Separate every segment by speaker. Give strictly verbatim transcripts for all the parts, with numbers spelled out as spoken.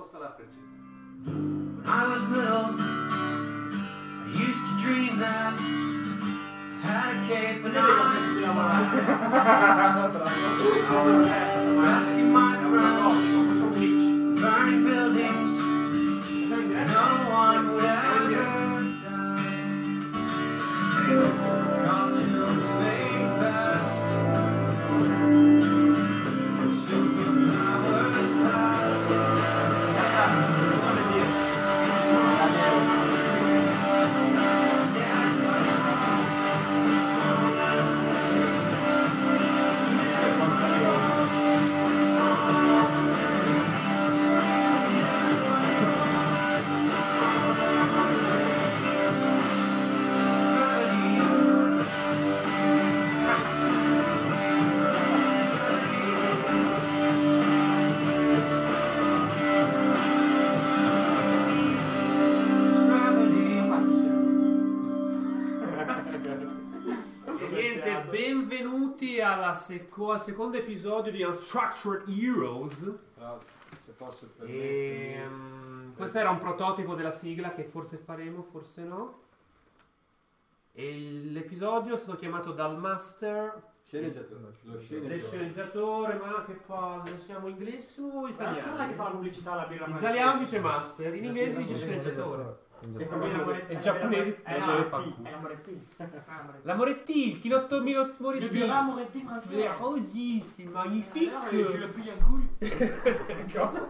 Speaker 1: rossa la freccetta.
Speaker 2: When I was little, I used to dream that I had a cape and I rescued my friends, burning buildings, no one would ever die. Costumes fade fast, soon hours pass.
Speaker 1: Benvenuti alla seco- al secondo episodio di Unstructured Heroes.
Speaker 3: No, se posso
Speaker 1: E, um, questo era un prototipo della sigla che forse faremo, forse no. E l'episodio è stato chiamato dal master
Speaker 3: Sceneggiatore. Lo
Speaker 1: del
Speaker 3: sceneggiatore.
Speaker 1: sceneggiatore, ma che palle, siamo inglesi, siamo
Speaker 4: Ma non
Speaker 1: italiani.
Speaker 4: sai che fa la pubblicità alla birra
Speaker 1: In
Speaker 4: francese?
Speaker 1: italiano dice master, in inglese dice sceneggiatore. E in giapponese
Speaker 4: è
Speaker 1: dice
Speaker 4: la
Speaker 1: fa
Speaker 4: Moretti, è la Moretti.
Speaker 1: la Moretti, il chinotto milo-
Speaker 4: Le
Speaker 1: Moretti.
Speaker 4: birra Moretti français.
Speaker 1: Oh sì, c'est magnifique.
Speaker 4: Je le plie un couille.
Speaker 1: Cosa?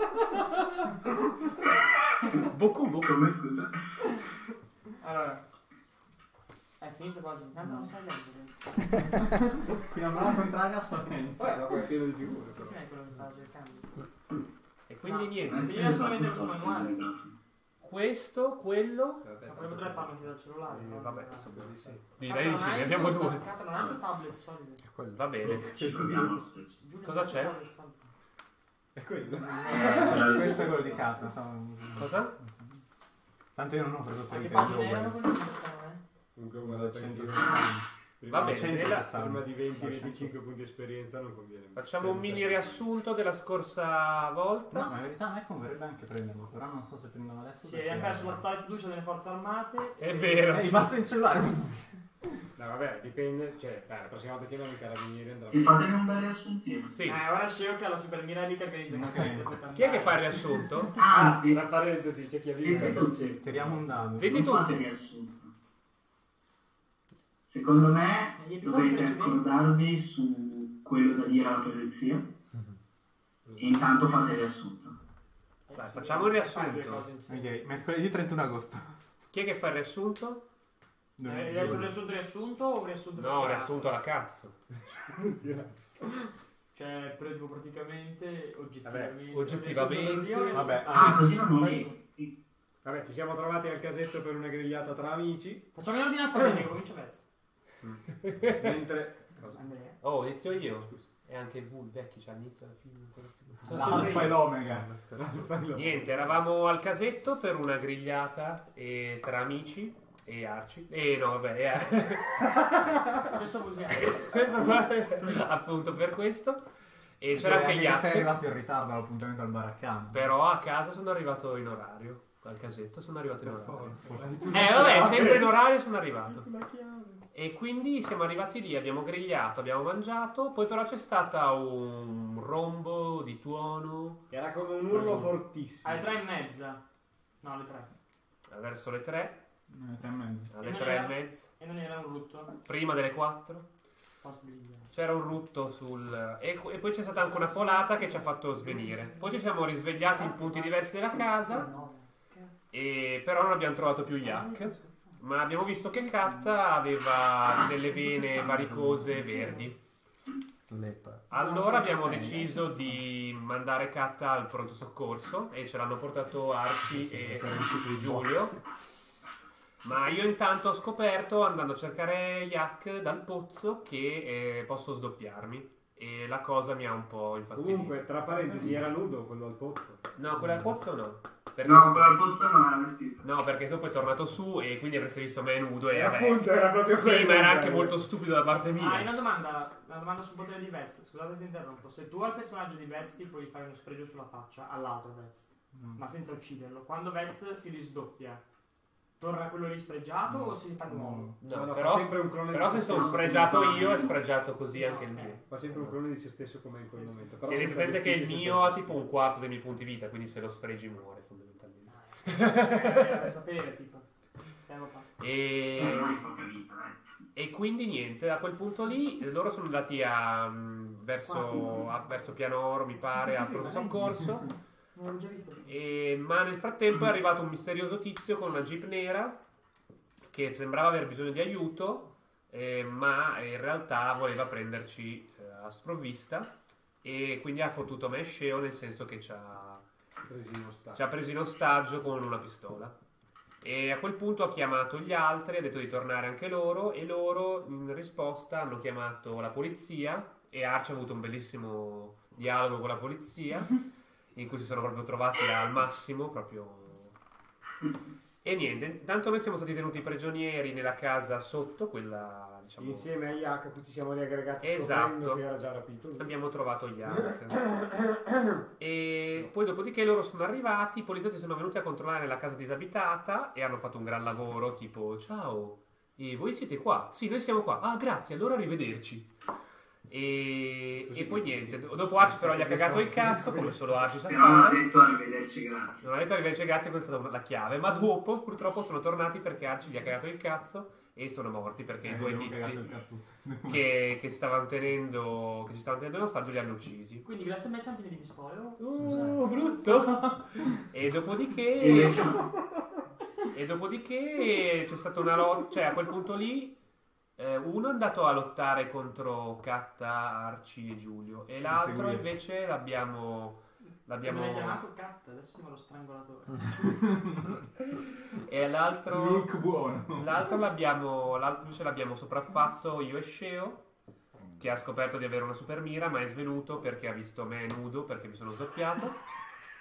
Speaker 1: Beaucoup, beaucoup.
Speaker 5: Come scusa?
Speaker 4: Allora, è finito quasi. No, non sai leggere.
Speaker 6: Fino a prova contraria sta bene.
Speaker 3: Vabbè, ma poi è pieno di figure.
Speaker 4: Sì,
Speaker 3: però.
Speaker 4: sì, è quello che stavo cercando.
Speaker 1: E quindi
Speaker 4: No.
Speaker 1: niente.
Speaker 4: Mi viene solo vedere sul manuale.
Speaker 1: Questo, quello.
Speaker 3: Vabbè,
Speaker 4: Ma poi potrei farlo anche dal cellulare.
Speaker 1: Eh,
Speaker 4: no?
Speaker 1: vabbè, insomma, di sì.
Speaker 4: Cazzo,
Speaker 1: Direi di sì,
Speaker 4: non hai
Speaker 1: ne abbiamo
Speaker 4: il-
Speaker 1: due.
Speaker 4: Cazzo, non hai il tablet solido.
Speaker 1: Va bene.
Speaker 5: Ci proviamo lo stesso.
Speaker 4: Giulio,
Speaker 1: Cosa
Speaker 4: non
Speaker 1: c'è?
Speaker 4: il tablet solido.
Speaker 3: È quello.
Speaker 5: Eh,
Speaker 6: Questo è quello di carta.
Speaker 1: Cosa?
Speaker 6: Tanto io non ho preso
Speaker 4: Ma
Speaker 6: per
Speaker 4: che
Speaker 6: il
Speaker 4: pagine erano
Speaker 6: gioco.
Speaker 4: quelle che stanno, eh?
Speaker 3: Comunque guarda,
Speaker 6: cento
Speaker 3: prima
Speaker 1: Va bene,
Speaker 3: cento-
Speaker 1: nella-
Speaker 3: prima di venti venticinque punti di esperienza non conviene.
Speaker 1: Facciamo un
Speaker 3: Cioè,
Speaker 1: mini
Speaker 3: cioè,
Speaker 1: riassunto della scorsa volta.
Speaker 6: No, ma in verità a me converrebbe anche prenderlo, però non so se prendono adesso.
Speaker 4: Sì,
Speaker 6: perché-
Speaker 4: abbiamo perso la totale fiducia delle forze armate.
Speaker 1: È
Speaker 4: e-
Speaker 1: vero.
Speaker 6: Eh, basta in cellulare.
Speaker 3: No, vabbè, dipende. Cioè, dai, la prossima volta chiamano i carabinieri andrà.
Speaker 5: Sì, fatemi un bel riassuntino.
Speaker 1: Sì.
Speaker 4: Eh, ora Sceo che ha la Super Mirelli che organizza i caffè.
Speaker 1: Chi è che fa il riassunto?
Speaker 5: Anzi,
Speaker 3: Tra parentesi, c'è chi ha
Speaker 5: zitti
Speaker 3: vinto.
Speaker 5: tutti.
Speaker 6: Tiriamo un dado.
Speaker 1: Zitti
Speaker 5: Non fate
Speaker 1: tutti.
Speaker 5: riassunto. Secondo me
Speaker 4: Negli episodi
Speaker 5: dovete
Speaker 4: precedenti-
Speaker 5: accordarvi su quello da dire alla polizia e intanto fate il riassunto.
Speaker 1: Dai, facciamo il riassunto.
Speaker 6: Ok, mercoledì trentuno agosto.
Speaker 1: Chi è che fa il riassunto?
Speaker 4: Eh, adesso un riassunto riassunto o un riassunto
Speaker 1: No,
Speaker 4: per
Speaker 1: riassunto alla cazzo.
Speaker 4: Cioè, però tipo praticamente, oggettivamente.
Speaker 1: Vabbè, oggettivamente,
Speaker 4: riassunto così, o
Speaker 6: Vabbè,
Speaker 4: riassunto-
Speaker 5: Ah, così non lo leggi.
Speaker 3: Vabbè, ci siamo trovati al casetto per una grigliata tra amici.
Speaker 4: Facciamo in ordine alfabetico, comincia Vez.
Speaker 3: Mentre. Cosa?
Speaker 4: Andrea.
Speaker 1: Oh, inizio io. E anche il V, il vecchio, c'ha l'inizio alla fine. Sono
Speaker 6: l'alfa
Speaker 1: sempre
Speaker 6: e
Speaker 1: io.
Speaker 6: l'omega.
Speaker 1: Niente, eravamo al casetto per una grigliata e tra amici e Arci. E no, vabbè, e-
Speaker 4: Spesso abusiamo.
Speaker 1: questo fa- appunto per questo. E c'era anche
Speaker 6: Sei
Speaker 1: Yak.
Speaker 6: arrivato in ritardo all'appuntamento al bar accanto.
Speaker 1: Però a casa sono arrivato in orario. Al casetto sono arrivato in orario.
Speaker 3: forza.
Speaker 1: Eh vabbè, sempre in orario sono arrivato. E quindi siamo arrivati lì, abbiamo grigliato, abbiamo mangiato, poi però c'è stata un rombo di tuono
Speaker 3: Era come un urlo fortissimo.
Speaker 4: Alle tre e mezza. No, alle tre.
Speaker 1: verso le tre,
Speaker 6: No, tre e mezzo.
Speaker 1: alle
Speaker 4: non
Speaker 1: tre e
Speaker 4: era-
Speaker 1: mezza,
Speaker 4: E non era un rutto?
Speaker 1: prima delle quattro.
Speaker 4: Posso brigliare.
Speaker 1: C'era un rutto sul... E, e poi c'è stata anche una folata che ci ha fatto svenire. Poi ci siamo risvegliati in punti diversi della casa,
Speaker 4: No. Cazzo.
Speaker 1: e però non abbiamo trovato più Yak. Ma abbiamo visto che Katta aveva delle vene varicose verdi. Allora abbiamo deciso di mandare Katta al pronto soccorso e ce l'hanno portato Arci e Giulio. Ma io intanto ho scoperto, andando a cercare Yak dal pozzo, che eh, posso sdoppiarmi. E la cosa mi ha un po' infastidito.
Speaker 3: Comunque, tra parentesi, era nudo quello al pozzo.
Speaker 1: No, quella al pozzo no. Perché
Speaker 5: No, quella pozza non era vestita.
Speaker 1: No, perché dopo è tornato su e quindi avreste visto me nudo e
Speaker 3: E
Speaker 1: vabbè.
Speaker 3: appunto era proprio
Speaker 1: Sì,
Speaker 3: quello,
Speaker 1: ma era
Speaker 3: cioè.
Speaker 1: anche molto stupido da parte
Speaker 4: Ah,
Speaker 1: mia.
Speaker 4: una domanda, una domanda sul potere di Vez. Scusate se interrompo. Se tu al personaggio di Vez ti puoi fare uno sfregio sulla faccia all'altro Vez. ma senza ucciderlo. Quando Vez si risdoppia, torna quello lì sfregiato
Speaker 6: No.
Speaker 4: o si fa nuovo?
Speaker 1: No,
Speaker 3: No, no,
Speaker 1: però,
Speaker 3: fa sempre un clone
Speaker 1: però
Speaker 3: di
Speaker 1: se
Speaker 3: se
Speaker 1: sono
Speaker 3: stesso.
Speaker 1: sfregiato io, è sfregiato così anche il
Speaker 4: Ok.
Speaker 1: mio.
Speaker 3: Fa sempre un clone di se stesso come in quel momento. Però
Speaker 1: Tieni
Speaker 3: senza
Speaker 1: presente che il
Speaker 3: vestiti,
Speaker 1: mio ha
Speaker 3: senza-
Speaker 1: tipo un quarto dei miei punti vita, quindi se lo sfregi muore fondamentalmente.
Speaker 4: Eh, per sapere, tipo. Piano pa-
Speaker 5: Eh,
Speaker 1: E,
Speaker 5: ormai poca vita, dai.
Speaker 1: e quindi niente, a quel punto lì eh, loro sono andati a, mh, verso, a- verso Piano Oro, mi pare, al pronto soccorso.
Speaker 4: Non l'ho già visto.
Speaker 1: E- ma nel frattempo è arrivato un misterioso tizio con una jeep nera che sembrava aver bisogno di aiuto, eh, ma in realtà voleva prenderci eh, a sprovvista e quindi ha fottuto me e Sceo, nel senso che ci ha,
Speaker 3: Presi in ostaggio.
Speaker 1: ci ha preso in ostaggio con una pistola. E a quel punto ha chiamato gli altri, ha detto di tornare anche loro, e loro in risposta hanno chiamato la polizia e Arch ha avuto un bellissimo dialogo con la polizia in cui si sono proprio trovati al massimo, proprio. E niente, intanto noi siamo stati tenuti prigionieri nella casa sotto, quella diciamo.
Speaker 3: Insieme a Yak a cui ci siamo riaggregati
Speaker 1: Esatto.
Speaker 3: scoprendo che era già rapito.
Speaker 1: Abbiamo trovato Yak. E poi dopodiché loro sono arrivati, i poliziotti sono venuti a controllare la casa disabitata e hanno fatto un gran lavoro, tipo ciao, e voi siete qua? Sì, noi siamo qua. Ah, grazie, allora arrivederci. E,
Speaker 3: Così
Speaker 1: e poi
Speaker 3: che
Speaker 1: niente,
Speaker 3: sì.
Speaker 1: dopo Arci però gli ha cagato il cazzo, come solo Arci sa
Speaker 5: Però non ha
Speaker 1: fare.
Speaker 5: detto arrivederci, grazie.
Speaker 1: Non ha detto arrivederci, grazie, questa è stata la chiave. Ma dopo, purtroppo, sono tornati perché Arci gli ha cagato il cazzo e sono morti perché
Speaker 6: Eh,
Speaker 1: i due
Speaker 6: abbiamo cagato
Speaker 1: tizi
Speaker 6: il cazzo.
Speaker 1: che, che stavano tenendo, che ci stavano tenendo in ostaggio li hanno uccisi.
Speaker 4: Quindi grazie a me siamo pieni di pistole. Oh.
Speaker 1: Uh, brutto! E
Speaker 5: E
Speaker 1: dopodiché,
Speaker 5: invece no.
Speaker 1: e dopodiché c'è stata una lotta, cioè a quel punto lì eh, uno è andato a lottare contro Katta, Arci e Giulio e l'altro
Speaker 6: Seguire.
Speaker 1: invece l'abbiamo l'abbiamo
Speaker 4: Mi hai chiamato Cat, adesso mi fa lo strangolatore.
Speaker 1: e l'altro
Speaker 6: Look buono.
Speaker 1: l'altro l'abbiamo l'altro invece l'abbiamo sopraffatto io e Sceo, che ha scoperto di avere una super mira ma è svenuto perché ha visto me nudo perché mi sono sdoppiato.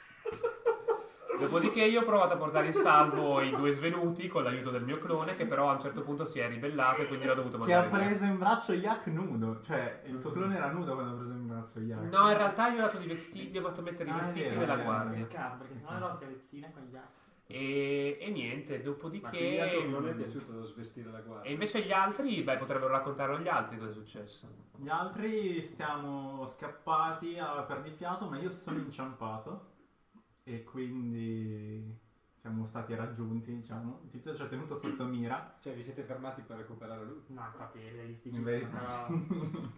Speaker 1: Dopodiché io ho provato a portare in salvo i due svenuti con l'aiuto del mio clone, che però a un certo punto si è ribellato e quindi l'ho dovuto
Speaker 6: Che ha
Speaker 1: mandare via.
Speaker 6: preso in braccio Yak nudo. Cioè, il tuo clone era nudo quando ha preso in braccio Yak.
Speaker 1: No, in realtà io ho dato di vestiti, gli ho fatto mettere i
Speaker 6: Ah, è
Speaker 1: vestiti
Speaker 6: vero,
Speaker 1: della
Speaker 6: è vero,
Speaker 1: guardia.
Speaker 4: Peccato, perché sennò ero cavezzina con gli altri.
Speaker 1: E, e niente,
Speaker 3: Ma quindi al
Speaker 1: dopodiché...
Speaker 3: tuo non è piaciuto svestire la guardia?
Speaker 1: E invece gli altri, beh, potrebbero raccontarlo gli altri cosa è successo.
Speaker 6: Gli altri siamo scappati a perdifiato, ma io sono inciampato. E quindi siamo stati raggiunti, diciamo. Il tizio ci ha tenuto sotto mira.
Speaker 3: Cioè vi siete fermati per recuperare lui?
Speaker 4: No, infatti è realistico.
Speaker 6: In verità sì.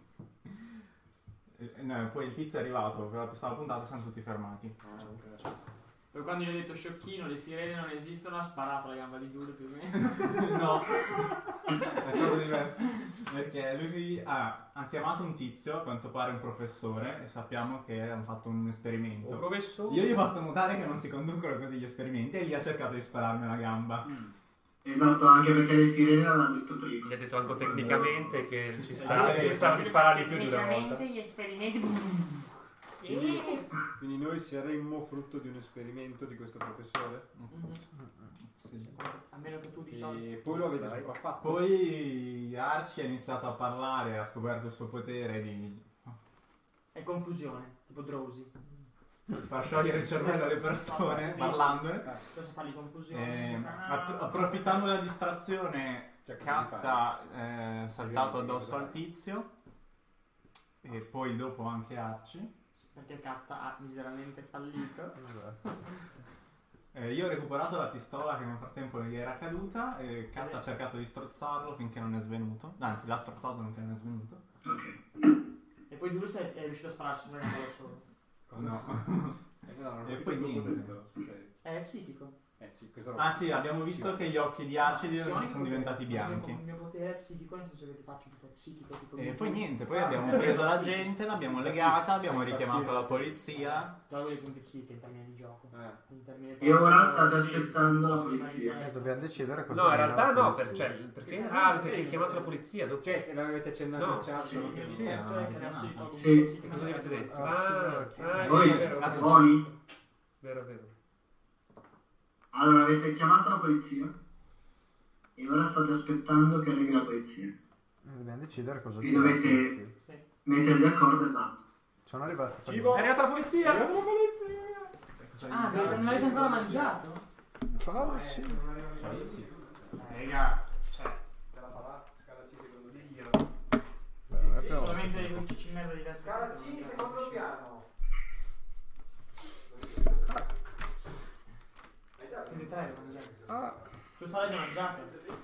Speaker 6: Eh, no, poi il tizio è arrivato con la pistola puntata e siamo tutti fermati.
Speaker 4: Poi quando gli ho detto sciocchino, le sirene non esistono, ha sparato la gamba di Giulio più o meno.
Speaker 6: No, è stato diverso. Perché lui ha, ha chiamato un tizio, a quanto pare un professore, e sappiamo che hanno fatto un
Speaker 1: Un
Speaker 6: esperimento.
Speaker 1: professore...
Speaker 6: Io gli ho fatto notare che non si conducono così gli esperimenti e lì ha cercato di spararmi alla gamba.
Speaker 5: Esatto, anche perché le sirene l'avevano detto prima.
Speaker 1: Gli ha detto anche tecnicamente che ci
Speaker 6: Eh,
Speaker 1: sta, ci stava di spararli più di una volta.
Speaker 4: gli esperimenti...
Speaker 3: Quindi, quindi noi saremmo frutto di un esperimento di questo professore?
Speaker 6: Sì.
Speaker 4: A meno che tu di solito.
Speaker 3: E poi lo avete
Speaker 1: Sai.
Speaker 3: sopraffatto?
Speaker 6: Poi Archie ha iniziato a parlare, ha scoperto il suo potere di
Speaker 4: È confusione, tipo Drowsy.
Speaker 6: far sciogliere il cervello alle persone parlandone.
Speaker 4: Posso fargli
Speaker 6: E,
Speaker 4: confusione.
Speaker 6: app- approfittando della distrazione,
Speaker 3: Cioè,
Speaker 6: Kat ha eh, saltato addosso al tizio e poi dopo anche Archie.
Speaker 4: Perché Cat ha miseramente fallito.
Speaker 6: Eh, io ho recuperato la pistola che nel frattempo gli era caduta e Kat ha cercato di strozzarlo finché non è svenuto. Anzi, l'ha strozzato finché non è svenuto.
Speaker 5: Ok.
Speaker 4: E poi Giulio è, è riuscito a spararsi una gamba da solo.
Speaker 6: No.
Speaker 3: Eh, no, non ho
Speaker 6: E
Speaker 3: capito
Speaker 6: poi
Speaker 3: il tuo
Speaker 6: niente.
Speaker 3: potere, però, cioè,
Speaker 4: È psichico.
Speaker 3: eh sì, questo
Speaker 6: Ah sì, abbiamo visto che gli occhi di Archie sono diventati bianchi.
Speaker 4: Il mio potere è psichico, nel senso che ti faccio tipo psichico. Tipo
Speaker 6: E poi niente, poi abbiamo preso la gente, l'abbiamo legata, abbiamo richiamato la polizia.
Speaker 4: Trovo dei punti psiche in termini di gioco.
Speaker 3: Eh.
Speaker 4: In termini
Speaker 5: E ora
Speaker 4: sì,
Speaker 5: state
Speaker 4: sì,
Speaker 5: aspettando la
Speaker 4: sì,
Speaker 5: polizia.
Speaker 7: Eh, dobbiamo decidere cosa
Speaker 1: No, in
Speaker 7: dire
Speaker 1: realtà
Speaker 7: alla
Speaker 1: no,
Speaker 7: polizia.
Speaker 1: per, cioè, perché... Ah, perché hai chiamato la polizia dopo.
Speaker 3: Cioè, se l'avete accennato
Speaker 1: No,
Speaker 3: in chat,
Speaker 5: sì,
Speaker 3: solo che-
Speaker 4: Il
Speaker 6: Sì,
Speaker 4: punto è
Speaker 6: ah,
Speaker 4: che adesso
Speaker 6: ah,
Speaker 4: gli tolgo
Speaker 5: sì.
Speaker 4: un po' di
Speaker 1: Cosa gli avete detto?
Speaker 7: Ah,
Speaker 1: Ah,
Speaker 7: sì,
Speaker 1: ah, è
Speaker 5: Voi,
Speaker 1: vero, vero,
Speaker 5: buoni?
Speaker 1: vero, vero.
Speaker 5: Allora avete chiamato la polizia e ora state aspettando che arrivi la polizia.
Speaker 7: Eh, Dobbiamo decidere cosa
Speaker 5: Vi
Speaker 7: dire alla
Speaker 5: dovete-
Speaker 7: polizia.
Speaker 4: Sì.
Speaker 5: Mettere d'accordo, esatto.
Speaker 7: Sono arrivati.
Speaker 1: È arrivata la polizia!
Speaker 4: Ah, Ah, perché non l'avete ancora mangiato?
Speaker 7: Falsi.
Speaker 6: Cioè, io sì.
Speaker 1: Eh, raga, cioè, te la farà scala C secondo me io.
Speaker 7: Beh,
Speaker 4: Sì,
Speaker 7: però-
Speaker 4: solamente quei cici merda diversi.
Speaker 3: Scala C, secondo piano.
Speaker 4: Quindi tre le mangiate.
Speaker 7: Ah,
Speaker 4: Tu sai già mangiate?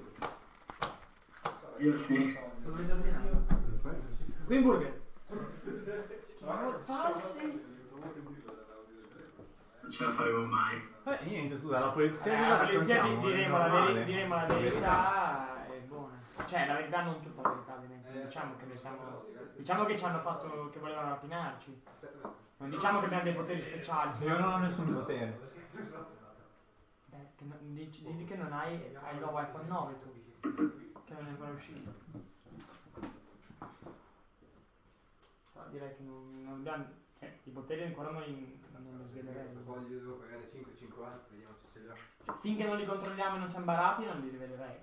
Speaker 5: Io sì.
Speaker 4: Lo volete ordinare? Qui in burger. Falsi.
Speaker 5: Non ce la faremo mai.
Speaker 6: Beh, niente, scusa, la polizia...
Speaker 4: Eh,
Speaker 6: cosa
Speaker 4: la polizia di-
Speaker 6: raccontiamo? È
Speaker 4: diremo, la
Speaker 6: normale.
Speaker 4: veri- diremo la verità è buona. Cioè, la verità non tutta la verità, ovviamente. Diciamo che noi siamo. Diciamo che ci hanno fatto. Che volevano rapinarci. Non diciamo che abbiamo dei poteri speciali.
Speaker 6: Se io non ho nessun potere.
Speaker 4: Eh, che non- dici, dici che non hai. Hai il nuovo iPhone nove tu. Che non è ancora uscito. Però direi che non, non abbiamo. Eh, i poteri ancora noi non li sveleremo.
Speaker 3: Poi io devo pagare cinque cinquanta, vediamo se ce l'ha.
Speaker 4: Finché non li controlliamo e non siamo barati non li rivelerei.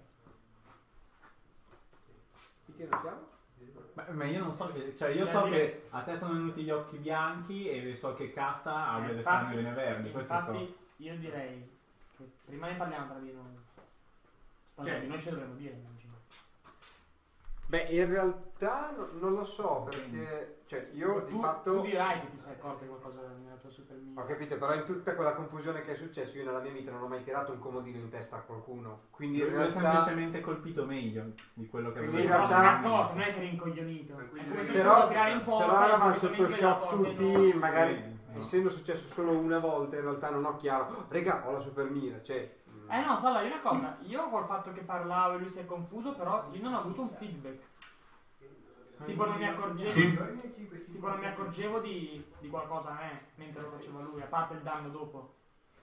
Speaker 3: Di che lo chiamo?
Speaker 6: Ma, ma io non so che... Cioè, io so che a te sono venuti gli occhi bianchi e so che Katta ha
Speaker 4: Eh,
Speaker 6: delle
Speaker 4: infatti-
Speaker 6: strane vene verdi. Questo so.
Speaker 4: Infatti io direi che prima ne parliamo tra di noi. Cioè, di noi ce lo dovremmo dire, immagino.
Speaker 3: Beh, in realtà no- non lo so perché, cioè, io di
Speaker 4: tu,
Speaker 3: fatto
Speaker 4: tu dirai che ti sei accorto di qualcosa nella tua super mia.
Speaker 3: ho capito, però in tutta quella confusione che è successo io nella mia vita non ho mai tirato un comodino in testa a qualcuno. Quindi in
Speaker 6: Lui ha
Speaker 3: realtà
Speaker 6: semplicemente colpito meglio di quello che
Speaker 3: Quindi
Speaker 4: Sì,
Speaker 3: in
Speaker 4: però
Speaker 3: realtà-
Speaker 4: sei accorto, non è che eri incoglionito. È come se
Speaker 3: però,
Speaker 4: dovessimo tirare in porta.
Speaker 3: però eravamo
Speaker 4: e
Speaker 3: sotto
Speaker 4: improvvisamente la
Speaker 3: shock
Speaker 4: porta
Speaker 3: tutti,
Speaker 4: non-
Speaker 3: magari
Speaker 6: Sì, no.
Speaker 3: essendo successo solo una volta in realtà non ho chiaro. Oh, regà, ho la super mira, cioè mm,
Speaker 4: Eh no, Salla, io una cosa, io col fatto che parlavo e lui si è confuso, però io non ho avuto un feedback. Tipo non mi accorgevo.
Speaker 5: Sì.
Speaker 4: Tipo non mi accorgevo di, di qualcosa a me mentre lo faceva lui, a parte il danno dopo.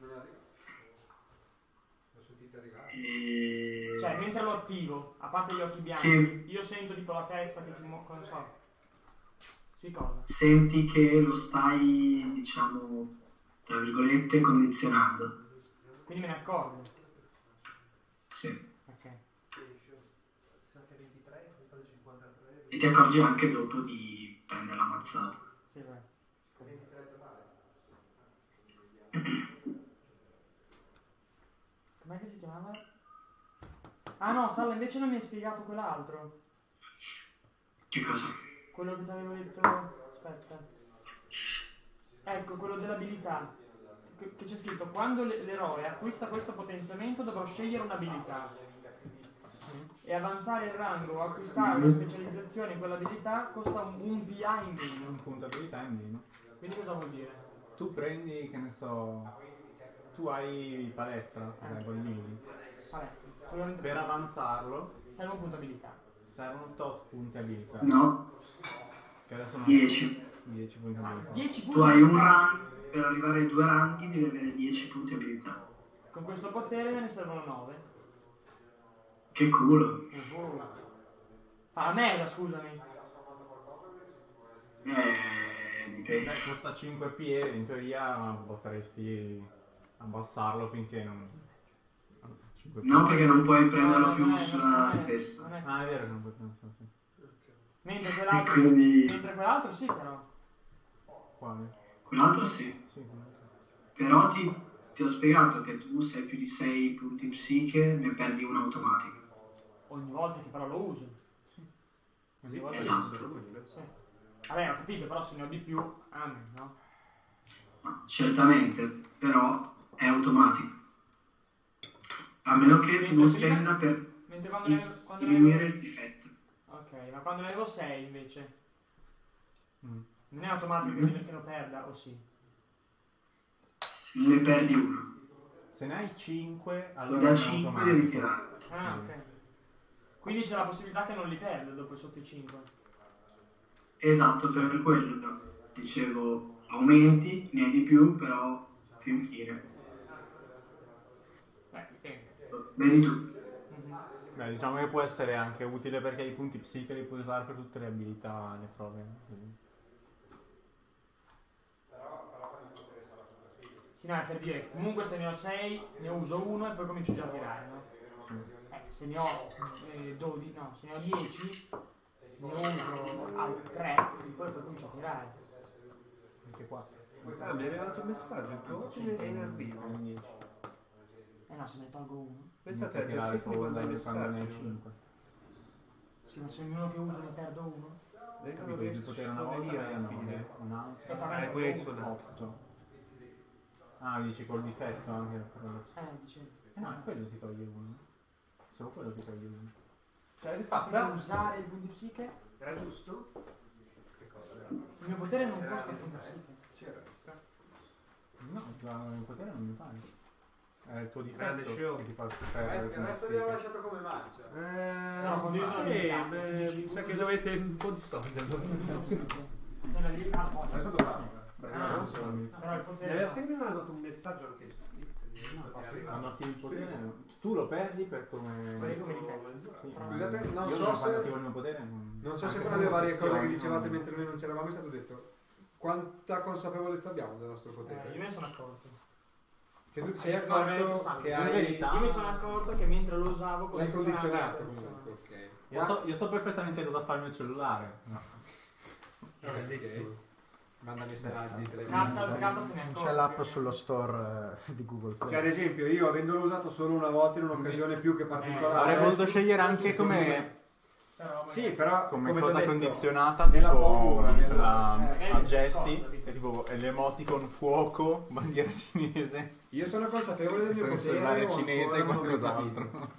Speaker 3: l'ho sentita arrivare.
Speaker 5: E...
Speaker 4: Cioè, mentre lo attivo, a parte gli occhi bianchi,
Speaker 5: Sì.
Speaker 4: io sento tipo la testa che si muove, non so. Sì, cosa?
Speaker 5: Senti che lo stai, diciamo, tra virgolette, condizionando.
Speaker 4: Quindi me ne accorgo.
Speaker 5: Sì.
Speaker 4: Ok.
Speaker 5: E ti accorgi anche dopo di prendere la mazzata.
Speaker 4: Sì, vai. Com'è che si chiamava? Ah no, Salla, invece non mi hai spiegato quell'altro.
Speaker 5: Che cosa?
Speaker 4: Quello che ti avevo detto. Aspetta. Ecco, quello dell'abilità. Che che c'è scritto: quando l- l'eroe acquista questo potenziamento dovrò scegliere un'abilità. E avanzare il rango o acquistare una specializzazione in quell'abilità costa un, un P A in meno.
Speaker 6: Un punto abilità in meno.
Speaker 4: Quindi cosa vuol dire?
Speaker 6: Tu prendi, che ne so... Tu hai palestra, eh, bodybuilding.
Speaker 4: Palestra. Solamente
Speaker 6: Per avanzarlo
Speaker 4: serve un punto abilità.
Speaker 6: servono tot punti abilità.
Speaker 5: No,
Speaker 6: Che adesso non
Speaker 5: dieci.
Speaker 6: dieci punti abilità.
Speaker 4: dieci punti
Speaker 5: Tu hai un
Speaker 4: abilità.
Speaker 5: rank, per arrivare ai due ranghi devi avere dieci punti abilità.
Speaker 4: Con questo potere me ne servono nove.
Speaker 5: Che culo.
Speaker 4: Fa la merda, scusami.
Speaker 5: Eh, dipende.
Speaker 6: Beh, costa cinque P e in teoria potresti abbassarlo finché non... cinque P.
Speaker 5: No, perché non puoi
Speaker 4: No,
Speaker 5: prenderlo
Speaker 4: no,
Speaker 5: più
Speaker 4: non è-
Speaker 5: sulla
Speaker 4: non è-
Speaker 5: stessa.
Speaker 4: non è-
Speaker 6: Ah, è vero che non puoi prendere sulla stessa.
Speaker 4: Mentre
Speaker 5: E
Speaker 4: quell'altro,
Speaker 5: quindi
Speaker 4: mentre quell'altro sì, però.
Speaker 6: Quale?
Speaker 5: quell'altro sì.
Speaker 6: Sì,
Speaker 5: Però ti, ti ho spiegato che tu se hai più di sei punti psiche ne perdi uno automatico.
Speaker 4: Ogni volta che però lo uso. Ogni volta
Speaker 5: Esatto.
Speaker 4: che uso. Sì. Vabbè, ho capito, però se ne ho di più, amen, no?
Speaker 5: Ma certamente, però è automatico. A meno che tu non spenda per
Speaker 4: Mentre quando ne, quando ne
Speaker 5: diminuire
Speaker 4: avevo...
Speaker 5: il difetto.
Speaker 4: Ok, ma quando ne avevo sei invece,
Speaker 6: Mm.
Speaker 4: non è automatico che, me- che lo perda, o sì?
Speaker 5: Ne perdi uno.
Speaker 6: Se ne hai cinque, allora
Speaker 5: Da
Speaker 6: è
Speaker 5: cinque
Speaker 6: automatico.
Speaker 5: devi tirare.
Speaker 4: Ah,
Speaker 6: Mm.
Speaker 4: ok. Quindi c'è la possibilità che non li perda dopo sotto i cinque.
Speaker 5: Esatto, per quello dicevo aumenti, ne hai di più, però fin fine.
Speaker 4: Beh, dipende.
Speaker 5: Vedi tu.
Speaker 4: Mhm.
Speaker 6: Beh, diciamo che può essere anche utile perché i punti psiche li puoi usare per tutte le abilità, le prove. Quindi.
Speaker 4: Sì, no, è per dire, comunque se ne ho sei, ne uso uno e poi comincio già a tirare, no? Eh, se ne ho eh, dodici, no, se ne ho dieci, ne uso al tre e poi, poi comincio a tirare.
Speaker 6: Anche quattro.
Speaker 1: Ah, mi aveva dato un messaggio, il tuo ordine è in arrivo.
Speaker 4: Eh no, se ne tolgo uno.
Speaker 1: Pensate, il gestito mi manda i messaggi.
Speaker 6: cinque.
Speaker 4: Sì, ma se ognuno che uso ne perdo uno.
Speaker 1: Venga, non
Speaker 6: Capito, di
Speaker 1: riesco
Speaker 6: potere
Speaker 1: a
Speaker 6: una volta
Speaker 1: venire
Speaker 6: e
Speaker 1: alla
Speaker 6: una
Speaker 1: fine.
Speaker 6: un altro.
Speaker 1: Ah, e poi hai suonato.
Speaker 6: otto. Ah, dici col difetto anche il cross.
Speaker 4: Eh, dicevo.
Speaker 6: Eh no, è quello ti toglie uno. Solo quello ti toglie uno.
Speaker 1: Ce l'avete
Speaker 4: Per
Speaker 1: fatta?
Speaker 4: usare il punto psiche,
Speaker 1: Era giusto?
Speaker 4: il mio potere non costa il punto psiche.
Speaker 6: No, già il potere non mi pare. È il tuo
Speaker 1: Grande
Speaker 6: difetto
Speaker 1: show.
Speaker 6: che ti fa
Speaker 3: Il
Speaker 6: perdere
Speaker 3: resto, il resto abbiamo lasciato come mancia.
Speaker 1: Eh,
Speaker 4: No, quando io sono
Speaker 1: sì,
Speaker 4: limitato,
Speaker 1: beh,
Speaker 4: dici,
Speaker 1: mi sa che
Speaker 4: uso-
Speaker 1: dovete un po' di soldi allora.
Speaker 4: Non è lì, ah,
Speaker 3: È stato bravo.
Speaker 4: Ah,
Speaker 6: non so, mi-
Speaker 4: però il
Speaker 1: Mi
Speaker 4: potere
Speaker 1: aveva
Speaker 4: no.
Speaker 1: sempre mandato un messaggio anche il gestito.
Speaker 6: Quando attivi il potere, tu lo perdi per come.
Speaker 4: Quelli come difetto.
Speaker 6: Sì,
Speaker 3: Scusate, non
Speaker 6: io
Speaker 3: so
Speaker 6: quando
Speaker 3: se-
Speaker 6: attivo il mio potere non.
Speaker 3: Non so se
Speaker 6: anche
Speaker 3: tra le varie cose che
Speaker 6: non-
Speaker 3: dicevate mentre noi non c'eravamo è stato detto quanta consapevolezza abbiamo del nostro
Speaker 4: Eh,
Speaker 3: potere.
Speaker 4: io me ne sono accorto.
Speaker 3: Che tu ti sei
Speaker 4: No, me ne
Speaker 3: accorto
Speaker 4: salvo.
Speaker 3: che
Speaker 6: In
Speaker 3: hai...
Speaker 6: verità-
Speaker 4: Io mi sono accorto che mentre lo usavo
Speaker 3: L'hai
Speaker 4: condizionavo
Speaker 3: condizionato
Speaker 4: la persona.
Speaker 3: comunque, ok.
Speaker 6: Io so, io so perfettamente cosa fa il mio cellulare. No.
Speaker 3: Bellissimo. Manda messaggi, telefoni.
Speaker 4: Carta, carta se ne
Speaker 7: Non
Speaker 4: accorge.
Speaker 7: c'è l'app sullo store eh, di Google Play.
Speaker 3: Cioè, ad esempio, io avendolo usato solo una volta in un'occasione più che particolare.
Speaker 6: Avrei voluto scegliere anche come,
Speaker 4: Però,
Speaker 3: Sì, però
Speaker 6: come
Speaker 3: come t'ho
Speaker 6: cosa
Speaker 3: detto,
Speaker 6: condizionata,
Speaker 3: nella
Speaker 6: tipo
Speaker 3: paura, nella-
Speaker 6: la-
Speaker 4: eh,
Speaker 6: a
Speaker 4: eh,
Speaker 6: gesti,
Speaker 4: ricordo.
Speaker 6: è tipo l'emoticon fuoco, bandiera cinese,
Speaker 3: Io sono consapevole del mio
Speaker 6: il
Speaker 3: potere.
Speaker 6: cellulare
Speaker 3: o
Speaker 6: cinese e
Speaker 3: ancora non ho
Speaker 6: qualcos'altro.
Speaker 3: capito.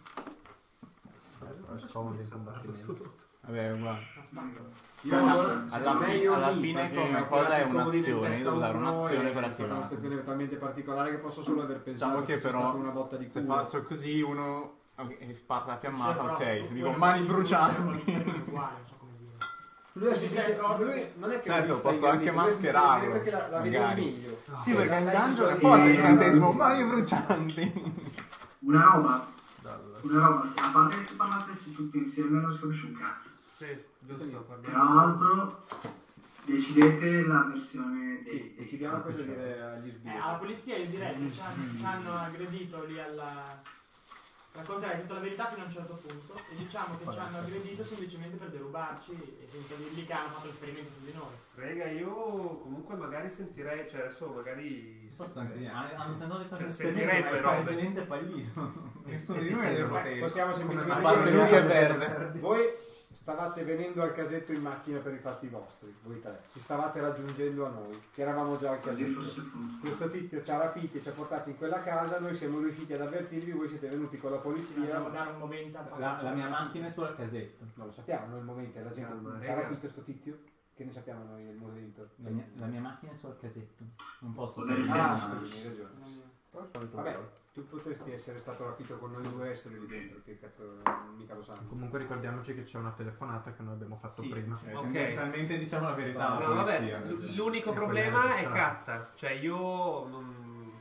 Speaker 7: Però è scomodo in combattimento.
Speaker 6: Vabbè, guarda.
Speaker 3: Io
Speaker 5: Alla-
Speaker 6: alla
Speaker 3: meglio
Speaker 6: fine- alla
Speaker 3: lì,
Speaker 6: fine
Speaker 3: perché
Speaker 6: come
Speaker 3: ho
Speaker 6: cosa
Speaker 3: tirato
Speaker 6: è
Speaker 3: il comodino in
Speaker 6: un'azione,
Speaker 3: testa
Speaker 6: io devo dare
Speaker 3: uno
Speaker 6: un'azione
Speaker 3: e
Speaker 6: per
Speaker 3: è stata
Speaker 6: attivare.
Speaker 3: una situazione talmente particolare che posso solo aver pensato
Speaker 6: Diciamo che
Speaker 3: sia
Speaker 6: però
Speaker 3: stata una botta di
Speaker 6: se
Speaker 3: culo.
Speaker 6: faccio così uno ok, e spara la fiammata,
Speaker 4: Sì, però
Speaker 6: ok,
Speaker 4: su
Speaker 6: dico
Speaker 4: quello
Speaker 6: mani
Speaker 4: che
Speaker 6: brucianti.
Speaker 4: mi sembra uguale, non so come dire.
Speaker 3: Lui,
Speaker 4: Ci
Speaker 3: si
Speaker 4: sei
Speaker 3: dice-
Speaker 4: accorto
Speaker 3: lui
Speaker 4: che-
Speaker 3: non è che
Speaker 6: Certo,
Speaker 3: l'ha vista
Speaker 6: posso
Speaker 3: in
Speaker 6: anche
Speaker 3: grande, lui si
Speaker 6: mascherarlo,
Speaker 3: dice che la, la vede
Speaker 6: magari.
Speaker 3: meglio.
Speaker 6: Sì, perché il
Speaker 3: l'hai
Speaker 6: dungeon è
Speaker 3: visualizzato.
Speaker 6: forte il
Speaker 5: Eh,
Speaker 6: incantesimo, mani brucianti.
Speaker 5: Una roba, una roba, se a parte che se parlate su tutti insieme non si capisce un cazzo.
Speaker 1: Sì, giusto.
Speaker 5: Tra l'altro, decidete la versione dei...
Speaker 3: Sì, e ci diamo cosa dire agli
Speaker 4: Eh,
Speaker 3: sbirri.
Speaker 4: alla polizia io direi che ci hanno, ci hanno aggredito lì alla... Racconterei tutta la verità fino a un certo punto e diciamo che ci hanno aggredito semplicemente per derubarci e senza dirgli che hanno fatto l'esperimento su di noi.
Speaker 1: Rega, io comunque magari sentirei, cioè adesso magari...
Speaker 6: Hanno tentato di fare
Speaker 1: Cioè,
Speaker 6: un
Speaker 1: sentirei
Speaker 6: esperimento, ma
Speaker 1: due
Speaker 6: il
Speaker 1: robe.
Speaker 6: presidente è fallito. Nessuno
Speaker 7: E
Speaker 6: di
Speaker 7: ti
Speaker 6: noi aveva
Speaker 7: chiedono,
Speaker 6: potere.
Speaker 3: Possiamo
Speaker 7: Come
Speaker 3: semplicemente
Speaker 6: A
Speaker 7: mai
Speaker 6: parte
Speaker 3: dire
Speaker 6: lui
Speaker 3: che
Speaker 6: che perde.
Speaker 3: voi stavate venendo al casetto in macchina per i fatti vostri, voi tre. Ci stavate raggiungendo a noi, che eravamo già al
Speaker 5: Così
Speaker 3: casetto.
Speaker 5: fosse funzionato.
Speaker 3: Questo tizio ci ha rapiti e ci ha portati in quella casa, noi siamo riusciti ad avvertirvi, voi siete venuti con la polizia.
Speaker 4: Dobbiamo dare un momento a
Speaker 6: La, la mia macchina è sul casetto.
Speaker 3: Non lo sappiamo noi il momento, la gente
Speaker 1: Calma,
Speaker 3: ci ha
Speaker 1: raga.
Speaker 3: rapito sto tizio, che ne sappiamo noi il momento.
Speaker 6: La mia, la mia macchina è sul casetto. Non posso
Speaker 5: Potere
Speaker 6: sapere.
Speaker 3: Ah,
Speaker 5: senso.
Speaker 3: sì, hai ragione. Vabbè, tu potresti essere stato rapito con noi due essere lì dentro, che cazzo mica lo sanno.
Speaker 7: Comunque ricordiamoci che c'è una telefonata che noi abbiamo fatto
Speaker 6: Sì,
Speaker 7: prima.
Speaker 6: cioè,
Speaker 1: Ok.
Speaker 6: tendenzialmente diciamo la verità.
Speaker 1: No,
Speaker 6: alla
Speaker 1: vabbè,
Speaker 6: polizia.
Speaker 1: l- l'unico
Speaker 7: E quella
Speaker 1: problema è
Speaker 7: registrata.
Speaker 1: Katta. Cioè io non...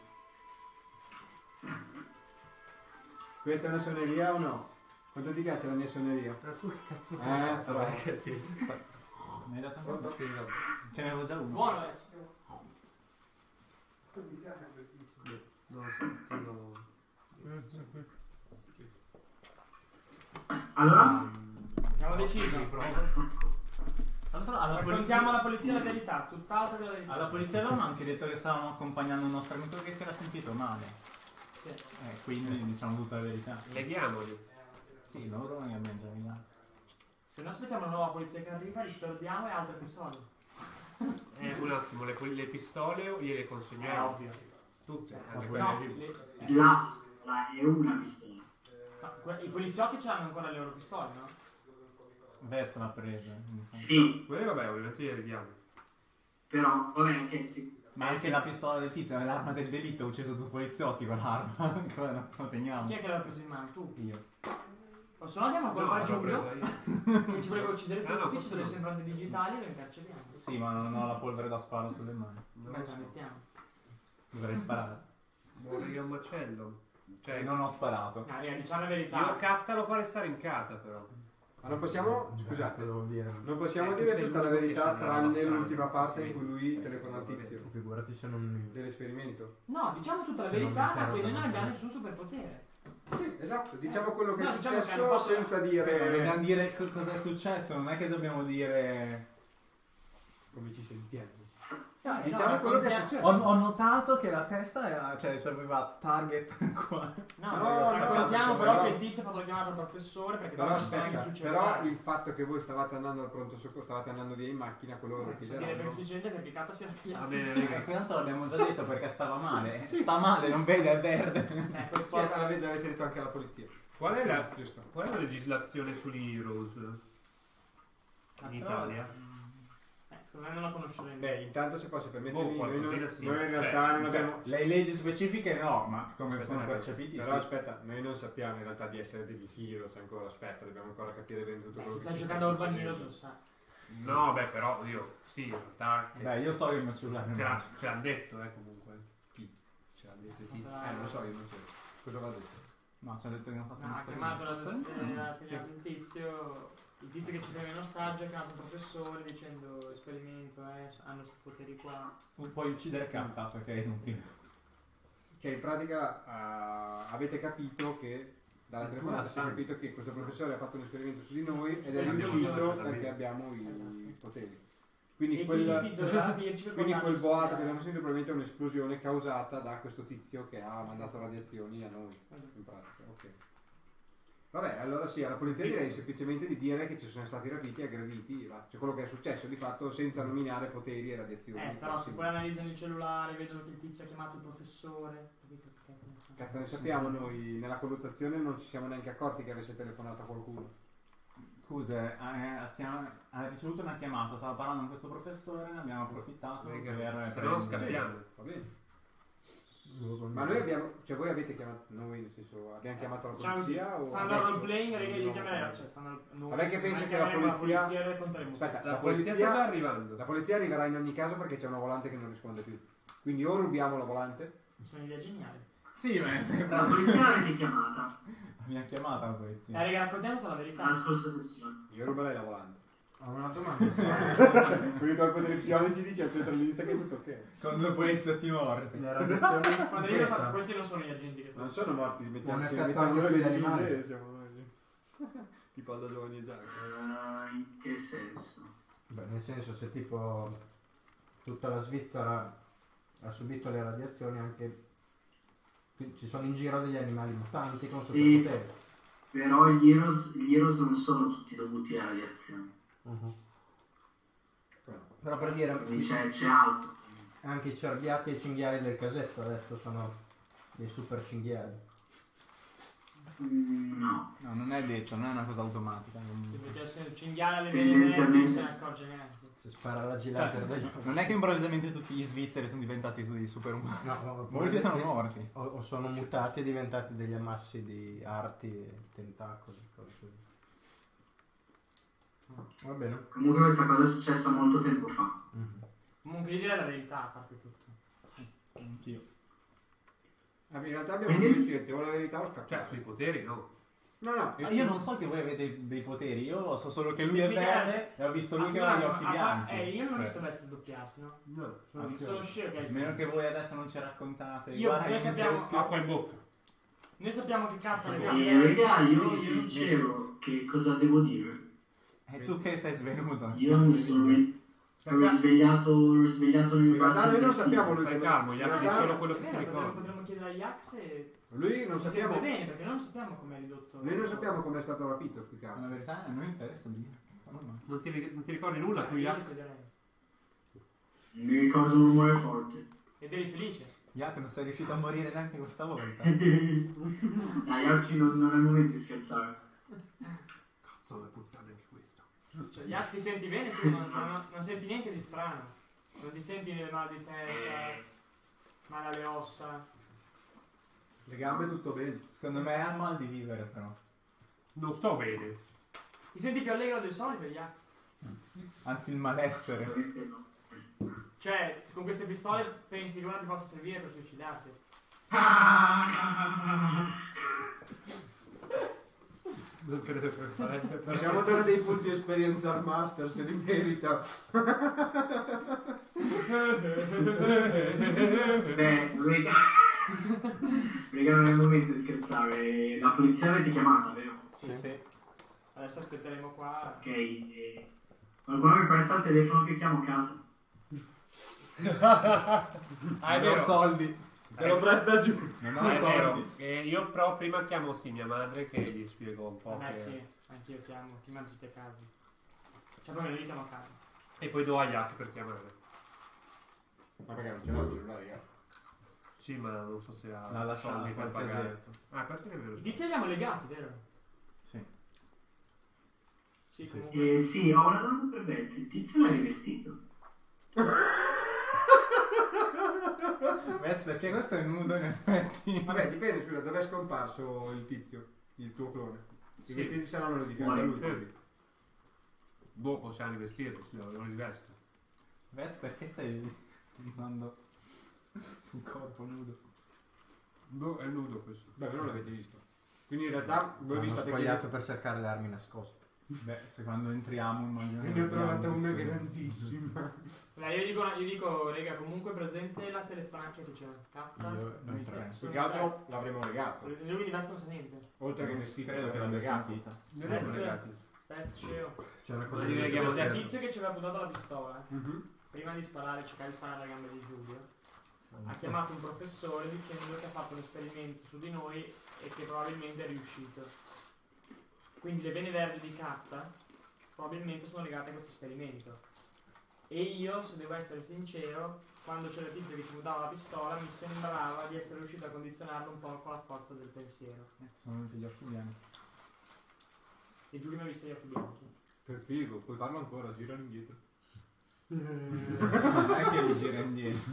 Speaker 3: Questa è una suoneria o no? Quanto ti piace la mia suoneria?
Speaker 1: Ma tu che cazzo
Speaker 3: Eh,
Speaker 1: sei?
Speaker 3: però.
Speaker 1: Che ti-
Speaker 6: Mi hai dato
Speaker 3: Pronto?
Speaker 6: un sì, vabbè. Ce ne avevo già uno.
Speaker 4: Buono, eh.
Speaker 1: Non lo sentivo...
Speaker 5: Allora,
Speaker 4: Abbiamo deciso.
Speaker 6: Allora, alla
Speaker 4: Raccontiamo alla
Speaker 6: polizia,
Speaker 4: polizia la verità, tutt'altro che la verità.
Speaker 6: alla polizia avevamo anche detto che stavamo accompagnando un nostro amico che si era sentito male.
Speaker 4: Sì.
Speaker 6: Eh, quindi diciamo tutta la verità.
Speaker 1: Leghiamoli.
Speaker 6: Sì, loro mi abbiamo già inviato.
Speaker 4: Se noi aspettiamo una nuova polizia che arriva, disturbiamo e altre pistole.
Speaker 1: Eh, un attimo, le, le pistole gliele
Speaker 4: È
Speaker 1: consegniamo.
Speaker 4: ovvio.
Speaker 1: Tutte,
Speaker 6: Ma
Speaker 1: anche
Speaker 6: poi-
Speaker 1: quelle
Speaker 4: No,
Speaker 1: lì.
Speaker 4: le-
Speaker 5: la pistola è una pistola.
Speaker 4: ma que- i poliziotti hanno ancora le loro pistole, no?
Speaker 6: Vez l'ha presa.
Speaker 5: Sì,
Speaker 1: Quelle vabbè, ovviamente gliele diamo.
Speaker 5: però, vabbè, anche se...
Speaker 6: Ma anche la pistola del tizio è l'arma del delitto, ha ucciso due poliziotti con l'arma. Cosa la la teniamo?
Speaker 4: Chi è che l'ha preso in mano? Tu?
Speaker 6: Io.
Speaker 4: O se no andiamo a
Speaker 1: No,
Speaker 4: colpa a
Speaker 1: l'ho
Speaker 4: Giulio,
Speaker 1: presa io.
Speaker 4: che ci voleva uccidere
Speaker 1: Ah, no,
Speaker 4: tutti,
Speaker 1: forse
Speaker 4: ci delle
Speaker 1: no.
Speaker 4: sembrante digitali e lo incarceriamo.
Speaker 6: Sì, ma non ho la polvere da sparo sulle mani.
Speaker 1: Non
Speaker 4: Beh,
Speaker 1: lo
Speaker 4: ce la
Speaker 1: so.
Speaker 4: mettiamo.
Speaker 6: Dovrei sparare.
Speaker 1: Muori a un macello. Cioè,
Speaker 6: E non ho sparato.
Speaker 4: No, raga, diciamo la
Speaker 1: io
Speaker 4: verità.
Speaker 1: Katta lo fa restare in casa però.
Speaker 3: Ma non possiamo, scusate,
Speaker 7: devo dire.
Speaker 3: non possiamo
Speaker 1: Eh, tu
Speaker 3: dire
Speaker 1: sei
Speaker 3: tutta la
Speaker 1: l'unico che
Speaker 3: verità
Speaker 1: sa una roba
Speaker 3: tranne
Speaker 1: strana.
Speaker 3: l'ultima parte
Speaker 1: Sì.
Speaker 3: in cui lui telefona al tizio
Speaker 7: Figurati se non...
Speaker 3: dell'esperimento.
Speaker 4: No, diciamo tutta la
Speaker 7: Se non
Speaker 4: verità,
Speaker 7: mi
Speaker 4: ma che noi non
Speaker 7: interrogano.
Speaker 4: abbiamo nessun superpotere.
Speaker 3: Sì, esatto, diciamo quello che
Speaker 4: No,
Speaker 3: è
Speaker 4: diciamo che
Speaker 3: successo
Speaker 4: hanno fatto-
Speaker 3: senza
Speaker 6: Ma
Speaker 3: dire
Speaker 6: dobbiamo dire co- cosa è successo, non è che dobbiamo dire...
Speaker 3: come ci sentiamo. Ah,
Speaker 4: No,
Speaker 3: diciamo
Speaker 4: no,
Speaker 3: quello che è
Speaker 4: contiamo-
Speaker 3: successo.
Speaker 6: Ho, ho notato che la testa era, cioè c'aveva target qua.
Speaker 4: No,
Speaker 3: No,
Speaker 4: no,
Speaker 3: no,
Speaker 4: raccontiamo
Speaker 3: no,
Speaker 4: però
Speaker 3: però-
Speaker 4: che il tizio ha fatto la chiamata al professore perché
Speaker 3: Però
Speaker 4: tanto sa che
Speaker 3: aspetta,
Speaker 4: succede.
Speaker 3: però il fatto che voi stavate andando al pronto soccorso, stavate andando via in macchina, quello lo
Speaker 4: Non so dire per
Speaker 3: chiederanno.
Speaker 4: sufficiente perché Katta si era
Speaker 1: Va
Speaker 4: figliata.
Speaker 1: bene,
Speaker 6: Eh,
Speaker 1: raga.
Speaker 6: tanto l'abbiamo già detto perché stava male.
Speaker 3: Sì.
Speaker 6: Sta male, non vede, è verde.
Speaker 4: Ecco, il
Speaker 3: Sì,
Speaker 4: posto-
Speaker 3: l'avete l'avete detto anche alla polizia.
Speaker 1: Qual è la,
Speaker 3: Giusto.
Speaker 1: qual è la legislazione sugli heroes in Italia?
Speaker 4: Eh, secondo me non la conosceremo.
Speaker 3: Beh, intanto se posso permettermi,
Speaker 1: Boh,
Speaker 3: noi, non-
Speaker 1: qualcosina sì.
Speaker 3: noi in realtà
Speaker 1: Cioè,
Speaker 3: non
Speaker 1: cioè,
Speaker 3: abbiamo...
Speaker 6: Le leggi specifiche no, ma come
Speaker 3: Aspetta
Speaker 6: sono
Speaker 3: una cosa,
Speaker 6: percepiti
Speaker 3: Però
Speaker 6: sì.
Speaker 3: aspetta, noi non sappiamo in realtà di essere degli heroes ancora, aspetta, dobbiamo ancora capire bene tutto
Speaker 4: Eh,
Speaker 3: quello
Speaker 4: si
Speaker 3: che
Speaker 4: sta
Speaker 3: ci
Speaker 4: giocando a Urban
Speaker 3: succedendo.
Speaker 4: Heroes, lo sa.
Speaker 1: No, beh, però io, sì, in realtà... che-
Speaker 6: Beh, io so che il mio cellulare non
Speaker 1: Ce
Speaker 6: va.
Speaker 1: l'ha- ce l'hanno detto, eh, comunque. Chi? Ce l'hanno detto i tizi.
Speaker 3: Eh, non lo so, io non so. Cosa va detto?
Speaker 6: No, ci ha detto che non ha fatto
Speaker 4: No,
Speaker 6: un
Speaker 4: ha chiamato la,
Speaker 6: esperimento.
Speaker 4: eh, ha chiamato il tizio, il tizio che ci teneva in ostaggio, ha chiamato il professore dicendo esperimento, eh, hanno questi poteri qua.
Speaker 6: Tu puoi uccidere Katta perché è inutile.
Speaker 3: Cioè, in pratica ah, avete capito che dalla
Speaker 1: Tu
Speaker 3: telefonata
Speaker 1: la
Speaker 3: si è
Speaker 1: sai.
Speaker 3: capito che questo professore ha fatto un esperimento su di noi ed è
Speaker 1: Abbiamo
Speaker 3: riuscito
Speaker 1: fatto
Speaker 3: perché
Speaker 1: bene.
Speaker 3: abbiamo i
Speaker 4: Esatto.
Speaker 3: poteri. Quindi
Speaker 4: E
Speaker 3: quel,
Speaker 4: quindi il tizio doveva capirci per
Speaker 3: quindi quel
Speaker 4: portarci
Speaker 3: boato
Speaker 4: sia-
Speaker 3: che abbiamo sentito probabilmente è un'esplosione causata da questo tizio che ha mandato radiazioni a noi. In pratica, ok. Vabbè, allora sì, alla polizia direi semplicemente di dire che ci sono stati rapiti e aggrediti, va. Cioè quello che è successo di fatto senza nominare poteri e radiazioni.
Speaker 4: Eh, però se
Speaker 3: possibili.
Speaker 4: poi analizzano il cellulare, vedono che il tizio ha chiamato il professore. Capito? Che cazzo ne so.
Speaker 3: Cazzo ne sappiamo noi, nella colluttazione non ci siamo neanche accorti che avesse telefonato a qualcuno.
Speaker 6: Scusa, eh, ha, chiama- ha ricevuto una chiamata, stava parlando con questo professore, ne abbiamo approfittato
Speaker 1: Raga,
Speaker 6: per...
Speaker 1: se no scappiamo.
Speaker 3: Va bene. Ma noi abbiamo, cioè voi avete chiamato, noi nel senso, abbiamo chiamato la
Speaker 4: Diciamo
Speaker 3: polizia
Speaker 4: che
Speaker 3: o
Speaker 4: stanno al
Speaker 3: adesso?
Speaker 4: roleplaying, raga, gli
Speaker 3: No,
Speaker 4: chiameremo.
Speaker 3: no.
Speaker 4: Cioè, stanno al- noi-
Speaker 3: Vabbè che pensi
Speaker 4: noi
Speaker 3: che la
Speaker 4: chiameremo
Speaker 3: polizia-
Speaker 4: e conteremo.
Speaker 3: Aspetta,
Speaker 1: La
Speaker 3: la
Speaker 1: polizia
Speaker 3: polizia,
Speaker 1: sta arrivando.
Speaker 3: la polizia arriverà in ogni caso perché c'è una volante che non risponde più. Quindi o rubiamo la volante,
Speaker 4: Sono idea geniale.
Speaker 6: Sì, ma è
Speaker 5: La
Speaker 6: sembra...
Speaker 5: polizia l'avete chiamata
Speaker 6: Mi ha chiamata la
Speaker 4: Eh,
Speaker 6: polizia.
Speaker 4: raga, raccontiamo la verità.
Speaker 5: la scorsa sessione.
Speaker 3: io ruberei la volante.
Speaker 7: Ho una domanda.
Speaker 3: Quindi dopo delle psione ci dice al centralista che è tutto ok.
Speaker 6: Con due poliziotti morti.
Speaker 7: Le radiazioni
Speaker 4: Quando io ho fatto, questi non sono gli agenti che stanno.
Speaker 3: Non sono morti, li mettiamo,
Speaker 7: Un
Speaker 3: ci
Speaker 7: effetto
Speaker 3: mettiamo
Speaker 7: anche
Speaker 3: noi
Speaker 7: sugli
Speaker 3: le
Speaker 7: animali.
Speaker 3: divise e siamo noi. Tipo Aldo Giovanni e Giacomo.
Speaker 5: Eh, in che senso?
Speaker 7: Beh, nel senso, se tipo tutta la Svizzera ha subito le radiazioni, anche qui ci sono in giro degli animali mutanti con
Speaker 5: Sì.
Speaker 7: superpoteri.
Speaker 5: Però gli heroes, gli heroes non sono tutti dovuti alla radiazione.
Speaker 7: Mhm. Però per dire,
Speaker 5: Quindi c'è, c'è altro.
Speaker 7: anche i cerbiati e i cinghiali del casetto adesso sono dei super cinghiali.
Speaker 5: Mm, no.
Speaker 6: No, non è detto, non è una cosa automatica. non-
Speaker 4: Perché se il cinghiale alle vene non
Speaker 5: Tendenzialmente-
Speaker 4: se ne accorge neanche.
Speaker 7: Si spara la laser dagli occhi.
Speaker 6: Non è che improvvisamente tutti gli svizzeri sono diventati dei superumani.
Speaker 7: No,
Speaker 6: Molti sono morti.
Speaker 7: O, o sono mutati e diventati degli ammassi di arti e tentacoli. Cose così. Va bene.
Speaker 5: Comunque questa cosa è successa molto tempo fa.
Speaker 7: Mhm.
Speaker 4: Comunque io direi la verità, a parte tutto.
Speaker 6: Anch'io.
Speaker 3: Ah, in realtà abbiamo
Speaker 5: Quindi-
Speaker 3: due dirti, o la verità o
Speaker 1: Cioè,
Speaker 3: scappare.
Speaker 1: sui poteri no.
Speaker 3: No, no,
Speaker 6: Ah, io non so che voi avete dei poteri, io so solo che lui è
Speaker 4: Mica-
Speaker 6: verde e ho visto lui
Speaker 4: Ah,
Speaker 6: che aveva gli
Speaker 4: scusa,
Speaker 6: occhi
Speaker 4: ma-
Speaker 6: bianchi.
Speaker 4: Eh, io non ho
Speaker 6: Cioè,
Speaker 4: visto Vez sdoppiarsi, no?
Speaker 1: No, sono
Speaker 6: Ah,
Speaker 1: scemo.
Speaker 4: Sono scemo che è il
Speaker 6: Meno che voi adesso non ci raccontate.
Speaker 4: Io-
Speaker 6: Guarda
Speaker 4: noi
Speaker 6: che si
Speaker 4: sappiamo-
Speaker 6: sdoppia.
Speaker 1: Acqua in bocca.
Speaker 4: Noi sappiamo che Katta le
Speaker 5: E
Speaker 4: gambe.
Speaker 5: raga, io vi dicevo che cosa devo dire.
Speaker 6: E tu che sei svenuto?
Speaker 5: Io mi sono ri- ero
Speaker 3: Aspetta.
Speaker 5: risvegliato, ero risvegliato nel
Speaker 3: In realtà
Speaker 5: braccio
Speaker 3: noi non
Speaker 5: del
Speaker 3: sappiamo
Speaker 5: figlio.
Speaker 3: lui
Speaker 1: Stai
Speaker 3: che-
Speaker 1: calmo, gli
Speaker 3: in
Speaker 1: altri
Speaker 3: realtà-
Speaker 1: solo quello
Speaker 4: È
Speaker 1: che ti
Speaker 4: vero, potremmo,
Speaker 1: ricordi.
Speaker 4: potremmo chiedere agli Axe e
Speaker 3: Lui non
Speaker 4: si
Speaker 3: sappiamo,
Speaker 4: sente bene perché non sappiamo come è ridotto.
Speaker 3: noi non sappiamo come è stato rapito qui
Speaker 6: Ma la
Speaker 3: cazzo.
Speaker 6: verità a noi interessa dire. Ma no.
Speaker 1: Non ti, ri- non ti ricordi nulla?
Speaker 4: Eh,
Speaker 1: Qui
Speaker 4: io
Speaker 1: ah?
Speaker 4: ti chiederei.
Speaker 5: Mi ricordo un rumore forte.
Speaker 4: Ed eri felice.
Speaker 6: Jacopo non sei riuscito a morire neanche questa volta.
Speaker 5: Dai, oggi non, non è il momento di scherzare.
Speaker 1: Cazzo, è puttana anche questo.
Speaker 4: Cioè, gli altri ti senti bene, tu non, non- non senti niente di strano. Non ti senti mal di testa, male alle ossa.
Speaker 3: Le gambe tutto bene.
Speaker 6: Secondo me ha mal di vivere però.
Speaker 1: Non sto bene.
Speaker 4: Ti senti più allegro del solito, gli altri.
Speaker 6: Anzi il malessere.
Speaker 5: Assolutamente no.
Speaker 4: Cioè, con queste pistole pensi che una ti possa servire per suicidarti.
Speaker 1: Non credo che farebbe.
Speaker 3: Possiamo dare dei punti esperienza al master se li merita.
Speaker 5: Beh, raga. Raga, non è il momento di scherzare. La polizia l'avete chiamata, vero?
Speaker 6: Sì, sì.
Speaker 4: Adesso aspetteremo qua.
Speaker 5: Ok. e- Qualcuno mi presta il telefono che chiamo a casa?
Speaker 1: Ah, è
Speaker 6: Non ho
Speaker 1: vero.
Speaker 6: soldi.
Speaker 3: Te lo presta giù.
Speaker 6: Non ho
Speaker 1: Ah, è vero.
Speaker 6: soldi.
Speaker 1: Eh, io però prima chiamo sì mia madre che gli spiego un po'.
Speaker 4: Eh
Speaker 1: che-
Speaker 4: sì, anch'io chiamo, chiamano tutti a casa. Cioè proprio li chiamo a casa.
Speaker 1: E poi do a Yak per chiamare.
Speaker 3: Ma perché non ce l'ho il cellulare, io?
Speaker 1: Sì, ma non so se ha
Speaker 6: L'ha lasciato
Speaker 1: soldi per
Speaker 6: al
Speaker 1: pagare.
Speaker 6: casetto.
Speaker 1: Ah, perché è vero?
Speaker 4: I tizi li abbiamo legati, vero?
Speaker 6: Sì.
Speaker 4: Sì, comunque.
Speaker 5: Eh, sì, ho una domanda per Vez. Il tizio l'ha rivestito?
Speaker 6: Vez, perché questo è nudo in effetti.
Speaker 3: Vabbè, dipende, scusa, dove è scomparso il tizio, il tuo clone? I
Speaker 1: Sì.
Speaker 3: vestiti saranno di
Speaker 5: Fuori.
Speaker 3: lui.
Speaker 1: Sì.
Speaker 3: quindi.
Speaker 1: Boh, possiamo rivestirlo, sì, lo rivesto.
Speaker 6: Vez, perché stai andando sul corpo nudo?
Speaker 1: Boh, è nudo questo.
Speaker 3: Beh, voi non l'avete visto. Quindi in realtà voi
Speaker 7: Hanno
Speaker 3: vi state
Speaker 7: sbagliato per cercare le armi nascoste.
Speaker 6: Beh, se quando entriamo immagino
Speaker 3: Quindi ho
Speaker 6: vediamo
Speaker 3: trovato
Speaker 6: il
Speaker 3: una
Speaker 6: tizio.
Speaker 3: grandissima.
Speaker 4: Dai, io dico, io dico, raga, comunque presente la telefonata che c'è. Catta.
Speaker 7: Io- noi tre.
Speaker 3: Più che altro l'avremo legato.
Speaker 4: Lui di Vez non sa niente.
Speaker 3: Oltre che vestito,
Speaker 6: Credo che
Speaker 3: l'avremo
Speaker 6: l'abbia
Speaker 3: legato.
Speaker 6: sentita.
Speaker 1: Ne abbiamo
Speaker 4: Vez.
Speaker 1: legati.
Speaker 4: Vez, sceo.
Speaker 7: C'è una cosa
Speaker 1: Vuol dire
Speaker 7: di-
Speaker 1: che abbiamo
Speaker 4: Il
Speaker 1: detto.
Speaker 4: tizio che ci aveva puntato la pistola,
Speaker 3: Mhm.
Speaker 4: prima di sparare, cercare di sparare alla gamba di Giulio, ha chiamato un professore dicendo che ha fatto un esperimento su di noi e che probabilmente è riuscito. Quindi le vene verdi di Katta probabilmente sono legate a questo esperimento. E io, se devo essere sincero, quando c'era il tizio che ci puntava la pistola, mi sembrava di essere riuscito a condizionarlo un po' con la forza del pensiero.
Speaker 6: Eh, sono venuti gli occhi bianchi.
Speaker 4: E Giulio mi ha visto gli occhi bianchi.
Speaker 3: Per figo, puoi farlo ancora, girano indietro.
Speaker 6: Anche li gira indietro.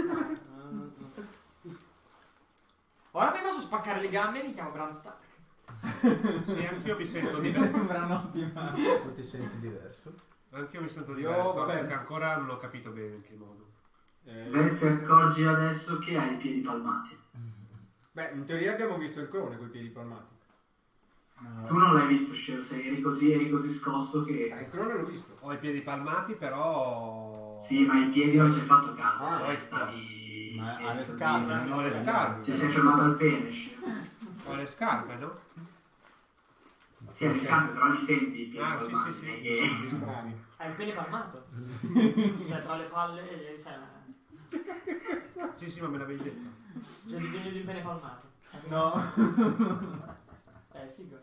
Speaker 4: Ora mi posso spaccare le gambe e mi chiamo Bran Stark.
Speaker 1: Sì, anch'io mi sento
Speaker 6: Mi
Speaker 1: diverso.
Speaker 6: sembra un'ottima.
Speaker 7: Tu ti senti diverso?
Speaker 1: Anch'io mi sento
Speaker 3: Io,
Speaker 1: diverso,
Speaker 3: vabbè.
Speaker 1: perché ancora non ho capito bene in che modo.
Speaker 3: Eh,
Speaker 5: Vez, accorgi adesso che hai i piedi palmati.
Speaker 3: beh, in teoria abbiamo visto il clone con i piedi palmati.
Speaker 6: No,
Speaker 5: Tu non l'hai visto, Sceo, sei eri così, eri così scosso
Speaker 3: Eh,
Speaker 5: che...
Speaker 3: il clone l'ho visto.
Speaker 1: Ho i piedi palmati, però...
Speaker 5: Sì, ma i piedi non ci hai fatto caso,
Speaker 3: Ah,
Speaker 5: cioè
Speaker 1: ecco.
Speaker 5: stavi...
Speaker 6: Ma
Speaker 5: stavi
Speaker 6: alle
Speaker 5: così.
Speaker 6: scarpe,
Speaker 1: Non ho le scarpe.
Speaker 5: Ci sei fermato al pene, Sceo.
Speaker 1: Ho le scarpe, no?
Speaker 5: Sì, alle scarpe, però li senti i piedi
Speaker 1: Ah, sì,
Speaker 5: palmati.
Speaker 1: sì, sì.
Speaker 5: non è che-
Speaker 3: Gli strani.
Speaker 4: Hai il pene palmato? Cioè tra le palle e cioè,
Speaker 1: Sì, sì, ma me l'avevi detto.
Speaker 4: c'è il disegno di un pene palmato.
Speaker 6: no.
Speaker 4: Eh, figo.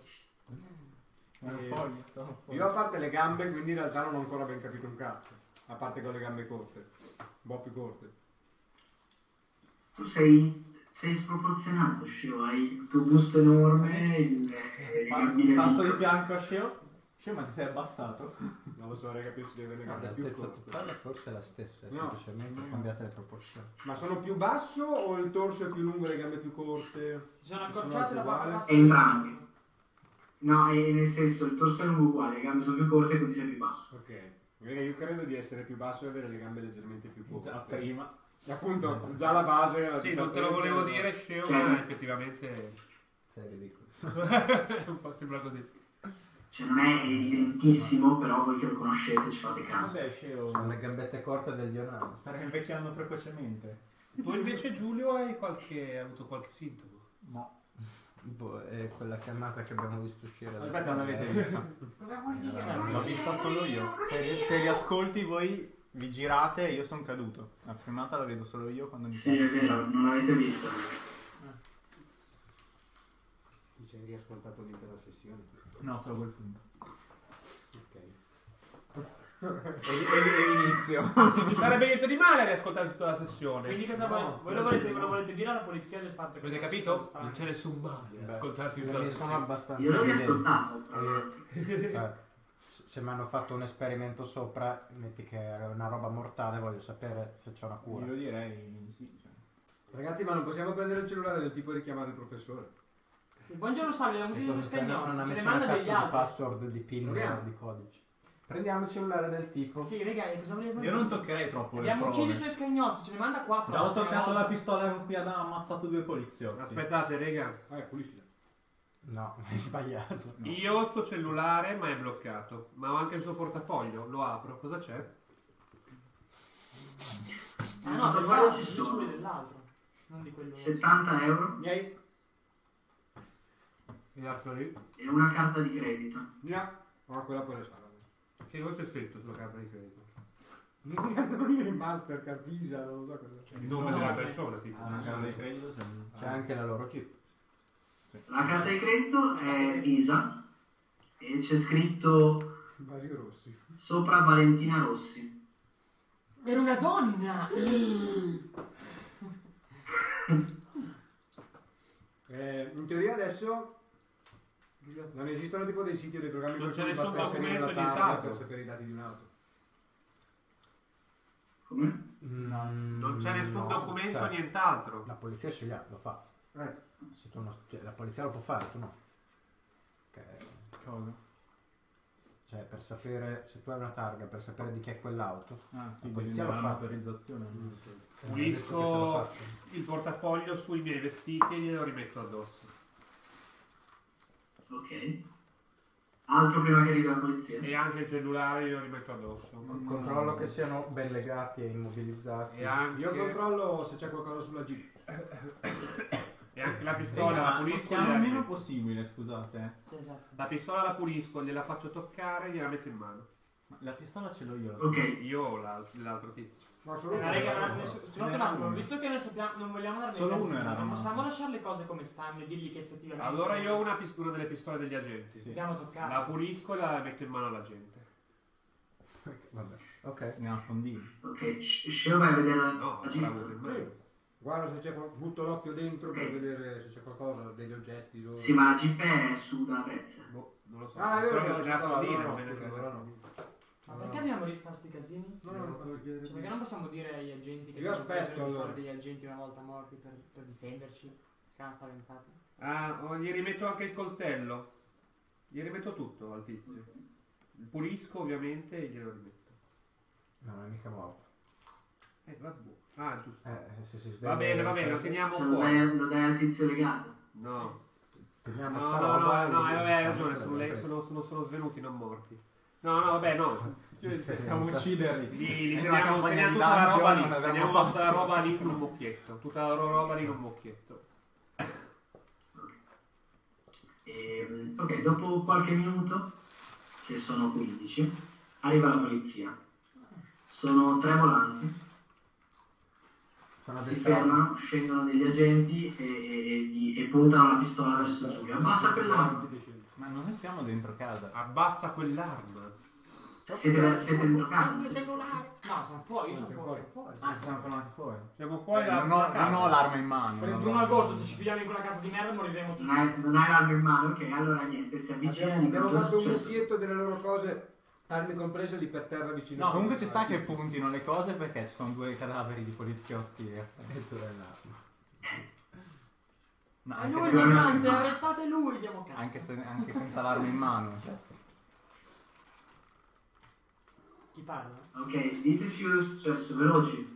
Speaker 6: È un foglio, sto foglio.
Speaker 3: Io a parte le gambe, quindi in realtà non ho ancora ben capito un cazzo. A parte con le gambe corte. Un po' più corte.
Speaker 5: Tu sei, sei sproporzionato, Sceo, hai il tuo busto enorme, il, le
Speaker 6: Pa-
Speaker 5: gambine
Speaker 6: Passo di
Speaker 5: piccole.
Speaker 6: fianco a Sceo. Sceo, ma ti sei abbassato?
Speaker 3: Non lo so, raga, penso di avere le
Speaker 7: No,
Speaker 3: gambe
Speaker 7: la
Speaker 3: più
Speaker 7: altezza
Speaker 3: corte.
Speaker 7: totale forse è la stessa,
Speaker 3: No.
Speaker 7: semplicemente cambiate le proporzioni.
Speaker 3: Ma sono più basso o il torso è più lungo e le gambe più corte?
Speaker 4: Si sono
Speaker 3: Sono
Speaker 4: accorciate la
Speaker 3: uguali?
Speaker 4: parte bassa.
Speaker 5: Entrambi. No, e nel senso, il torso è lungo uguale, le gambe sono più corte, quindi sei più basso.
Speaker 3: Ok. Raga, io credo di essere più basso e avere le gambe leggermente più corte.
Speaker 6: Già prima.
Speaker 3: E appunto, già la base era
Speaker 1: Sì,
Speaker 3: di
Speaker 1: non te lo
Speaker 3: partenza,
Speaker 1: volevo
Speaker 3: no?
Speaker 1: dire, Sceo,
Speaker 5: Cioè-
Speaker 1: ma effettivamente...
Speaker 7: Sei ridicolo.
Speaker 1: un po' sembra così.
Speaker 5: Cioè non è evidentissimo, però voi che lo conoscete ci fate caso.
Speaker 6: Vabbè, Sceo.
Speaker 7: Sono le gambette corte del Dionano.
Speaker 6: Starei invecchiando precocemente.
Speaker 1: Tu invece, Giulio, hai, qualche... hai avuto qualche sintomo?
Speaker 6: No.
Speaker 7: Boh, è quella chiamata che abbiamo visto uscire. dal-
Speaker 6: Aspetta, non l'avete vista.
Speaker 4: Cosa vuol dire?
Speaker 6: L'ho vista solo io. Se, se riascolti voi vi girate e io sono caduto. La filmata la vedo solo io quando mi
Speaker 5: Sì, è vero, non l'avete visto.
Speaker 3: Ci hai riascoltato l'intera sessione.
Speaker 6: No, solo quel punto.
Speaker 3: Ok.
Speaker 6: E, e- e inizio.
Speaker 1: Non ci sarebbe niente di male a riascoltare tutta la sessione.
Speaker 4: Quindi cosa
Speaker 3: No,
Speaker 4: vuoi? Voi lo volete, lo volete dire alla polizia del fatto che...
Speaker 1: Avete capito? Non c'è nessun male
Speaker 7: Beh,
Speaker 1: ad ascoltarsi tutta la
Speaker 7: mi sono
Speaker 1: sessione.
Speaker 7: abbastanza
Speaker 5: Io l'ho
Speaker 7: evidenti.
Speaker 5: riascoltato, tra l'altro.
Speaker 7: Eh, se mi hanno fatto un esperimento sopra, metti che è una roba mortale, voglio sapere se c'è una cura.
Speaker 6: Io direi sì. Cioè.
Speaker 3: Ragazzi, ma non possiamo prendere il cellulare del tipo e richiamare il professore?
Speaker 4: Buongiorno Salvi, la musica
Speaker 7: Secondo
Speaker 4: su
Speaker 7: te non
Speaker 4: Scagnozzi,
Speaker 7: non ha
Speaker 4: ce ne
Speaker 7: messo una
Speaker 4: manda
Speaker 7: cazzo
Speaker 4: degli
Speaker 7: di
Speaker 4: altri.
Speaker 7: password, di pin,
Speaker 3: Proviamo.
Speaker 7: di codici. Prendiamo il cellulare del tipo.
Speaker 4: Sì, raga, e cosa volete?
Speaker 6: Io non toccherei troppo le
Speaker 4: Abbiamo
Speaker 6: prove.
Speaker 4: ucciso i suoi Scagnozzi, ce ne manda quattro.
Speaker 6: Già ho
Speaker 4: la prossima
Speaker 6: toccato la
Speaker 4: volta.
Speaker 6: pistola con cui ha ammazzato due poliziotti.
Speaker 1: Aspettate, rega.
Speaker 3: Vabbè, puliscila.
Speaker 7: No, hai sbagliato.
Speaker 6: No.
Speaker 1: Io ho il suo cellulare, ma è bloccato. Ma ho anche il suo portafoglio. Lo apro. Cosa c'è?
Speaker 4: Ah
Speaker 5: Il
Speaker 4: no,
Speaker 5: portafoglio
Speaker 4: dell'altro,
Speaker 5: ci
Speaker 4: dici
Speaker 5: sono.
Speaker 4: quelli dell'altro. Non di quello...
Speaker 5: settanta euro
Speaker 3: Miei?
Speaker 1: E l'altro lì?
Speaker 5: e una carta di credito.
Speaker 3: No. Ma quella puoi lasciare.
Speaker 1: Che cosa c'è scritto sulla carta di credito?
Speaker 3: Il Mastercard, Visa, non lo so cosa.
Speaker 1: Il nome
Speaker 6: No,
Speaker 1: della
Speaker 6: no,
Speaker 1: persona, tipo.
Speaker 6: La carta di credito c'è.
Speaker 7: C'è anche la loro chip.
Speaker 5: La carta di credito è Visa e c'è scritto
Speaker 3: Mario Rossi.
Speaker 5: sopra Valentina Rossi.
Speaker 4: Era una donna!
Speaker 3: Eh, in teoria adesso non esistono tipo dei siti o dei programmi
Speaker 1: Non
Speaker 3: per
Speaker 1: c'è
Speaker 3: cui
Speaker 1: nessun
Speaker 3: basta inserire
Speaker 1: documento,
Speaker 3: la targa
Speaker 1: nient'altro.
Speaker 3: per sapere i dati di un'auto.
Speaker 5: Come?
Speaker 1: Non c'è nessun
Speaker 7: no,
Speaker 1: documento,
Speaker 7: cioè,
Speaker 1: nient'altro.
Speaker 7: La polizia sceglie, lo fa.
Speaker 3: Eh,
Speaker 7: Se tu non- cioè, la polizia lo può fare, tu no. Che-
Speaker 6: Cosa?
Speaker 7: cioè, per sapere se tu hai una targa, per sapere di chi è quell'auto.
Speaker 6: Ah, sì,
Speaker 7: La
Speaker 6: devi
Speaker 7: polizia
Speaker 6: dare
Speaker 7: lo fa.
Speaker 6: un'autorizzazione.
Speaker 7: Eh,
Speaker 1: Pulisco
Speaker 7: adesso che te lo faccio.
Speaker 1: il portafoglio sui miei vestiti e glielo rimetto addosso.
Speaker 5: Ok. Altro prima che arrivi la polizia.
Speaker 1: E anche il cellulare glielo rimetto addosso.
Speaker 7: Controllo che siano ben legati e immobilizzati.
Speaker 1: E anche,
Speaker 3: io controllo se c'è qualcosa sulla Jeep.
Speaker 1: e anche la pistola la pulisco.
Speaker 6: Siamo
Speaker 1: gliela
Speaker 6: il meno
Speaker 1: rimetto.
Speaker 6: possibile, scusate.
Speaker 4: Sì, esatto.
Speaker 1: La pistola la pulisco, gliela faccio toccare e gliela metto in mano.
Speaker 6: Ma la pistola ce l'ho io.
Speaker 5: Ok.
Speaker 1: Io o l'alt- l'altro tizio.
Speaker 3: No,
Speaker 4: Eh,
Speaker 3: solo
Speaker 4: ma raga, ma
Speaker 3: uno.
Speaker 4: nessu-
Speaker 6: Ce
Speaker 4: scusate un
Speaker 6: n'era
Speaker 4: attimo,
Speaker 6: uno.
Speaker 4: visto che noi sappiamo, non vogliamo darne
Speaker 6: Solo
Speaker 4: casino,
Speaker 6: uno era
Speaker 4: non
Speaker 6: armato.
Speaker 4: possiamo lasciare le cose come stanno e dirgli che effettivamente
Speaker 1: Allora io ho una, pist- una delle pistole degli agenti.
Speaker 6: Sì.
Speaker 4: dobbiamo
Speaker 1: La
Speaker 4: toccare.
Speaker 1: pulisco e la metto in mano alla gente.
Speaker 7: Vabbè, ok.
Speaker 6: Ne ha fondini.
Speaker 5: Ok. Sc- Sceo vai a vedere la,
Speaker 1: No,
Speaker 5: la
Speaker 1: l'ho avuto in
Speaker 5: Jeep.
Speaker 1: mano.
Speaker 3: Guarda se c'è qual- butto l'occhio dentro per
Speaker 5: Ok.
Speaker 3: vedere se c'è qualcosa, degli oggetti. Loro.
Speaker 5: Sì, ma la Jeep è su da Vezza.
Speaker 1: Boh, non lo so.
Speaker 3: Ah, è vero
Speaker 1: Solo
Speaker 3: che l'ho
Speaker 1: nella
Speaker 3: lasciato là,
Speaker 1: fondina,
Speaker 3: no, no,
Speaker 1: va bene
Speaker 3: scusa,
Speaker 1: anche
Speaker 3: allora
Speaker 1: nella
Speaker 3: no.
Speaker 4: Ma perché dobbiamo rifare sti casini?
Speaker 3: No, no, no, togliere-
Speaker 4: Cioè, perché non possiamo dire agli agenti che
Speaker 3: Io
Speaker 4: abbiamo preso
Speaker 3: aspetto,
Speaker 4: le pistole
Speaker 3: allora.
Speaker 4: degli agenti una volta morti per, per difenderci? Che hanno spaventati.
Speaker 1: Ah, oh, gli rimetto anche il coltello. Gli rimetto tutto al tizio. Il pulisco ovviamente e glielo rimetto.
Speaker 7: No, non è mica morto.
Speaker 1: Eh, vabbè. Ah, giusto.
Speaker 7: Eh, se si sveglia...
Speaker 1: Va bene, va bene, lo teniamo
Speaker 5: Cioè, lo
Speaker 1: fuori.
Speaker 5: dai, lo dai al tizio legato.
Speaker 1: No.
Speaker 7: Teniamo
Speaker 1: No,
Speaker 7: sta
Speaker 1: no, no,
Speaker 7: roba
Speaker 1: no,
Speaker 7: e-
Speaker 1: eh, vabbè, hai ragione, sono, le- sono, sono, sono svenuti, non morti. No, no, vabbè, no.
Speaker 6: Possiamo ucciderli.
Speaker 1: Li, li
Speaker 6: È una
Speaker 1: teniamo,
Speaker 6: campagna
Speaker 1: teniamo
Speaker 6: di
Speaker 1: tutta la roba
Speaker 6: dungeon,
Speaker 1: lì,
Speaker 6: non avremmo
Speaker 1: teniamo
Speaker 6: fatto.
Speaker 1: tutta la roba lì in un mucchietto. Tutta la loro roba lì in un mucchietto.
Speaker 5: E, ok, dopo qualche minuto, che sono quindici, arriva la polizia. Sono tre volanti,
Speaker 7: Sono
Speaker 5: si
Speaker 7: addestrati.
Speaker 5: fermano, scendono degli agenti e, e- e- e puntano la pistola verso Giulia. Abbassa quell'arma!
Speaker 6: Ma noi siamo dentro casa.
Speaker 1: Abbassa quell'arma.
Speaker 5: Siete, siete dentro casa? sì.
Speaker 4: No, sono fuori, io sono fuori, sono fuori.
Speaker 6: Ah, siamo fermati fuori.
Speaker 1: Siamo fuori
Speaker 6: Eh,
Speaker 1: da
Speaker 6: non, ho,
Speaker 1: da casa.
Speaker 6: non ho l'arma in mano.
Speaker 4: Per il
Speaker 6: non
Speaker 4: primo
Speaker 6: ho-
Speaker 4: agosto, se ci pigliamo in quella casa di merda, moriremo tutti.
Speaker 5: Non hai, non hai l'arma in mano? Ok, allora niente, si avvicina
Speaker 3: Abbiamo,
Speaker 5: di
Speaker 3: abbiamo
Speaker 5: cosa è
Speaker 3: fatto un
Speaker 5: successo?
Speaker 3: mucchietto delle loro cose, armi comprese lì per terra vicino.
Speaker 6: No, comunque ci sta che puntino le cose perché ci sono due cadaveri di poliziotti.
Speaker 7: Addirittura è l'arma.
Speaker 6: No,
Speaker 4: È
Speaker 6: anche,
Speaker 4: lui il
Speaker 6: se-
Speaker 4: gigante, arrestate lui, diamo cazzo.
Speaker 6: anche, se- anche senza l'arma in mano. Cioè.
Speaker 4: Chi parla?
Speaker 5: Ok, diteci cosa è successo, veloci.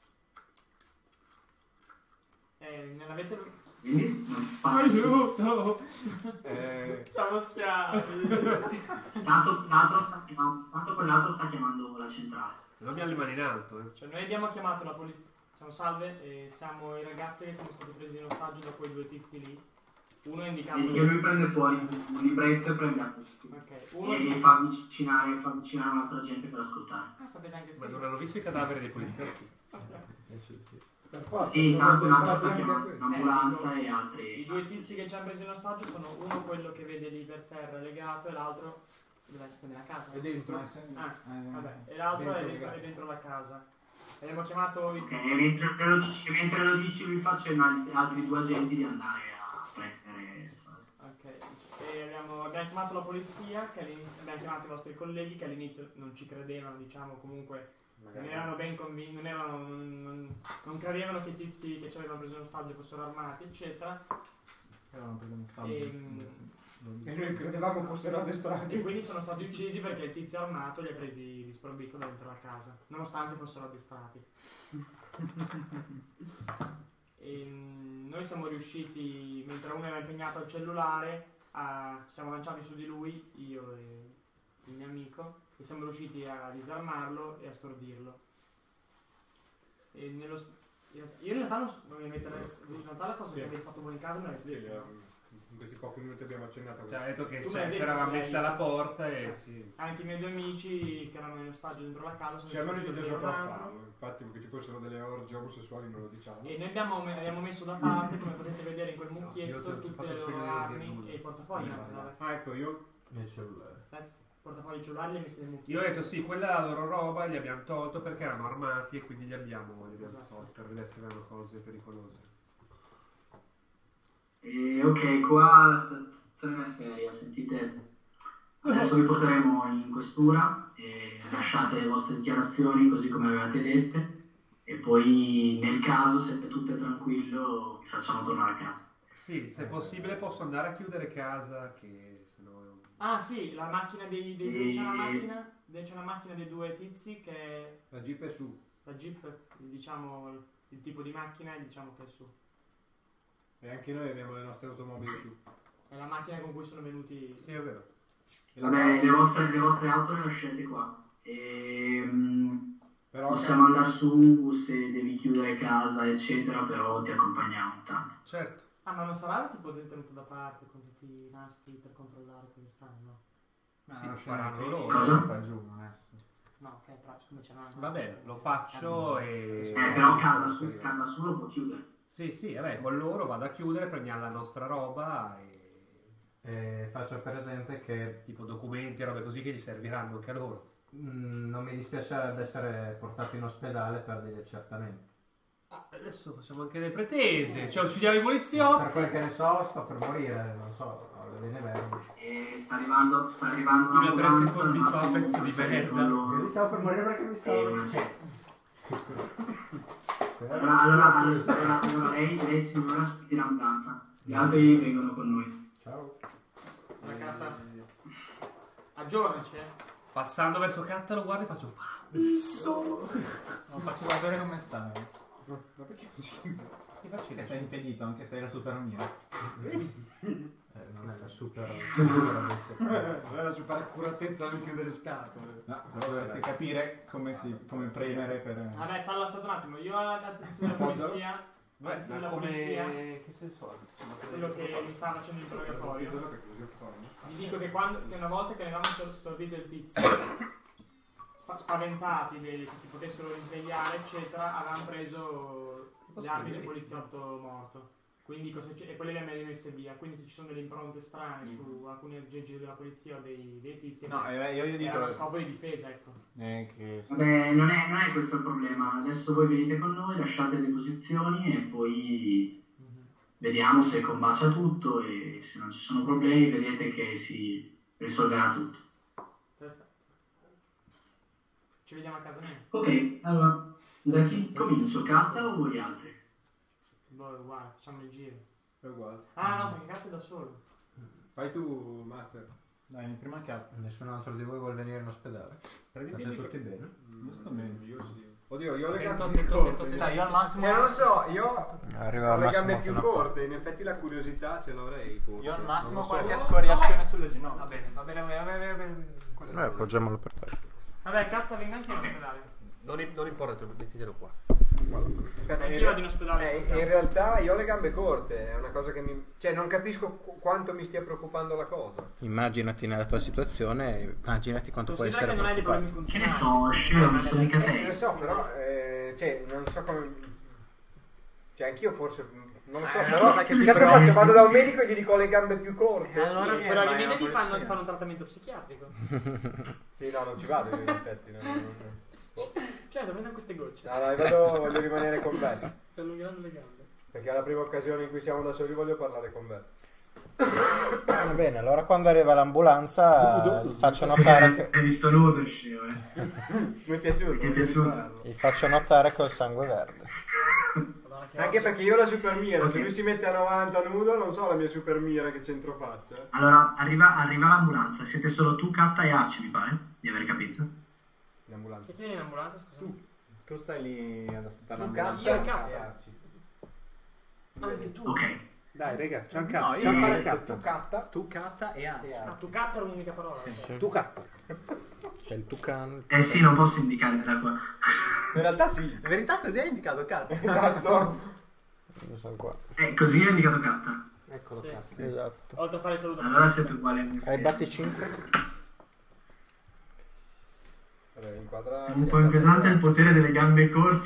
Speaker 4: Eh, non avete...
Speaker 5: Quindi, non fate-
Speaker 4: Aiuto!
Speaker 6: Eh,
Speaker 4: Siamo schiavi.
Speaker 5: Tanto, l'altro sta chiamando, tanto quell'altro sta chiamando la centrale.
Speaker 1: Non abbiamo le mani in alto, eh.
Speaker 4: Cioè, noi abbiamo chiamato la polizia. Siamo salve, e siamo i ragazzi che siamo stati presi in ostaggio da quei due tizi lì. Uno è indicato.
Speaker 5: Vedi che lui prende fuori un libretto e prende appunti.
Speaker 4: Ok, uno
Speaker 5: E
Speaker 4: è...
Speaker 5: fa avvicinare, fa avvicinare un'altra gente per ascoltare.
Speaker 4: Ah, sapete anche
Speaker 1: Ma
Speaker 4: scrivere.
Speaker 1: non hanno visto i cadaveri dei poliziotti?
Speaker 7: Eh, sì, sì.
Speaker 3: Per forza,
Speaker 5: Sì,
Speaker 3: sono
Speaker 5: tanto l'altro
Speaker 3: addestrati
Speaker 5: sta
Speaker 3: anche
Speaker 5: chiamando
Speaker 3: per questo.
Speaker 5: un'ambulanza
Speaker 4: Eh,
Speaker 5: e altri.
Speaker 4: I due tizi che ci hanno preso in ostaggio sono uno quello che vede lì per terra legato e l'altro deve essere nella casa.
Speaker 3: È dentro.
Speaker 6: ma se-
Speaker 4: Ah,
Speaker 6: eh,
Speaker 4: vabbè, e l'altro
Speaker 3: Dentro
Speaker 4: è, dentro,
Speaker 3: legato.
Speaker 4: è dentro la casa. E abbiamo chiamato i...
Speaker 5: Ok, e mentre lo dici, mentre lo dici lui fa cenno agli altri due agenti di andare a prendere.
Speaker 4: Ok, e abbiamo, abbiamo chiamato la polizia, che all'inizio- abbiamo chiamato i vostri colleghi che all'inizio non ci credevano, diciamo, comunque non erano ben convinti, non, erano, non, non credevano che i tizi che ci avevano preso in ostaggio fossero armati, eccetera.
Speaker 6: avevano preso un stampo.
Speaker 4: E,
Speaker 3: E noi credevamo fossero addestrati.
Speaker 4: e quindi sono stati uccisi perché il tizio armato li ha presi di sprovvista dentro la casa, nonostante fossero addestrati. E, mm, noi siamo riusciti, mentre uno era impegnato al cellulare, a, siamo lanciati su di lui, io e il mio amico, e siamo riusciti a disarmarlo e a stordirlo. E nello, io in realtà non so, non mi mettere, in realtà la cosa che avete fatto voi in casa me l'avete detto.
Speaker 3: In questi pochi minuti abbiamo accennato a
Speaker 1: Cioè, ha detto che
Speaker 4: Tu
Speaker 1: c'è-
Speaker 4: mi hai detto
Speaker 1: c'eravamo
Speaker 4: che
Speaker 1: messi
Speaker 4: hai-
Speaker 1: alla porta e sì.
Speaker 4: Anche i miei due amici che erano in ostaggio dentro la casa sono
Speaker 3: Ci hanno
Speaker 4: disposti
Speaker 3: deciso
Speaker 4: a vedere un
Speaker 3: a
Speaker 4: altro.
Speaker 3: farlo. Infatti, che ci fossero delle orge omosessuali non lo diciamo.
Speaker 4: E noi abbiamo, abbiamo messo da parte, come potete vedere in quel
Speaker 1: io ti
Speaker 4: mucchietto,
Speaker 1: ho- ti ho
Speaker 4: tutte
Speaker 1: fatto
Speaker 4: le loro
Speaker 1: scegliere
Speaker 4: armi
Speaker 1: di-
Speaker 4: e i portafogli.
Speaker 1: di-
Speaker 4: anche, no, ragazzi?
Speaker 3: Ah, ecco, io
Speaker 7: Nel cellulare.
Speaker 4: Ragazzi, portafogli e cellulari li hai messi nel
Speaker 1: Io
Speaker 4: mucchietto.
Speaker 1: ho detto sì, quella è la loro roba, li abbiamo tolto perché erano armati e quindi li abbiamo, li abbiamo
Speaker 4: Esatto.
Speaker 1: tolti per vedere se avevano cose pericolose.
Speaker 5: E, ok, qua la situazione è seria, sentite. Adesso vi porteremo in questura e lasciate le vostre dichiarazioni così come avevate dette e poi nel caso, se tutto è tranquillo, vi facciamo tornare a casa.
Speaker 1: Sì, se possibile posso andare a chiudere casa che se no...
Speaker 4: Ah sì, la macchina dei, dei c'è una macchina, c'è una macchina dei due tizi che è
Speaker 3: la jeep è su.
Speaker 4: la Jeep, diciamo il, il tipo di macchina, diciamo che è su.
Speaker 3: E anche noi abbiamo le nostre automobili su.
Speaker 4: È la macchina con cui sono venuti.
Speaker 1: Sì, è vero.
Speaker 3: E la-
Speaker 5: Vabbè, le vostre, le vostre auto le lasciate qua. E, mm,
Speaker 3: Però
Speaker 5: possiamo andare su se devi chiudere casa, eccetera, però ti accompagniamo intanto.
Speaker 1: Certo.
Speaker 4: Ah, ma non sarà tipo tenuto da parte con tutti i nastri per controllare come stanno, no?
Speaker 6: Ma
Speaker 1: Sì,
Speaker 6: non
Speaker 1: faranno
Speaker 6: scende
Speaker 1: loro.
Speaker 6: qui,
Speaker 5: Cosa?
Speaker 6: qua giù, adesso.
Speaker 4: No, ok, però siccome c'è una.
Speaker 1: Va bene, lo faccio e...
Speaker 5: Eh, però casa su, casa su lo può chiudere.
Speaker 1: Sì, sì, vabbè, con loro vado a chiudere, prendiamo la nostra roba e...
Speaker 7: E faccio presente che
Speaker 1: tipo documenti e robe così che gli serviranno anche a loro.
Speaker 7: mh, non mi dispiacerebbe essere portato in ospedale per degli accertamenti.
Speaker 1: Ah, adesso facciamo anche le pretese, cioè uccidiamo i
Speaker 7: Per
Speaker 1: poliziotti.
Speaker 7: quel che ne so, sto per morire, non so, ho le vene verdi.
Speaker 5: E sta arrivando, sta arrivando
Speaker 1: Fino a tre
Speaker 5: un'ambulanza,
Speaker 1: secondi
Speaker 5: al
Speaker 1: fa,
Speaker 5: massimo
Speaker 1: pezzo di
Speaker 5: passate
Speaker 1: merda.
Speaker 5: con loro.
Speaker 7: Io stavo per morire perché mi
Speaker 5: E
Speaker 7: stavo...
Speaker 5: una c'è. Allora, allora, allora, allora lei, lei signora aspetti l'ambulanza, gli altri vengono con noi.
Speaker 7: Ciao.
Speaker 4: La carta. Aggiornaci, eh.
Speaker 1: Passando verso Catta lo guardo e faccio falso.
Speaker 6: No, faccio vedere come stai.
Speaker 3: Ma perché così?
Speaker 1: Che faccio?
Speaker 6: Che sei impedito, anche se hai la super mira.
Speaker 7: Eh, non è la super...
Speaker 3: Non è la super accuratezza nel chiudere scatole.
Speaker 6: No, però dovresti capire come, si, come premere per...
Speaker 4: Vabbè, salvo, aspetta un attimo, io all'attenzione della polizia,
Speaker 1: Beh,
Speaker 4: all'attenzione
Speaker 1: ma
Speaker 4: della
Speaker 1: come...
Speaker 4: polizia,
Speaker 1: Che senso ha?
Speaker 4: quello che mi sta facendo l'interrogatorio,
Speaker 3: Perché così fanno?
Speaker 4: gli dico che, quando, che una volta che avevamo sor- stordito il tizio, fa- spaventati de- che si potessero risvegliare, eccetera, avevamo preso le armi del poliziotto morto. Quindi cosa c'è- e quelle le abbiamo messe via. Quindi se ci sono delle impronte strane su alcuni aggeggi della polizia o dei, dei tizi,
Speaker 6: No, eh, io, io
Speaker 4: era uno
Speaker 6: dico
Speaker 4: scopo di difesa, ecco.
Speaker 6: eh, che...
Speaker 5: Vabbè, non è, non è questo il problema. Adesso voi venite con noi, lasciate le posizioni e poi vediamo se combacia tutto e se non ci sono problemi vedete che si risolverà tutto.
Speaker 4: Perfetto. Ci vediamo a casa mia.
Speaker 5: Ok, allora, da chi comincio? Catta o voi altri?
Speaker 4: Boh, guarda, facciamo il giro.
Speaker 3: È uguale.
Speaker 4: Ah no, perché Cat è da solo.
Speaker 3: Fai tu, Master.
Speaker 6: Dai, prima che altro.
Speaker 7: Nessun altro di voi vuole venire in ospedale?
Speaker 1: Prenditi
Speaker 7: State
Speaker 1: il
Speaker 7: tutti bene?
Speaker 6: Io sto bene.
Speaker 3: Io sì. Oddio, io ho le
Speaker 1: Attento,
Speaker 3: gambe più
Speaker 1: attento,
Speaker 3: corte.
Speaker 1: attento,
Speaker 6: Cioè, io al massimo...
Speaker 3: Eh, non lo so, io
Speaker 7: Arriva
Speaker 3: ho
Speaker 7: al
Speaker 3: le
Speaker 7: massimo
Speaker 3: gambe più
Speaker 7: fino a qua.
Speaker 3: corte, in effetti la curiosità ce l'avrei forse.
Speaker 6: Io al
Speaker 3: Non
Speaker 6: massimo
Speaker 3: lo so.
Speaker 6: qualche scoriazione sulle
Speaker 1: Va
Speaker 6: ginocchia.
Speaker 1: bene, va bene, va bene, va bene. Va bene.
Speaker 7: Noi appoggiamolo per te.
Speaker 4: Vabbè, Cat, venga anche in ospedale.
Speaker 1: Non, non importa, mettitelo qua.
Speaker 3: Aspetta,
Speaker 4: Anch'io
Speaker 3: in-
Speaker 4: vado in ospedale.
Speaker 3: eh, in realtà io ho le gambe corte, è una cosa che mi... Cioè, non capisco qu- quanto mi stia preoccupando la cosa.
Speaker 7: Immaginati nella tua situazione, immaginati quanto puoi
Speaker 4: Considera
Speaker 7: essere
Speaker 4: che non hai dei problemi
Speaker 7: preoccupato.
Speaker 5: Che ne
Speaker 4: funzionali.
Speaker 5: so, scemo, non sono mica
Speaker 3: Eh,
Speaker 5: te.
Speaker 3: lo so, però, eh, cioè, non so come... Cioè, anch'io forse... Non lo so,
Speaker 5: Eh,
Speaker 3: però...
Speaker 5: cosa che
Speaker 3: Cosa
Speaker 5: però-
Speaker 3: faccio? Vado da un medico e gli dico ho le gambe più corte.
Speaker 6: Eh, allora
Speaker 3: sì.
Speaker 6: vieni,
Speaker 4: Però
Speaker 6: vai
Speaker 4: i miei
Speaker 6: alla
Speaker 4: medici fanno,
Speaker 6: polizia.
Speaker 4: fanno un trattamento psichiatrico.
Speaker 3: Sì, no, non ci vado io, in effetti. non- non- boh.
Speaker 4: Certo, prendono queste gocce.
Speaker 3: No, no, io vado, voglio rimanere con Beth.
Speaker 4: Per allungare le gambe.
Speaker 3: Perché è la prima occasione in cui siamo da soli, voglio parlare con Beth.
Speaker 7: Va bene, allora quando arriva l'ambulanza gli faccio notare che,
Speaker 5: Hai visto nudo, scemo, eh?
Speaker 3: Mi è piaciuto.
Speaker 5: Ti è
Speaker 3: voglio
Speaker 5: piaciuto?
Speaker 3: rifarlo.
Speaker 7: gli faccio notare col sangue verde.
Speaker 3: Anche perché io ho la super mira, se lui si mette a novanta nudo, non so la mia super mira che c'entro faccia.
Speaker 5: Allora, arriva, arriva l'ambulanza, siete solo tu, Catta e Arci, mi pare, di aver capito.
Speaker 3: L'ambulanza.
Speaker 4: Chi viene in ambulanza, scusa?
Speaker 3: Tu.
Speaker 6: Tu stai lì ad aspettare
Speaker 3: Tu
Speaker 6: l'ambulanza.
Speaker 4: Io
Speaker 3: Catta
Speaker 4: Catta.
Speaker 3: e Arci.
Speaker 4: Anche tu.
Speaker 5: Ok.
Speaker 3: Dai, raga, c'è un
Speaker 6: No,
Speaker 3: cazzo.
Speaker 6: io
Speaker 3: C'è un
Speaker 6: ho
Speaker 3: fare
Speaker 6: detto
Speaker 3: cazzo.
Speaker 6: tu catta, tu catta e Arci.
Speaker 4: Ah, tu Cat era un'unica parola. so.
Speaker 3: Tu catta.
Speaker 7: C'è il tucano.
Speaker 5: Eh sì, non posso indicare da qua.
Speaker 3: In realtà sì.
Speaker 6: In verità così hai indicato catta.
Speaker 3: Esatto.
Speaker 7: Io sono qua.
Speaker 5: Eh, così ho indicato Catta.
Speaker 7: Eccolo,
Speaker 4: Sì.
Speaker 7: cazzo.
Speaker 8: Esatto.
Speaker 4: Oltre a fare il saluto.
Speaker 5: Allora siete uguali a me
Speaker 8: Hai
Speaker 5: stesso.
Speaker 8: batti cinque?
Speaker 3: Allora, inquadra...
Speaker 5: Un po' inquietante il potere delle gambe corte.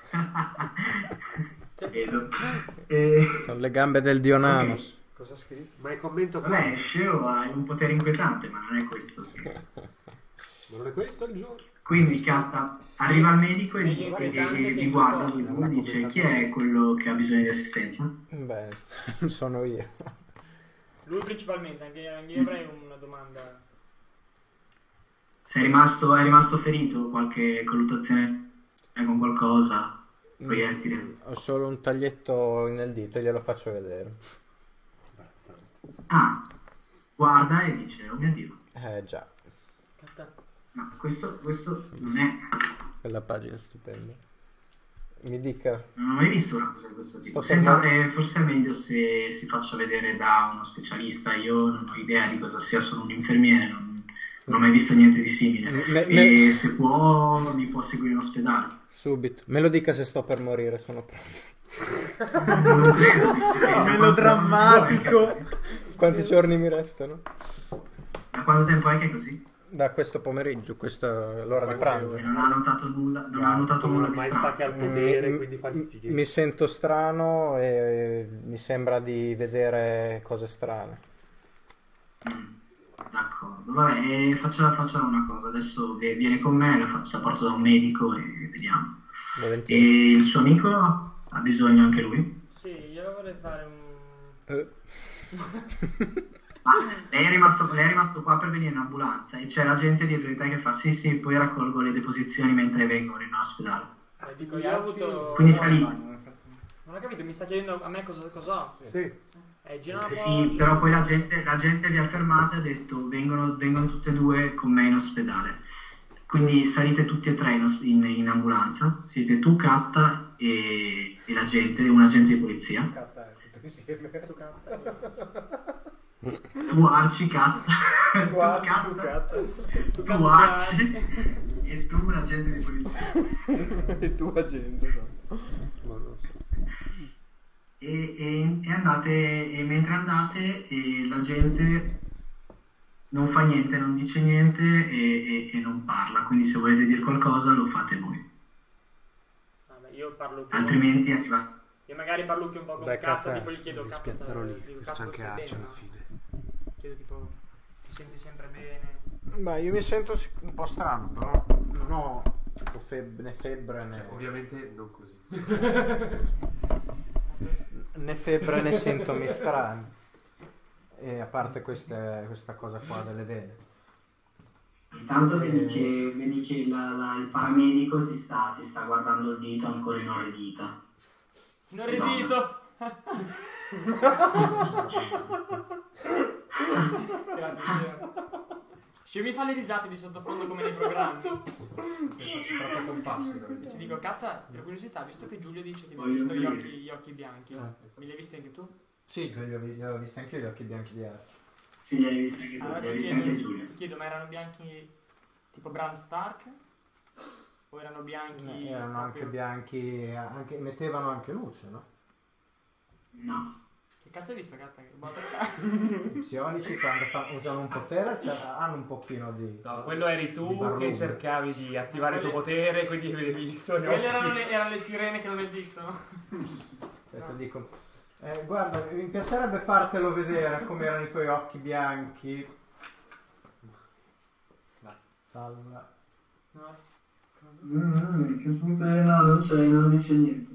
Speaker 5: Vedo. E...
Speaker 8: Sono le gambe del dio Nanos.
Speaker 3: Cosa ha scritto? Ma il commento qua?
Speaker 5: Vabbè, Sceo ha un potere inquietante, ma non è questo.
Speaker 3: Ma non è questo il gioco?
Speaker 5: Quindi Katta arriva il medico e, e, e, e vi guarda voi due e dice: chi è quello che ha bisogno di assistenza?
Speaker 8: Beh, sono io.
Speaker 4: Lui principalmente, anche, anche io avrei una domanda.
Speaker 5: Sei rimasto, è rimasto ferito? Qualche colluttazione con qualcosa? Proiettile?
Speaker 8: Ho solo un taglietto nel dito, glielo faccio vedere.
Speaker 5: Ah, guarda e dice: oh mio Dio,
Speaker 8: Eh già,
Speaker 5: ma questo, questo non è...
Speaker 8: quella pagina è stupenda. Mi dica.
Speaker 5: Non ho mai visto una cosa di questo tipo.
Speaker 8: Sto
Speaker 5: Senta,
Speaker 8: parlando-
Speaker 5: eh, forse è meglio se si faccia vedere da uno specialista. Io non ho idea di cosa sia, sono un infermiere, non, non ho mai visto niente di simile.
Speaker 8: Me-
Speaker 5: E
Speaker 8: me-
Speaker 5: se può, mi può seguire in ospedale.
Speaker 8: Subito. Me lo dica se sto per morire, sono pronto.
Speaker 5: Non credo che sia-
Speaker 6: Melodrammatico.
Speaker 8: Quanti giorni mi restano?
Speaker 5: Da quanto tempo è che è così?
Speaker 8: Da questo pomeriggio, questa è l'ora di pranzo.
Speaker 5: E non ha notato nulla, non ha notato nulla di
Speaker 9: ormai sa
Speaker 5: strano.
Speaker 9: che ha il potere,
Speaker 8: Mi-
Speaker 9: quindi fa il fighetto.
Speaker 8: Mi sento strano e mi sembra di vedere cose strane.
Speaker 5: Mm, D'accordo, vabbè, e facciamo, facciamo una cosa. Adesso vi- viene con me, la, faccio, la porto da un medico e vediamo.
Speaker 8: Volentieri.
Speaker 5: E il suo amico ha bisogno anche lui?
Speaker 4: Sì, io vorrei fare un...
Speaker 8: Eh,
Speaker 5: Ah, lei è, rimasto, lei è rimasto qua per venire in ambulanza e c'è la gente dietro di te che fa sì sì, poi raccolgo le deposizioni mentre vengono in ospedale.
Speaker 4: Eh, dico, io ho avuto...
Speaker 5: Quindi salì.
Speaker 4: Non ho capito, mi sta chiedendo a me cosa, cosa ho.
Speaker 9: Sì.
Speaker 4: Eh, gira un po'...
Speaker 5: Sì, però poi la gente, la gente vi ha fermato e ha detto vengono, vengono tutte e due con me in ospedale. Quindi salite tutti e tre in, os- in- in ambulanza, siete tu, Katta e, e la gente, un agente di polizia.
Speaker 3: Catta, tutto insieme.
Speaker 4: Tu catta.
Speaker 5: Tu Arci, Katta, tu
Speaker 3: Guarda, tu
Speaker 5: Katta,
Speaker 3: catta.
Speaker 4: Tu
Speaker 5: tu Arci e tu un agente di polizia.
Speaker 3: E tu agente, no? Ma non so.
Speaker 5: E, e- e andate, e mentre andate e la gente non fa niente, non dice niente e, e- e non parla, quindi se volete dire qualcosa lo fate voi,
Speaker 4: Vabbè, io parlo più...
Speaker 5: altrimenti arriva.
Speaker 4: Io magari parlo più un po' con
Speaker 9: Beh,
Speaker 4: Katta,
Speaker 9: Katta,
Speaker 4: tipo gli chiedo
Speaker 9: li
Speaker 4: Katta,
Speaker 9: spiazzerò lì,
Speaker 4: dico,
Speaker 9: perché
Speaker 4: Katta,
Speaker 9: c'è anche
Speaker 4: stai
Speaker 9: Arci
Speaker 4: bene,
Speaker 9: alla
Speaker 4: no?
Speaker 9: fine.
Speaker 4: Chiedo tipo, ti senti sempre bene?
Speaker 8: Ma io mi sento sic- un po' strano, però non ho tipo feb- né febbre né,
Speaker 1: Cioè, ovviamente non così.
Speaker 8: né febbre né sintomi strani. E a parte queste- questa cosa qua delle vene.
Speaker 5: Intanto vedi che, vedi che la- la- il paramedico ti sta, ti sta guardando il dito ancora inorridita.
Speaker 4: Inorridito! Grazie. Ci mi fa le risate di sottofondo come nei programmi.
Speaker 1: Troppo compasso.
Speaker 4: Ti dico, Katta, per curiosità, visto che Giulio dice che mi ha
Speaker 5: Voglio
Speaker 4: visto gli
Speaker 5: vedere.
Speaker 4: occhi, gli occhi bianchi,
Speaker 8: Ah.
Speaker 4: me li hai visti anche tu?
Speaker 8: Sì, li ho, li ho visti anche io gli occhi bianchi di Arci.
Speaker 5: Sì, li hai visti anche tu,
Speaker 4: Allora
Speaker 5: li hai
Speaker 4: ti
Speaker 5: visti
Speaker 4: chiedo,
Speaker 5: anche Giulia.
Speaker 4: ti chiedo, ma erano bianchi tipo Bran Stark? O erano bianchi...
Speaker 8: Erano anche
Speaker 4: proprio-
Speaker 8: bianchi, anche, mettevano anche luce, no?
Speaker 5: No.
Speaker 4: Che cazzo hai visto, Katta? Che botta c'ha?
Speaker 8: I psionici quando fa- usano un potere cioè, hanno un pochino di...
Speaker 1: No, quello eri
Speaker 8: di
Speaker 1: tu
Speaker 8: barlume.
Speaker 1: che cercavi di attivare il tuo potere, quindi vedevi i tuoi
Speaker 4: Quelle
Speaker 1: occhi.
Speaker 4: erano le, erano le sirene che non esistono.
Speaker 8: Aspetta, dico, eh, guarda, mi piacerebbe fartelo vedere come erano i tuoi occhi bianchi. Salva.
Speaker 4: No?
Speaker 5: Mm, che super, no, non c'è, non dice niente.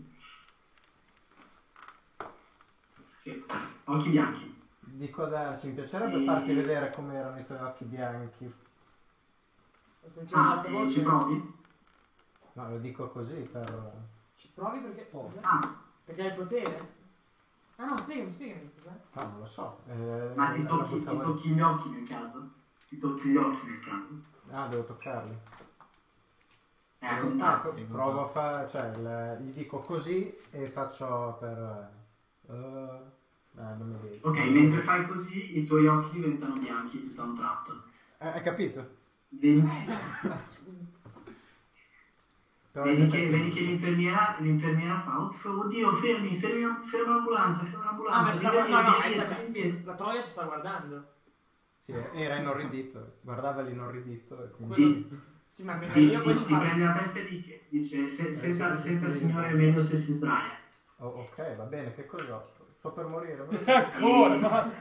Speaker 5: Sì, occhi bianchi.
Speaker 8: Dico ad Arci, mi piacerebbe
Speaker 5: E-
Speaker 8: farti vedere come erano i tuoi occhi bianchi.
Speaker 4: Sto dicendo
Speaker 5: Ah,
Speaker 4: altre
Speaker 5: e
Speaker 4: volte.
Speaker 5: ci provi?
Speaker 8: No, lo dico così per...
Speaker 4: Ci provi perché...
Speaker 5: Ah,
Speaker 4: Perché hai il potere? Ah no, spiegami, spiegami. cos'è?
Speaker 8: No, non lo so. Eh,
Speaker 5: ma ti
Speaker 8: la
Speaker 5: tocchi, ti
Speaker 8: buttavo-
Speaker 5: tocchi gli occhi nel caso? Ti tocchi gli occhi nel caso?
Speaker 8: Ah, devo toccarli.
Speaker 5: È a
Speaker 8: Ah,
Speaker 5: contatto.
Speaker 8: provo a fare, cioè, il- gli dico così e faccio per... eh, eh, non mi vedi.
Speaker 5: Ok, mentre fai così i tuoi occhi diventano bianchi tutto a un tratto.
Speaker 8: Eh, hai capito?
Speaker 5: Vedi?
Speaker 7: Però
Speaker 5: Vedi
Speaker 7: in
Speaker 5: che,
Speaker 7: effetti-
Speaker 5: vedi che l'infermiera, l'infermiera fa, "Uff, oddio, fermi, fermi, ferma l'ambulanza, ferma
Speaker 4: Ah,
Speaker 5: l'ambulanza,
Speaker 4: ma ci sta
Speaker 5: vieni,
Speaker 4: guardando. No, no,
Speaker 5: vieni,
Speaker 4: aspetta,
Speaker 5: vieni, vieni."
Speaker 4: la Troia ci sta guardando.
Speaker 7: Sì, era inorridito, guardava l'inorridito e quindi...
Speaker 4: Quello... Sì, ma perché
Speaker 5: Ti,
Speaker 4: io poi
Speaker 5: ti,
Speaker 4: ci
Speaker 5: ti
Speaker 4: parlo.
Speaker 5: prende la testa e dice, dice "Se- senta,
Speaker 3: sì,
Speaker 5: senta
Speaker 3: sì,
Speaker 5: signore,
Speaker 3: sì.
Speaker 5: è meglio se si sdraia."
Speaker 7: Oh, ok, va bene, che cosa ho? Sto per morire.
Speaker 1: Ancora, basta.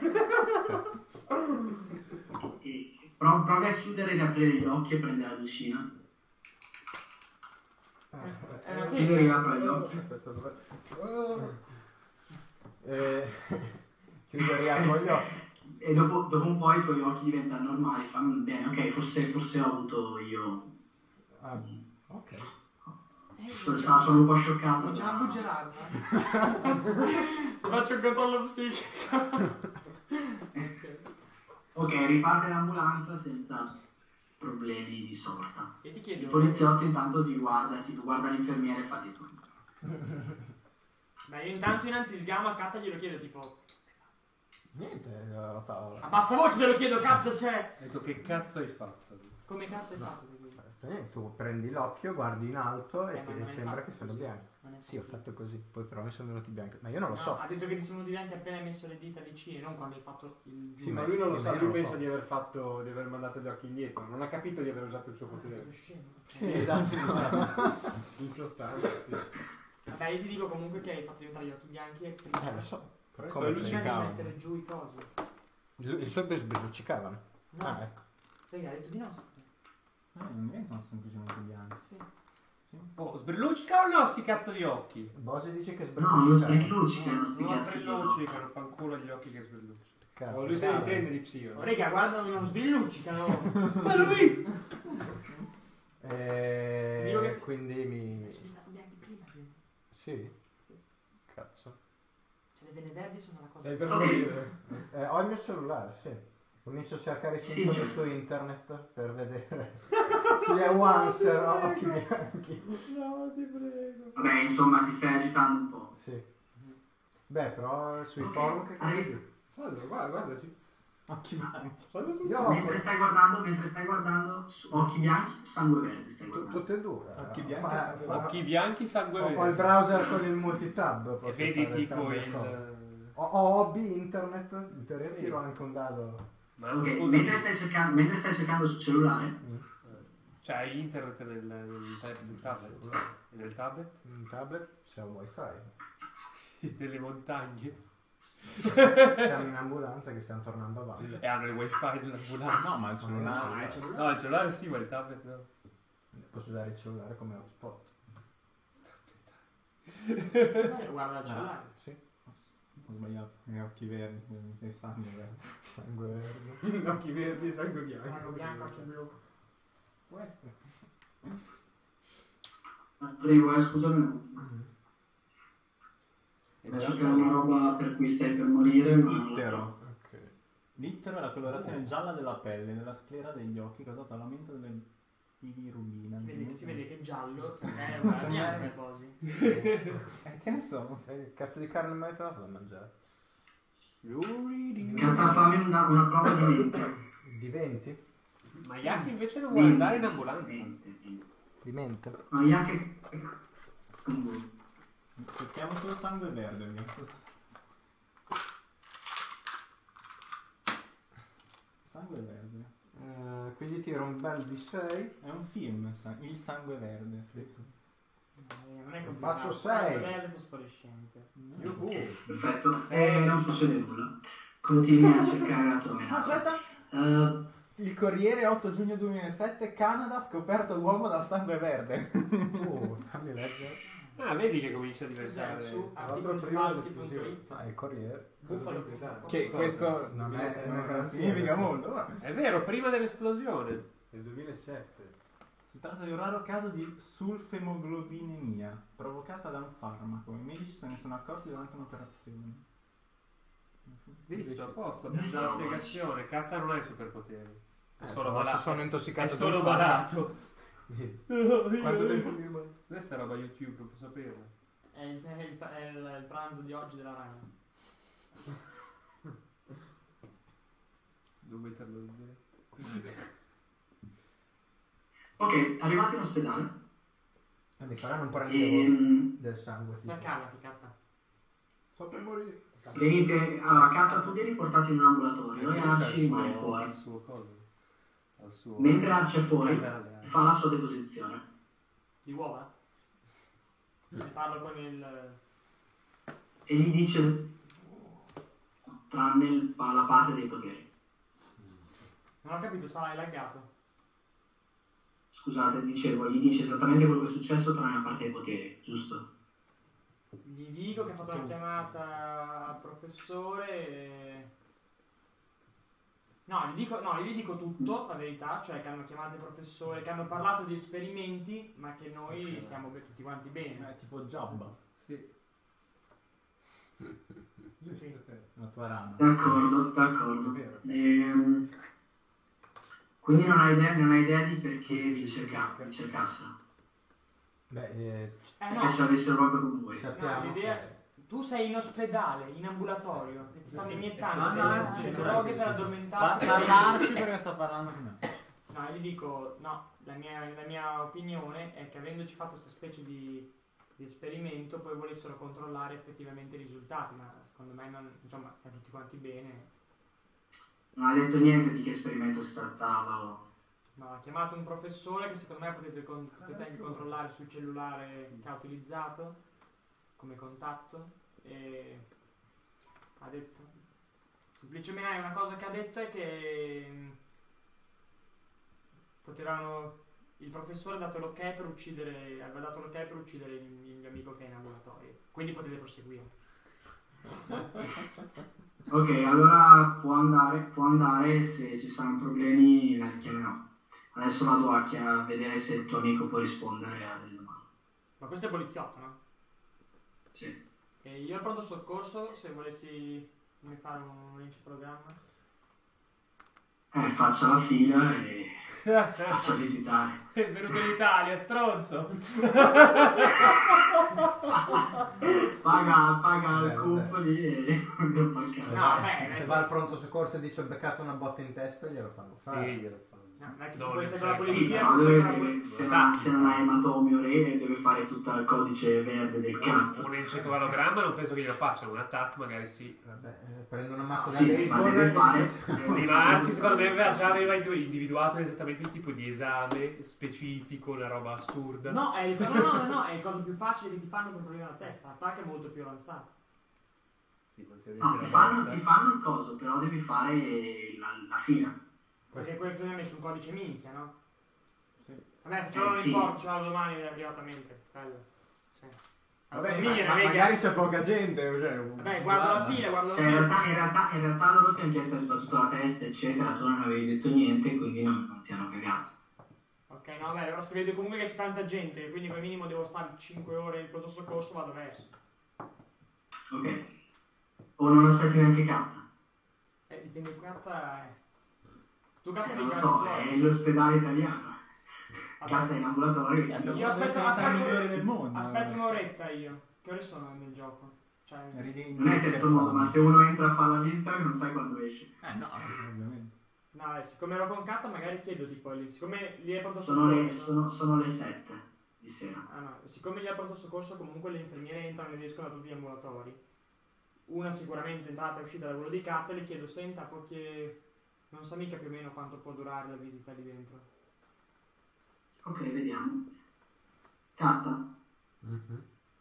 Speaker 5: E prov- provi a chiudere e riaprire gli occhi e prendere la lucina.
Speaker 4: È una
Speaker 5: Chiudere e
Speaker 4: tecnica.
Speaker 5: riapre gli occhi.
Speaker 7: Aspetta, dov'è? Eh, chiudo e riapro gli occhi.
Speaker 5: E dopo, dopo un po' i tuoi occhi diventano normali, fanno bene, ok, forse, forse ho avuto io.
Speaker 7: Ah, ok.
Speaker 5: So- so- sono un po' scioccato.
Speaker 4: Non c'è una
Speaker 5: ma-
Speaker 4: buggerata. Faccio un controllo psichico.
Speaker 5: Ok, riparte l'ambulanza senza problemi di sorta.
Speaker 4: E ti
Speaker 5: Il
Speaker 4: chiedo.
Speaker 5: poliziotto intanto ti guarda, ti guarda l'infermiere e fa di tutto.
Speaker 4: Ma io intanto in antisgama a Katta glielo chiedo tipo.
Speaker 7: Niente, lo fa...
Speaker 4: A bassa voce te lo chiedo, Katta c'è!
Speaker 1: Ho detto che cazzo hai fatto?
Speaker 4: Come cazzo hai fatto?
Speaker 7: Niente, tu prendi l'occhio, guardi in alto e
Speaker 4: Eh, ma
Speaker 7: ti
Speaker 4: non hai
Speaker 7: sembra
Speaker 4: fatto
Speaker 7: che sono
Speaker 4: così.
Speaker 7: bianchi.
Speaker 4: Non è
Speaker 7: Sì, ho
Speaker 4: fatto.
Speaker 7: fatto così, poi però mi sono venuti bianchi. Ma io non lo
Speaker 4: No,
Speaker 7: so.
Speaker 4: ha detto che ti sono venuti bianchi appena hai messo le dita vicine, non quando hai fatto il
Speaker 3: Sì, ma lui non lo
Speaker 7: Io
Speaker 3: sa,
Speaker 7: non
Speaker 3: lui
Speaker 7: lo
Speaker 3: pensa
Speaker 7: so.
Speaker 3: di aver fatto, di aver mandato gli occhi indietro, non ha capito di aver usato il suo potere.
Speaker 7: Sì,
Speaker 3: esatto. In sostanza, sì.
Speaker 4: Vabbè, io ti dico comunque che hai fatto diventare gli occhi bianchi e prima.
Speaker 7: Eh, lo so.
Speaker 6: Però
Speaker 7: Come
Speaker 6: sto
Speaker 4: Prima di
Speaker 6: luccicando.
Speaker 4: mettere giù i cosi.
Speaker 7: Il- I suoi sbrilluccicavano.
Speaker 4: No,
Speaker 7: Ah, ecco.
Speaker 4: perché ha detto di no.
Speaker 6: Eh, non diventano semplicemente bianchi.
Speaker 4: Sì.
Speaker 6: Sì.
Speaker 1: Oh, sbrilluccica o no sti cazzo di occhi?
Speaker 7: Bosi dice che
Speaker 5: No, non
Speaker 7: sbrilluccicavano.
Speaker 5: sbrilluccicano sti
Speaker 1: Non
Speaker 5: cazzi di occhi.
Speaker 1: sbrilluccicano, fanculo gli occhi che sbrilluccicano.
Speaker 7: Cazzo,
Speaker 3: Oh, lui se ne
Speaker 7: dai.
Speaker 3: intende di psico.
Speaker 4: Oh, raga, guardano, non sbrilluccicano. Ma l'ho visto!
Speaker 7: E
Speaker 4: Dico che sì.
Speaker 7: quindi mi...
Speaker 4: Sono diventati bianchi prima. Cioè,
Speaker 7: Sì? Cazzo.
Speaker 4: le vene verdi sono la cosa.
Speaker 3: Stai per
Speaker 5: Ok.
Speaker 3: morire.
Speaker 7: Eh, ho il mio cellulare, sì. Comincio a cercare
Speaker 5: Sì,
Speaker 7: sintomi
Speaker 5: certo.
Speaker 7: su internet per vedere. Sugli Awanser ho occhi bianchi.
Speaker 3: No, ti prego.
Speaker 5: Vabbè, insomma, ti stai agitando un po'.
Speaker 7: Sì. Beh, però sui
Speaker 5: Ok,
Speaker 7: forum che cosa
Speaker 5: arri-
Speaker 7: dico?
Speaker 3: Allora, guarda, guardaci.
Speaker 6: Occhi bianchi.
Speaker 3: Guarda sul
Speaker 7: Io
Speaker 3: sito.
Speaker 7: ho
Speaker 5: Mentre stai guardando, mentre stai guardando, su- occhi bianchi o sangue verde stai
Speaker 7: tu-
Speaker 5: guardando?
Speaker 7: tutte e due.
Speaker 6: Occhi
Speaker 7: Eh,
Speaker 6: bianchi
Speaker 7: fa-
Speaker 6: e sangue
Speaker 7: fa-
Speaker 1: Occhi bianchi, sangue
Speaker 7: ho,
Speaker 1: verde.
Speaker 7: ho il browser con il multitab.
Speaker 1: E
Speaker 7: posso
Speaker 1: vedi
Speaker 7: fare
Speaker 1: tipo
Speaker 7: entrambe le
Speaker 1: il...
Speaker 7: cose. Ho, ho hobby internet, in teoria
Speaker 1: Sì.
Speaker 7: tiro anche un dado.
Speaker 1: Ma
Speaker 5: Ok,
Speaker 1: scusa,
Speaker 5: mentre stai cercando, mentre stai cercando sul cellulare,
Speaker 1: c'è internet nel, nel, nel tablet? E nel tablet?
Speaker 7: Un tablet c'è un wifi.
Speaker 1: Nelle montagne?
Speaker 7: Siamo in ambulanza che stiamo tornando avanti.
Speaker 1: E hanno il wifi dell'ambulanza?
Speaker 6: No, ma il cellulare.
Speaker 1: No, il cellulare sì, ma il tablet no.
Speaker 7: Posso usare il cellulare come hotspot.
Speaker 4: Eh, Guarda il cellulare.
Speaker 7: Sì.
Speaker 6: Ho sbagliato. E occhi verdi. quindi Che sangue verde.
Speaker 7: Sangue verde.
Speaker 3: Occhi verdi e sangue bianco.
Speaker 4: Guarda bianco, occhi blu.
Speaker 6: Può essere.
Speaker 5: prego, eh, scusami un attimo. Devo cercare una roba per cui stai per morire, ma...
Speaker 6: Ittero.
Speaker 7: Ok.
Speaker 6: L'ittero è la colorazione gialla della pelle, della sclera degli occhi, causato dall'aumento delle bilirubina.
Speaker 4: Si vede, si vede che giallo è una
Speaker 6: Sì.
Speaker 4: bianca poi.
Speaker 6: Eh, che ne so?
Speaker 7: E che cazzo di carne mi hai dato da mangiare?
Speaker 5: Catta, fammi un da- una prova di mente.
Speaker 7: Di venti?
Speaker 1: Ma Yaki invece non vuole andare in ambulanza.
Speaker 5: Mente, mente.
Speaker 7: Di mente?
Speaker 5: No, Iache...
Speaker 6: Cerchiamo solo sangue verde. via. Sangue verde.
Speaker 7: Eh, quindi tiro un bel D sei.
Speaker 6: È un film, sa- Il sangue verde.
Speaker 7: Sì.
Speaker 4: Eh, Non è complicato.
Speaker 7: Faccio sei.
Speaker 4: Verde fosforescente.
Speaker 7: Yuhu.
Speaker 5: Perfetto, e non succede nulla. Continui a cercare la tua mente.
Speaker 6: Aspetta!
Speaker 5: Eh,
Speaker 6: Il Corriere otto giugno duemilasette, Canada, scoperto l'uomo dal sangue verde.
Speaker 7: Uh, fammi leggere.
Speaker 1: Ah, vedi che comincia a
Speaker 4: Cos'è?
Speaker 1: diventare...
Speaker 4: Su
Speaker 3: Tra l'altro
Speaker 4: articoli
Speaker 3: prima
Speaker 4: falsi punto
Speaker 3: dell'esplosione.
Speaker 4: it.
Speaker 7: Ah, il Corriere.
Speaker 4: Buffalo.
Speaker 6: Che questo
Speaker 7: Non è una garanzia.
Speaker 6: significa molto. ma-
Speaker 1: È vero, prima dell'esplosione.
Speaker 3: Nel duemilasette.
Speaker 6: Si tratta di un raro caso di sulfemoglobinemia provocata da un farmaco. I medici se ne sono accorti durante un'operazione.
Speaker 1: Visto, a posto, abbiamo dato la spiegazione. Katta non ha i superpoteri. È
Speaker 7: Eh,
Speaker 1: solo
Speaker 7: però
Speaker 1: malato.
Speaker 7: se sono
Speaker 1: È
Speaker 7: intossicato
Speaker 1: solo
Speaker 7: dal farmaco.
Speaker 1: malato.
Speaker 7: Quanto tempo mi rimane?
Speaker 1: Questa è roba YouTube, non posso saperla.
Speaker 4: È il, è il- è il- il pranzo di oggi della Rai.
Speaker 1: Devo metterlo in diretta.
Speaker 5: ok, arrivati in ospedale.
Speaker 8: E mi faranno un po' rilievo
Speaker 5: Ehm,
Speaker 8: del sangue.
Speaker 4: Sta calmati, Catta.
Speaker 7: Sto per morire.
Speaker 5: venite, allora, Katta, tu vieni portato in un ambulatorio e Arci rimane
Speaker 9: al
Speaker 5: fuori.
Speaker 9: suo coso. Al suo
Speaker 5: Mentre Arci è fuori,
Speaker 9: canale.
Speaker 5: fa la sua deposizione.
Speaker 4: Di uova? Ne parlo con il...
Speaker 5: E gli dice, tranne il- la parte dei poteri.
Speaker 4: Non ho capito, sarà laggato.
Speaker 5: Scusate, dicevo, gli dice esattamente quello che è successo tranne la parte dei poteri, giusto?
Speaker 4: Gli dico che ha fatto una chiamata al professore e... No, gli dico, no, io gli dico tutto, la verità, cioè che hanno chiamato il professore, che hanno parlato di esperimenti, ma che noi stiamo be- tutti quanti bene.
Speaker 6: È tipo Jabba,
Speaker 9: Sì.
Speaker 4: Sì.
Speaker 6: la tua rana.
Speaker 5: D'accordo, d'accordo.
Speaker 9: È vero.
Speaker 5: Ehm, quindi non hai idea, non hai idea di perché vi, cerca, vi cercassero?
Speaker 8: Beh, eh,
Speaker 4: Eh
Speaker 5: Perché ce
Speaker 4: no,
Speaker 5: l'avessero proprio con voi.
Speaker 8: sappiamo
Speaker 4: no, l'idea...
Speaker 8: che-
Speaker 4: Tu sei in ospedale, in ambulatorio, e ti stanno iniettando
Speaker 6: Ah,
Speaker 4: delle,
Speaker 6: no,
Speaker 4: delle
Speaker 6: no,
Speaker 4: droghe
Speaker 6: no,
Speaker 4: per
Speaker 6: sì.
Speaker 4: addormentarti.
Speaker 6: Parlarci perché sta parlando con me.
Speaker 4: No, io gli dico, no, la mia, la mia opinione è che avendoci fatto questa specie di, di esperimento poi volessero controllare effettivamente i risultati, ma secondo me non, insomma, stiamo tutti quanti bene.
Speaker 5: Non ha detto niente di che esperimento si trattava. o-
Speaker 4: No, ha chiamato un professore che secondo me potete, con- potete anche controllare sul cellulare che ha utilizzato come contatto e ha detto semplicemente una cosa che ha detto è che mh, potevano il professore ha dato l'ok per uccidere aveva dato l'ok per uccidere il, il mio amico che è in ambulatorio, quindi potete proseguire.
Speaker 5: Ok, allora può andare, può andare, se ci saranno problemi la richiamerò. Adesso vado a, chi- a vedere se il tuo amico può rispondere a delle domande.
Speaker 4: Ma questo è poliziotto, no?
Speaker 5: Sì.
Speaker 4: E io al pronto soccorso, se volessi mi fare un encefalogramma.
Speaker 5: Eh, faccia la fila e si faccia visitare.
Speaker 1: È venuto in Italia, stronzo.
Speaker 5: Paga, paga il
Speaker 8: Beh,
Speaker 5: cupo lì e non fa il
Speaker 8: se,
Speaker 5: cazzo.
Speaker 4: No,
Speaker 8: va,
Speaker 4: beh,
Speaker 8: se
Speaker 4: eh.
Speaker 8: va al pronto soccorso e dice ho beccato una botta in testa, glielo fanno fare.
Speaker 9: Sì, glielo fanno.
Speaker 4: No, non è che
Speaker 1: No,
Speaker 4: si può
Speaker 1: in
Speaker 4: essere con la
Speaker 1: effetti.
Speaker 5: Sì,
Speaker 4: polizia,
Speaker 5: però
Speaker 4: si
Speaker 5: deve,
Speaker 4: può essere con la
Speaker 5: deve-
Speaker 4: polizia.
Speaker 5: se, non ha, se non ha ematomi o re deve fare tutto il codice verde del cazzo.
Speaker 1: Un encefalogramma non penso che glielo facciano, un attack magari sì.
Speaker 8: Vabbè, eh, prendo una mazza da
Speaker 5: Sì, ma
Speaker 8: baseball
Speaker 5: deve
Speaker 8: e
Speaker 5: fare...
Speaker 1: Sì, ma Arci secondo me aveva già aveva individuato esattamente il tipo di esame specifico, una roba assurda.
Speaker 4: No, è il, no, no, no, no, è il coso più facile che ti fanno con problemi alla testa. L'attacco è molto più avanzato.
Speaker 1: Sì, ma deve
Speaker 5: No,
Speaker 1: essere
Speaker 5: ti
Speaker 1: la
Speaker 5: fanno,
Speaker 1: volta.
Speaker 5: ti fanno il coso, però devi fare la, la fila.
Speaker 4: Perché quello che bisogna messo un codice minchia, no?
Speaker 6: Sì.
Speaker 4: Vabbè, facciamo
Speaker 5: Eh,
Speaker 4: non
Speaker 5: sì.
Speaker 4: importa, ce l'ho domani privatamente. Bello. Sì.
Speaker 6: Vabbè,
Speaker 4: Allora,
Speaker 6: ma,
Speaker 4: venire,
Speaker 6: ma
Speaker 4: vedi.
Speaker 6: magari c'è poca gente. Cioè,
Speaker 4: Vabbè, guarda la fila, guarda la
Speaker 5: Cioè, in
Speaker 4: fila.
Speaker 5: realtà, in, realtà, in realtà loro ti hanno chiesto, hai sbattuto la testa, eccetera, tu non avevi detto niente, quindi non, non ti hanno cagato.
Speaker 4: Ok, no, vabbè, allora si vede comunque che c'è tanta gente, quindi come minimo devo stare cinque ore in pronto soccorso, vado verso.
Speaker 5: Ok. O non aspetti neanche Katta.
Speaker 4: Eh, dipende Catta è... Tu Catta
Speaker 5: Eh,
Speaker 4: mi
Speaker 5: non lo
Speaker 4: cazzo
Speaker 5: so,
Speaker 4: fuori.
Speaker 5: è l'ospedale italiano.
Speaker 4: Vabbè.
Speaker 5: Katta è in ambulatorio.
Speaker 6: Eh,
Speaker 5: chi-
Speaker 6: no.
Speaker 4: Io aspetto,
Speaker 6: Siamo i migliori
Speaker 4: aspetto,
Speaker 6: del mondo.
Speaker 4: aspetto un'oretta io. Che ore sono nel gioco? Cioè...
Speaker 6: Ridi in
Speaker 5: Non è
Speaker 6: inglese
Speaker 5: terzo
Speaker 6: per
Speaker 5: mondo,
Speaker 6: fame.
Speaker 5: ma se uno entra a fare la visita non sai quando esce.
Speaker 6: Eh no, ovviamente.
Speaker 4: No, eh, siccome ero con Catta magari chiedo tipo lì. Siccome lì è pronto
Speaker 5: Sono le,
Speaker 4: soccorso...
Speaker 5: sono, sono le sette di sera.
Speaker 4: Ah no, siccome lì è pronto soccorso comunque le infermiere entrano ed escono da tutti gli ambulatori. Una sicuramente entrata e uscita da quello di Catta e le chiedo, senta, perché non sa mica più o meno quanto può durare la visita lì dentro.
Speaker 5: Ok, vediamo. Katta.
Speaker 8: Mhm.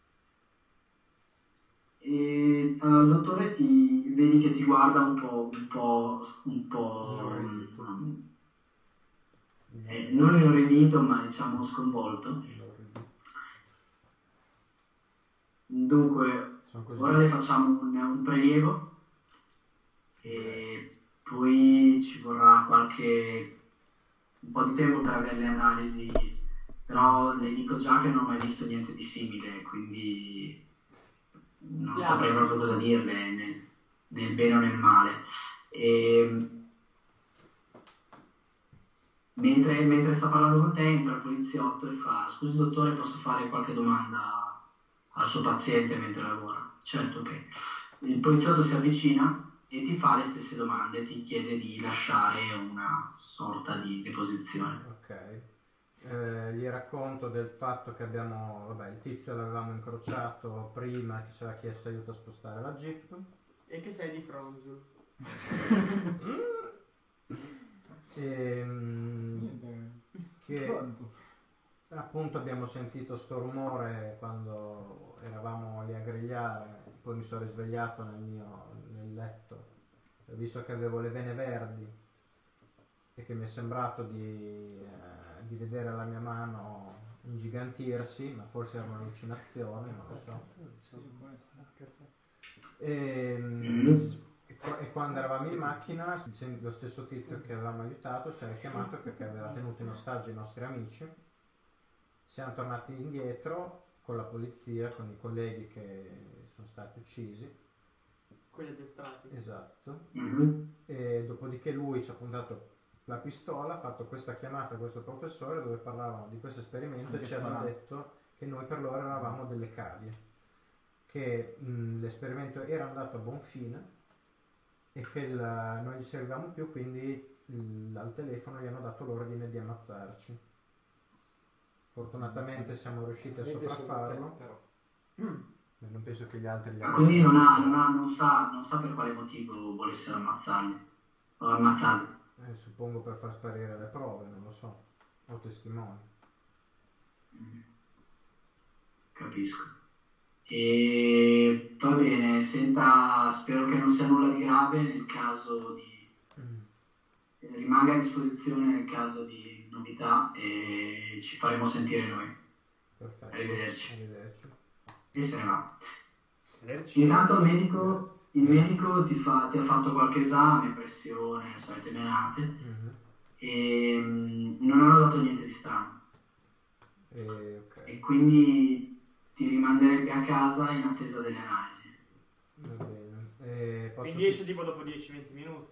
Speaker 5: E allora, il dottore ti vedi che ti guarda un po', un po', un po', mm, eh, non inorridito, ma diciamo sconvolto. Dunque,
Speaker 8: Sono così.
Speaker 5: ora le facciamo un, un prelievo e poi ci vorrà qualche un po' di tempo per avere le analisi, però le dico già che non ho mai visto niente di simile, quindi non
Speaker 4: Sì,
Speaker 5: saprei
Speaker 4: ah,
Speaker 5: proprio cosa dirle nel, nel bene o nel male. E, mentre, mentre sta parlando con te entra il poliziotto e fa: scusi dottore, posso fare qualche domanda al suo paziente mentre lavora? Certo, ok. Il poliziotto si avvicina e ti fa le stesse domande, ti chiede di lasciare una sorta di deposizione.
Speaker 8: Ok. Eh, gli racconto del fatto che abbiamo, vabbè, il tizio l'avevamo incrociato prima che ci aveva chiesto aiuto a spostare la jeep.
Speaker 4: E che sei di Fronzul.
Speaker 8: E, mm,
Speaker 6: Niente.
Speaker 8: che
Speaker 6: Stronzo.
Speaker 8: appunto abbiamo sentito sto rumore quando eravamo lì a grigliare, poi mi sono risvegliato nel mio nel letto, ho visto che avevo le vene verdi e che mi è sembrato di, eh, di vedere la mia mano ingigantirsi, ma forse era un'allucinazione, non lo so.
Speaker 6: Sì, può essere.
Speaker 8: E,
Speaker 5: Mm.
Speaker 8: e qua- e quando eravamo in macchina, lo stesso tizio che avevamo aiutato ci aveva chiamato perché aveva tenuto in ostaggio i nostri amici. Siamo tornati indietro con la polizia, con i colleghi che sono stati uccisi.
Speaker 4: Quelli addestrati.
Speaker 8: Esatto.
Speaker 5: Mhm.
Speaker 8: E dopodiché lui ci ha puntato la pistola, ha fatto questa chiamata a questo professore dove parlavano di questo esperimento e
Speaker 6: Anche
Speaker 8: ci hanno
Speaker 6: sparato.
Speaker 8: detto che noi per loro eravamo delle cavie, che mh, l'esperimento era andato a buon fine e che il- non gli servivamo più, quindi il- al telefono gli hanno dato l'ordine di ammazzarci. Fortunatamente siamo riusciti a sopraffarlo, ma non penso che gli altri gli
Speaker 5: Ma
Speaker 8: abbiano.
Speaker 5: quindi non, ha, non, ha, non, sa, non sa per quale motivo volessero ammazzarli. O ammazzarli.
Speaker 8: Eh, suppongo per far sparire le prove, non lo so, o testimoni.
Speaker 5: Mm. Capisco. E va bene, senta, spero che non sia nulla di grave nel caso di... rimanga a disposizione nel caso di novità e ci faremo sentire noi.
Speaker 8: Perfetto.
Speaker 5: Arrivederci.
Speaker 8: Arrivederci.
Speaker 5: E se ne va.
Speaker 1: Vederci.
Speaker 5: Intanto il medico, il medico ti, fa, ti ha fatto qualche esame, pressione, solite menate,
Speaker 8: Mhm.
Speaker 5: e mm, non hanno dato niente di strano.
Speaker 8: E, ok,
Speaker 5: E quindi ti rimanderebbe a casa in attesa delle analisi.
Speaker 8: va bene. E posso
Speaker 4: Quindi esce tipo dopo dieci venti minuti.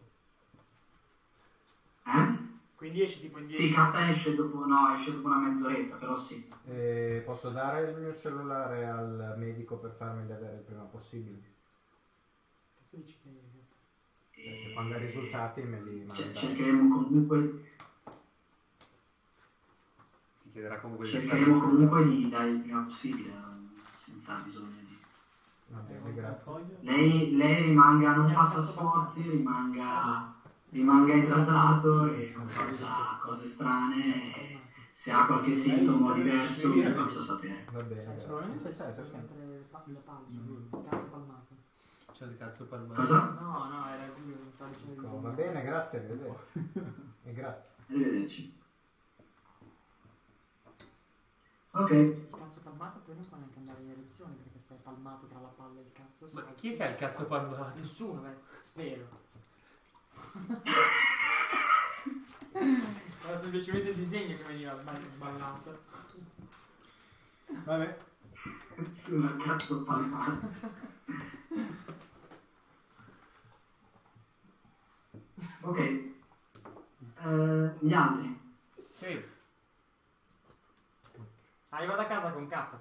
Speaker 5: Eh?
Speaker 4: Quindi esce tipo in dieci.
Speaker 5: Sì, carta esce dopo, no, esce dopo una mezz'oretta, però sì.
Speaker 8: e posso dare il mio cellulare al medico per farmeli avere il prima possibile?
Speaker 4: Cazzo dici che...
Speaker 8: Perché
Speaker 5: E...
Speaker 8: quando ha i risultati me li
Speaker 5: ce-
Speaker 8: manda.
Speaker 5: cercheremo comunque,
Speaker 1: Ti chiederà comunque di
Speaker 5: cercheremo comunque di dare il prima possibile, senza bisogno di...
Speaker 8: Va bene, grazie.
Speaker 5: Lei, lei rimanga, non faccia sforzi, rimanga, rimanga idratato e non faccia cose strane. E se ha qualche sintomo diverso vi faccio sapere.
Speaker 8: Va bene, grazie.
Speaker 6: Probabilmente c'è, perché?
Speaker 4: Sempre pa- la pausa. Cazzo palmato.
Speaker 1: C'è il cazzo palmato.
Speaker 5: Cosa?
Speaker 4: No, no, era Giulio che mi stava dicendo di
Speaker 8: Ecco,
Speaker 4: sì.
Speaker 8: va bene, grazie, arrivederci. E grazie.
Speaker 5: Arrivederci. Ok.
Speaker 4: Il cazzo palmato poi non può neanche andare in erezione perché se è palmato tra la palla e il cazzo. si
Speaker 1: Ma
Speaker 4: fa-
Speaker 1: chi è che ha il cazzo palmato?
Speaker 4: Nessuno, eh, spero. Era semplicemente il disegno che veniva sball- sballato.
Speaker 6: Vabbè.
Speaker 5: Nessuno cazzo palmato. Ok. Eh, gli altri.
Speaker 1: Sì.
Speaker 4: Ah, io vado a casa con K.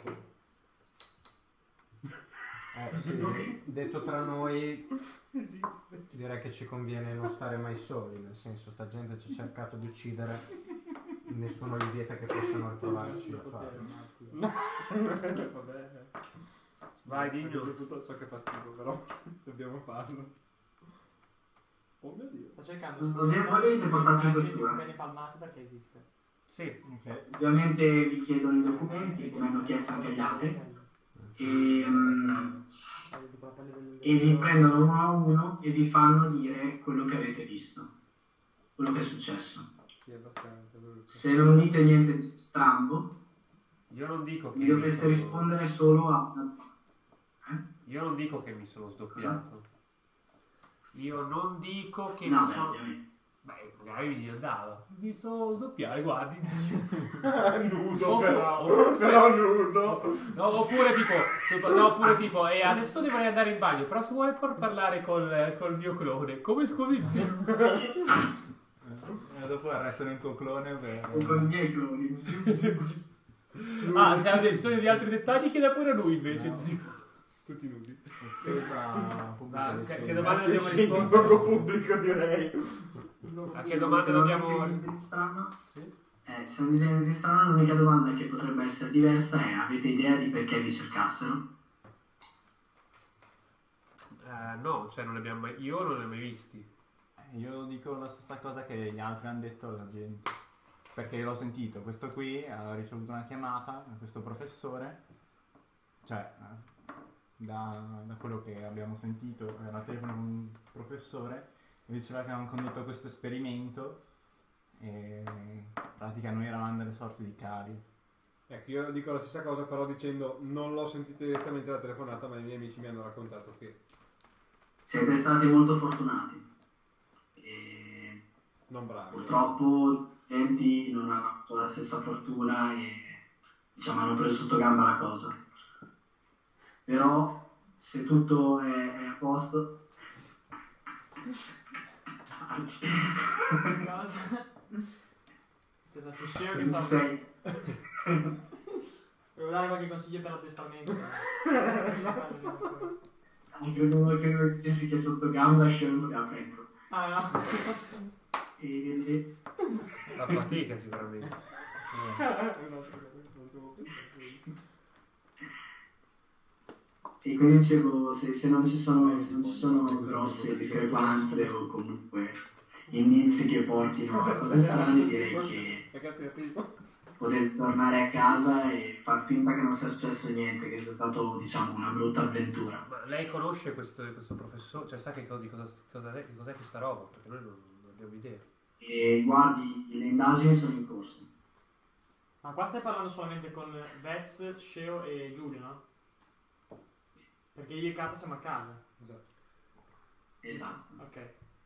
Speaker 8: Eh, sì, detto tra noi, direi che ci conviene non stare mai soli, nel senso, sta gente ci ha cercato di uccidere, nessuno gli vieta che possano riprovarci a farlo.
Speaker 3: Vabbè.
Speaker 1: Vai, Digno.
Speaker 3: Tutto so che fa schifo, però dobbiamo farlo. Oh mio Dio.
Speaker 4: Sto cercando
Speaker 5: Non vi- voi venite portati in questura.
Speaker 4: bene palmato perché esiste.
Speaker 1: Sì.
Speaker 6: Ok.
Speaker 5: Ovviamente vi chiedono i documenti, come hanno chiesto anche gli altri, e, mm,
Speaker 4: Tipo la pelle del-
Speaker 5: e vi prendono uno a uno e vi fanno dire quello che avete visto, quello che è successo.
Speaker 3: Sì, abbastanza. brutto.
Speaker 5: Se non dite niente di strambo,
Speaker 1: Io non dico che
Speaker 5: mi
Speaker 1: mi
Speaker 5: dovreste
Speaker 1: sono...
Speaker 5: rispondere solo a... Eh?
Speaker 1: Io non dico che mi sono sdoppiato. Io non dico che
Speaker 5: No,
Speaker 1: mi
Speaker 5: beh,
Speaker 1: sono...
Speaker 5: ovviamente.
Speaker 1: Beh, magari mi dio dava. Mi sono sdoppiato, guardi, zio.
Speaker 3: Nudo,
Speaker 1: Oppure-
Speaker 3: però.
Speaker 1: oppure-
Speaker 3: Però nudo.
Speaker 1: No, oppure tipo, tipo- no, oppure tipo, e adesso dovrei andare in bagno, però se vuole por parlare col, col mio clone, come scusi zio?
Speaker 6: E dopo arrestano il tuo clone per...
Speaker 5: O con i miei cloni.
Speaker 1: Ah, se ha bisogno di altri dettagli chieda pure a lui invece,
Speaker 6: No.
Speaker 1: zio.
Speaker 3: Tutti nudi.
Speaker 6: Offesa pubblica
Speaker 1: Ah,
Speaker 6: del
Speaker 1: che- che
Speaker 6: cinema.
Speaker 1: domanda dobbiamo
Speaker 3: Sì,
Speaker 1: rispondere?
Speaker 3: luogo pubblico direi.
Speaker 1: A che domande
Speaker 5: Se non
Speaker 1: dobbiamo...
Speaker 5: dite niente di strano,
Speaker 1: Sì?
Speaker 5: Eh, se non dite niente di strano, l'unica domanda che potrebbe essere diversa è: avete idea di perché vi cercassero?
Speaker 1: Eh, no, cioè non li abbiamo mai... Io non li ho mai visti.
Speaker 6: Io dico la stessa cosa che gli altri hanno detto alla gente. Perché l'ho sentito, questo qui ha ricevuto una chiamata da questo professore, cioè eh, da, da quello che abbiamo sentito era al telefono con un professore e diceva che avevano condotto questo esperimento e in pratica noi eravamo delle sorti di cavi.
Speaker 3: Ecco, io dico la stessa cosa, però dicendo non l'ho sentito direttamente dalla telefonata, ma i miei amici mi hanno raccontato che
Speaker 5: Siete stati molto fortunati. E
Speaker 3: non bravi.
Speaker 5: purtroppo genti non hanno avuto la stessa fortuna e diciamo hanno preso sotto gamba la cosa. Però se tutto è, è a posto, anzi,
Speaker 4: Cosa? C'è da Sceo che
Speaker 5: non ci
Speaker 4: sta...
Speaker 5: sei.
Speaker 4: Devo dare qualche consiglio per l'addestramento.
Speaker 5: Ah, credo, credo che dicessi che sotto gamba Sceo non poteva prendere.
Speaker 4: Ah no.
Speaker 5: E,
Speaker 1: La fatica sicuramente.
Speaker 5: e quindi dicevo, se, se non ci sono, se non ci sono grosse discrepanze o comunque indizi che portino a cose strane, direi che
Speaker 3: Ragazzi, è tipo.
Speaker 5: potete tornare a casa e far finta che non sia successo niente, che sia stato, diciamo, una brutta avventura.
Speaker 1: Ma lei conosce questo, questo professore? Cioè sa che cosa, di cosa, cosa è, cos'è questa roba? Perché noi non, non abbiamo idea.
Speaker 5: E guardi, le indagini sono in corso.
Speaker 4: Ma qua stai parlando solamente con Vez, Sceo e Giulio, no? Perché io e Kata siamo a casa.
Speaker 5: Esatto.
Speaker 4: Ok.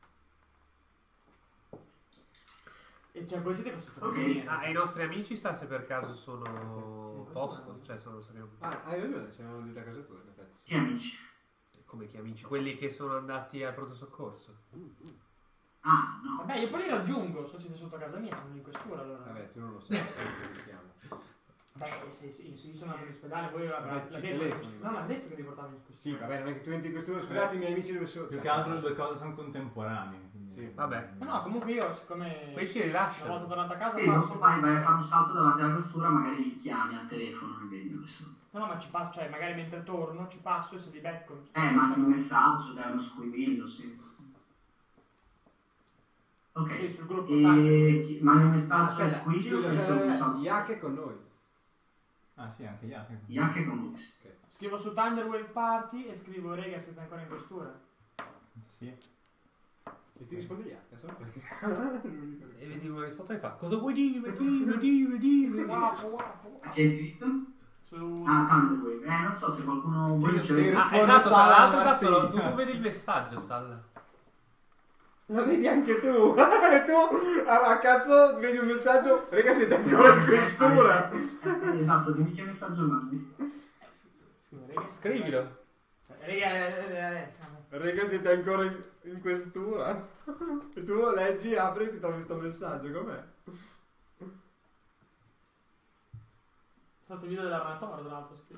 Speaker 4: E cioè voi siete costretti a
Speaker 5: Ok.
Speaker 4: venire.
Speaker 1: Ah, e i nostri amici sa se per caso sono
Speaker 4: Sì,
Speaker 1: a
Speaker 4: questo
Speaker 1: posto?
Speaker 4: no.
Speaker 1: Cioè sono, sappiamo
Speaker 3: Ah, hai ragione, siamo venuti a casa tua, in effetti.
Speaker 5: Che amici?
Speaker 1: come che amici? Quelli che sono andati al pronto soccorso.
Speaker 5: Ah, no.
Speaker 4: Vabbè, io poi li raggiungo, se siete sotto casa mia, sono in questura allora.
Speaker 3: Vabbè, tu non lo sai, come si chiama.
Speaker 4: Beh, se, se, se io sono andato all'ospedale, voi
Speaker 3: Vabbè,
Speaker 4: l'ha
Speaker 3: ci
Speaker 4: detto,
Speaker 3: telefoni,
Speaker 4: no,
Speaker 3: ma-
Speaker 4: l'ha detto che mi portavano in questura.
Speaker 3: Sì, vabbè, non è che tu entri in questura, scusate i miei amici dove sono.
Speaker 6: Più che altro le due cose sono contemporanee. quindi-
Speaker 3: Sì.
Speaker 1: Vabbè.
Speaker 4: Ma no, comunque io, siccome
Speaker 1: Poi ci
Speaker 4: una
Speaker 1: rilasciano.
Speaker 4: volta tornato a casa
Speaker 5: Sì,
Speaker 4: passo...
Speaker 5: dopo vai, vai a fare un salto davanti alla questura, magari li chiami al telefono e vedi dove sono.
Speaker 4: No, no, ma ci passo, cioè magari mentre torno ci passo e se li becco...
Speaker 5: Eh, mandi un messaggio, dai uno squillo, sì. Ok.
Speaker 4: Sì, sul gruppo
Speaker 5: E
Speaker 4: tanto.
Speaker 5: chi- mandi un messaggio e
Speaker 3: Aspetta,
Speaker 5: squillo
Speaker 3: scusa,
Speaker 5: e sono un
Speaker 3: eh,
Speaker 5: salto.
Speaker 3: Yak è con noi.
Speaker 6: Ah sì, anche gli altri.
Speaker 5: Yak è con lui.
Speaker 4: Scrivo su Thunderwave Party e scrivo rega siete ancora in questura.
Speaker 6: Sì.
Speaker 3: E ti risponde Yak, solo perché.
Speaker 1: E vedi una risposta che fa: cosa vuoi dire? Dire, dire, dire.
Speaker 4: Guapo, guapo.
Speaker 5: A chi hai scritto?
Speaker 4: Su...
Speaker 5: Ah, Thunderwave. Eh, non so se qualcuno vuole
Speaker 3: Io
Speaker 5: ricevere.
Speaker 3: spero-
Speaker 1: Ah,
Speaker 3: Risponde
Speaker 1: esatto, tra
Speaker 3: Salla,
Speaker 1: l'altro,
Speaker 3: ma
Speaker 1: esatto,
Speaker 3: sì.
Speaker 1: tu, tu vedi il messaggio, Sal.
Speaker 3: Lo vedi anche tu. E tu, a, a cazzo, vedi un messaggio. Raga, siete ancora in questura.
Speaker 5: Esatto, dimmi che messaggio mandi.
Speaker 4: Scrivo rega...
Speaker 1: Scrivilo.
Speaker 4: Rega... eh, eh, eh,
Speaker 3: Raga, siete ancora in, in questura. E tu leggi, apri e ti trovi sto messaggio, com'è?
Speaker 4: sotto il video dell'armatore, tra l'altro scrivo.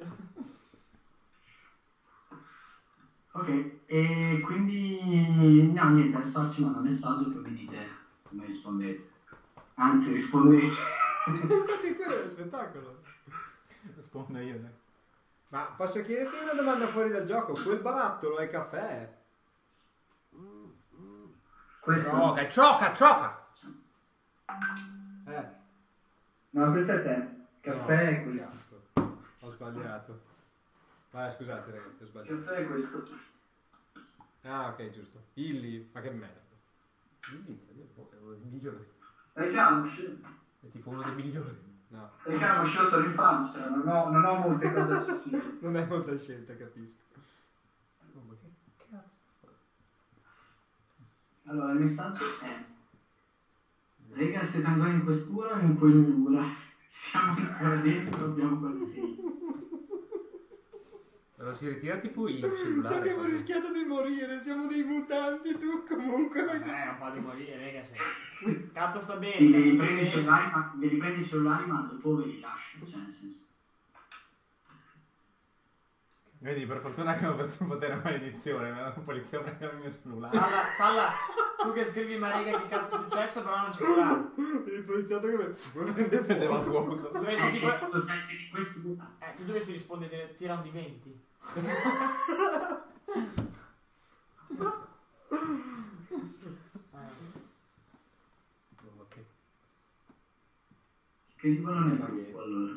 Speaker 5: Ok, e quindi no, niente, adesso ci manda un messaggio e poi mi dite come rispondete. Anzi, rispondete.
Speaker 3: Infatti quello è lo spettacolo.
Speaker 6: Rispondo io, dai.
Speaker 3: Ma posso chiederti una domanda fuori dal gioco? Quel barattolo è caffè?
Speaker 5: Questo?
Speaker 1: Gioca, gioca, gioca.
Speaker 3: Eh.
Speaker 5: No, questo è te. Caffè
Speaker 3: No,
Speaker 5: è questo.
Speaker 3: cazzo. Ho sbagliato. Ah, scusate ragazzi, ho sbagliato.
Speaker 5: Caffè è questo.
Speaker 3: Ah, ok, giusto. Illy, ma che merda.
Speaker 1: Inizia, è uno dei migliori.
Speaker 5: Stai calmo, Scio.
Speaker 1: È tipo uno dei migliori.
Speaker 3: No,
Speaker 5: Stai calmo, Scio, sono in Francia, cioè non ho, non ho molte cose accessibili.
Speaker 3: non è molta scelta, capisco.
Speaker 1: Oh, ma che cazzo fa?
Speaker 5: Allora, il messaggio è: Rega, siete ancora in questura o in quell'ura? Siamo ancora dentro, abbiamo quasi finito.
Speaker 1: Ma non si ritira tipo il
Speaker 3: Ci
Speaker 1: cellulare?
Speaker 3: abbiamo
Speaker 1: così?
Speaker 3: rischiato di morire, siamo dei mutanti, tu comunque vai
Speaker 4: Eh, un po' di morire, rega, se... Cazzo sta bene.
Speaker 5: Sì,
Speaker 4: sta
Speaker 5: ve li
Speaker 4: bene.
Speaker 5: prendi i cellulari, ma, ve li prendi i cellulari, ma dopo ve li lascio, cioè nel senso.
Speaker 6: Vedi, per fortuna che ho preso un potere maledizione, la polizia prendeva il mio cellulare.
Speaker 4: Salla, Salla, tu che scrivi Marega che cazzo è successo, però non ci sarà.
Speaker 3: Il poliziotto che
Speaker 6: Prendeva fuoco.
Speaker 4: Dovresti tipo...
Speaker 5: Questo sensi di questo.
Speaker 4: Eh, tu dovresti rispondere tira un di venti.
Speaker 5: Scrivilo nel gruppo allora.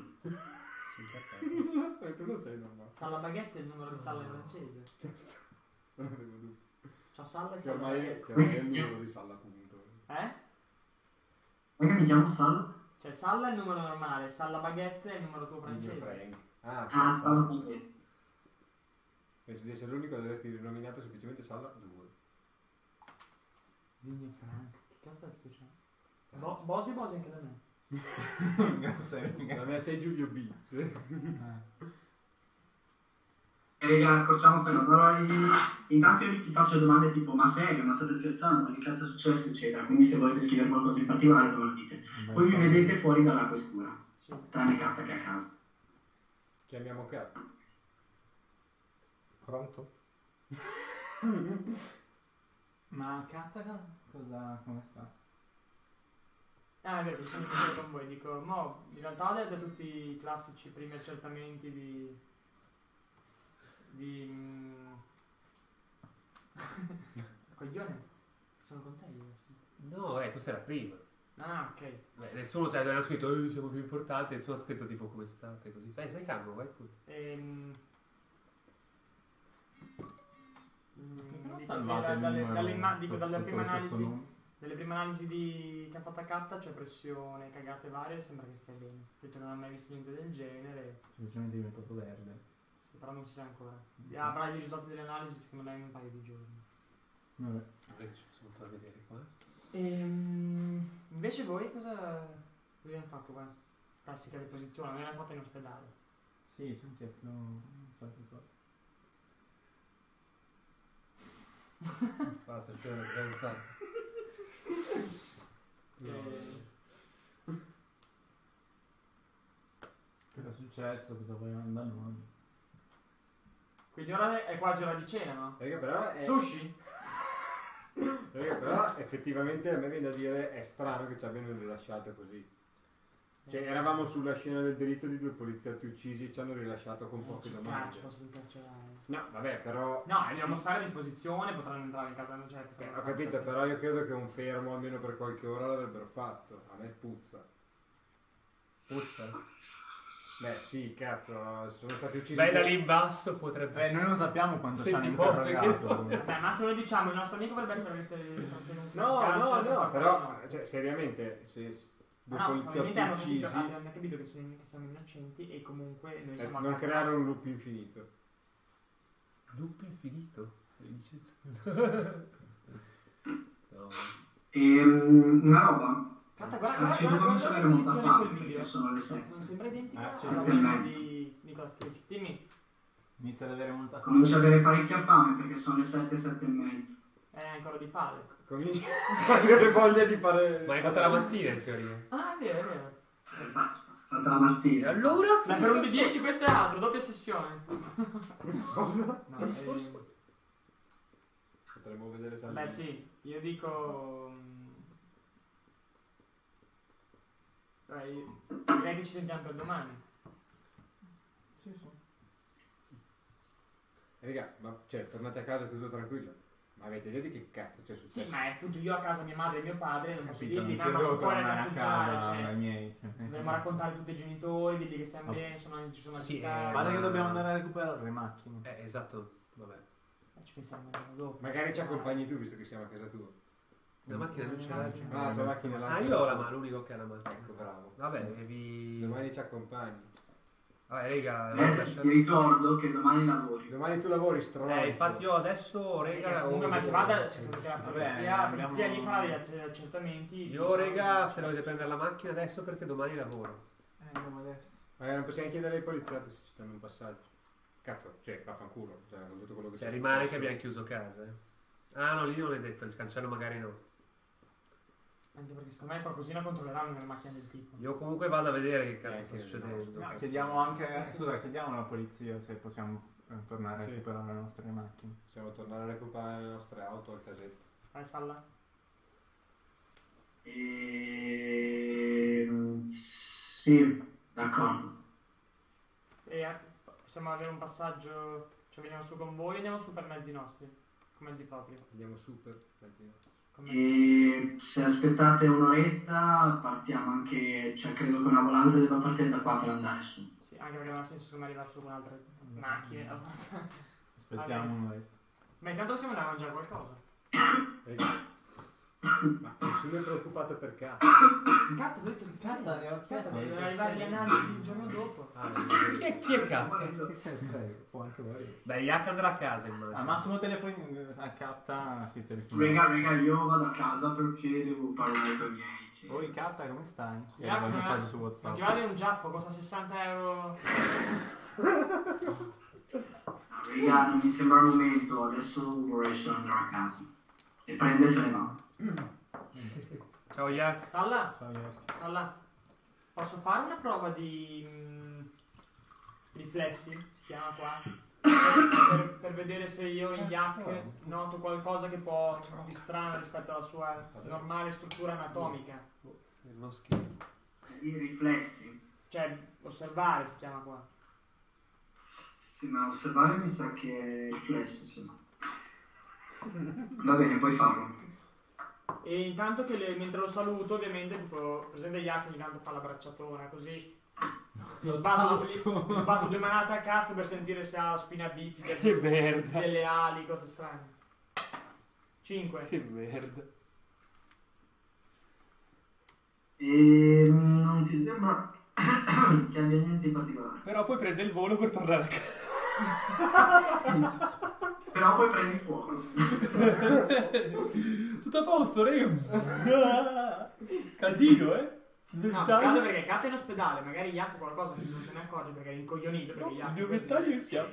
Speaker 3: Eh, tu lo sai normale.
Speaker 4: Salla Baguette è il numero di Salla in francese.
Speaker 3: Non avevo dubbi.
Speaker 4: Ciao Salla e
Speaker 3: Che
Speaker 4: Salla
Speaker 3: ormai,
Speaker 4: Baguette.
Speaker 3: che ormai è il numero di Salla appunto.
Speaker 4: Eh?
Speaker 5: Ma che mi chiamo Sal?
Speaker 4: Cioè Salla è il numero normale, Salla Baguette è il numero tuo
Speaker 3: Digno
Speaker 4: francese.
Speaker 3: Frank. Ah,
Speaker 5: Ah, Sal Baguette.
Speaker 3: penso di essere l'unico ad averti rinominato semplicemente Salla due.
Speaker 4: Digno Frank, che cazzo è sto cioè? Bo- Bosi Bosi anche da me.
Speaker 6: Grazie.
Speaker 3: Da me sei Giulio B. Sì.
Speaker 5: E raga, accorciamo sta cosa. Allora, i- intanto io ti faccio domande tipo, ma serio, ma state scherzando, ma che cazzo è successo, eccetera. Quindi se volete scrivere qualcosa in particolare, me lo dite. Poi vi vedete fuori dalla questura,
Speaker 4: Sì.
Speaker 5: tranne Katta che è a casa.
Speaker 3: Chiamiamo Kat.
Speaker 8: Pronto?
Speaker 6: Ma Katta cosa, come sta?
Speaker 4: Ah, è vero, mi sono sentito con voi, dico, mo, in realtà avete tutti i classici primi accertamenti di... di... mm, coglione, sono con te io adesso.
Speaker 1: No, eh, questa era prima.
Speaker 4: Ah, ok.
Speaker 1: Beh, nessuno cioè, aveva scritto eh, siamo più importanti, nessuno ha scritto tipo come state, così. Eh, stai calmo, vai pure.
Speaker 4: Ehm... mm,
Speaker 6: Non
Speaker 4: dico
Speaker 6: salvate
Speaker 4: che
Speaker 6: il
Speaker 4: dalle,
Speaker 6: numero
Speaker 4: dalle, imma- dico, dalle
Speaker 6: sotto
Speaker 4: prime
Speaker 6: lo stesso
Speaker 4: analisi,
Speaker 6: nome?
Speaker 4: delle prime analisi di... che ha fatto a Katta c'è pressione, cagate varie, sembra che stia bene. Detto che non ha mai visto niente del genere,
Speaker 6: Semplicemente è diventato verde.
Speaker 4: sì, però non si sa ancora. Avrà i risultati delle analisi secondo me in un paio di giorni.
Speaker 6: Vabbè.
Speaker 1: Adesso ci sono molto da vedere qua.
Speaker 4: Ehm, invece voi cosa, cosa abbiamo fatto qua? Classica deposizione, non l'abbiamo fatta in ospedale.
Speaker 6: Sì, ci hanno chiesto un sacco di cose.
Speaker 1: Basta, c'è una realtà.
Speaker 4: Eh,
Speaker 6: Cosa è successo? Cosa vogliono da noi?
Speaker 4: quindi ora è quasi ora di cena, no?
Speaker 3: Raga, però è...
Speaker 4: Sushi?
Speaker 3: Raga, però effettivamente a me viene da dire è strano che ci abbiano rilasciato così. Cioè eravamo sulla scena del delitto di due poliziotti uccisi e ci hanno rilasciato con poche
Speaker 4: Ah, ci
Speaker 3: domande.
Speaker 4: posso incarcerare.
Speaker 3: No, vabbè, però...
Speaker 4: No, dobbiamo stare a disposizione, potranno entrare in casa, non c'è.
Speaker 3: Eh, ho capito, però io credo che un fermo almeno per qualche ora l'avrebbero fatto. A me puzza.
Speaker 1: Puzza.
Speaker 3: Beh, sì, cazzo, sono stati uccisi...
Speaker 1: Beh, da
Speaker 3: due-
Speaker 1: lì in basso potrebbe...
Speaker 6: Beh, noi non sappiamo quanto ci hanno
Speaker 1: Senti, forse
Speaker 6: interrogato.
Speaker 1: che-
Speaker 4: Beh, ma se lo diciamo, il nostro amico potrebbe essere trattenuto in
Speaker 3: No, no,
Speaker 4: carcere,
Speaker 3: no,
Speaker 4: per
Speaker 3: però,
Speaker 4: favore.
Speaker 3: cioè, seriamente, se s- due
Speaker 4: Ah, no,
Speaker 3: poliziotti
Speaker 4: probabilmente hanno
Speaker 3: uccisi...
Speaker 4: capito, hanno capito che, sono- che siamo innocenti e comunque noi
Speaker 3: eh,
Speaker 4: siamo a
Speaker 3: non
Speaker 4: casa
Speaker 3: creare
Speaker 4: nostra.
Speaker 3: un loop infinito.
Speaker 1: Loop infinito, stai dicendo? No.
Speaker 5: Ehm, una roba.
Speaker 4: Guarda, guarda,
Speaker 5: Ah,
Speaker 4: guarda,
Speaker 5: ci
Speaker 4: guarda,
Speaker 5: dobbiamo
Speaker 4: guarda
Speaker 5: sapere
Speaker 4: la
Speaker 5: molto a
Speaker 4: posizione
Speaker 5: fare
Speaker 4: di quel
Speaker 5: perché
Speaker 4: video.
Speaker 5: sono le sette.
Speaker 4: Non sembra identica
Speaker 6: Ah,
Speaker 4: alla
Speaker 5: sette e
Speaker 4: quella
Speaker 5: mezzo.
Speaker 4: di Nicolas Cage. Dimmi,
Speaker 6: Inizia ad avere molta fame.
Speaker 5: Comincio ad avere parecchia fame perché sono le sette, sette e mezzo.
Speaker 4: è ancora di palle.
Speaker 3: Cominci a avere voglia di fare...
Speaker 1: Ma hai fatto la mattina in teoria.
Speaker 4: Ah, è vero, è vero.
Speaker 5: Fatta la
Speaker 1: E
Speaker 5: mattina.
Speaker 1: allora?
Speaker 4: Ma per un di dieci questo è altro, doppia sessione.
Speaker 3: Cosa?
Speaker 4: No, eh,
Speaker 3: Potremmo vedere se...
Speaker 4: beh sì, io dico... mm, Beh, io- direi che ci sentiamo per domani.
Speaker 6: Sì, sì.
Speaker 3: Raga, ma cioè, tornate a casa tutto tranquillo. Ma avete idea di che cazzo c'è successo?
Speaker 4: Sì, ma è appunto io a casa mia madre e mio padre, non posso
Speaker 6: Capito,
Speaker 4: dirgli,
Speaker 6: non
Speaker 4: mamma,
Speaker 6: devo
Speaker 4: sono fuori a
Speaker 6: tornare a
Speaker 4: cazzeggiare,
Speaker 6: casa
Speaker 4: cioè...
Speaker 6: dai miei.
Speaker 4: Dobbiamo raccontare a tutti i genitori, dirgli che stiamo
Speaker 6: Oh.
Speaker 4: bene, sono, ci sono
Speaker 1: Sì,
Speaker 4: agitati.
Speaker 1: eh,
Speaker 6: Guarda che
Speaker 1: ma-
Speaker 6: dobbiamo andare a recuperare le macchine.
Speaker 1: Eh, esatto, vabbè.
Speaker 4: Eh, Ci pensiamo un giorno dopo.
Speaker 3: Magari ci accompagni tu visto che siamo a casa tua.
Speaker 1: La macchina non ce l'hai.
Speaker 3: Ah, la tua macchina là.
Speaker 1: Ah, io ho la mano, l'unico che ha la macchina.
Speaker 3: Ecco, bravo.
Speaker 1: Vabbè, e vi...
Speaker 3: Domani ci accompagni.
Speaker 1: Vabbè, raga,
Speaker 5: Eh,
Speaker 1: lasciate-
Speaker 5: ti ricordo che domani lavori.
Speaker 3: Domani tu lavori, stronzo.
Speaker 1: Eh, infatti io adesso,
Speaker 4: Perché
Speaker 1: raga...
Speaker 4: comunque
Speaker 1: ho-
Speaker 4: ma che vada, c'è che la
Speaker 6: Vabbè,
Speaker 4: polizia, la polizia
Speaker 6: andiamo-
Speaker 4: lì farà degli acc- accertamenti.
Speaker 1: Io,
Speaker 4: diciamo,
Speaker 1: raga, se dovete prendere la macchina adesso perché domani lavoro.
Speaker 6: Eh, andiamo adesso.
Speaker 3: Eh, non possiamo chiedere ai poliziotti se ci danno un passaggio. Cazzo, cioè, vaffanculo. Cioè, con tutto quello che
Speaker 1: Cioè,
Speaker 3: sia
Speaker 1: rimane che
Speaker 3: successo.
Speaker 1: abbiamo chiuso casa, eh. Ah, no, lì non è detto, il cancello magari no.
Speaker 4: Anche perché secondo me qualcosina controlleranno nella macchina del tipo.
Speaker 1: Io comunque vado a vedere che cazzo
Speaker 3: Eh,
Speaker 1: sta
Speaker 3: sì,
Speaker 1: succedendo.
Speaker 6: No, chiediamo anche, scusa, chiediamo alla polizia se possiamo Per tornare a
Speaker 3: Sì.
Speaker 6: recuperare le nostre macchine.
Speaker 3: Possiamo tornare a recuperare le nostre auto al casetto.
Speaker 4: Vai, Salla.
Speaker 5: Ehm, sì, d'accordo.
Speaker 4: E eh, possiamo avere un passaggio, cioè veniamo su con voi e andiamo su per mezzi nostri, con mezzi propri.
Speaker 3: Andiamo su per mezzi.
Speaker 4: Con mezzi-
Speaker 5: E se aspettate un'oretta partiamo anche, cioè credo che una volante debba partire da qua per andare su.
Speaker 4: Sì, anche perché non ha senso secondo me arrivare su con altre macchine.
Speaker 6: Aspettiamo noi.
Speaker 4: Ma intanto possiamo andare a mangiare qualcosa.
Speaker 3: Ma nessuno è preoccupato per cazzo.
Speaker 4: Cazzo, ho detto che
Speaker 8: Catta, ne ho chiesto.
Speaker 4: Cazzo, devono arrivare le analisi il giorno dopo.
Speaker 3: Ah,
Speaker 1: Chi è, chi è Catta?
Speaker 8: Che se ne frega, può anche morire.
Speaker 1: Beh, Yak andrà a casa, immagino.
Speaker 6: Al massimo telefoni a Catta si telefona.
Speaker 5: Raga, raga, io vado a casa perché devo parlare con i miei. che-
Speaker 6: Poi Catta come stai? Ti
Speaker 4: Yak,
Speaker 6: arriva il
Speaker 4: non
Speaker 6: messaggio
Speaker 4: ha-
Speaker 6: su
Speaker 4: non
Speaker 6: WhatsApp.
Speaker 4: ti vale un giappo, costa sessanta euro.
Speaker 5: No, raga, non mi sembra il momento, adesso vorrei solo andare a casa. E prende e se ne va.
Speaker 1: Ciao Yak.
Speaker 4: Salla,
Speaker 6: Ciao, Yak.
Speaker 4: Salla, posso fare una prova di mm, riflessi, si chiama qua, per, per vedere se io in Yak noto qualcosa che può di strano rispetto alla sua normale struttura anatomica.
Speaker 1: Non schifo.
Speaker 5: I riflessi.
Speaker 4: Cioè, osservare si chiama qua.
Speaker 5: Sì, ma osservare mi sa che è riflesso, sì. Va bene, puoi farlo.
Speaker 4: E intanto che le- mentre lo saluto, ovviamente, tipo, presente Yak ogni tanto fa la bracciatona, così. Gli sbatto, gli, gli sbatto due manate a cazzo per sentire se ha la spina bifida,
Speaker 1: Che merda.
Speaker 4: delle ali, cose strane. cinque.
Speaker 1: Che merda.
Speaker 5: E non ti sembra che abbia niente in particolare.
Speaker 1: Però poi prende il volo per tornare a casa.
Speaker 5: Però poi prendi fuoco.
Speaker 1: Tutto a posto, Reo. Caldino, eh?
Speaker 4: No, peccato perché Kat è in ospedale, magari Yak qualcosa che non se ne accorge perché è incoglionito, perché
Speaker 1: Il
Speaker 4: Yak
Speaker 1: mio
Speaker 4: è così.
Speaker 1: ventaglio è in fiamme.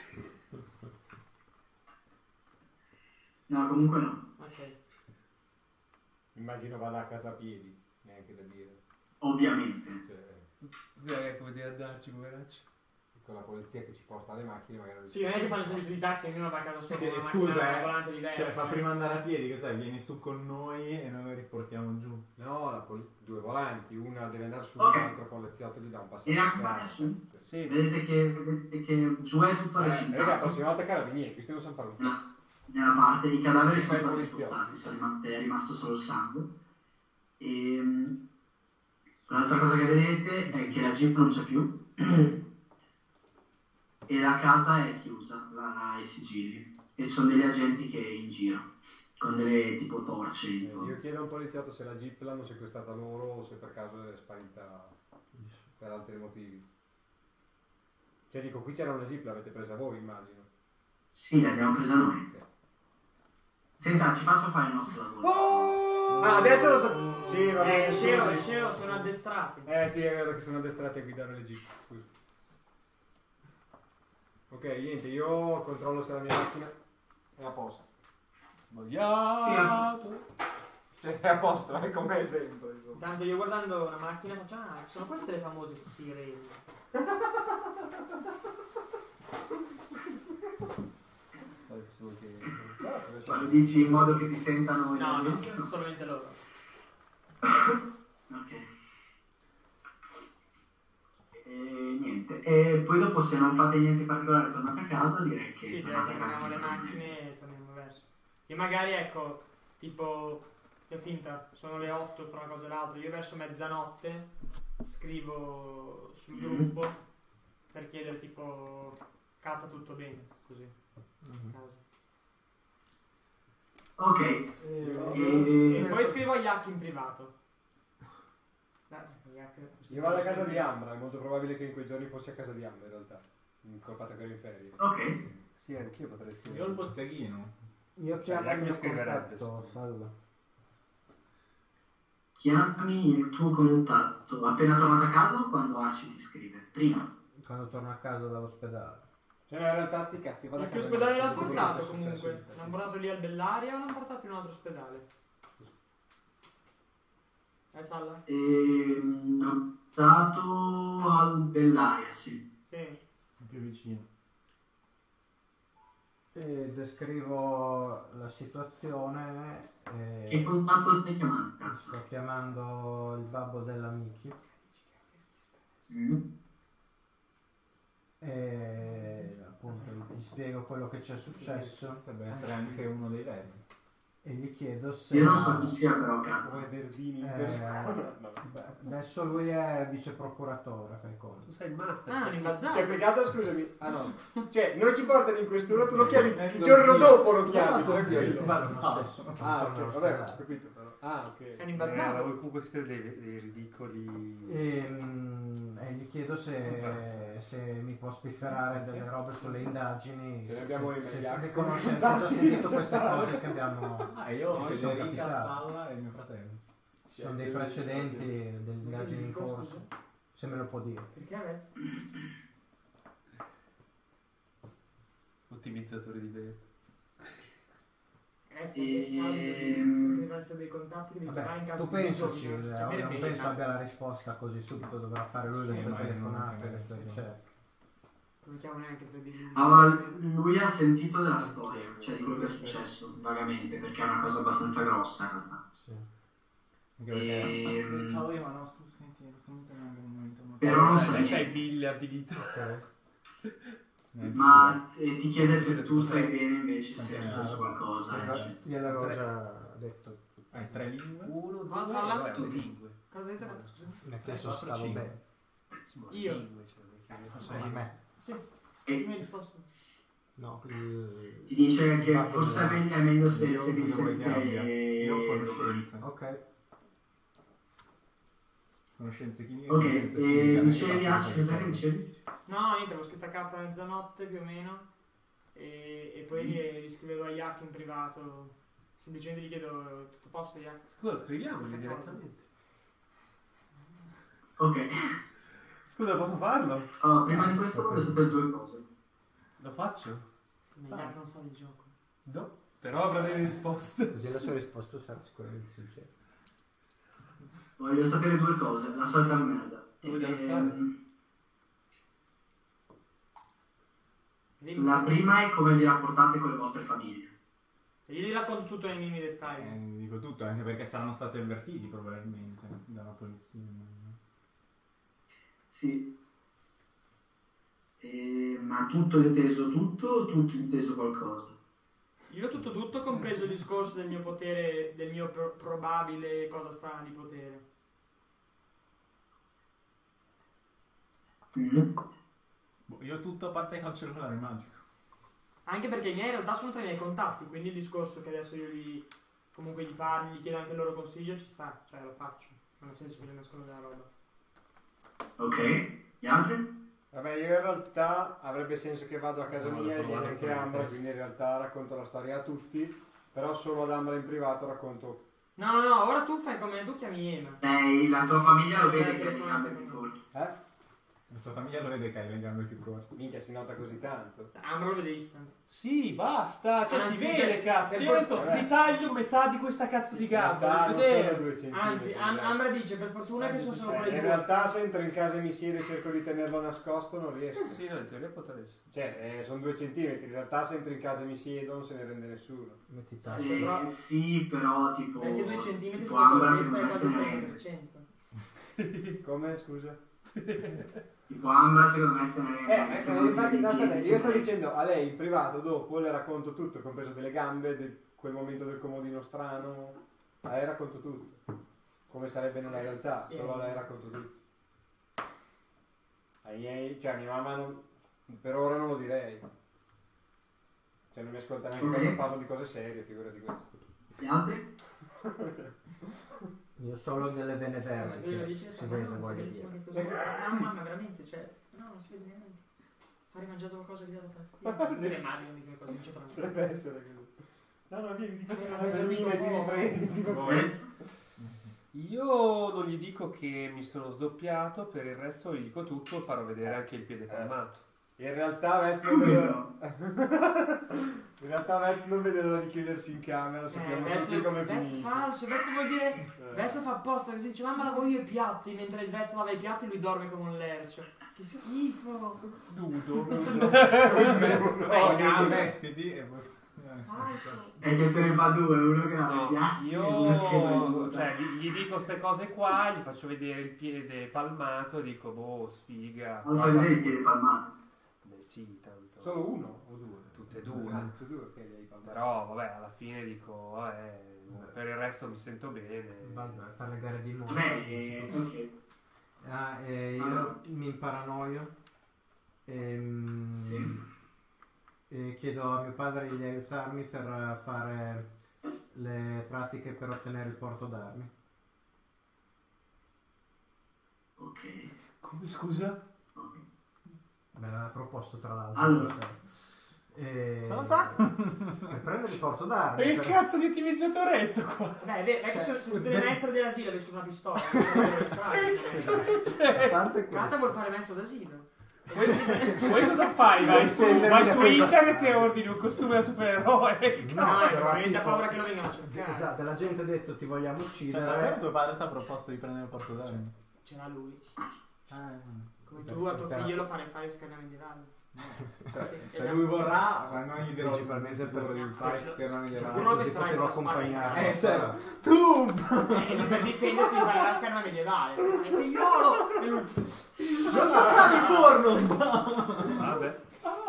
Speaker 5: No, comunque no.
Speaker 4: Ok.
Speaker 3: Immagino vada a casa a piedi, neanche da dire.
Speaker 5: Ovviamente.
Speaker 3: Cioè,
Speaker 1: Vedrai come deve andarci, poveraccio.
Speaker 3: con la polizia che ci porta le macchine magari...
Speaker 4: Sì, non è che fanno il servizio di taxi e ognuno va a casa solo
Speaker 6: Sì,
Speaker 4: con una
Speaker 6: scusa,
Speaker 4: macchina
Speaker 6: eh.
Speaker 4: volante diversa.
Speaker 6: Cioè, fa prima andare a piedi, che sai, vieni su con noi e noi lo riportiamo giù.
Speaker 3: No, la poli- due volanti, una deve andare su,
Speaker 5: Ok.
Speaker 3: l'altro poliziotto gli dà un passaggio.
Speaker 5: E accompagna su.
Speaker 1: Sì.
Speaker 5: Vedete che, vedete che giù è tutto
Speaker 3: Eh, raga, la
Speaker 5: recintato.
Speaker 3: prossima volta carabinieri, questi non sanno fare un cazzo.
Speaker 5: Nella parte i cadaveri sono
Speaker 3: Fai
Speaker 5: stati
Speaker 3: polizia.
Speaker 5: spostati, sono rimaste- è rimasto solo il sangue. E mm, l'altra cosa che vedete è che la jeep non c'è più e la casa è chiusa, la, i sigilli, e ci sono degli agenti che in giro con delle tipo torce.
Speaker 3: Eh,
Speaker 5: intorno.
Speaker 3: io chiedo a un poliziotto se la jeep l'hanno sequestrata loro o se per caso è sparita per altri motivi. Cioè dico, qui c'era una jeep, l'avete presa voi immagino.
Speaker 5: Sì, l'abbiamo presa noi.
Speaker 3: Ok.
Speaker 5: Senta, ci faccio fare il nostro lavoro.
Speaker 3: Ah, adesso lo so. Sì, va bene.
Speaker 4: Eh, Sceo,
Speaker 3: scusi.
Speaker 4: Sceo, sono addestrati.
Speaker 3: Eh sì, è vero che sono addestrati a guidare le jeep, scusa. Ok, niente, io controllo se la mia macchina è a posto.
Speaker 1: Sbagliato.
Speaker 3: Cioè, è a posto, è come sempre. insomma.
Speaker 4: Intanto io guardando una macchina faccio, ah, sono queste le famose sirene.
Speaker 5: Ma lo dici in modo che ti sentano gli
Speaker 4: No, no,
Speaker 5: agenti?
Speaker 4: solamente loro.
Speaker 5: Ok. E niente. E poi dopo se non fate niente in particolare tornate a casa, direi che
Speaker 4: Sì, direi
Speaker 5: tornate
Speaker 4: che
Speaker 5: a casa.
Speaker 4: prendiamo le macchine e torniamo verso. Io magari, ecco, tipo, che finta, sono le otto tra una cosa e l'altra, io verso mezzanotte scrivo sul
Speaker 5: Mhm.
Speaker 4: gruppo per chiedere tipo, catta tutto bene, così, a caso.
Speaker 5: Ok.
Speaker 4: E
Speaker 5: E...
Speaker 4: poi scrivo a Yak in privato. Dai, Yak-
Speaker 3: Io vado a casa di Ambra, è molto probabile che in quei giorni fossi a casa di Ambra in realtà. Col fatto che ero in ferie.
Speaker 5: Ok.
Speaker 9: Sì, anch'io potrei
Speaker 6: Io ho il
Speaker 9: scrivere.
Speaker 6: botteghino.
Speaker 8: Io chiamo
Speaker 1: Yak
Speaker 8: il
Speaker 1: mi
Speaker 8: mio
Speaker 1: scriverebbe,
Speaker 8: contatto, Salla.
Speaker 5: Chiami il tuo contatto appena tornato a casa o quando Arci ti scrive? Prima.
Speaker 8: Quando torno a casa dall'ospedale.
Speaker 3: Cioè, no, in realtà sti cazzi, vado a
Speaker 4: In che
Speaker 3: casa
Speaker 4: ospedale
Speaker 3: di
Speaker 4: l'hanno
Speaker 3: Ambra,
Speaker 4: portato
Speaker 3: cosa è successo
Speaker 4: comunque?
Speaker 3: in
Speaker 4: L'hanno portato lì al Bellaria o l'hanno portato in un altro ospedale? Eh, Salla?
Speaker 5: E... ho stato al Bellaria, sì.
Speaker 4: Sì.
Speaker 6: Più vicino.
Speaker 8: E descrivo la situazione. E
Speaker 5: Che contatto stai chiamando? cazzo?
Speaker 8: sto chiamando il babbo della Miki.
Speaker 5: Mm.
Speaker 8: E appunto gli spiego quello che c'è successo
Speaker 6: Potrebbe essere anche uno dei verdi.
Speaker 8: e gli chiedo se.
Speaker 5: Io non so chi sia però, cazzo.
Speaker 3: Come Verdini in
Speaker 8: Eh,
Speaker 3: persona. No.
Speaker 8: beh, adesso lui è vice procuratore, fai conto.
Speaker 1: Tu sei il master.
Speaker 4: Ah,
Speaker 1: sai
Speaker 4: un
Speaker 1: chi-
Speaker 4: imbazzato.
Speaker 3: Cioè, peccato, scusami. Ah no. Cioè, noi ci portano in questura, tu lo chiami
Speaker 6: Eh,
Speaker 3: il
Speaker 6: lo
Speaker 3: giorno
Speaker 6: zio.
Speaker 3: dopo lo chiami.
Speaker 6: No,
Speaker 3: tranquillo.
Speaker 6: zio.
Speaker 3: Ah, ok,
Speaker 8: Torno
Speaker 3: vabbè, ho
Speaker 8: all'ospedale.
Speaker 3: capito però. Ah, ok.
Speaker 4: È un
Speaker 10: Eh,
Speaker 4: imbazzato.
Speaker 10: voi comunque siete dei, dei ridicoli.
Speaker 8: E, mm, e gli chiedo se, se mi può spifferare delle robe sulle indagini.
Speaker 3: Ce ne abbiamo
Speaker 8: se,
Speaker 3: i
Speaker 8: se,
Speaker 3: megliacchi.
Speaker 8: se conosce- se ho già sentito queste cose che abbiamo.
Speaker 6: Ah, io
Speaker 8: No,
Speaker 6: ho
Speaker 8: sono
Speaker 6: Federica,
Speaker 8: capitato.
Speaker 6: Salla e mio fratello.
Speaker 8: Ci sono dei precedenti, delle indagini in corso. Se me lo può dire.
Speaker 4: Perché Vezzo?
Speaker 10: Ottimizzatore di bene.
Speaker 4: Vezzo, che
Speaker 5: Ehm.
Speaker 4: devono essere dei contatti che devi
Speaker 8: Vabbè,
Speaker 4: trovare in caso
Speaker 8: tu
Speaker 4: di
Speaker 8: pensaci,
Speaker 4: bisogno.
Speaker 8: Leo,
Speaker 4: Sapere
Speaker 8: non
Speaker 4: bene.
Speaker 8: penso abbia la risposta così subito, dovrà fare lui le
Speaker 6: Sì,
Speaker 8: sue
Speaker 6: ma io non
Speaker 8: telefonate,
Speaker 6: credo.
Speaker 8: le sue ricerche.
Speaker 4: Non chiamo neanche per dirgli.
Speaker 5: Allora, lui ha sentito della storia, cioè di quello che è successo, vagamente, perché è una cosa abbastanza grossa in realtà.
Speaker 8: Sì.
Speaker 6: Anche perché
Speaker 5: Ehm.
Speaker 6: ciao Eva, no, scusa, senti, in questo momento non è un momento molto-
Speaker 5: Però non
Speaker 10: Eh,
Speaker 5: sa
Speaker 10: lei c'ha i
Speaker 5: niente.
Speaker 10: mille abilità.
Speaker 8: Ok.
Speaker 6: Eh,
Speaker 5: Ma eh, ti chiede se tu stai bene invece, se è
Speaker 6: Sì,
Speaker 5: successo
Speaker 6: ah,
Speaker 5: qualcosa.
Speaker 6: sì,
Speaker 5: eh,
Speaker 6: sì.
Speaker 5: cioè.
Speaker 8: Gliel'avevo già detto.
Speaker 6: Hai tre lingue?
Speaker 10: Uno, due,
Speaker 4: Ma Salla?
Speaker 10: vabbè, le lingue.
Speaker 4: Cosa hai detto? Scusa.
Speaker 8: Mi ha chiesto se
Speaker 10: quattro,
Speaker 8: stavo
Speaker 10: cinque.
Speaker 8: bene.
Speaker 10: Sì, ma
Speaker 4: Io?
Speaker 10: le lingue, cioè, non è che-
Speaker 8: Sono di me.
Speaker 4: Sì,
Speaker 5: E
Speaker 4: mi hai risposto.
Speaker 8: No, il...
Speaker 5: ti dice che
Speaker 8: Babbo
Speaker 5: forse è
Speaker 8: della-
Speaker 5: meglio, è meglio se,
Speaker 6: Io
Speaker 5: se vi
Speaker 6: cosa vuoi che abbia? Io ho
Speaker 5: sentite.
Speaker 6: conoscenze.
Speaker 8: Ok.
Speaker 6: Conoscenze chimiche.
Speaker 5: Ok,
Speaker 6: conoscenze
Speaker 5: e
Speaker 6: fisiche,
Speaker 5: dicevi,
Speaker 6: non
Speaker 5: ah,
Speaker 6: so
Speaker 5: cos'è che
Speaker 6: cosa.
Speaker 5: dicevi?
Speaker 4: No, niente, avevo scritto a K a mezzanotte più o meno. E, e poi gli, gli scrivevo a Yak in privato. Semplicemente gli chiedo: tutto a posto, Yak?
Speaker 10: Scusa, scriviamoli
Speaker 4: Stessa cosa.
Speaker 10: direttamente.
Speaker 5: Ok,
Speaker 10: Scusa, posso farlo?
Speaker 5: allora prima di questo voglio sapere due cose.
Speaker 10: Lo faccio?
Speaker 4: Sì, ma Yak non sa di gioco.
Speaker 10: No. Però avrà delle risposte.
Speaker 8: Così la sua risposta sarà sicuramente sincera.
Speaker 5: Voglio sapere due cose, la solita merda.
Speaker 10: Che vogliamo
Speaker 5: Ehm,
Speaker 4: Dimmi
Speaker 5: La
Speaker 4: se-
Speaker 5: prima è come vi rapportate con le vostre famiglie.
Speaker 4: Io gli racconto tutto nei minimi dettagli.
Speaker 6: Eh, dico tutto, anche perché saranno stati avvertiti probabilmente dalla polizia.
Speaker 5: Sì. E- ma tutto inteso tutto o tutto inteso qualcosa?
Speaker 4: Io tutto tutto, compreso il discorso del mio potere, del mio pro- probabile cosa strana di potere.
Speaker 5: Mm.
Speaker 6: Boh, io tutto a parte che ho il cellulare magico.
Speaker 4: Anche perché i miei in realtà sono tra i miei contatti, quindi il discorso che adesso io gli comunque gli parli, gli chiedo anche il loro consiglio, ci sta, cioè lo faccio. Non ha senso che gli nascondo della roba.
Speaker 5: Ok, gli altri?
Speaker 3: Vabbè, io in realtà avrebbe senso che vado a casa
Speaker 10: No,
Speaker 3: mia e
Speaker 10: devo
Speaker 3: viene
Speaker 10: provare
Speaker 3: anche
Speaker 10: a fare
Speaker 3: Ambra,
Speaker 10: il test.
Speaker 3: quindi in realtà racconto la storia a tutti, però solo ad Ambra in privato racconto.
Speaker 4: No, no, no, ora tu fai come tu chiami Ema.
Speaker 5: Beh, la tua famiglia lo vede
Speaker 4: Eh,
Speaker 5: che hai le
Speaker 4: che
Speaker 5: gambe
Speaker 4: non-
Speaker 5: più corte.
Speaker 3: Eh?
Speaker 6: La tua famiglia lo vede che hai le gambe più corte.
Speaker 3: Minchia, si nota così tanto.
Speaker 4: Ambra lo vede instant.
Speaker 10: Sì, basta. Cioè,
Speaker 4: Anzi,
Speaker 10: si vede,
Speaker 4: cioè,
Speaker 10: cazzo.
Speaker 4: per
Speaker 10: Io adesso
Speaker 3: forza-
Speaker 10: ti taglio metà di questa cazzo di
Speaker 3: In
Speaker 10: gamba.
Speaker 3: realtà
Speaker 10: voglio
Speaker 3: non sono
Speaker 10: vedere.
Speaker 3: due centimetri.
Speaker 4: Anzi, Am- Ambra dice per fortuna che sono solo
Speaker 3: Eh,
Speaker 4: quelle
Speaker 3: in
Speaker 4: due.
Speaker 3: realtà se entro in casa e mi siedo e cerco di tenerlo nascosto non riesco.
Speaker 10: Sì, no, in teoria potresti.
Speaker 3: Cioè, eh, sono due centimetri, in realtà se entro in casa e mi siedo non se ne rende nessuno.
Speaker 8: Metti taccia.
Speaker 5: Sì,
Speaker 4: però-
Speaker 5: sì, però tipo,
Speaker 4: Perché due centimetri
Speaker 5: tipo
Speaker 4: sulla
Speaker 5: Ambra
Speaker 4: altezza
Speaker 5: secondo
Speaker 4: è
Speaker 5: me se ne
Speaker 4: quasi il
Speaker 5: rende.
Speaker 4: per cento.
Speaker 3: Come, scusa?
Speaker 5: Tipo Ambra secondo me se ne rende.
Speaker 3: Eh,
Speaker 5: anche se
Speaker 3: eh,
Speaker 5: non
Speaker 3: infatti,
Speaker 5: ti
Speaker 3: no, aspetta,
Speaker 5: chiedi
Speaker 3: io sto
Speaker 5: se-
Speaker 3: dicendo a lei in privato, dopo le racconto tutto, compreso delle gambe, del, quel momento del comodino strano, a lei racconto tutto, come sarebbe nella realtà, solo a lei racconto tutto. Ai miei, cioè a mia mamma non, per ora non lo direi, cioè non mi ascolta neanche
Speaker 5: Ok.
Speaker 3: quando parlo di cose serie, figurati questo.
Speaker 5: Gli altri?
Speaker 8: Io solo delle vene verdi
Speaker 4: Lui lo
Speaker 8: che
Speaker 4: dice,
Speaker 8: si
Speaker 4: ma
Speaker 8: vede,
Speaker 4: no,
Speaker 8: voglio
Speaker 4: si vede
Speaker 8: dire.
Speaker 4: così. Mamma, ma veramente, cioè, no, non si vede niente. Ha rimangiato qualcosa che gli ha dato fastidio. Si vede male, non dico le cose, non c'è problema.
Speaker 3: Potrebbe essere così. No, no, vieni, ti faccio
Speaker 4: Eh,
Speaker 3: una
Speaker 4: ma
Speaker 3: casamina e ti
Speaker 4: no.
Speaker 3: riprendi, ti
Speaker 5: Eh?
Speaker 10: Io non gli dico che mi sono sdoppiato, per il resto gli dico tutto, farò vedere anche il piede palmato.
Speaker 3: In realtà Vezzo
Speaker 5: Subito.
Speaker 3: In realtà Vez non vede l'ora di chiudersi in camera, sappiamo
Speaker 4: Eh,
Speaker 3: tutti
Speaker 4: Vez,
Speaker 3: come
Speaker 4: Vez
Speaker 3: finisce.
Speaker 4: falso, Vez vuol dire...
Speaker 3: Eh.
Speaker 4: Vez fa apposta, così dice mamma lavo io i piatti, mentre il Vez lava i piatti lui dorme come un lercio. Che schifo!
Speaker 1: Nudo.
Speaker 6: Eh, vestiti e poi...
Speaker 4: Falso!
Speaker 5: E che se ne fa due, uno che lava i
Speaker 1: No,
Speaker 5: piatti e uno che
Speaker 1: io
Speaker 5: aiuta.
Speaker 1: cioè, gli, gli dico queste cose qua, gli faccio vedere il piede palmato e dico, boh, sfiga.
Speaker 5: Non fai vedere il piede palmato.
Speaker 1: Beh, sì, tanto.
Speaker 3: Solo uno o due?
Speaker 1: Tutte e due.
Speaker 3: Ah, tutte e due, ok, li hai parlato.
Speaker 1: Però, vabbè, alla fine dico, vabbè, per il resto mi sento bene.
Speaker 8: Basta fare le gare di moto.
Speaker 5: Vabbè, eh, ok.
Speaker 8: Ah, eh, io
Speaker 5: Allora.
Speaker 8: mi paranoio e, mm,
Speaker 5: Sì.
Speaker 8: e chiedo a mio padre di aiutarmi per fare le pratiche per ottenere il porto d'armi.
Speaker 5: Ok.
Speaker 1: Come, scusa?
Speaker 5: Ok.
Speaker 8: Me l'aveva proposto tra l'altro.
Speaker 5: Allora.
Speaker 8: stasera. E...
Speaker 4: Cosa?
Speaker 8: Per prendere il porto d'armi.
Speaker 1: E che
Speaker 8: per-
Speaker 1: cazzo di ottimizzatori è sto qua?
Speaker 4: Dai, vedi, è che
Speaker 8: Cioè,
Speaker 4: sono, sono tutte le
Speaker 8: per-
Speaker 4: maestre dell'asilo che sono una pistola.
Speaker 8: A parte
Speaker 4: Cata
Speaker 8: questo.
Speaker 4: vuol fare maestro d'asilo.
Speaker 1: Poi cosa fai? Vai su, vai su internet e ordini un costume da supereroe. Che
Speaker 4: No,
Speaker 1: cazzo?
Speaker 4: no,
Speaker 8: però,
Speaker 4: mi dà
Speaker 8: tipo-
Speaker 4: paura che lo vengano a cercare.
Speaker 8: Esatto, la gente ha detto ti vogliamo
Speaker 6: Cioè,
Speaker 8: uccidere.
Speaker 6: davvero tuo padre ti ha proposto di prendere il porto d'armi?
Speaker 4: Ce l'ha lui.
Speaker 6: Ah,
Speaker 4: Come tu a tuo
Speaker 8: Per-
Speaker 4: figlio lo farei fare scherma medievale.
Speaker 6: se lui vorrà, ma non gli dirò
Speaker 8: Principalmente per-
Speaker 6: di fare schermi di
Speaker 4: Sicuro
Speaker 6: radio.
Speaker 8: Così
Speaker 4: che starai
Speaker 8: potevo
Speaker 4: con la spada in
Speaker 8: accompagnare.
Speaker 6: Eh,
Speaker 4: mano.
Speaker 6: certo. Tu!
Speaker 4: E lui per difendersi farà la scherma medievale. E figliolo! E lui...
Speaker 6: Non toccare il forno!
Speaker 1: Vabbè.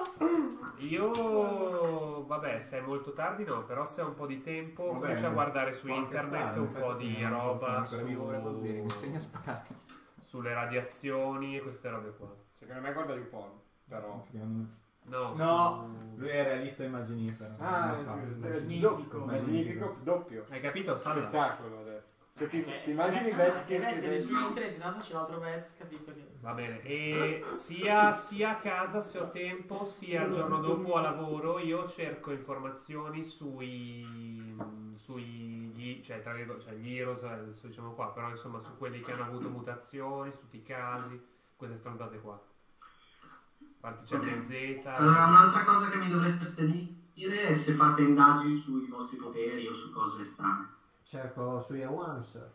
Speaker 1: Io, vabbè, se è molto tardi no, però se ho un po' di tempo
Speaker 6: Vabbè,
Speaker 1: comincio a guardare su
Speaker 6: può anche
Speaker 1: internet
Speaker 6: stare,
Speaker 1: un po'
Speaker 6: infatti,
Speaker 1: di
Speaker 6: se non
Speaker 1: roba
Speaker 6: posso ancora vivere così, mi insegna a
Speaker 1: su,
Speaker 6: sparare.
Speaker 1: sulle radiazioni e queste robe qua.
Speaker 3: Secondo me guarda un po', però.
Speaker 6: Secondo me.
Speaker 1: No,
Speaker 6: No,
Speaker 1: su-
Speaker 6: lui è realista immaginifero.
Speaker 3: Ah,
Speaker 6: Non fa.
Speaker 3: eh,
Speaker 4: Magnifico.
Speaker 3: do- magnifico doppio.
Speaker 1: Hai capito? Sala?
Speaker 3: Spettacolo adesso. Cioè, ti,
Speaker 4: Eh,
Speaker 3: ti immagini
Speaker 4: eh,
Speaker 3: Vez
Speaker 4: eh,
Speaker 3: che,
Speaker 4: Vez
Speaker 3: che
Speaker 4: è su internet, intanto c'è l'altro Vez, capito? che-
Speaker 1: Va bene, e sia, sia a casa se ho tempo, sia il giorno dopo a lavoro, io cerco informazioni sui, sui gli, cioè, tra virgolette, cioè gli heroes, adesso diciamo qua, però insomma su quelli che hanno avuto mutazioni, su tutti i casi, queste stronzate qua. Particelle Z.
Speaker 5: Allora, un'altra cosa che mi dovreste dire è se fate indagini sui vostri poteri o su cose strane.
Speaker 8: Cerco su Ewans.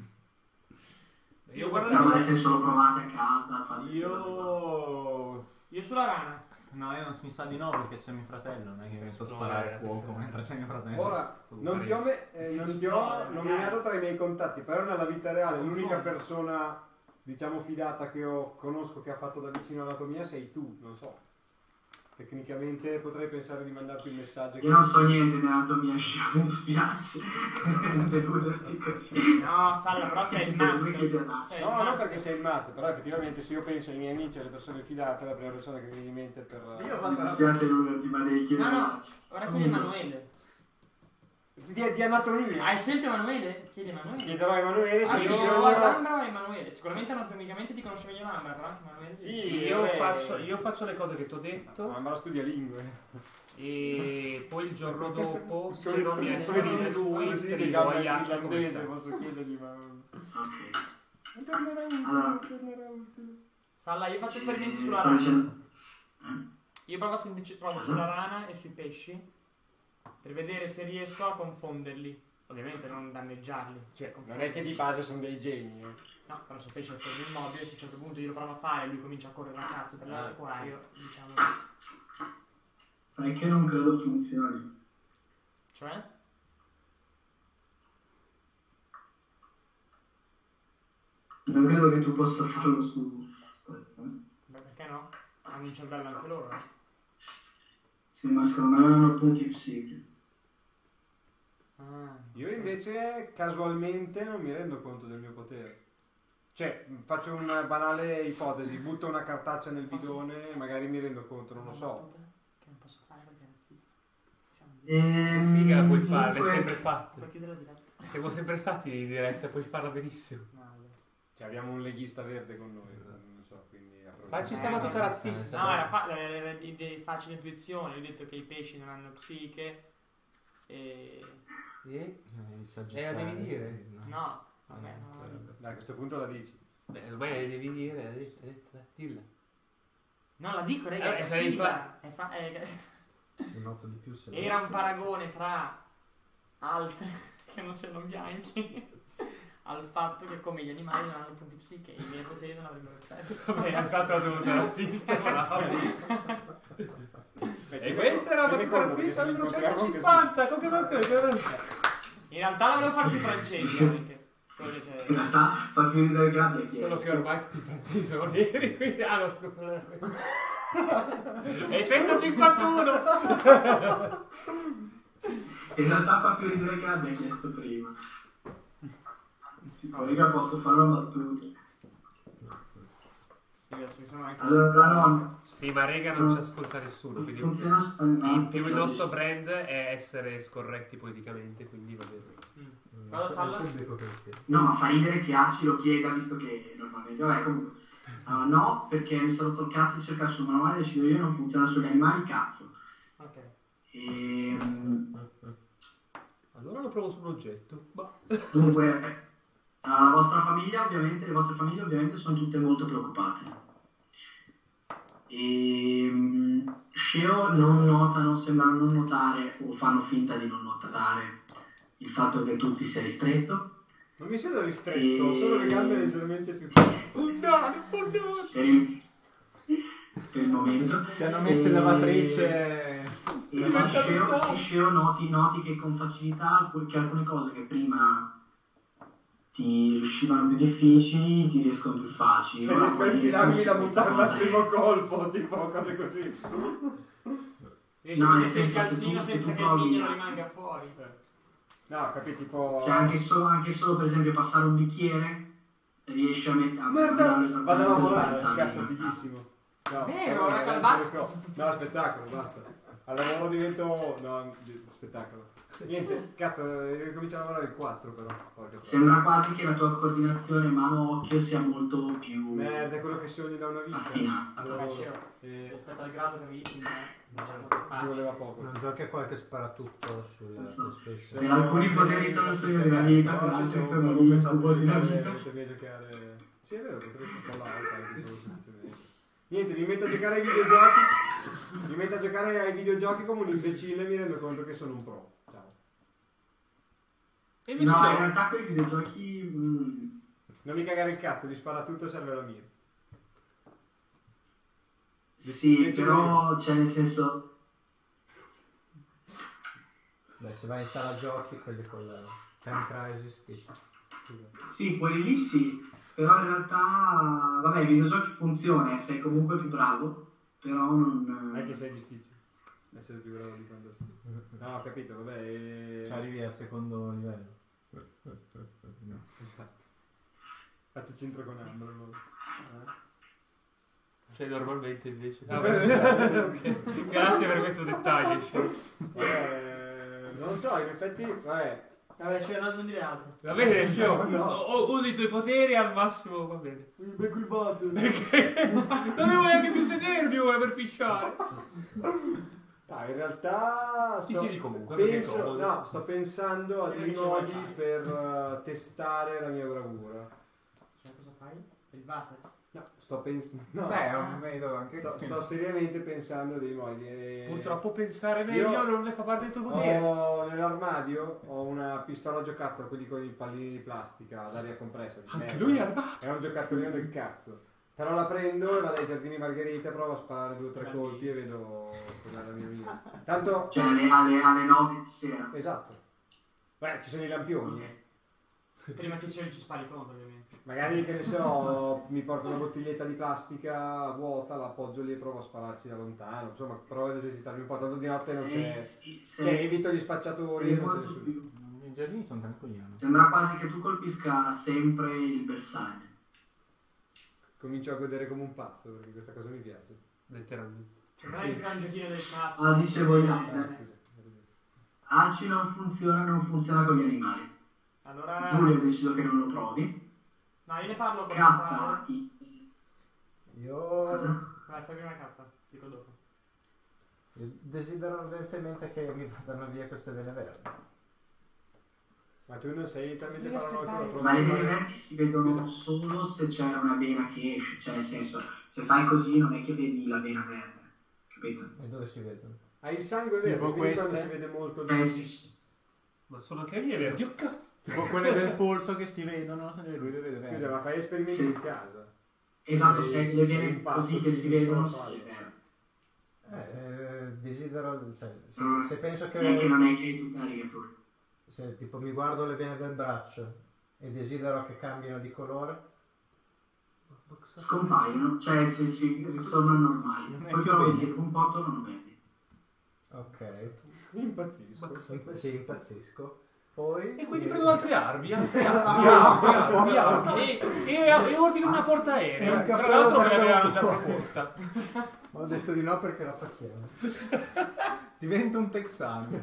Speaker 1: Io
Speaker 5: No,
Speaker 1: guardo
Speaker 5: ma nel senso lo provate a casa, fate queste cose qua.
Speaker 6: Io...
Speaker 4: Io sulla rana.
Speaker 6: No, io non mi sa di no perché c'è mio fratello, non è che mi so
Speaker 1: No,
Speaker 6: sparare a
Speaker 1: eh,
Speaker 6: fuoco
Speaker 1: adesso-
Speaker 6: mentre c'è mio fratello.
Speaker 3: Ora, non ti ho, me- eh, non ti ho nominato tra i miei contatti, però nella vita reale l'unica persona, diciamo, fidata che ho, conosco che ha fatto da vicino anatomia sei tu, non so. Tecnicamente potrei pensare di mandarti un messaggio.
Speaker 5: Io non so niente di anatomia, mi dispiace deluderti così.
Speaker 4: No, Salla, però sei il
Speaker 5: Lui chiede
Speaker 4: master.
Speaker 5: a
Speaker 4: Sei il
Speaker 3: No, non
Speaker 4: master.
Speaker 3: perché sei il master, però effettivamente se io penso ai miei amici e alle persone fidate, la prima persona che mi viene in mente per...
Speaker 6: Io ho
Speaker 5: Mi
Speaker 6: fatto
Speaker 5: dispiace deluderti, ma devi chiedere
Speaker 4: No, no.
Speaker 5: a
Speaker 4: Ora chiedi Emanuele.
Speaker 3: Di, di anatomia.
Speaker 4: Hai scelto Emanuele? Chiedi Emanuele.
Speaker 3: Chiederò a Emanuele
Speaker 4: Ah,
Speaker 3: se
Speaker 4: sì,
Speaker 3: io
Speaker 4: o
Speaker 3: sono...
Speaker 4: a Lambra o a Emanuele? Sicuramente anatomicamente ti conosce meglio Lambra, però anche Emanuele.
Speaker 3: Sì,
Speaker 1: Io
Speaker 3: vabbè.
Speaker 1: faccio, io faccio le cose che ti ho detto
Speaker 3: Ma la studia lingue.
Speaker 1: e poi il giorno dopo, se
Speaker 3: Come-
Speaker 1: non mi
Speaker 3: come si
Speaker 1: esprime
Speaker 3: dice-
Speaker 1: lui,
Speaker 3: come si dice
Speaker 1: scrivo
Speaker 3: gamba
Speaker 1: agli altri come
Speaker 3: irlandese,
Speaker 1: sta.
Speaker 3: posso chiedergli, ma...
Speaker 5: Ok.
Speaker 3: Tornerà utile,
Speaker 5: Allora.
Speaker 3: tornerà utile.
Speaker 4: Salla, io faccio esperimenti
Speaker 5: Eh,
Speaker 4: sulla
Speaker 5: sto
Speaker 4: rana.
Speaker 5: dicendo-
Speaker 4: Io provo, semplice- provo sulla rana e sui pesci per vedere se riesco a confonderli. Ovviamente non danneggiarli. Cioè,
Speaker 3: Non è che di base sono dei geni, eh.
Speaker 4: No, però se il pesce è fermo immobile, se a un certo punto io lo provo a fare e lui comincia a correre a cazzo per
Speaker 3: Ah,
Speaker 4: l'acquario, diciamo.
Speaker 5: Sai che non credo funzioni.
Speaker 4: Cioè?
Speaker 5: Non credo che tu possa farlo su... Aspetta. eh.
Speaker 4: Beh, perché no? Hanno il cervello anche loro, eh?
Speaker 5: Sì, ma secondo me non hanno punti psichi.
Speaker 4: Ah,
Speaker 3: Io invece casualmente non mi rendo conto del mio potere. Cioè, faccio una banale ipotesi, butto una cartaccia nel bidone e magari mi rendo conto, non lo so.
Speaker 4: Che non posso fare perché è razzista. Siamo
Speaker 5: Ehm,
Speaker 1: Sì, che la puoi fare, l'hai
Speaker 5: dunque-
Speaker 1: sempre fatta.
Speaker 4: Puoi chiudere la diretta?
Speaker 1: Siamo sempre stati in diretta, puoi farla benissimo.
Speaker 4: No, vabbè.
Speaker 3: Cioè, abbiamo un leghista verde con noi, non so, quindi...
Speaker 1: Facci sta
Speaker 4: Eh,
Speaker 1: battuta
Speaker 4: no,
Speaker 1: razzista.
Speaker 4: No, era fa- era di, di facile intuizione. Ho detto che i pesci non hanno psiche. E...
Speaker 1: Eh?
Speaker 6: i
Speaker 1: Eh, la devi dire.
Speaker 4: No, vabbè, no, no, no.
Speaker 3: Dai, a questo punto la dici.
Speaker 1: Beh, ormai la devi dire, l'hai detta, l'hai detta, dai, dilla.
Speaker 4: No, la dico, raga,
Speaker 1: Eh,
Speaker 4: è
Speaker 1: se devi
Speaker 4: cattiva. È fa- è-
Speaker 8: Un otto di più se lo-
Speaker 4: Era un paragone tra altre che non siano bianchi al fatto che come gli animali non hanno punti psiche e i miei poteri non avrebbero effetto.
Speaker 1: Vabbè, hai fatto la tenuta razzista, bravo. E questa era la battuta razzista numero centocinquanta, concretamente.
Speaker 4: In realtà la volevo fare sui francesi anche. Quello che c'è.
Speaker 5: In realtà fa più ridere Gabi ha chiesto.
Speaker 1: Solo che ormai tutti i francesi sono neri, quindi... Ah, no, scusa. E centocinquantuno!
Speaker 5: In realtà fa più ridere che abbia chiesto prima. Tipo, raga, posso fare una battuta?
Speaker 4: Sì, adesso che sono anche...
Speaker 5: Allora, no.
Speaker 1: Sì, ma Rega non ci ascolta nessuno, quindi
Speaker 5: Funziona spagnolo.
Speaker 1: in più il nostro brand è essere scorretti politicamente, quindi va bene.
Speaker 8: Mm,
Speaker 4: Cosa, Salla?
Speaker 8: il pubblico che lo chiede.
Speaker 5: No, ma fa ridere che Arci lo chieda, visto che normalmente... Vabbè, comunque... Uh, no, perché mi sono rotto il cazzo di cercare sul manuale, decido io, non funziona sugli animali, cazzo.
Speaker 4: Ok.
Speaker 5: Ehm...
Speaker 1: Allora lo provo su un oggetto. Bah.
Speaker 5: Dunque, uh, la vostra famiglia, ovviamente, le vostre famiglie ovviamente sono tutte molto preoccupate. E Sceo non notano, sembrano non notare o fanno finta di non notare il fatto che tu ti sia ristretto.
Speaker 3: Non mi sento ristretto,
Speaker 5: E-
Speaker 3: ho solo le gambe leggermente più piccole.
Speaker 1: Oh no, oh no!
Speaker 5: Per il, per il momento.
Speaker 6: Ti hanno messo in
Speaker 5: E-
Speaker 6: lavatrice.
Speaker 5: E
Speaker 1: Diventa
Speaker 5: sì, Sceo,
Speaker 1: tutto.
Speaker 5: sì, Sceo noti, noti che con facilità alcun- che alcune cose che prima ti riuscivano più difficili ti riescono più facili. Ora
Speaker 3: Riesco a
Speaker 5: vuoi dire
Speaker 3: infilarmi
Speaker 5: come
Speaker 3: la
Speaker 5: se questa
Speaker 3: mutanda al
Speaker 5: cosa è-
Speaker 3: primo colpo, tipo cose così.
Speaker 4: Riesci
Speaker 5: No,
Speaker 4: a
Speaker 5: nel
Speaker 4: mettere il
Speaker 5: senso, se
Speaker 4: calzino
Speaker 5: tu- se
Speaker 4: senza
Speaker 5: tu
Speaker 4: che il
Speaker 5: provi
Speaker 4: mignolo
Speaker 5: a-
Speaker 4: rimanga fuori.
Speaker 3: No, capito, tipo...
Speaker 5: Cioè anche solo, anche solo per esempio passare un bicchiere riesci a mettere a
Speaker 3: Merda,
Speaker 5: mandarlo
Speaker 3: vado a
Speaker 5: esattamente dove
Speaker 3: lavorare,
Speaker 5: pensavi.
Speaker 3: cazzo, fighissimo. No,
Speaker 4: Vero,
Speaker 3: però
Speaker 4: ora
Speaker 3: ragazzi,
Speaker 4: calma-
Speaker 3: le co- No, spettacolo, basta. Al lavoro divento... No, di- spettacolo. Niente, cazzo, ricomincio a lavorare il quattro però. Porca troia.
Speaker 5: Sembra quasi che la tua coordinazione mano-occhio sia molto più
Speaker 3: Merda, è quello che sogni da una vita.
Speaker 5: affinata.
Speaker 3: Allora,
Speaker 4: Vabbè, Sceo,
Speaker 3: eh,
Speaker 4: rispetto al grado che avevi prima, diciamo che
Speaker 3: ci
Speaker 4: facile.
Speaker 3: voleva poco.
Speaker 8: Non
Speaker 3: sì.
Speaker 8: giochi a qualche sparatutto sulla
Speaker 5: Non so.
Speaker 8: PlayStation.
Speaker 5: Per alcuni poteri sono il sogno della vita, per altri sono l'incubo della vita.
Speaker 3: Potevi giocare... Sì, è vero, potrei giocare anche solo semplicemente. Niente, mi metto a giocare ai videogiochi. Mi metto a giocare ai videogiochi come un imbecille e mi rendo conto che sono un pro. Ciao.
Speaker 1: E invece
Speaker 5: No, in
Speaker 1: no.
Speaker 5: realtà quei videogiochi... mm,
Speaker 3: Non mi cagare il cazzo, di spara tutto serve la mia.
Speaker 5: sì,
Speaker 3: Decidi
Speaker 5: però, cioè nel senso...
Speaker 8: Beh, se vai in sala giochi, quelli con la Time Crisis, tipo.
Speaker 5: Sì, quelli lì sì, però in realtà... Vabbè, i videogiochi funzionano, sei comunque più bravo, però non...
Speaker 3: Anche se è difficile essere più bravo di quando sei. No, ho capito, vabbè. E...
Speaker 6: Cioè arrivi al secondo livello.
Speaker 3: No, esatto. Faccio centro con Ambro. allora. Eh?
Speaker 1: Sei normalmente invece.
Speaker 3: Ah,
Speaker 1: Ah,
Speaker 3: beh.
Speaker 1: ok. Grazie per questo dettaglio. Sceo.
Speaker 3: Vabbè, non lo so, in effetti, vabbè.
Speaker 4: Vabbè, cioè, non, non dire altro.
Speaker 1: Va bene, Sceo.
Speaker 3: No, no.
Speaker 1: O- usi i tuoi poteri al massimo, va bene.
Speaker 3: Becco il botto.
Speaker 1: Perché? Non devo neanche più sedermi ora per pisciare.
Speaker 3: Dai, in realtà
Speaker 1: Ti
Speaker 3: sto,
Speaker 1: siedi comunque, perché è
Speaker 3: penso,
Speaker 1: comodo.
Speaker 3: no, sto pensando a
Speaker 4: Perché
Speaker 3: dei
Speaker 4: ci
Speaker 3: modi
Speaker 4: vuoi fare?
Speaker 3: per eh, testare la mia bravura.
Speaker 4: Cioè, cosa fai? Il water?
Speaker 3: No, sto pensando. No,
Speaker 6: Beh, è un metodo anche
Speaker 3: sto, sto seriamente pensando a dei modi. e-
Speaker 1: Purtroppo pensare meglio
Speaker 3: Io-
Speaker 1: non ne fa parte del tuo potere.
Speaker 3: Ho nell'armadio ho una pistola giocattolo, quelli con i pallini di plastica ad aria compressa. di
Speaker 1: Anche
Speaker 3: merda.
Speaker 1: lui è armato.
Speaker 3: È un giocattolino del cazzo. Però la prendo e vado ai giardini Margherita, provo a sparare due o tre
Speaker 4: Bambini.
Speaker 3: colpi e vedo cos'è la mia vita. Tanto.
Speaker 5: Cioè alle, alle, alle nove di sera.
Speaker 3: Esatto. Beh, ci sono i lampioni. eh.
Speaker 4: Prima che ci ci spari contro, ovviamente.
Speaker 3: Magari, che ne so, mi porto una bottiglietta di plastica vuota, la appoggio lì e provo a spararci da lontano. Insomma, provo ad esercitarmi un po'. Tanto di notte non c'è.
Speaker 5: Sei, sì,
Speaker 3: Cioè,
Speaker 5: sei,
Speaker 3: evito gli spacciatori
Speaker 5: sei
Speaker 3: e non c'è
Speaker 5: molto
Speaker 3: nessuno.
Speaker 5: più...
Speaker 6: I giardini sono tranquilli.
Speaker 5: Sembra quasi che tu colpisca sempre il bersaglio.
Speaker 3: Comincio a godere come un pazzo perché questa cosa mi piace.
Speaker 1: Letteralmente.
Speaker 4: Cioè, non è che sia un giochino del cazzo.
Speaker 5: Ah, dicevo io.
Speaker 3: Ah, scusa.
Speaker 5: Arci non funziona, non funziona con gli animali.
Speaker 4: Allora...
Speaker 5: Giulio ha deciso che non lo provi.
Speaker 4: No, io ne parlo con
Speaker 5: Catta,
Speaker 4: il
Speaker 5: i-
Speaker 8: Io,
Speaker 5: cosa?
Speaker 4: Vai, fai prima Catta, dico dopo.
Speaker 8: io desidero ardentemente che mi vadano via queste vene verdi.
Speaker 3: Ma tu non sei talmente
Speaker 4: Devi
Speaker 3: paranoico da
Speaker 4: aspettare.
Speaker 3: provare
Speaker 5: Ma
Speaker 3: a
Speaker 5: le vene
Speaker 3: fare-
Speaker 5: verdi si vedono
Speaker 3: Esatto.
Speaker 5: solo se c'è una vena che esce, cioè nel senso, se fai così non è che vedi la vena verde, capito?
Speaker 8: E dove si vedono?
Speaker 3: Hai il sangue verde,
Speaker 6: Tipo
Speaker 3: quindi quando
Speaker 6: queste?
Speaker 3: si vede molto
Speaker 5: Eh
Speaker 3: di...
Speaker 5: sì.
Speaker 1: Ma sono anche le mie verdi. Oh, cazzo.
Speaker 6: Tipo quelle del polso che si vedono, e lui le vede
Speaker 3: Scusa,
Speaker 6: bene.
Speaker 3: ma fai esperimenti
Speaker 5: Sì.
Speaker 3: in casa?
Speaker 5: Esatto,
Speaker 3: Sì,
Speaker 5: se
Speaker 3: sì,
Speaker 5: le
Speaker 3: sì,
Speaker 5: viene
Speaker 3: un passo
Speaker 5: così che
Speaker 3: di
Speaker 5: si vedono,
Speaker 3: controllo.
Speaker 5: sì, è vero.
Speaker 8: Eh, desidero, cioè, se,
Speaker 5: Mm.
Speaker 8: se penso che,
Speaker 5: Non è che non è che hai tutta la riga pure.
Speaker 8: se tipo mi guardo le vene del braccio e desidero che cambino di colore,
Speaker 1: Ma cosa
Speaker 5: Scompaiono, cioè se si ritornano normali.
Speaker 6: Non è
Speaker 5: Poi
Speaker 6: che
Speaker 5: però
Speaker 6: vedi.
Speaker 5: vedi che un po' non vedi.
Speaker 8: ok,
Speaker 3: Impazzisco.
Speaker 1: Ma cosa-
Speaker 8: Imp- sì, impazzisco. Poi
Speaker 1: E quindi
Speaker 8: mi-
Speaker 1: prendo altre armi, altre armi, armi, armi, armi, e, e, e ordino una portaereo.
Speaker 8: E un
Speaker 1: Tra
Speaker 8: cappello
Speaker 1: l'altro me
Speaker 8: da
Speaker 1: l'avevano già
Speaker 8: cowboy.
Speaker 1: proposta.
Speaker 8: ho detto di no perché la pacchiamo.
Speaker 6: Diventa un texano.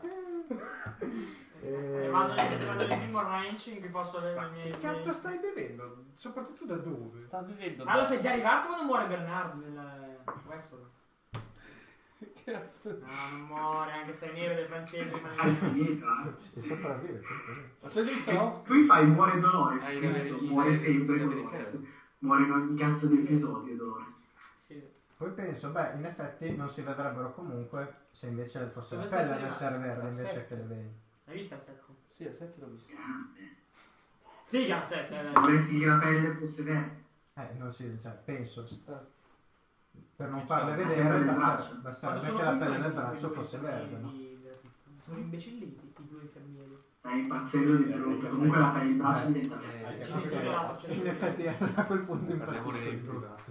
Speaker 4: E vado nel vado nel primo range in cui posso avere le mie...
Speaker 3: Che cazzo stai bevendo? Soprattutto da dove?
Speaker 1: Sta bevendo.
Speaker 4: Allora sei già arrivato quando muore Bernardo nel Westworld?
Speaker 1: Cazzo.
Speaker 4: No, non muore, anche se è nero dei francesi, ma
Speaker 5: Hai finito, anzi.
Speaker 8: Si sopravvive.
Speaker 1: Ma tu hai visto, no?
Speaker 5: Qui fai muore Dolores,
Speaker 1: Ah, in
Speaker 5: questo,
Speaker 1: Ameri- in
Speaker 5: muore
Speaker 1: Ameri-
Speaker 5: sempre
Speaker 1: in
Speaker 5: Dolores.
Speaker 1: americano.
Speaker 5: Muore in ogni cazzo di episodio Dolores.
Speaker 4: sì.
Speaker 8: Poi penso, beh, in effetti non si vedrebbero comunque se invece fosse la
Speaker 4: Dove
Speaker 8: pelle
Speaker 4: stai
Speaker 8: ad essere verde
Speaker 1: A
Speaker 8: invece
Speaker 1: sette.
Speaker 8: che le vene.
Speaker 4: Hai visto il secco?
Speaker 1: Sì, a sette l'ho visto.
Speaker 5: Grande.
Speaker 4: Figa sette, eh.
Speaker 5: Vorresti che la pelle fosse verde.
Speaker 8: Eh, non si, cioè, penso.
Speaker 1: Sta-
Speaker 8: Per non farle
Speaker 5: sempre
Speaker 8: vedere
Speaker 5: nel
Speaker 8: basta-
Speaker 5: braccio.
Speaker 8: basterebbe
Speaker 4: Quando
Speaker 8: che
Speaker 4: sono
Speaker 8: la pelle del
Speaker 4: contenti,
Speaker 8: braccio
Speaker 4: i due
Speaker 8: fosse verde, no?
Speaker 4: infermieri della pizza. Sono imbecilliti i due infermieri.
Speaker 5: Stai impazzendo di brutto. Comunque la pelle il braccio
Speaker 8: Eh.
Speaker 5: diventa verde.
Speaker 1: Eh,
Speaker 4: Ci mi sono dorato, ce l'ho.
Speaker 8: In effetti era a quel punto
Speaker 1: Parliamo
Speaker 8: impazzito.
Speaker 1: dell'impiegato.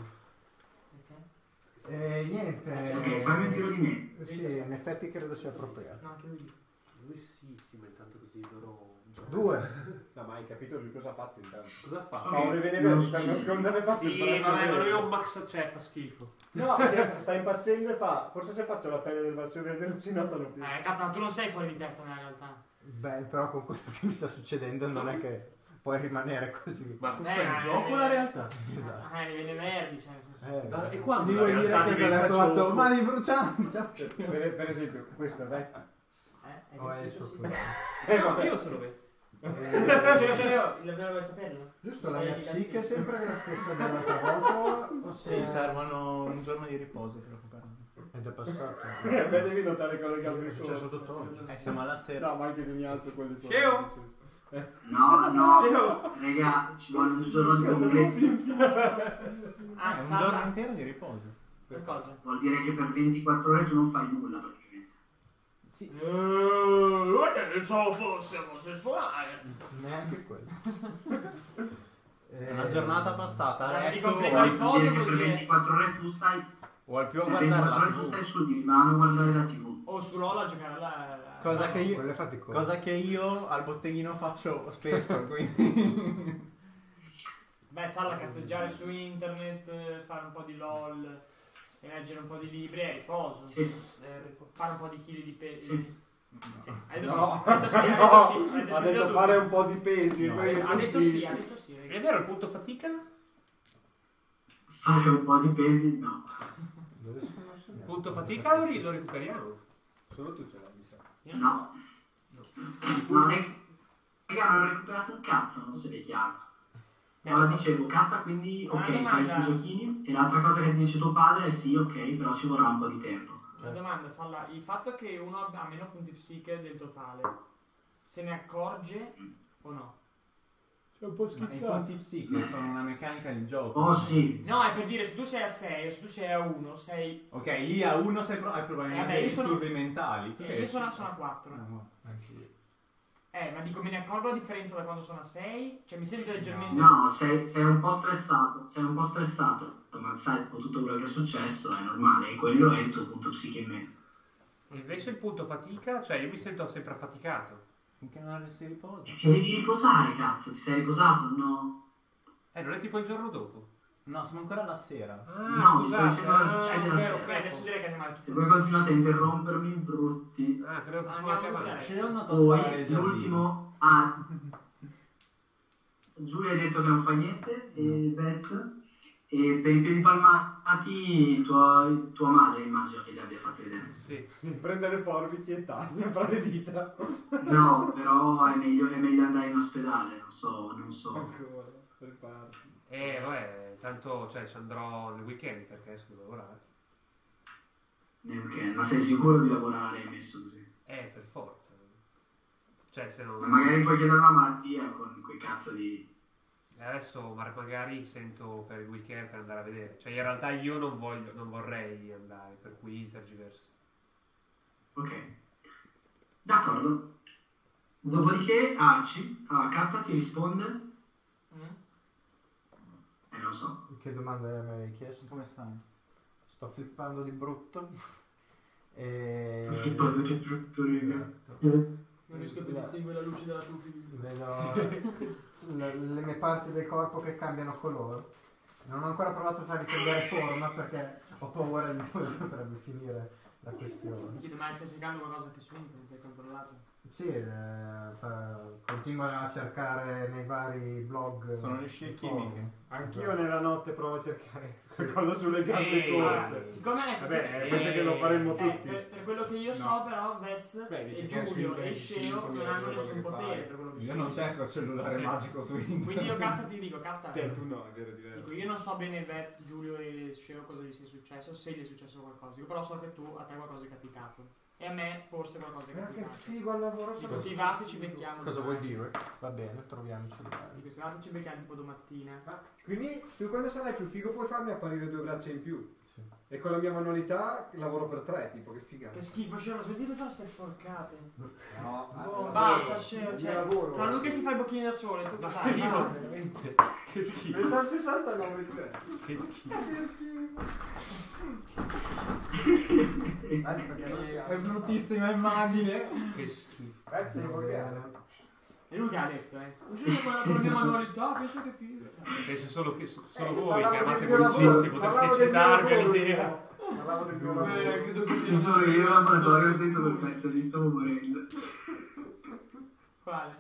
Speaker 8: E niente.
Speaker 5: Ok, fammi un tiro di me.
Speaker 8: Sì, in effetti credo sia appropriato.
Speaker 4: No, anche lui.
Speaker 1: Lui sì, sì, ma intanto così loro...
Speaker 8: Due.
Speaker 3: No, ma hai capito lui cosa ha fatto intanto?
Speaker 1: Cosa fa?
Speaker 5: Ok,
Speaker 3: Paolo vene
Speaker 5: non
Speaker 3: verdi per
Speaker 5: succede.
Speaker 3: nascondere fatto il
Speaker 1: Sì,
Speaker 3: braccio
Speaker 1: vabbè, ma
Speaker 3: verde.
Speaker 1: lui è un Max, cioè fa schifo.
Speaker 3: No, cioè, sta impazzendo e fa. Forse se faccio la pelle del braccio verde non si notano più.
Speaker 4: Eh, Captain, tu non sei fuori di testa nella realtà.
Speaker 8: Beh, però con quello che mi sta succedendo non è che puoi rimanere così.
Speaker 1: Ma questo
Speaker 4: Eh,
Speaker 1: è
Speaker 4: ma-
Speaker 1: il gioco o la realtà?
Speaker 8: Esatto.
Speaker 4: Eh, mi viene verdi, cioè.
Speaker 8: Eh,
Speaker 1: Ah, E quando
Speaker 6: Quindi
Speaker 1: la
Speaker 6: vuoi dire
Speaker 1: realtà
Speaker 6: che se
Speaker 1: diventa
Speaker 6: adesso faccio
Speaker 1: gioco?
Speaker 6: mani brucianti?
Speaker 3: Cioè, per, per esempio, questo è Vezzi.
Speaker 4: Eh, è
Speaker 8: oh,
Speaker 4: che
Speaker 8: è il
Speaker 4: stesso
Speaker 8: suo
Speaker 4: sì.
Speaker 8: culo.
Speaker 3: Eh,
Speaker 1: No,
Speaker 3: vabbè.
Speaker 1: io sono Vezzi.
Speaker 8: Eh,
Speaker 4: Ce l'ho, ce l'ho, il vuoi saperlo?
Speaker 8: Giusto, la
Speaker 4: Eh,
Speaker 8: mia
Speaker 4: di
Speaker 8: psiche è
Speaker 4: cazzo.
Speaker 8: sempre la stessa dell'altra volta? O
Speaker 6: Sì,
Speaker 8: se-
Speaker 6: servono un giorno di riposo per recuperarlo.
Speaker 8: È già passato.
Speaker 3: Eh, beh, devi notare quello che
Speaker 8: È
Speaker 3: apri
Speaker 8: successo
Speaker 3: solo.
Speaker 8: tutto oggi.
Speaker 6: Eh, siamo alla sera.
Speaker 3: No, ma anche se mi alzo quelle sono.
Speaker 1: Sceo?
Speaker 5: No, no, raga, ci vuole un giorno di completo.
Speaker 4: Ah,
Speaker 6: È un
Speaker 4: salta.
Speaker 6: giorno intero di riposo.
Speaker 4: Per cosa?
Speaker 5: Vuol dire che per ventiquattro ore tu non fai nulla praticamente.
Speaker 6: Sì.
Speaker 4: Eh, pensavo fosse omosessuale.
Speaker 8: Neanche quello.
Speaker 6: È una giornata passata a
Speaker 4: Cioè,
Speaker 6: letto
Speaker 4: ricompleto
Speaker 6: o
Speaker 4: il
Speaker 6: al,
Speaker 5: Vuol dire
Speaker 4: riposo
Speaker 5: che per
Speaker 4: vuol dire-
Speaker 5: ventiquattro ore tu stai.
Speaker 6: o al più a
Speaker 5: Per
Speaker 6: guardare
Speaker 5: ventiquattro ore
Speaker 6: la
Speaker 5: tu stai
Speaker 6: tivù.
Speaker 5: sul divano a guardare la tivù.
Speaker 4: O su LOL a giocare alla...
Speaker 6: Cosa che io,
Speaker 8: Quello è faticoso.
Speaker 6: cosa che io al botteghino faccio spesso, quindi...
Speaker 4: Beh, Salla cazzeggiare su internet, eh, fare un po' di LOL, e leggere un po' di libri, è riposo.
Speaker 5: Sì.
Speaker 4: Eh, ripo- fare un po' di chili di peso.
Speaker 5: Sì.
Speaker 4: Hai detto
Speaker 3: No,
Speaker 4: sì, ha detto sì, ha detto
Speaker 3: no,
Speaker 4: sì, ha detto
Speaker 3: ha
Speaker 4: sì,
Speaker 3: detto
Speaker 4: ha
Speaker 3: fare
Speaker 4: detto
Speaker 3: un po' di pesi. e
Speaker 6: No,
Speaker 3: tu hai
Speaker 4: ha detto sì, ha detto sì.
Speaker 1: È vero il punto fatica?
Speaker 5: Fare un po' di pesi, no.
Speaker 8: Dove sono segnato?
Speaker 1: Punto fatica lo, ri- lo recuperiamo.
Speaker 3: Solo tu ce l'hai, mi sa.
Speaker 5: No. No, reg- raga, non ho recuperato un cazzo, non so se vi è chiaro. E ora dicevo, Katta, quindi
Speaker 4: Una
Speaker 5: ok, fai i
Speaker 4: domanda.
Speaker 5: suoi giochini. E l'altra cosa che ti dice tuo padre è sì, ok, però ci vorrà un po' di tempo.
Speaker 4: Una domanda, Salla, il fatto che uno ha meno punti psiche del totale, se ne accorge o no?
Speaker 1: C'è un po'
Speaker 6: Ma i punti psiche sono una meccanica di gioco.
Speaker 5: Oh sì.
Speaker 4: No, è per dire, se tu sei a sei o se tu sei a uno, sei...
Speaker 6: Ok, lì a uno sei pro- hai probabilmente
Speaker 4: Eh, vabbè, io sono-
Speaker 6: disturbi mentali. Tu
Speaker 4: Eh,
Speaker 6: sei-
Speaker 4: io sono, sono a quattro.
Speaker 6: Ah, no.
Speaker 8: Anch'io.
Speaker 4: Eh, ma dico, me ne accorgo la differenza da quando sono a sei? Cioè, mi sento leggermente...
Speaker 5: No, sei, sei un po' stressato, sei un po' stressato, ma sai un po' tutto quello che è successo, è normale, e quello è il tuo punto psiche in meno.
Speaker 1: E invece il punto fatica, cioè io mi sento sempre affaticato.
Speaker 6: Finché non si riposa.
Speaker 5: Ti devi riposare, cazzo, ti sei riposato? No.
Speaker 1: Eh, non è tipo il giorno dopo.
Speaker 6: No, siamo ancora alla sera.
Speaker 1: Ah,
Speaker 5: No,
Speaker 1: scusate.
Speaker 5: sto dicendo cosa
Speaker 1: Ah,
Speaker 5: succede
Speaker 1: ok,
Speaker 5: la
Speaker 1: ok.
Speaker 4: Beh, adesso direi che andiamo
Speaker 5: Se
Speaker 4: tutti.
Speaker 5: voi continuate a interrompermi, brutti.
Speaker 1: Ah, credo che fossimo
Speaker 4: Andiamo
Speaker 1: anche
Speaker 4: a
Speaker 1: avanti.
Speaker 4: buttare.
Speaker 6: Ce l'ho andato a sparare
Speaker 5: Poi
Speaker 6: ai giardini.
Speaker 5: l'ultimo, ah, Giulia ha detto che non fa niente, e Beth, e per i piedi palmati tua, tua madre immagino che li abbia fatti vedere.
Speaker 1: Sì.
Speaker 3: Prende le forbici e taglia fra le dita.
Speaker 5: No, però è meglio, è meglio andare in ospedale, non so, non so.
Speaker 3: Ancora, preparati.
Speaker 1: Eh, vabbè, tanto cioè, ci andrò nel weekend perché adesso devo lavorare.
Speaker 5: nel weekend. Ma sei sicuro di lavorare messo così?
Speaker 1: Eh, per forza. Cioè, se non...
Speaker 5: Ma magari puoi chiedere a Mattia con quei cazzo di...
Speaker 1: Adesso ma- magari sento per il weekend per andare a vedere. Cioè, in realtà io non voglio, non vorrei andare, per cui tergiverso.
Speaker 5: Ok. D'accordo. Dopodiché Arci, ah, K ti risponde?
Speaker 4: Mm?
Speaker 5: Eh, non so.
Speaker 8: Che domanda mi avevi chiesto?
Speaker 6: Come stai?
Speaker 8: Sto flippando di brutto. E...
Speaker 5: Sto flippando di brutto, raga.
Speaker 8: Esatto.
Speaker 4: Non riesco più a distinguere la luce dalla pupilla.
Speaker 8: Vedo le, le mie parti del corpo che cambiano colore. Non ho ancora provato a farli cambiare forma perché ho paura di come potrebbe finire la questione.
Speaker 4: Chiedo, ma stai cercando qualcosa che su internet hai controllato?
Speaker 8: Sì, eh, fa- continua a cercare nei vari blog.
Speaker 6: Sono le scie
Speaker 8: e forum.
Speaker 6: chimiche.
Speaker 3: Anch'io nella notte provo a cercare qualcosa sulle gambe
Speaker 1: Ehi,
Speaker 3: corte.
Speaker 4: Siccome ecco,
Speaker 3: Vabbè,
Speaker 1: eh,
Speaker 3: penso che lo faremmo
Speaker 4: eh,
Speaker 3: tutti.
Speaker 4: per, per quello che io
Speaker 3: No.
Speaker 4: so, però, Vez
Speaker 3: Beh, dici
Speaker 4: e
Speaker 3: che su
Speaker 4: Giulio
Speaker 3: internet
Speaker 4: e
Speaker 3: i
Speaker 4: Sceo
Speaker 3: sintomi
Speaker 4: non
Speaker 3: è
Speaker 4: hanno
Speaker 3: quello
Speaker 4: nessun
Speaker 3: che
Speaker 4: potere
Speaker 3: fai.
Speaker 4: per quello che
Speaker 6: Io
Speaker 4: so.
Speaker 6: non cerco il cellulare
Speaker 1: Sì.
Speaker 6: magico su internet.
Speaker 4: Quindi io Catta ti dico, Catta.
Speaker 3: Te, tu no, è vero, è
Speaker 4: Dico,
Speaker 3: diverso.
Speaker 4: io non so bene Vez, Giulio e Sceo cosa gli sia successo, se gli è successo qualcosa. Io però so che tu, a te qualcosa è capitato. E a me forse qualcosa è
Speaker 3: Ma che
Speaker 4: capitato.
Speaker 3: figo al lavoro.
Speaker 4: Dico, ti va se ci becchiamo.
Speaker 8: Cosa
Speaker 4: domani.
Speaker 8: vuoi dire? Va bene, troviamoci domani.
Speaker 4: Dico, se va ci becchiamo tipo domattina.
Speaker 3: Ah, quindi tu quando sarai più figo puoi farmi apparire due braccia in più.
Speaker 8: Sì.
Speaker 3: E con la mia manualità lavoro per tre, tipo, che figata.
Speaker 4: Che schifo, Sceo, se ti pensavo ste porcate.
Speaker 3: No,
Speaker 4: Oh,
Speaker 3: eh,
Speaker 4: basta,
Speaker 3: lavoro.
Speaker 4: Sceo,
Speaker 3: Il
Speaker 4: cioè,
Speaker 3: mio lavoro.
Speaker 4: tra lui che si fa i bocchini da sole, tu che
Speaker 1: Ma
Speaker 4: fai?
Speaker 1: io
Speaker 4: Basta.
Speaker 1: veramente. Che schifo.
Speaker 3: Ne sono sessantanove di te.
Speaker 1: Che schifo.
Speaker 3: Anche perché non siamo.
Speaker 6: È bruttissima immagine.
Speaker 1: Che schifo.
Speaker 3: Pezzi di
Speaker 8: Va
Speaker 3: volgare.
Speaker 8: bene.
Speaker 4: E lui che ha detto, eh? Uscite con la, con la mia manualità, penso che figo.
Speaker 1: Penso solo che solo
Speaker 3: Eh,
Speaker 1: voi
Speaker 3: parlavo
Speaker 1: che amate
Speaker 3: del mio
Speaker 1: così
Speaker 3: lavoro,
Speaker 1: si potreste
Speaker 3: parlavo del mio
Speaker 1: eccitarvi
Speaker 3: lavoro,
Speaker 1: all'idea.
Speaker 3: io. Parlavo del mio
Speaker 4: Eh,
Speaker 3: lavoro.
Speaker 4: credo che
Speaker 5: Ti
Speaker 4: sia.
Speaker 5: giuro che io in laboratorio ho sentito quel pezzo lì, stavo morendo.
Speaker 4: Quale?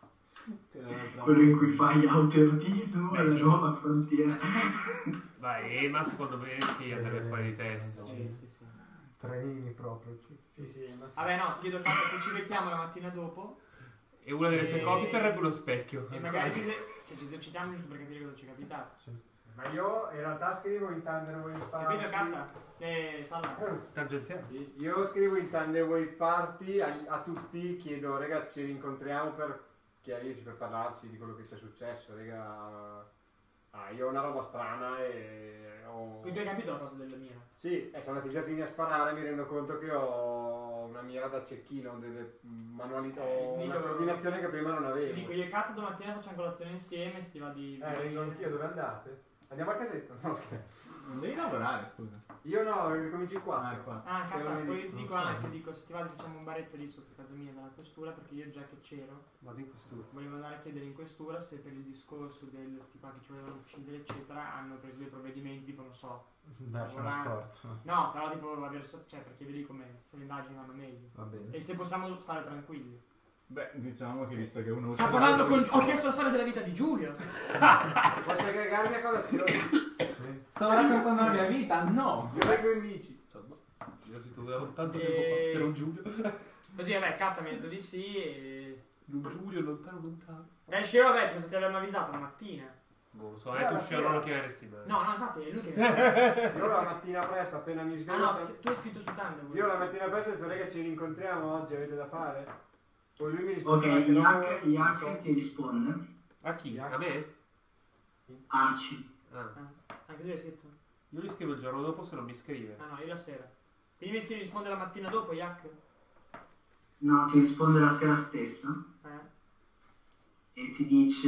Speaker 5: Quello in cui fai autoerotismo
Speaker 1: Beh,
Speaker 5: alla
Speaker 1: tipo-
Speaker 5: nuova frontiera.
Speaker 1: Vai, Ema secondo me sì, andrebbe fuori di testa.
Speaker 4: Sì, sì, sì.
Speaker 8: Trenini proprio. sì.
Speaker 3: Sì, sì, ma sì.
Speaker 4: Vabbè, no, ti chiedo Catta se ci becchiamo la mattina dopo
Speaker 1: E una delle sue
Speaker 4: E-
Speaker 1: copie terrebbe uno specchio.
Speaker 4: e magari ci, se- cioè, ci esercitiamo giusto per capire cosa ci è capitato.
Speaker 3: Ma io in realtà scrivo in Thunderwave Party.
Speaker 4: Capito, Catta? Eh, Salla.
Speaker 1: Tangenziale.
Speaker 3: Io scrivo in Thunderwave Party a, a tutti, chiedo, raga, ci rincontriamo per chiarirci, per parlarci di quello che ci è successo, raga. Ah, io ho una roba strana e ho...
Speaker 4: Quindi tu hai capito la cosa della mira?
Speaker 3: Sì, e sono andati i giardini a sparare, mi rendo conto che ho una mira da cecchino, delle manualità,
Speaker 4: Eh, ti
Speaker 3: una
Speaker 4: dico-
Speaker 3: coordinazione che prima non
Speaker 4: Ti
Speaker 3: avevo.
Speaker 4: dico, io e Catta domattina facciamo colazione insieme, se ti va di...
Speaker 3: Eh, vengo anch'io, dove andate? Andiamo al casetto? No, scherzo.
Speaker 6: Non devi lavorare, scusa.
Speaker 3: Io no, ricominci
Speaker 6: Ah,
Speaker 3: quattro.
Speaker 6: qua.
Speaker 4: Ah,
Speaker 3: Che
Speaker 4: Catta,
Speaker 3: non
Speaker 4: poi
Speaker 3: mi-
Speaker 4: ti dico
Speaker 8: non so.
Speaker 4: anche, dico, se ti va facciamo un baretto lì sotto casa mia dalla questura, perché io già che c'ero,
Speaker 1: Vado in questura.
Speaker 4: volevo andare a chiedere in questura se per il discorso del sti qua che ci volevano uccidere, eccetera, hanno preso dei provvedimenti, tipo, non so.
Speaker 8: Darci una
Speaker 4: Lavorare.
Speaker 8: scorta.
Speaker 4: No, però tipo, aver, cioè, per chiedergli come, se le indagini vanno meglio.
Speaker 8: Va bene.
Speaker 4: E se possiamo stare tranquilli.
Speaker 6: Beh, diciamo che visto che uno...
Speaker 4: Sta parlando con... Ho chiesto la storia della vita di Giulio.
Speaker 3: Posso aggregarmi a colazione?
Speaker 8: Sì.
Speaker 6: Stavo raccontando la mia vita, no!
Speaker 3: Io vengo in bici.
Speaker 1: Insomma, io si tu tanto
Speaker 4: E-
Speaker 1: tempo fa. C'era un Giulio.
Speaker 4: Così, vabbè, Catta mi ha detto di sì e...
Speaker 1: Un Giulio lontano lontano.
Speaker 4: Eh, Sceo, vabbè, cosa ti avevamo avvisato la mattina?
Speaker 1: Boh, non so, eh, tu Sceo non lo chiameresti mai.
Speaker 4: No, no, infatti è lui che mi ha
Speaker 3: Io la mattina presto, appena mi
Speaker 4: Ah
Speaker 3: sveglio...
Speaker 4: no, se- tu hai scritto su Thunderbolt.
Speaker 3: Io la mattina presto ho detto, raga, ci rincontriamo oggi, avete da fare? Poi lui mi
Speaker 5: Ok,
Speaker 3: risponde che no,
Speaker 5: Yak,
Speaker 3: non
Speaker 5: Yak
Speaker 3: so.
Speaker 5: ti risponde.
Speaker 1: A chi? A me?
Speaker 5: Arci.
Speaker 1: Ah.
Speaker 4: Ah, anche tu hai scritto?
Speaker 1: Io gli scrivo il giorno dopo se non mi scrive.
Speaker 4: Ah no, io la sera. Quindi mi scrivi risponde la mattina dopo, Yak?
Speaker 5: No, ti risponde la sera stessa
Speaker 4: Eh?
Speaker 5: e ti dice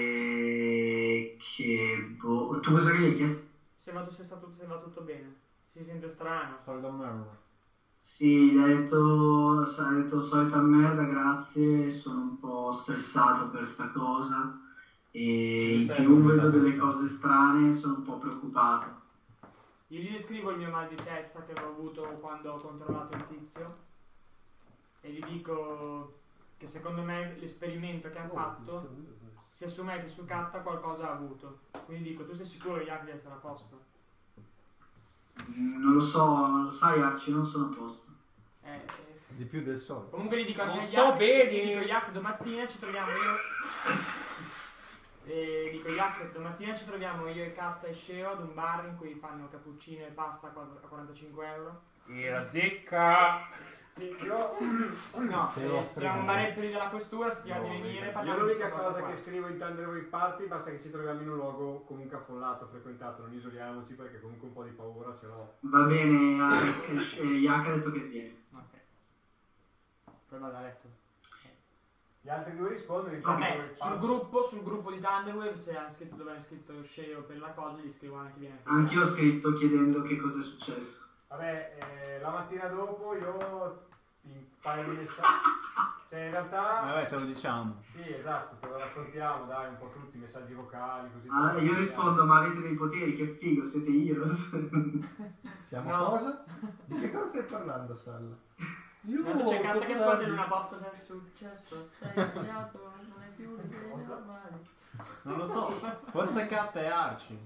Speaker 5: che... Boh, tu cosa che gli hai chiesto?
Speaker 4: Se va, tu- se sta tutto, se va tutto bene. Si sente strano.
Speaker 6: Soldo merda.
Speaker 5: Sì, gli ha detto, ha detto solita merda, grazie, sono un po' stressato per sta cosa e in
Speaker 6: Sei
Speaker 5: più vedo
Speaker 6: preoccupato.
Speaker 5: delle cose strane, sono un po' preoccupato.
Speaker 4: Io gli descrivo il mio mal di testa che avevo avuto quando ho controllato il tizio e gli dico che secondo me l'esperimento che hanno fatto si assume che su Catta qualcosa ha avuto. Quindi dico, tu sei sicuro che Yak deve essere a posto?
Speaker 5: Mm, Non lo so, lo sai Arci, non sono a posto.
Speaker 4: Eh, eh.
Speaker 8: Di più del solito.
Speaker 4: Comunque gli dico anche
Speaker 1: Non
Speaker 4: a
Speaker 1: sto
Speaker 4: Yak,
Speaker 1: bene.
Speaker 4: gli dico Yak domattina ci troviamo io e dico Yak domattina ci troviamo io e Catta e Sceo ad un bar in cui fanno cappuccino e pasta a quarantacinque euro
Speaker 1: E la zecca.
Speaker 3: Sì, io,
Speaker 4: No,
Speaker 8: Devo
Speaker 4: eh, stiamo un baretto lì della questura, si chiama
Speaker 1: No,
Speaker 4: di venire,
Speaker 1: io
Speaker 3: io
Speaker 4: parliamo di
Speaker 3: l'unica
Speaker 4: questa
Speaker 3: cosa
Speaker 4: qua.
Speaker 3: che scrivo in Thunderwave Party basta che ci troviamo in un luogo comunque affollato, frequentato, non isoliamoci perché comunque un po' di paura ce l'ho.
Speaker 5: Va bene, Yak Yak ha detto che viene.
Speaker 4: Ok. Poi vado a letto.
Speaker 3: Gli altri due rispondono in
Speaker 4: Vabbè,
Speaker 3: Thunderwave
Speaker 4: sul
Speaker 3: Party.
Speaker 4: gruppo, sul gruppo di Thunderwave, se ha scritto dove ha scritto Sceo per la cosa, gli scrivo anche viene.
Speaker 5: Anch'io ho scritto chiedendo che cosa è successo.
Speaker 3: Vabbè, eh, la mattina dopo io un paio di messaggi. Cioè in realtà.
Speaker 6: Vabbè, te lo diciamo.
Speaker 3: Sì, esatto, te lo raccontiamo, dai, un po' tutti i messaggi vocali, così.
Speaker 5: Ah, io rispondo, ma avete dei poteri, che figo, siete heroes.
Speaker 8: Siamo
Speaker 4: No.
Speaker 8: cosa? Di che cosa stai parlando, Salla?
Speaker 4: Guarda, c'è carta che scorre in una botta senza successo, sei cambiato, non è più le tele normali.
Speaker 6: Non lo so, forse Cat e Arci.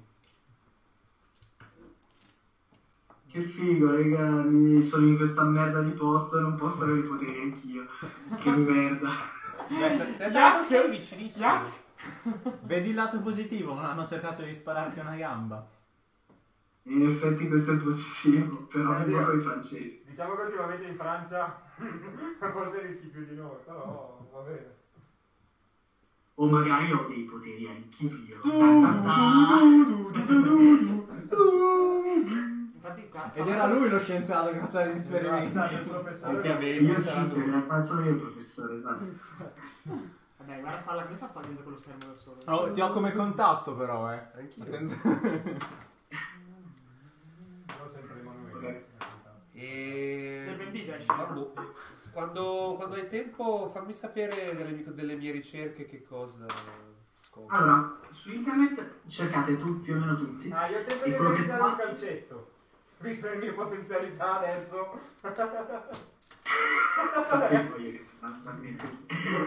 Speaker 5: Che figo, raga, mi sono in questa merda di posto e non posso avere i poteri anch'io. Che merda.
Speaker 1: Beh, te te- sei vicinissimo.
Speaker 6: Vedi il lato positivo, non hanno cercato di spararti una gamba.
Speaker 5: In effetti questo è positivo, però non
Speaker 3: Oddio.
Speaker 5: sono i francesi.
Speaker 3: Diciamo che ultimamente in Francia forse rischi più di noi, però va bene.
Speaker 5: O magari ho dei poteri anch'io.
Speaker 4: Infatti qua
Speaker 7: Ed era lui lo scienziato che faceva gli esperimenti.
Speaker 3: Esatto, il professore.
Speaker 1: Ovviamente.
Speaker 5: Io
Speaker 1: saranno-
Speaker 5: cheato, in realtà sono io il professore, esatto.
Speaker 4: Vabbè, guarda Salla, come fa sta vedendo quello schermo da solo?
Speaker 6: Oh, ti ho come contatto però, eh.
Speaker 1: Anch'io.
Speaker 6: Attenzione.
Speaker 3: Però sempre Emanuele.
Speaker 1: E...
Speaker 4: Sei pentito, esci?
Speaker 1: Vabbè. Quando, quando hai tempo fammi sapere delle, mie- delle mie ricerche che cosa scopri.
Speaker 5: Allora, su internet cercate tu, più o meno tutti.
Speaker 3: Ah, io tento
Speaker 5: E
Speaker 3: di
Speaker 5: quello che
Speaker 3: organizzare
Speaker 5: fa-
Speaker 3: un calcetto. Visto le mie potenzialità adesso.
Speaker 5: Sapevo io che si fa bene così.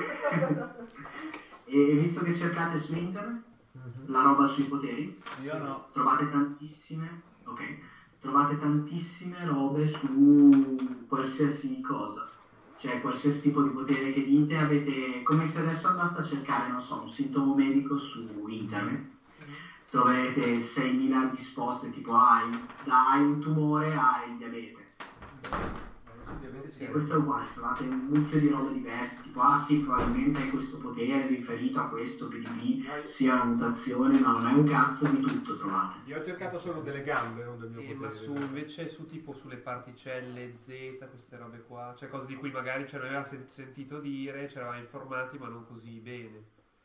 Speaker 5: E visto che cercate su internet la roba sui poteri,
Speaker 6: Io no.
Speaker 5: trovate tantissime, ok, trovate tantissime robe su qualsiasi cosa. Cioè qualsiasi tipo di potere che dite, avete come se adesso andaste a cercare, non so, un sintomo medico su internet. Troverete seimila risposte tipo ah, hai, hai un tumore, hai il diabete. E questo è uguale, trovate un mucchio di robe diverse, tipo ah sì, probabilmente hai questo potere riferito a questo, P D B, sia una mutazione, ma non è un cazzo di tutto trovate.
Speaker 3: Io ho cercato solo delle gambe, non del mio
Speaker 1: Eh,
Speaker 3: potere.
Speaker 1: ma su invece su tipo sulle particelle Z, queste robe qua, cioè cose di cui magari ci aveva sen- sentito dire, ci eravamo informati, ma non così bene.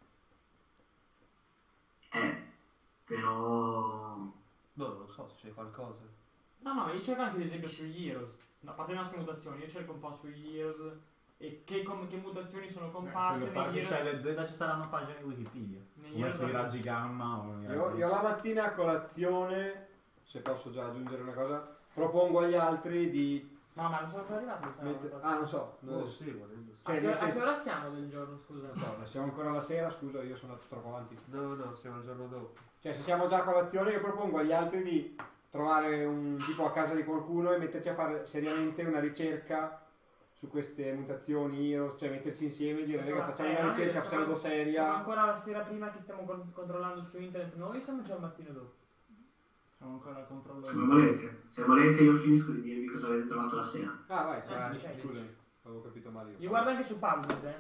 Speaker 5: Eh, però...
Speaker 1: No, non lo so se c'è qualcosa.
Speaker 4: No, no, io cerco anche ad esempio sugli Heroes. A parte le nostre mutazioni, io cerco un po' sugli Heroes e che, com- che mutazioni sono comparse
Speaker 6: Sulle
Speaker 4: negli Heroes.
Speaker 6: particelle Z ci saranno pagine Wikipedia.
Speaker 4: Negli
Speaker 6: Come
Speaker 4: Heroes
Speaker 6: sui raggi gamma o i
Speaker 3: Io,
Speaker 6: raggi-
Speaker 3: io la mattina a colazione, se posso già aggiungere una cosa, propongo agli altri di
Speaker 4: No, ma non sono ancora arrivati, sai?
Speaker 3: mettere... Ah, non so.
Speaker 1: Oh
Speaker 3: non-
Speaker 1: sì, volendo sì.
Speaker 4: A
Speaker 3: Cioè,
Speaker 4: che,
Speaker 3: nel
Speaker 4: a che
Speaker 3: senso-
Speaker 4: ora siamo del giorno, scusa?
Speaker 3: non so, siamo ancora la sera, scusa, io sono andato troppo avanti.
Speaker 1: No, no, siamo il giorno dopo.
Speaker 3: Cioè, se siamo già a colazione, io propongo agli altri di trovare un tipo a casa di qualcuno e metterci a fare seriamente una ricerca su queste mutazioni, Heroes, cioè metterci insieme e dire,
Speaker 4: Insomma,
Speaker 3: raga, facciamo
Speaker 4: eh,
Speaker 3: una
Speaker 4: no,
Speaker 3: ricerca
Speaker 4: siamo-
Speaker 3: pseudo
Speaker 4: Siamo
Speaker 3: seria.
Speaker 4: ancora la sera prima che stiamo con- controllando su internet noi, siamo già al mattino dopo.
Speaker 6: Siamo ancora al controllo.
Speaker 5: Come volete. Se volete io finisco di dirvi cosa avete trovato la sera.
Speaker 3: Ah, vai,
Speaker 4: Eh,
Speaker 3: vai,
Speaker 4: ok.
Speaker 3: scusami, avevo capito male io.
Speaker 4: Io guardo anche su PubMed, eh.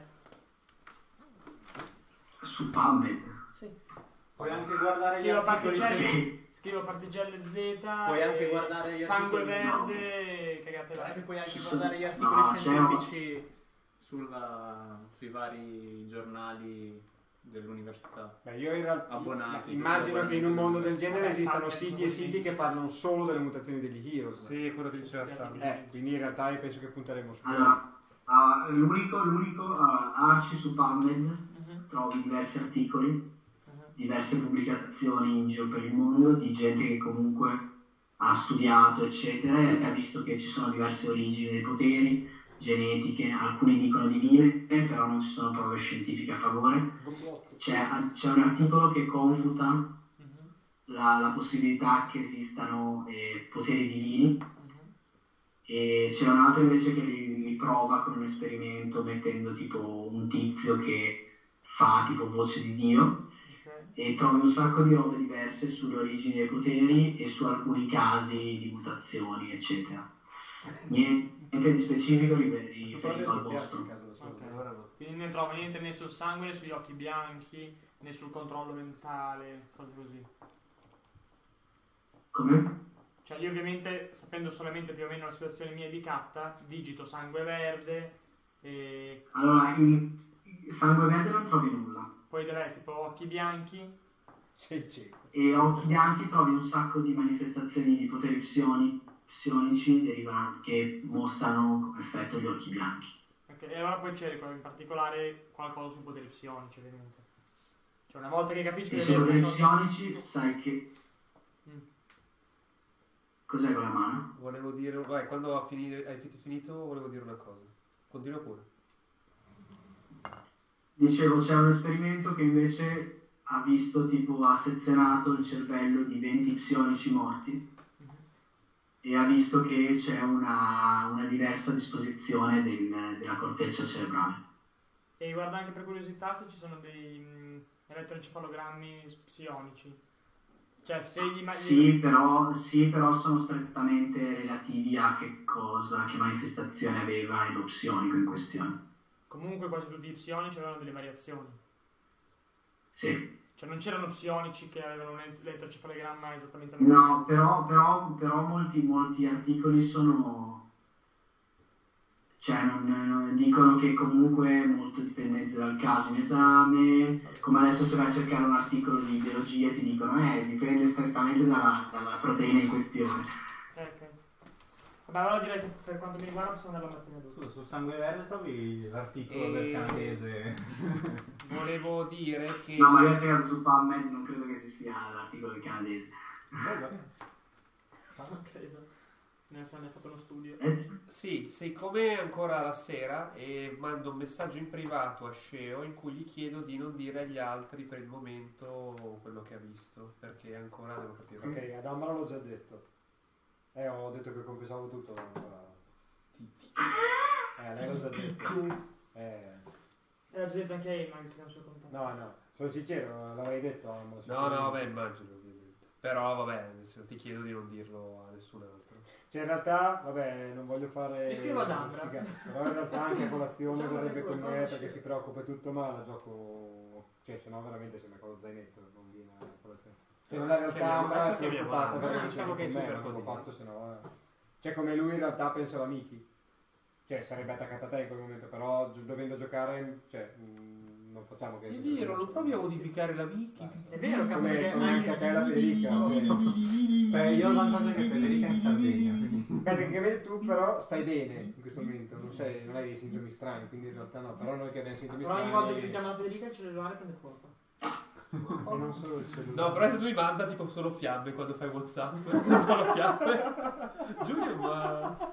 Speaker 5: Su PubMed.
Speaker 4: Sì.
Speaker 6: Puoi anche guardare gli
Speaker 4: Scrivo
Speaker 6: articoli
Speaker 4: particelle,
Speaker 6: scientifici.
Speaker 4: scrivo partigelle Z.
Speaker 6: Puoi anche
Speaker 4: e
Speaker 6: guardare gli
Speaker 4: sangue
Speaker 6: articoli-
Speaker 4: verde, cagate
Speaker 6: Guarda che
Speaker 4: là.
Speaker 6: puoi anche
Speaker 5: Ci
Speaker 6: guardare gli
Speaker 5: sono-
Speaker 6: articoli
Speaker 5: no, c'è un-
Speaker 6: scientifici sulla- sui vari giornali dell'università.
Speaker 3: Beh, io in realtà
Speaker 6: Abbonati,
Speaker 3: immagino
Speaker 6: tutti
Speaker 3: che in un mondo del
Speaker 6: abbonati.
Speaker 3: genere esistano
Speaker 4: Vabbè,
Speaker 3: siti e siti che parlano solo delle mutazioni degli Heroes.
Speaker 1: Sì, è quello che diceva Sam.
Speaker 3: Eh, quindi in realtà io penso che punteremo su
Speaker 5: Allora, ah, l'unico, l'unico ah, Arci su PubMed
Speaker 4: Mhm,
Speaker 5: trovi diversi articoli,
Speaker 4: mhm.
Speaker 5: diverse pubblicazioni in giro per il mondo di gente che comunque ha studiato eccetera e ha visto che ci sono diverse origini dei poteri, genetiche, alcuni dicono divine, però non ci sono prove scientifiche a favore. C'è, c'è un articolo che confuta
Speaker 4: Mhm,
Speaker 5: la, la possibilità che esistano eh, poteri divini
Speaker 4: mhm.
Speaker 5: e c'è un altro invece che li, li prova con un esperimento mettendo tipo un tizio che fa tipo voce di Dio
Speaker 4: Ok.
Speaker 5: e trovi un sacco di robe diverse sulle origini dei poteri e su alcuni casi di mutazioni eccetera. Niente di specifico rifer-
Speaker 3: Tu però
Speaker 5: riferito al
Speaker 3: devi
Speaker 5: vostro.
Speaker 3: in casa da solo.
Speaker 4: Ok.
Speaker 1: Allora no.
Speaker 4: Quindi non trovo niente né sul sangue né sugli occhi bianchi né sul controllo mentale, cose così.
Speaker 5: Come?
Speaker 4: Cioè io ovviamente, sapendo solamente più o meno la situazione mia di Katta, digito sangue verde e
Speaker 5: Allora, il sangue verde non trovi nulla.
Speaker 4: poi deve tipo occhi bianchi.
Speaker 3: Sei cieco.
Speaker 5: E a occhi bianchi trovi un sacco di manifestazioni di poteri psioni- psionici derivanti che mostrano come effetto gli occhi bianchi.
Speaker 4: Ok, e allora poi cerco in particolare qualcosa sui poteri psionici, ovviamente. Cioè una volta che capisco
Speaker 5: E
Speaker 4: che
Speaker 5: sui
Speaker 4: devo
Speaker 5: poteri
Speaker 4: fare-
Speaker 5: psionici sai che...
Speaker 4: Mm.
Speaker 5: Cos'è con la mano?
Speaker 1: Volevo dire, vai, quando ha finito, hai finito volevo dire una cosa. Continua pure.
Speaker 5: Dicevo, c'è un esperimento che invece ha visto, tipo, ha sezionato il cervello di venti psionici morti e ha visto che c'è una, una diversa disposizione del- della corteccia cerebrale.
Speaker 4: E guardo anche per curiosità se ci sono dei mm, elettroencefalogrammi psionici. Cioè se gli ma-
Speaker 5: Sì però, sì, però sono strettamente relativi a che cosa, che manifestazione aveva lo psionico in questione.
Speaker 4: Comunque quasi tutti i psionici avevano delle variazioni.
Speaker 5: Sì.
Speaker 4: Cioè non c'erano psionici che avevano un ent- elettroencefalogramma esattamente
Speaker 5: No, però, però, però molti, molti articoli sono... Cioè, non, non- dicono che comunque molto dipendente dal caso in esame, come adesso se vai a cercare un articolo di biologia ti dicono eh, dipende strettamente dalla, dalla proteina in questione.
Speaker 4: Eh, ok. Vabbè, allora direi che per quanto mi riguarda possiamo andare la mattina dopo.
Speaker 6: Scusa, sul sangue verde trovi l'articolo
Speaker 1: E-
Speaker 6: del canadese.
Speaker 1: Volevo dire che...
Speaker 5: No, ma io ho cercato su PubMed, non credo che ci sia l'articolo del canadese.
Speaker 4: Non credo. Ne ha, ne ha fatto uno studio.
Speaker 5: Eh,
Speaker 1: Sì, siccome è ancora la sera e mando un messaggio in privato a Sceo in cui gli chiedo di non dire agli altri per il momento quello che ha visto, perché ancora devo capire.
Speaker 3: Ok, ad Ambra l'ho già detto. Eh, ho detto che confessavo tutto. Allora. Eh, lei l'ho già detto. Eh,
Speaker 4: E l'ha già detto anche a Emma che si chiama il suo contatto.
Speaker 3: no, no, sono sincero, l'avrei detto. Ambra,
Speaker 1: No, no, vabbè, immagino ovviamente. Però vabbè, nel senso, ti chiedo di non dirlo a nessun altro.
Speaker 3: Cioè, in realtà, vabbè, non voglio fare...
Speaker 4: Mi scrivo ad Ambra.
Speaker 3: sfigate, però in realtà anche a colazione
Speaker 4: Diciamo
Speaker 3: vorrebbe
Speaker 4: che
Speaker 3: con
Speaker 4: qualcosa
Speaker 3: me
Speaker 4: c'è.
Speaker 3: perché si preoccupa e tutto, ma la gioco... Cioè, se no veramente sembra con lo zainetto, non viene a colazione. Cioè, non è in realtà
Speaker 1: Chiamiamo-
Speaker 3: Ambra è
Speaker 1: chiamiamo
Speaker 3: preoccupata
Speaker 1: Ambra.
Speaker 3: perché
Speaker 1: Diciamo
Speaker 3: diciamo
Speaker 1: che è
Speaker 3: con me,
Speaker 1: super
Speaker 3: non l'ho
Speaker 1: quotidiano.
Speaker 3: fatto, se no... eh. Cioè, come lui in realtà pensa alla Miki. Cioè, sarebbe attaccata a te in quel momento, però gi- dovendo giocare, cioè, mh, non facciamo che...
Speaker 1: È vero, non provi a modificare la wiki.
Speaker 4: È vero,
Speaker 3: come,
Speaker 4: capite?
Speaker 3: come anche a te la Federica. cioè.
Speaker 6: Beh, io ho il vantaggio che Federica è in Sardegna, quindi...
Speaker 3: Beh, tecnicamente tu però stai bene in questo momento, non, sei, non hai dei sintomi strani, quindi in realtà no, però noi che abbiamo sintomi
Speaker 4: Però ogni
Speaker 3: strani...
Speaker 4: volta che chiama Federica il cellulare prende fuoco.
Speaker 3: E non solo il cellulare.
Speaker 1: No, però lui manda tipo solo fiamme quando fai WhatsApp, senza le fiamme. Giulio, ma...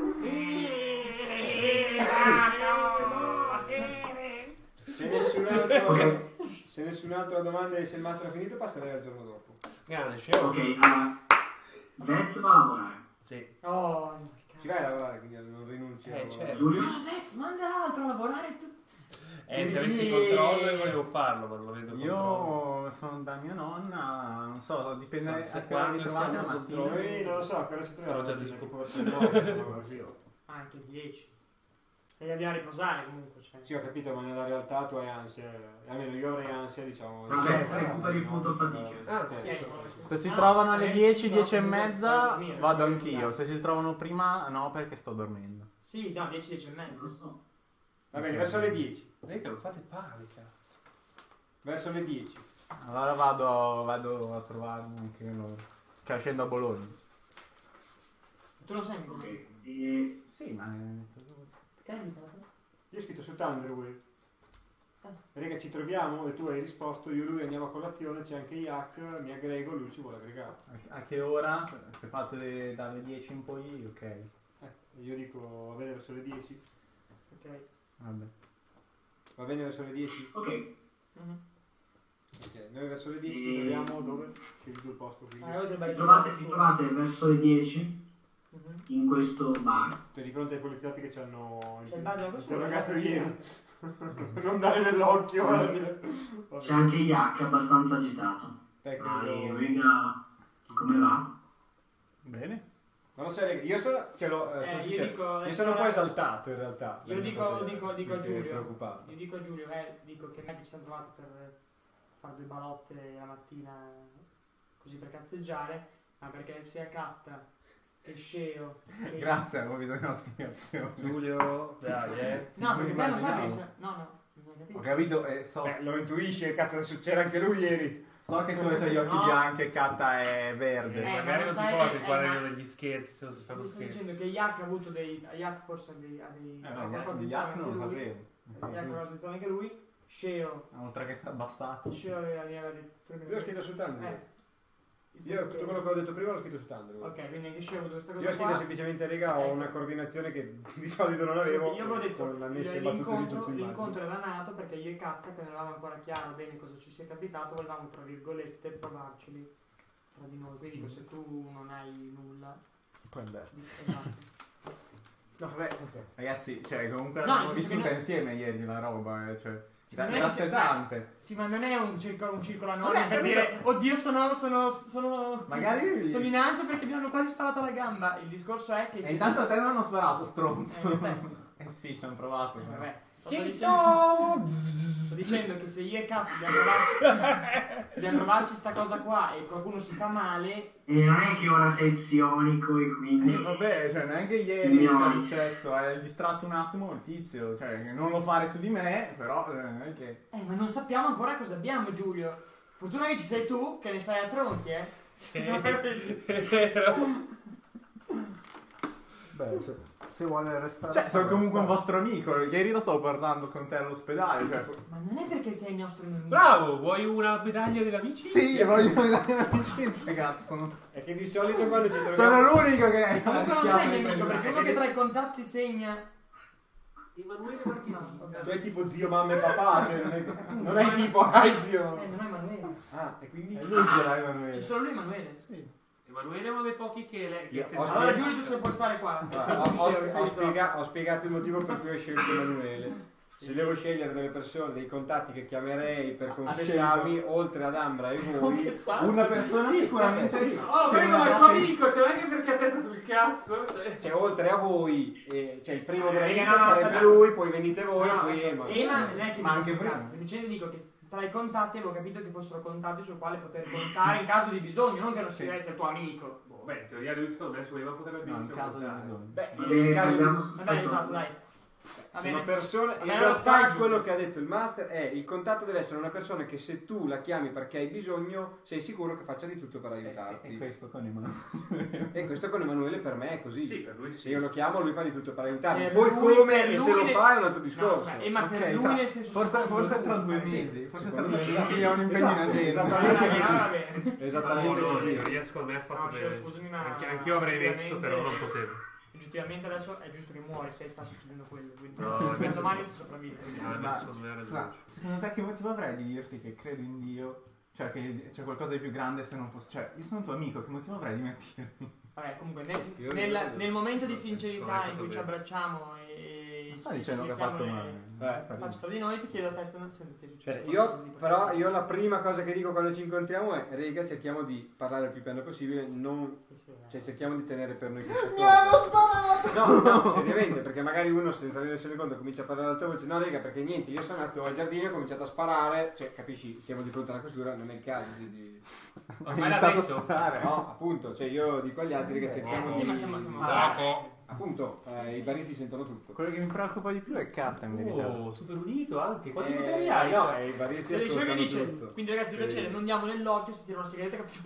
Speaker 3: Se nessun altro, se nessun altro ha domande e se il mazzo è finito passerei al giorno dopo.
Speaker 1: Grande, Sceo.
Speaker 5: Ok, allora, Vez va a lavorare.
Speaker 1: Sì.
Speaker 4: Oh,
Speaker 3: Ci vai a lavorare, quindi non rinunci a
Speaker 1: Eh,
Speaker 3: lavorare.
Speaker 1: certo.
Speaker 5: Giulio?
Speaker 4: Vez, manda altro a lavorare tu.
Speaker 1: Eh, se avessi il controllo io volevo farlo, ma non avendo il controllo.
Speaker 6: Io sono da mia nonna, non so, dipende
Speaker 1: Se
Speaker 6: a che ora vi
Speaker 1: quando
Speaker 6: trovate la
Speaker 1: siamo
Speaker 6: mattina.
Speaker 1: contro-
Speaker 3: Noi non lo so, ancora ci troviamo.
Speaker 1: Sarò già
Speaker 3: Cioè,
Speaker 1: disco-
Speaker 3: tipo tre nove, così.
Speaker 4: Anche dieci. Devi andare a riposare comunque. Cioè.
Speaker 3: Sì, ho capito, ma nella realtà tu hai ansia. Almeno io avrei ansia, diciamo.
Speaker 5: Vabbè,
Speaker 3: di-
Speaker 5: recuperi il punto
Speaker 3: no,
Speaker 5: fatica.
Speaker 1: Ah,
Speaker 3: ok.
Speaker 4: Ok.
Speaker 6: Se si
Speaker 4: Ah,
Speaker 6: trovano alle
Speaker 4: eh,
Speaker 6: dieci,
Speaker 4: no,
Speaker 6: dieci e
Speaker 4: comunque
Speaker 6: mezza,
Speaker 4: fai dormire,
Speaker 6: vado
Speaker 4: fai
Speaker 6: anch'io.
Speaker 4: dormire.
Speaker 6: Se si trovano prima, no, perché sto dormendo.
Speaker 4: Sì, no, dieci, dieci e
Speaker 5: Non
Speaker 4: mezzo.
Speaker 5: lo so.
Speaker 3: Va bene, verso le dieci.
Speaker 1: Lei che non fate pane, cazzo.
Speaker 3: Verso le dieci.
Speaker 6: Allora vado, vado a trovarmi anche loro. Cioè scendo a Bologna.
Speaker 4: Tu lo sai
Speaker 5: Ok,
Speaker 4: come?
Speaker 5: e...
Speaker 6: Sì, ma...
Speaker 4: Perché hai invitato?
Speaker 3: Io ho scritto su Thunderwave.
Speaker 4: Ah.
Speaker 3: Raga, ci troviamo e tu hai risposto, io e lui andiamo a colazione, c'è anche Yak, mi aggrego, lui ci vuole aggregare.
Speaker 6: A che ora? Se fate le- dalle dieci in poi, ok.
Speaker 3: Eh, io dico va bene verso le dieci.
Speaker 4: Ok.
Speaker 6: Vabbè.
Speaker 3: Va bene verso le dieci?
Speaker 5: Ok,
Speaker 4: Mhm.
Speaker 3: Ok, noi verso le dieci
Speaker 5: E-
Speaker 3: ci troviamo dove? Scegli tu il posto qui.
Speaker 4: Ah, io devo
Speaker 5: vi trovate, vi trovate verso le dieci
Speaker 4: Mhm.
Speaker 5: in questo bar.
Speaker 3: Cioè, di fronte ai poliziotti che ci hanno
Speaker 4: C'è il bagno, questo
Speaker 3: interrogato
Speaker 4: è il
Speaker 3: ieri. non dare nell'occhio. guarda.
Speaker 5: C'è anche Yak abbastanza agitato.
Speaker 3: Te che
Speaker 5: Ma
Speaker 3: vedo-
Speaker 5: Omega come va?
Speaker 6: Bene.
Speaker 3: Ma non sei, io sono, cioè, lo, eh,
Speaker 4: Eh,
Speaker 3: sono
Speaker 4: io
Speaker 3: sincero,
Speaker 4: dico,
Speaker 3: io
Speaker 4: eh,
Speaker 3: sono un po'
Speaker 4: allora-
Speaker 3: esaltato in realtà.
Speaker 4: Io
Speaker 3: La mia
Speaker 4: dico,
Speaker 3: cosa è-
Speaker 4: dico, dico a
Speaker 3: è
Speaker 4: Giulio,
Speaker 3: preoccupato.
Speaker 4: io dico a Giulio, eh, dico che me che ci siamo trovati per fare due balotte la mattina così per cazzeggiare, ma perché sia Catta e Sceo e-
Speaker 6: Grazie, avevo bisogno di una spiegazione.
Speaker 10: Giulio, dai, eh.
Speaker 4: No, perché te non sai
Speaker 6: Immaginavo.
Speaker 4: che sa- no, no, non hai capito.
Speaker 6: Ho capito e so,
Speaker 3: Beh, lo intuisci, cazzo, c'era anche lui ieri.
Speaker 6: so che tu hai gli occhi
Speaker 4: No.
Speaker 6: bianchi e Katta è verde.
Speaker 4: Eh, ma
Speaker 10: magari
Speaker 4: lo
Speaker 10: non ti
Speaker 4: sai
Speaker 10: porti
Speaker 4: che-
Speaker 10: qua
Speaker 4: eh, ma-
Speaker 10: negli scherzi se non si fanno
Speaker 4: Ti sto
Speaker 10: scherzi.
Speaker 4: dicendo che Yak ha avuto dei. Yak forse ha dei. Ha dei
Speaker 6: Eh,
Speaker 4: ha
Speaker 6: no,
Speaker 4: qualcosa di
Speaker 6: gli
Speaker 4: strano
Speaker 6: hack non lo
Speaker 4: anche lui.
Speaker 6: sapevo.
Speaker 4: Yak qualcosa di strano anche lui. Sceo.
Speaker 6: Oltre che si è abbassato.
Speaker 4: Sceo aveva aveva detto.
Speaker 3: Io ho scritto su Thunder.
Speaker 4: Eh.
Speaker 3: Io tutto quello che ho detto prima l'ho scritto su Thunder.
Speaker 4: Ok, quindi anche Sceo ha avuto questa cosa
Speaker 3: Io ho scritto
Speaker 4: qua.
Speaker 3: semplicemente riga, ho
Speaker 4: Ecco.
Speaker 3: una coordinazione che di solito non avevo.
Speaker 4: Io avevo detto
Speaker 3: con annesse battute di
Speaker 4: l'incontro,
Speaker 3: tutto, immagino.
Speaker 4: l'incontro era nato perché io e Katta, che non avevamo ancora chiaro bene cosa ci sia capitato, volevamo tra virgolette provarceli tra di noi. Quindi dico, se tu non hai nulla.
Speaker 8: Puoi andare.
Speaker 4: Esatto.
Speaker 3: No, vabbè, non so.
Speaker 6: Ragazzi, cioè comunque
Speaker 4: No,
Speaker 6: l'abbiamo
Speaker 4: nel senso
Speaker 6: vissuta
Speaker 4: che-
Speaker 6: insieme ieri la roba, eh, cioè.
Speaker 4: Sì,
Speaker 6: Da,
Speaker 4: non è
Speaker 6: da
Speaker 4: che se-
Speaker 6: setante.
Speaker 4: Sì, ma non è un circolo, un circolo
Speaker 6: Vabbè,
Speaker 4: anonimo per
Speaker 6: capito.
Speaker 4: dire oddio sono, sono, sono,
Speaker 6: Magari.
Speaker 4: sono in ansia perché mi hanno quasi sparato alla gamba. Il discorso è che
Speaker 6: E
Speaker 4: se
Speaker 6: intanto a te non hanno sparato, stronzo.
Speaker 4: Eh, beh.
Speaker 6: Eh sì, ci hanno provato.
Speaker 4: Eh,
Speaker 6: però.
Speaker 4: vabbè. Sto dicendo, sto dicendo che se io e Cap dobbiamo provarci, dobbiamo provarci sta cosa qua e qualcuno si fa male,
Speaker 5: E non è che ora sei psionico e quindi...
Speaker 6: Eh, vabbè, cioè neanche ieri
Speaker 5: No.
Speaker 6: è successo, hai distratto un attimo il tizio, cioè non lo fare su di me, però eh, non è che...
Speaker 4: eh, ma non sappiamo ancora cosa abbiamo, Giulio. Fortuna che ci sei tu, che ne sai a tronchi, eh.
Speaker 10: Sì, è vero.
Speaker 8: Beh, se, se vuole restare...
Speaker 6: Cioè, sono
Speaker 8: può
Speaker 6: comunque un
Speaker 8: restare.
Speaker 6: vostro amico, ieri lo stavo guardando con te all'ospedale, cioè... so-
Speaker 4: Ma non è perché sei il nostro nemico.
Speaker 10: Bravo, vuoi una medaglia dell'amicizia?
Speaker 6: Sì, voglio vedere l'amicizia, cazzo.
Speaker 3: È che di solito quando ci troviamo...
Speaker 6: Sono l'unico che...
Speaker 4: E comunque non
Speaker 6: rischiava
Speaker 4: sei
Speaker 6: di
Speaker 4: nemico,
Speaker 6: prendere-
Speaker 4: perché uno che tra i contatti segna.
Speaker 10: Emanuele Marchesini.
Speaker 4: No,
Speaker 3: Tu hai tipo zio, mamma e papà, cioè non, è, non hai tipo, hai zio.
Speaker 4: Eh, non è Emanuele.
Speaker 3: Ah, e quindi...
Speaker 6: E lui ce l'ha
Speaker 4: C'è
Speaker 6: Emanuele.
Speaker 4: solo lui Emanuele.
Speaker 10: Emanuele è uno dei pochi che... Le, che
Speaker 3: Io
Speaker 10: si-
Speaker 3: ho
Speaker 4: Allora Giulio tu sei puoi stare qua.
Speaker 3: Guarda, ho, ho- ho spiega- ho spiegato il motivo per cui ho scelto Emanuele. Se devo scegliere delle persone, dei contatti che chiamerei per confessarmi, oltre ad Ambra e voi,
Speaker 4: Confessato.
Speaker 6: Una persona
Speaker 3: Sì,
Speaker 6: sicuramente...
Speaker 3: sì.
Speaker 10: Oh,
Speaker 6: che
Speaker 10: prima
Speaker 6: non
Speaker 10: è il
Speaker 6: ha
Speaker 10: suo
Speaker 6: fatto-
Speaker 10: amico, cioè non è che perché a te sta sul cazzo. Cioè.
Speaker 3: cioè oltre a voi, eh, cioè il primo della
Speaker 4: Eh,
Speaker 3: lista
Speaker 4: no, no,
Speaker 3: sarebbe
Speaker 4: aspetta.
Speaker 3: lui, poi venite voi,
Speaker 4: No,
Speaker 3: poi
Speaker 4: adesso-
Speaker 3: Ema.
Speaker 4: Ema non è che
Speaker 6: Ma
Speaker 4: mi
Speaker 6: anche
Speaker 4: sul
Speaker 6: prima.
Speaker 4: cazzo, semplicemente dico che tra i contatti avevo capito che fossero contatti sul quale poter contare in caso di bisogno, non che non si deve essere tuo amico.
Speaker 10: Boh, beh, in teoria lui secondo me su Ema potrebbe
Speaker 6: No, in
Speaker 10: benissimo
Speaker 6: caso di
Speaker 10: contare.
Speaker 6: bisogno.
Speaker 3: Beh,
Speaker 5: Va
Speaker 3: in
Speaker 5: bene,
Speaker 3: caso di...
Speaker 5: tagliamo su
Speaker 4: Vabbè,
Speaker 5: sta
Speaker 4: esatto,
Speaker 5: cosa.
Speaker 4: dai. Va
Speaker 3: Sono
Speaker 4: bene.
Speaker 3: persone,
Speaker 4: Va
Speaker 3: in
Speaker 4: bene,
Speaker 3: realtà
Speaker 4: allora stai,
Speaker 3: quello
Speaker 4: Giulio.
Speaker 3: che ha detto il master è il contatto deve essere una persona che se tu la chiami perché hai bisogno sei sicuro che faccia di tutto per
Speaker 6: E,
Speaker 3: aiutarti.
Speaker 6: e questo con Emanuele.
Speaker 3: E questo con Emanuele per me è così.
Speaker 10: Sì, per lui sì.
Speaker 3: Se io lo chiamo lui fa di tutto per aiutarmi.
Speaker 4: Per
Speaker 3: Poi
Speaker 4: lui-
Speaker 3: come
Speaker 4: per
Speaker 3: e se
Speaker 4: lui
Speaker 3: lo
Speaker 4: ne-
Speaker 3: fa è un altro
Speaker 4: No,
Speaker 3: discorso.
Speaker 4: aspetta, eh, ma per
Speaker 6: Ok,
Speaker 4: lui
Speaker 6: tra-
Speaker 4: nel senso
Speaker 6: forse,
Speaker 4: secondo
Speaker 6: forse
Speaker 4: lui.
Speaker 6: tra due
Speaker 3: Eh, sì,
Speaker 6: mesi, forse tra
Speaker 3: secondo
Speaker 6: due
Speaker 3: me.
Speaker 6: mesi è un impegno
Speaker 3: Esatto,
Speaker 6: in agenda.
Speaker 3: esattamente
Speaker 4: Ah,
Speaker 3: così.
Speaker 4: va bene.
Speaker 3: Esattamente
Speaker 10: No, no,
Speaker 3: così.
Speaker 10: in teoria secondo me ha fatto
Speaker 4: No, cioè,
Speaker 10: bene.
Speaker 4: scusami, ma
Speaker 10: Anche, anch'io avrei messo,
Speaker 4: oggettivamente-
Speaker 10: però non potevo.
Speaker 4: Oggettivamente adesso è giusto che muori se sta succedendo quello. Quindi
Speaker 10: No,
Speaker 4: per
Speaker 10: invece
Speaker 4: domani
Speaker 10: sì.
Speaker 4: si sopravvive.
Speaker 10: Ah,
Speaker 6: Ma,
Speaker 10: adesso non era
Speaker 6: sa, secondo te che motivo avrei di dirti che credo in Dio? Cioè che c'è qualcosa di più grande se non fosse... Cioè, io sono tuo amico, che motivo avrei di mentirmi?
Speaker 4: Vabbè, comunque nel,
Speaker 3: Io
Speaker 4: nel-
Speaker 3: non vedo.
Speaker 4: nel momento di
Speaker 10: Secondo me
Speaker 4: sincerità
Speaker 10: hai
Speaker 4: in cui
Speaker 10: fatto
Speaker 4: ci
Speaker 10: bene.
Speaker 4: abbracciamo e
Speaker 6: Non sto dicendo che ha fatto male.
Speaker 3: Eh.
Speaker 4: faccio tra di noi, ti chiedo a te se non se ti è successo
Speaker 3: Cioè,
Speaker 4: qualcosa
Speaker 3: io,
Speaker 4: di
Speaker 3: però io la prima cosa che dico quando ci incontriamo è rega cerchiamo di parlare il più piano possibile, non,
Speaker 4: Sì, sì, eh.
Speaker 3: cioè cerchiamo di tenere per noi questa
Speaker 6: Mi hanno
Speaker 3: cosa.
Speaker 6: sparato!
Speaker 3: No, no, seriamente, perché magari uno senza rendersene conto comincia a parlare ad alta voce, no rega perché niente, io sono andato al giardino e ho cominciato a sparare, cioè capisci, siamo di fronte alla questura, non è il caso di... di...
Speaker 6: Ho
Speaker 10: Ma l'ha
Speaker 6: iniziato a
Speaker 10: detto?
Speaker 6: sparare.
Speaker 3: No, appunto, cioè io dico agli altri che cerchiamo
Speaker 4: Sì,
Speaker 3: di...
Speaker 4: ma siamo- siamo-
Speaker 10: Poco.
Speaker 3: Appunto, eh, i baristi sentono tutto.
Speaker 6: Quello che mi preoccupa di più è Katta in verità.
Speaker 10: Oh, super unito anche. Quanti
Speaker 3: Eh,
Speaker 10: poteri hai?
Speaker 3: No,
Speaker 10: Cioè?
Speaker 3: eh, i baristi
Speaker 4: E dice che
Speaker 3: ascoltano
Speaker 4: dice,
Speaker 3: tutto.
Speaker 4: quindi ragazzi di piacere,
Speaker 3: Eh.
Speaker 4: non diamo nell'occhio, si tira una sigaretta che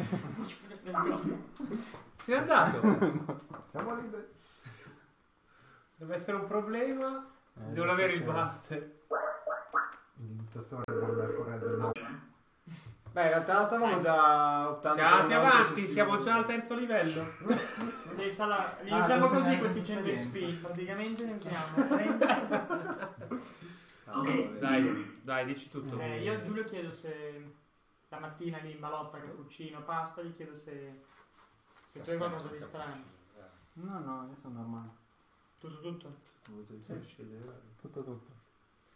Speaker 10: Se n'è andato.
Speaker 8: Siamo liberi.
Speaker 10: Deve essere un problema.
Speaker 8: Eh,
Speaker 10: Devono avere il
Speaker 8: perché
Speaker 10: master.
Speaker 8: L'imitatore della Corea del Nord.
Speaker 3: Beh, in realtà stavamo già ottanta.
Speaker 10: Siamo andati avanti, siamo già al terzo livello.
Speaker 4: Se sala, li
Speaker 6: Ah,
Speaker 4: usiamo
Speaker 6: adesso
Speaker 4: così
Speaker 6: ne-
Speaker 4: questi cento X P, praticamente ne usiamo trenta.
Speaker 5: Ok,
Speaker 10: Dai,
Speaker 5: ditemi.
Speaker 10: dai, dici tutto.
Speaker 4: Eh, io a Giulio chiedo se la mattina lì in balotta, cappuccino, pasta, gli chiedo se, se tu hai qualcosa di strano.
Speaker 6: No, no, io sono normale.
Speaker 4: Tutto, tutto?
Speaker 6: Tutto, tutto.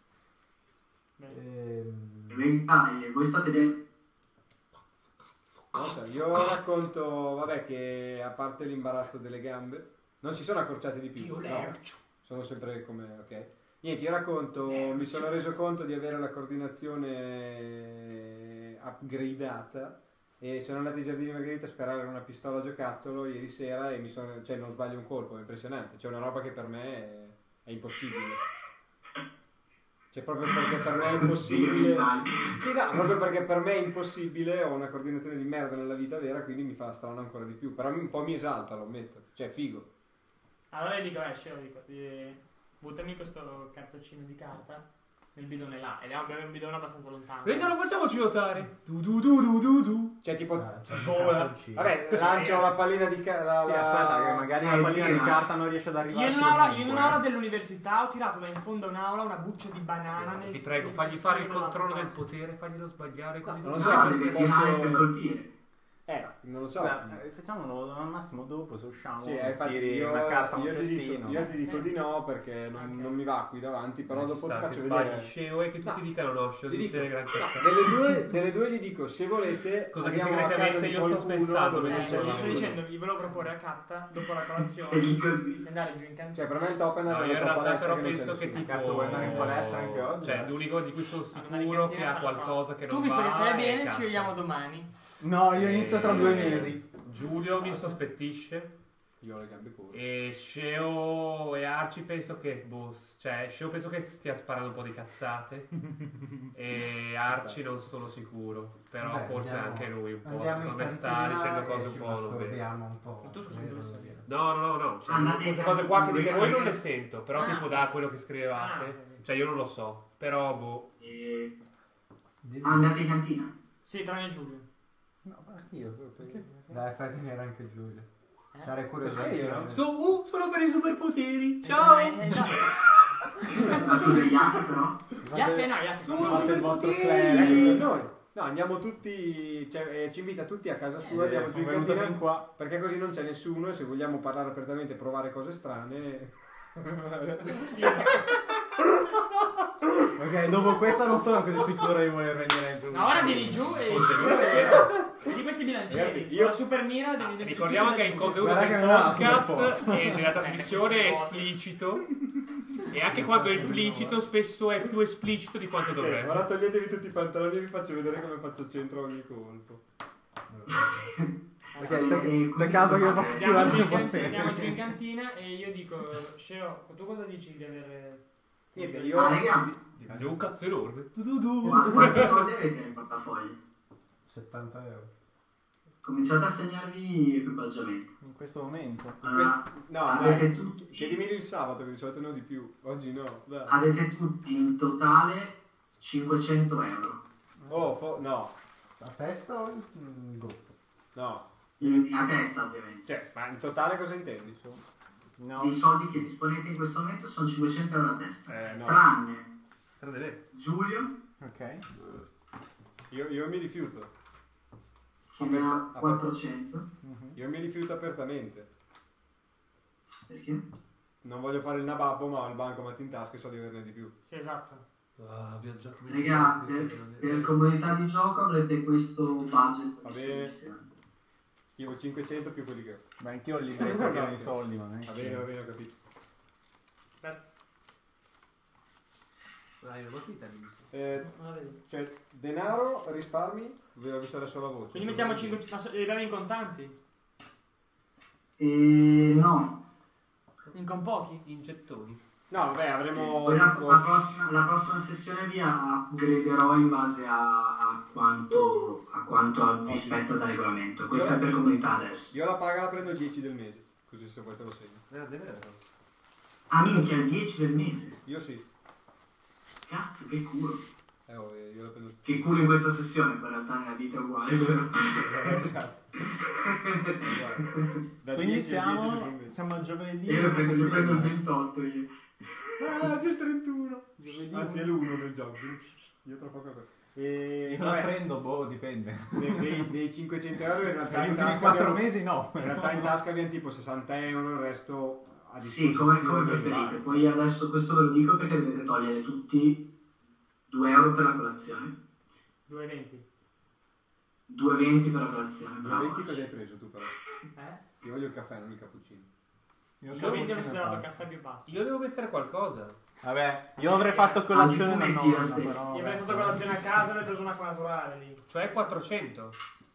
Speaker 4: Bene.
Speaker 5: In
Speaker 8: Ehm,
Speaker 5: verità, eh, voi state dentro
Speaker 3: Non so, io racconto, vabbè, che a parte l'imbarazzo delle gambe, non si sono accorciati di più.
Speaker 10: Io
Speaker 3: no,
Speaker 10: lercio.
Speaker 3: sono sempre come, ok. Niente, io racconto, mi sono reso conto di avere la coordinazione upgradata e sono andato ai Giardini Margherita a sparare una pistola a giocattolo ieri sera e mi sono, cioè non sbaglio un colpo, è impressionante. C'è una roba che per me è, è impossibile. Cioè proprio perché per me è impossibile. Sì, no, proprio perché per me è impossibile, ho una coordinazione di merda nella vita vera, quindi mi fa strano ancora di più. Però un po' mi esalta, lo ammetto. Cioè, figo.
Speaker 4: Allora io dico, eh, scemo, dico, eh, buttami questo cartoncino di carta nel bidone là. Ed è un bidone abbastanza lontano.
Speaker 10: Venga, lo facciamoci nuotare. Du du du du du du.
Speaker 3: Cioè, tipo.
Speaker 8: Ah, c'è il
Speaker 10: vola.
Speaker 8: cartoncino.
Speaker 3: Vabbè, lancio la pallina di carta.
Speaker 6: Sì, aspetta, che magari la pallina di carta non riesce ad
Speaker 4: Io
Speaker 6: arrivare.
Speaker 4: in un'aula, io in un'aula dell'università ho tirato da in fondo a un'aula una buccia di banana nel
Speaker 10: Ti prego,
Speaker 4: nel
Speaker 10: fagli fare il
Speaker 4: cestino
Speaker 10: controllo del
Speaker 4: dell'altra
Speaker 10: potere, faglielo sbagliare così
Speaker 3: No,
Speaker 10: tu
Speaker 3: non
Speaker 10: sai
Speaker 3: so,
Speaker 5: No,
Speaker 10: per-
Speaker 5: deve tirare per colpire.
Speaker 3: Eh, non lo so.
Speaker 6: Beh, facciamolo al massimo dopo se usciamo.
Speaker 3: Sì, eh, infatti
Speaker 6: tiri
Speaker 3: io,
Speaker 6: una carta a un
Speaker 3: io ti dico,
Speaker 6: cestino.
Speaker 3: io ti dico di no perché non,
Speaker 4: Ok.
Speaker 3: non mi va qui davanti, però
Speaker 10: Eh, ci
Speaker 3: dopo ti
Speaker 10: sta,
Speaker 3: faccio
Speaker 10: che sbagli
Speaker 3: vedere.
Speaker 10: scemo e che tutti
Speaker 3: No.
Speaker 10: dicano no, scemo
Speaker 3: Ti
Speaker 10: dice
Speaker 3: dico,
Speaker 10: le grandi
Speaker 3: no,
Speaker 10: cazzate.
Speaker 3: delle, due, delle due gli dico, se volete,
Speaker 10: Cosa che
Speaker 3: andiamo a casa
Speaker 10: segretamente
Speaker 3: di
Speaker 10: io sto
Speaker 3: qualcuno
Speaker 10: pensando,
Speaker 3: dove
Speaker 4: Eh,
Speaker 3: non
Speaker 10: perché
Speaker 3: c'è
Speaker 4: gli sto
Speaker 3: nessuno.
Speaker 4: dicendo, gli volevo proporre a Catta dopo la
Speaker 5: Sei
Speaker 4: colazione
Speaker 5: così.
Speaker 4: di andare giù in cantina.
Speaker 3: Cioè, per me il top è
Speaker 10: No,
Speaker 3: andare
Speaker 10: io in
Speaker 3: alla
Speaker 10: realtà
Speaker 3: palestra
Speaker 10: però
Speaker 3: che non c'è
Speaker 10: penso che
Speaker 3: nessuno.
Speaker 10: tipo...
Speaker 6: Cazzo, vuoi andare in palestra anche oggi?
Speaker 10: Cioè, l'unico di cui sono
Speaker 4: Andare in
Speaker 10: sicuro
Speaker 4: cantina
Speaker 10: che ha
Speaker 4: a fare
Speaker 10: qualcosa che
Speaker 4: Tu,
Speaker 10: non
Speaker 4: visto
Speaker 10: va
Speaker 4: che stai
Speaker 10: è
Speaker 4: bene,
Speaker 10: Cazzo.
Speaker 4: ci vediamo domani.
Speaker 6: No, io inizio tra due
Speaker 10: Eh,
Speaker 6: mesi.
Speaker 10: Giulio mi sospettisce
Speaker 3: Io ho le gambe corte.
Speaker 10: e Sceo e Arci penso che boh, cioè Sceo penso che stia sparando un po' di cazzate e Arci non sono sicuro, però
Speaker 8: Beh,
Speaker 10: forse
Speaker 8: andiamo-
Speaker 10: anche lui un po',
Speaker 8: andiamo in
Speaker 10: secondo me sta
Speaker 8: cantina
Speaker 10: dicendo
Speaker 8: e
Speaker 10: cose un
Speaker 8: ci
Speaker 10: po' non vere.
Speaker 8: masturbiamo un po'.
Speaker 4: Ma tu scusa, dove sei?
Speaker 10: No, no, no, no, cioè,
Speaker 5: Andate
Speaker 10: queste
Speaker 5: in
Speaker 10: cose qua che
Speaker 5: cantina,
Speaker 10: dite voi non
Speaker 5: ragazzi.
Speaker 10: le sento, però
Speaker 4: Ah.
Speaker 10: tipo da quello che scrivevate,
Speaker 4: Ah.
Speaker 10: cioè io non lo so, però boh.
Speaker 5: E...
Speaker 8: Dimmi-
Speaker 5: Andate in cantina.
Speaker 4: Sì, tranne Giulio.
Speaker 6: No, ma io perché?
Speaker 8: Dai, fai venire anche Giulio.
Speaker 4: Eh?
Speaker 8: Sarei curioso.
Speaker 6: Perché io?
Speaker 8: di-
Speaker 10: So, uh, sono per i superpoteri, ciao!
Speaker 4: Eh, eh, esatto.
Speaker 5: Ma scusa, gli altri però?
Speaker 4: Yacche no, Yacche
Speaker 10: Su,
Speaker 4: no.
Speaker 6: Fate il vostro
Speaker 3: Ecco,
Speaker 6: plan.
Speaker 3: noi. No, andiamo tutti, cioè, eh, ci invita tutti a casa sua, andiamo giù in
Speaker 6: Sono venuto fin
Speaker 3: cantina,
Speaker 6: qua.
Speaker 3: perché così non c'è nessuno e se vogliamo parlare apertamente e provare cose strane...
Speaker 4: Sì.
Speaker 6: Ok, dopo questa non sono così sicuro di voler venire giù.
Speaker 4: Ma ora vieni giù e vedi questi bilancieri.
Speaker 3: Ragazzi, io-
Speaker 4: Con la super mira devi devi-
Speaker 10: Ricordiamo
Speaker 4: devi-
Speaker 10: che il contenuto
Speaker 6: Guarda
Speaker 10: del
Speaker 6: che non ha
Speaker 10: podcast
Speaker 6: super
Speaker 10: e della trasmissione è esplicito e anche quando è implicito spesso è più esplicito di quanto
Speaker 3: Ok,
Speaker 10: dovrebbe.
Speaker 3: ora toglietevi tutti i pantaloni e vi faccio vedere come faccio centro a ogni colpo.
Speaker 6: Ok, c'è, c'è caso che io possa
Speaker 4: Andiamo giù, in
Speaker 6: tirare
Speaker 4: cantina, andiamo giù in
Speaker 6: un
Speaker 4: cantina e io dico, Sceo, tu cosa dici di avere...
Speaker 3: Niente, io...
Speaker 5: Ah, raga,
Speaker 10: È un cazzo enorme.
Speaker 5: ma quanti soldi avete nel portafoglio?
Speaker 8: settanta euro.
Speaker 5: Cominciate a segnarvi equipaggiamento.
Speaker 6: in questo momento.
Speaker 5: Allora,
Speaker 3: No,
Speaker 5: avete
Speaker 3: dai,
Speaker 5: tutti,
Speaker 3: chiedimeli il sabato che di solito ne ho di più, oggi no, dai.
Speaker 5: avete tutti in totale cinquecento euro.
Speaker 3: Oh, fo- no,
Speaker 8: A testa o in gruppo?
Speaker 3: no.
Speaker 5: In- a testa ovviamente.
Speaker 3: Cioè, ma in totale cosa intendi?
Speaker 6: No.
Speaker 5: I soldi che disponete in questo momento sono cinquecento euro a testa.
Speaker 3: Eh, no.
Speaker 5: Tranne
Speaker 10: Tranne me.
Speaker 5: Giulio
Speaker 6: Ok.
Speaker 3: Io, io mi rifiuto.
Speaker 5: che ne ha
Speaker 3: Aperta-
Speaker 5: quattrocento.
Speaker 6: Mhm.
Speaker 3: Io mi rifiuto apertamente.
Speaker 5: Perché?
Speaker 3: Non voglio fare il nababbo, ma ho il bancomat in tasca e so di averne di più.
Speaker 4: Sì, esatto.
Speaker 10: Ah, abbiamo giocato
Speaker 5: Raga, per, per comodità di gioco avrete questo budget.
Speaker 3: Va bene. Scrivo cinquecento più quelli che ho.
Speaker 6: Beh, anch'io ho il libretto che ho i soldi, ma non è
Speaker 3: Va
Speaker 6: che-
Speaker 3: bene, va bene, ho capito.
Speaker 4: Grazie.
Speaker 10: Dai, una matita mi dice.
Speaker 3: Eh,
Speaker 4: Non la vedo.
Speaker 3: cioè, denaro, risparmi, ve l'ho vista adesso la voce.
Speaker 4: Quindi mettiamo cinque... Ma so- li abbiamo in contanti?
Speaker 5: E no.
Speaker 4: In con pochi?
Speaker 10: In gettoni.
Speaker 3: No, vabbè, avremo...
Speaker 5: Poi la, la prossima, la prossima sessione vi upgraderò in base a, a quanto, a quanto vi spetta da regolamento. Questo è per comodità adesso.
Speaker 3: Io la paga la prendo il dieci del mese, così se vuoi te lo segno.
Speaker 10: Grande vero.
Speaker 5: Ah minchia, il dieci del mese.
Speaker 3: Io sì.
Speaker 5: Cazzo, che culo.
Speaker 3: Eh, oh, eh, io la prendo...
Speaker 5: Che culo in questa sessione, poi in realtà nella vita è uguale. Però.
Speaker 3: Esatto. Da
Speaker 6: Quindi
Speaker 3: dieci a dieci
Speaker 6: siamo,
Speaker 3: secondo me.
Speaker 6: siamo a giovedì.
Speaker 5: Io lo prendo, lo prendo il ventotto io.
Speaker 3: Ah, c'è il trentuno.
Speaker 6: Giovedì
Speaker 3: Anzi, è l'uno del gioco. Io tra poco... E...
Speaker 6: Io la
Speaker 3: vabbè,
Speaker 6: prendo, boh, dipende.
Speaker 3: dei, dei, dei cinquecento euro in realtà
Speaker 6: Per gli
Speaker 3: in
Speaker 6: ultimi
Speaker 3: tasca
Speaker 6: quattro
Speaker 3: abbiamo-
Speaker 6: mesi no.
Speaker 3: in realtà in tasca abbiamo tipo sessanta euro, il resto a
Speaker 5: Sì,
Speaker 3: disposizione.
Speaker 5: come, come preferite. Poi adesso questo ve lo dico perché dovete togliere tutti due euro per la colazione.
Speaker 4: due e venti.
Speaker 5: due venti per la colazione,
Speaker 3: due
Speaker 5: bravo.
Speaker 3: venti cosa hai preso tu però?
Speaker 4: Eh?
Speaker 3: Io voglio il caffè, non il cappuccino.
Speaker 6: Io
Speaker 4: Io venti ho
Speaker 6: cappuccino e
Speaker 4: considerato
Speaker 6: basta.
Speaker 4: caffè più basso.
Speaker 1: Io devo mettere qualcosa.
Speaker 6: Vabbè, io avrei fatto colazione da
Speaker 5: Ah,
Speaker 6: nonna,
Speaker 5: sì.
Speaker 6: però...
Speaker 4: Io avrei fatto colazione a casa e avrei preso un'acqua naturale lì.
Speaker 1: Cioè quattrocento.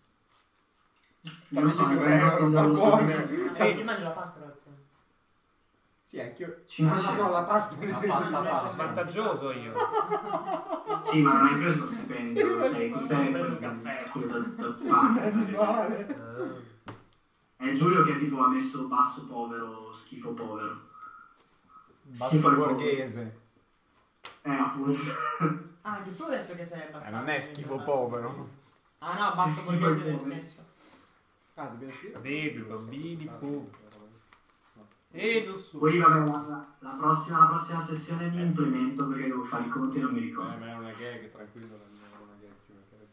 Speaker 5: Non so,
Speaker 3: Tanti
Speaker 5: avrei fatto un
Speaker 3: euro,
Speaker 5: dallo
Speaker 3: balcone.
Speaker 4: Sì, io mangio la pasta a colazione.
Speaker 3: Sì, anch'io.
Speaker 5: cinquecento.
Speaker 3: No, la pasta di
Speaker 6: La pasta, pasta.
Speaker 1: Svantaggioso io.
Speaker 5: Sì, ma non hai preso lo stipendio, sei
Speaker 4: non
Speaker 5: sei
Speaker 4: ho preso un caffè.
Speaker 5: quello da, da fare.
Speaker 1: Ah.
Speaker 5: È Giulio che tipo ha messo basso povero, schifo povero.
Speaker 6: Basso
Speaker 5: Schifo al povero.
Speaker 6: borghese.
Speaker 5: Eh, appunto.
Speaker 4: Ah, anche tu adesso che sei
Speaker 6: Eh,
Speaker 4: abbassato.
Speaker 6: non è schifo povero.
Speaker 4: Ah no, basso
Speaker 5: Schifo
Speaker 4: borghese
Speaker 5: al
Speaker 4: nel
Speaker 5: povero.
Speaker 4: senso.
Speaker 3: Ah, dobbiamo scrivere?
Speaker 1: Vedo i bambini poveri. E non so.
Speaker 5: Poi vabbè, la, la prossima, la prossima sessione mi implemento perché devo fare i conti e non mi
Speaker 3: Eh,
Speaker 5: ricordo.
Speaker 3: ma è una gag, tranquillo, non è una gag, ci mancherebbe.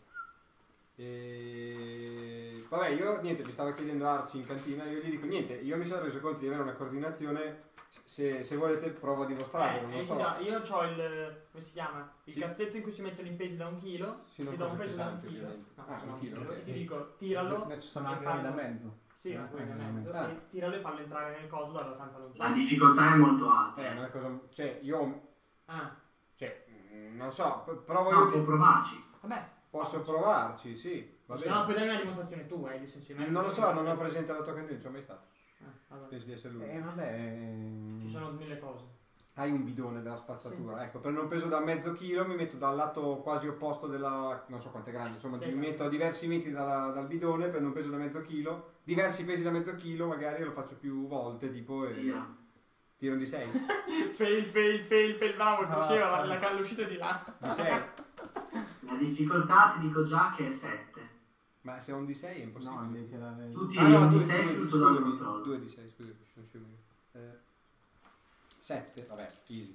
Speaker 3: E... Vabbè, io niente, mi stava chiedendo Arci in cantina, io gli dico niente, io mi sono reso conto di avere una coordinazione, se, se volete provo a dimostrarvelo,
Speaker 4: Eh,
Speaker 3: non
Speaker 4: eh,
Speaker 3: so.
Speaker 4: guarda, io ho il. Come si chiama? Il
Speaker 3: Sì.
Speaker 4: cazzetto in cui si mettono i pesi da un chilo.
Speaker 3: Sì, non
Speaker 4: ti do un
Speaker 3: così
Speaker 4: peso da un
Speaker 3: pesanti,
Speaker 4: chilo.
Speaker 3: ovviamente.
Speaker 4: No,
Speaker 3: Ah,
Speaker 4: sono
Speaker 3: un chilo, ok.
Speaker 4: Ti dico, tiralo.
Speaker 6: Ci sono
Speaker 4: e
Speaker 6: anche quelli da
Speaker 4: fallo-
Speaker 6: mezzo.
Speaker 4: Sì,
Speaker 6: Eh,
Speaker 4: ma quelli da
Speaker 6: eh,
Speaker 4: mezzo.
Speaker 3: ah.
Speaker 4: E tiralo e fallo entrare nel coso da abbastanza
Speaker 5: La
Speaker 4: lontano.
Speaker 5: difficoltà è molto alta.
Speaker 3: Eh, è una cosa, cioè, io,
Speaker 4: Ah,
Speaker 3: cioè, mm, non so, p- provo
Speaker 5: No,
Speaker 3: io,
Speaker 5: può
Speaker 3: di-
Speaker 5: provarci.
Speaker 4: vabbè.
Speaker 3: posso
Speaker 4: Faccio.
Speaker 3: provarci, sì, va
Speaker 4: Se no,
Speaker 3: bene.
Speaker 4: puoi darmi una dimostrazione tu, eh, di senso di me.
Speaker 3: Non lo so, non ho presente la tua cantina, non ci sono mai stato,
Speaker 4: Ah, vabbè.
Speaker 3: penso di essere lui.
Speaker 6: Eh, vabbè...
Speaker 4: Ci sono mille cose.
Speaker 3: Hai un bidone della spazzatura, ecco, per un peso da mezzo chilo mi metto dal lato quasi opposto della, non so quanto è grande, insomma,
Speaker 4: Sì.
Speaker 3: mi metto a diversi metri dalla- dal bidone per un peso da mezzo chilo, diversi pesi da mezzo chilo, magari lo faccio più volte, tipo, e
Speaker 5: Via.
Speaker 3: tiro di sei,
Speaker 4: Fail, fail, fail, fail, bravo,
Speaker 6: Ah,
Speaker 4: cresceva la,
Speaker 6: sì.
Speaker 4: la calla uscita di là.
Speaker 3: di sei,
Speaker 5: La difficoltà ti dico già che è sette.
Speaker 3: ma se ho un di sei è
Speaker 6: No,
Speaker 3: impossibile.
Speaker 6: devi tirare...
Speaker 5: Tu
Speaker 3: Ah
Speaker 5: tiri
Speaker 3: no,
Speaker 5: un di
Speaker 3: due,
Speaker 5: sei
Speaker 3: due,
Speaker 5: tutto dal
Speaker 3: scusami,
Speaker 5: controllo.
Speaker 3: due di sei, scusa, sono scemo io. Eh, sette, vabbè, easy.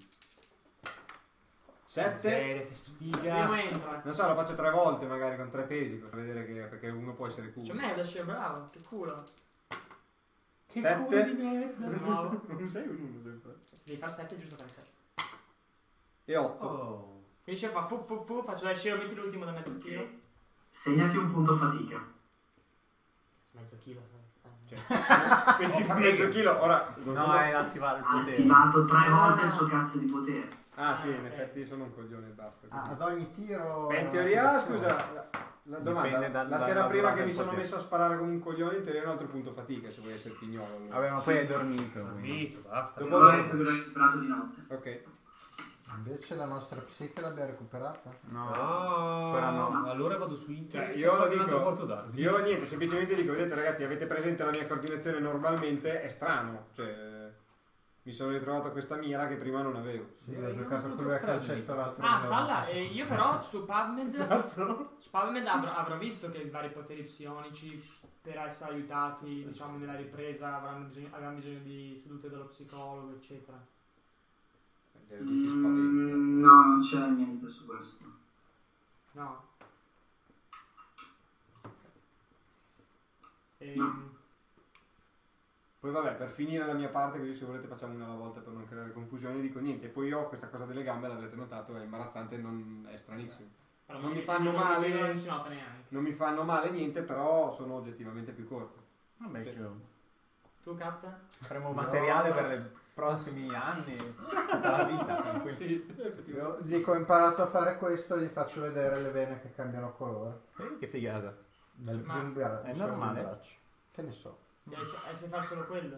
Speaker 3: sette,
Speaker 1: Miseria, che
Speaker 4: Primo
Speaker 1: sfiga.
Speaker 4: entra.
Speaker 3: non so, lo faccio tre volte magari con tre pesi per vedere che, perché uno può essere culo.
Speaker 4: Cioè, me adesso è bravo, che culo.
Speaker 6: Che
Speaker 3: Sette.
Speaker 6: culo di merda!
Speaker 4: Bravo.
Speaker 3: Un sei o un uno sempre.
Speaker 4: Devi fare sette giusto per sette.
Speaker 3: E otto.
Speaker 7: Oh.
Speaker 4: Quindi fa fu fu fu, faccio dai scemo, metti l'ultimo da mezzo chilo.
Speaker 5: Segnati un punto fatica.
Speaker 4: Mezzo chilo, sai.
Speaker 3: Questi fa mezzo chilo, ora non
Speaker 6: No,
Speaker 3: sono-
Speaker 6: è attivato il
Speaker 5: Ha
Speaker 6: potere.
Speaker 5: attivato tre
Speaker 4: Ah.
Speaker 5: volte il suo cazzo di potere.
Speaker 3: Ah sì, in
Speaker 4: ok.
Speaker 3: effetti sono un coglione e basta.
Speaker 7: Ah, ad ogni tiro...
Speaker 3: Beh, in teoria, scusa, la, la domanda,
Speaker 6: Dipende dal-
Speaker 3: la
Speaker 6: dalla
Speaker 3: sera prima
Speaker 6: durata
Speaker 3: che mi
Speaker 6: del
Speaker 3: sono
Speaker 6: potere.
Speaker 3: messo a sparare come un coglione, in teoria è un altro punto fatica se vuoi essere pignolo. allora.
Speaker 6: Vabbè, ma poi hai dormito.
Speaker 1: Dormito, basta.
Speaker 3: Dopo-
Speaker 5: Non l'ho recuperato di notte.
Speaker 3: Ok.
Speaker 7: Invece la nostra psiche l'abbiamo recuperata.
Speaker 6: No,
Speaker 1: No,
Speaker 6: ancora no.
Speaker 1: allora vado su internet.
Speaker 3: Cioè, io
Speaker 1: e
Speaker 3: lo
Speaker 1: faccio un altro
Speaker 3: dico,
Speaker 1: porto d'armi.
Speaker 3: io niente, semplicemente dico, vedete ragazzi, avete presente la mia coordinazione normalmente, è strano, cioè mi sono ritrovato questa mira che prima non avevo.
Speaker 7: Sì, ho giocato con lui a calcetto l'altro
Speaker 4: Ah,
Speaker 7: giorno.
Speaker 4: Salla, e io però su PubMed,
Speaker 3: Esatto.
Speaker 4: su PubMed avrò, avrò visto che i vari poteri psionici per essere aiutati, diciamo, nella ripresa avranno bisogno, avranno bisogno di sedute dello psicologo, eccetera.
Speaker 3: Lui ti spaventa.
Speaker 5: Mm, no, non c'è niente su questo.
Speaker 4: No. Ehm,
Speaker 3: Poi vabbè, per finire la mia parte, così se volete facciamo una alla volta per non creare confusione, dico niente, poi io ho questa cosa delle gambe, l'avrete notato, è imbarazzante, non, è stranissimo.
Speaker 4: però
Speaker 3: Non
Speaker 4: si-
Speaker 3: mi fanno
Speaker 4: non-
Speaker 3: male.
Speaker 4: Non si nota neanche.
Speaker 3: Non mi fanno male niente, però sono oggettivamente più corti.
Speaker 6: Vabbè,
Speaker 3: Sì.
Speaker 6: che
Speaker 4: Tu, Catta?
Speaker 6: faremo materiale per i prossimi anni, tutta la vita. tranquillo.
Speaker 7: Io dico ho imparato a fare questo e gli faccio vedere le vene che cambiano colore.
Speaker 6: Eh, che figata.
Speaker 7: Nel
Speaker 4: Ma
Speaker 7: primo bra-
Speaker 6: è
Speaker 7: sulle
Speaker 6: normale?
Speaker 7: braccia. Che ne so.
Speaker 4: E se, e se far solo quello?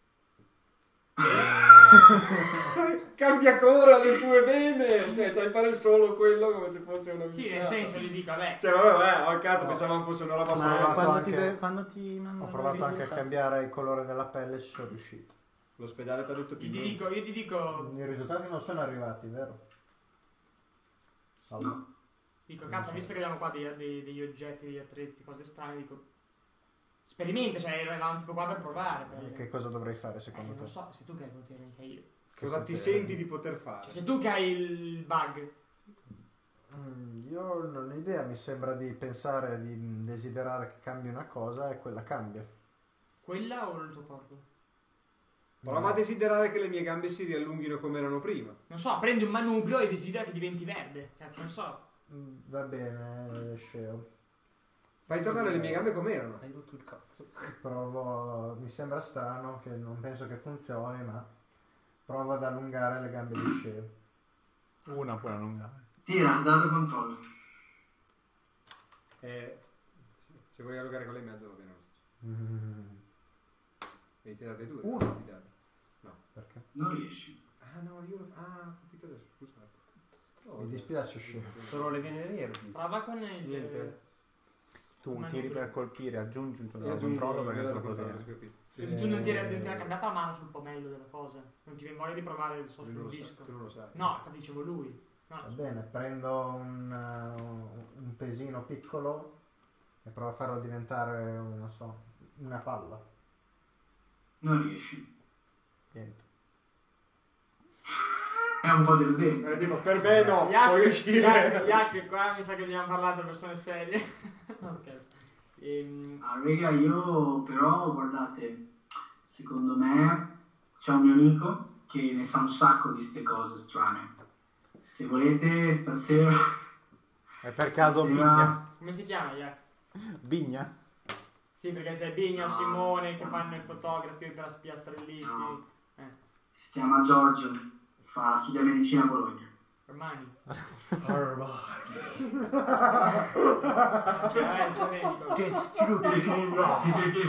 Speaker 3: Cambia colore alle sue vene, cioè sai fare solo quello come se fosse una
Speaker 4: Sì, nel
Speaker 3: minchiata.
Speaker 4: senso, gli dico, vabbè.
Speaker 3: Cioè vabbè, vabbè, al caso
Speaker 7: No.
Speaker 3: pensavamo fosse una roba
Speaker 7: Ma-
Speaker 3: sola.
Speaker 7: provato
Speaker 6: quando, ti,
Speaker 7: anche-
Speaker 6: quando ti
Speaker 7: Ho
Speaker 6: mandano
Speaker 7: provato
Speaker 6: i
Speaker 7: anche a
Speaker 6: risultati?
Speaker 7: cambiare il colore della pelle e ci sono riuscito.
Speaker 3: L'ospedale ti ha detto più
Speaker 4: Io ti dico, io ti dico,
Speaker 7: I risultati non sono arrivati, vero? Salvo.
Speaker 4: dico, Catta, visto che abbiamo qua dei- dei- degli oggetti, degli attrezzi, cose strane, dico, sperimenta, cioè eravamo tipo qua per provare. Per...
Speaker 7: Che cosa dovrei fare
Speaker 4: Eh,
Speaker 7: secondo
Speaker 4: non
Speaker 7: te?
Speaker 4: so, sei tu che hai il potere, mica io.
Speaker 3: Cosa ti
Speaker 7: potere?
Speaker 3: senti di poter fare?
Speaker 4: Cioè, sei tu che hai il bug.
Speaker 7: Mm, io non ho idea, mi sembra di pensare, di desiderare che cambi una cosa e quella cambia.
Speaker 4: Quella o il tuo corpo?
Speaker 3: Prova a desiderare che le mie gambe si riallunghino come erano prima.
Speaker 4: Non so, prendi un manubrio e desidera che diventi verde. Cazzo, non so.
Speaker 7: Mm, Va bene, Sceo.
Speaker 3: Fai tornare le mie gambe come erano.
Speaker 1: Hai rotto il cazzo.
Speaker 8: Provo, mi sembra strano, che non penso che funzioni, ma provo ad allungare le gambe di Sheo.
Speaker 6: Una puoi allungare.
Speaker 5: Tira, dato controllo.
Speaker 3: Eh, se vuoi allungare con le in mezzo va bene lo stesso.
Speaker 8: Mm,
Speaker 3: Devi tirare due.
Speaker 8: Uno.
Speaker 3: devi tirare. No.
Speaker 8: perché?
Speaker 5: Non riesci.
Speaker 3: Ah no, io... Ah, ho capito adesso, scusate.
Speaker 8: Mi dispiace Sheo.
Speaker 1: Sono le vene verdi.
Speaker 4: Prova con il...
Speaker 1: Niente.
Speaker 6: Tu
Speaker 4: Ma
Speaker 6: tiri
Speaker 4: non-
Speaker 6: per colpire, aggiungi un tuo
Speaker 3: E
Speaker 6: dato
Speaker 3: aggiungi
Speaker 6: controllo
Speaker 3: il
Speaker 6: perché
Speaker 3: dato
Speaker 6: te lo
Speaker 3: controllo,
Speaker 6: potere.
Speaker 3: ho capito.
Speaker 4: Se tu non ti non ti era cambiata la mano sul pomello della cosa, non ti viene voglia di provare so,
Speaker 3: Tu non
Speaker 4: sul
Speaker 3: lo sai,
Speaker 4: disco.
Speaker 3: tu non lo sai.
Speaker 4: No, infatti dicevo lui. No,
Speaker 8: Va bene, prendo un, uh, un pesino piccolo e provo a farlo diventare, un- non so, una palla.
Speaker 5: Non riesci.
Speaker 8: Niente.
Speaker 5: È un po' deludente.
Speaker 3: Eh, tipo, per me no, puoi
Speaker 4: Yak,
Speaker 3: uscire.
Speaker 4: Yak, Yak, qua mi sa che dobbiamo parlare di persone serie. No, scherzo. Ehm,
Speaker 5: Ah, raga, io però, guardate, secondo me c'è un mio amico che ne sa un sacco di ste cose strane. Se volete, stasera...
Speaker 6: È per caso
Speaker 5: stasera-
Speaker 6: Bigna?
Speaker 4: come si chiama Yak?
Speaker 6: Bigna?
Speaker 4: Sì, perché c'è Bigna,
Speaker 5: No,
Speaker 4: Simone
Speaker 5: si
Speaker 4: che
Speaker 5: chiama-
Speaker 4: fanno i fotografi per la piastrellisti.
Speaker 5: No.
Speaker 4: Eh,
Speaker 5: Si chiama Giorgio, fa studia medicina a Bologna.
Speaker 4: Armani.
Speaker 1: Armani.
Speaker 4: Eh, già medico.
Speaker 1: Distruttura.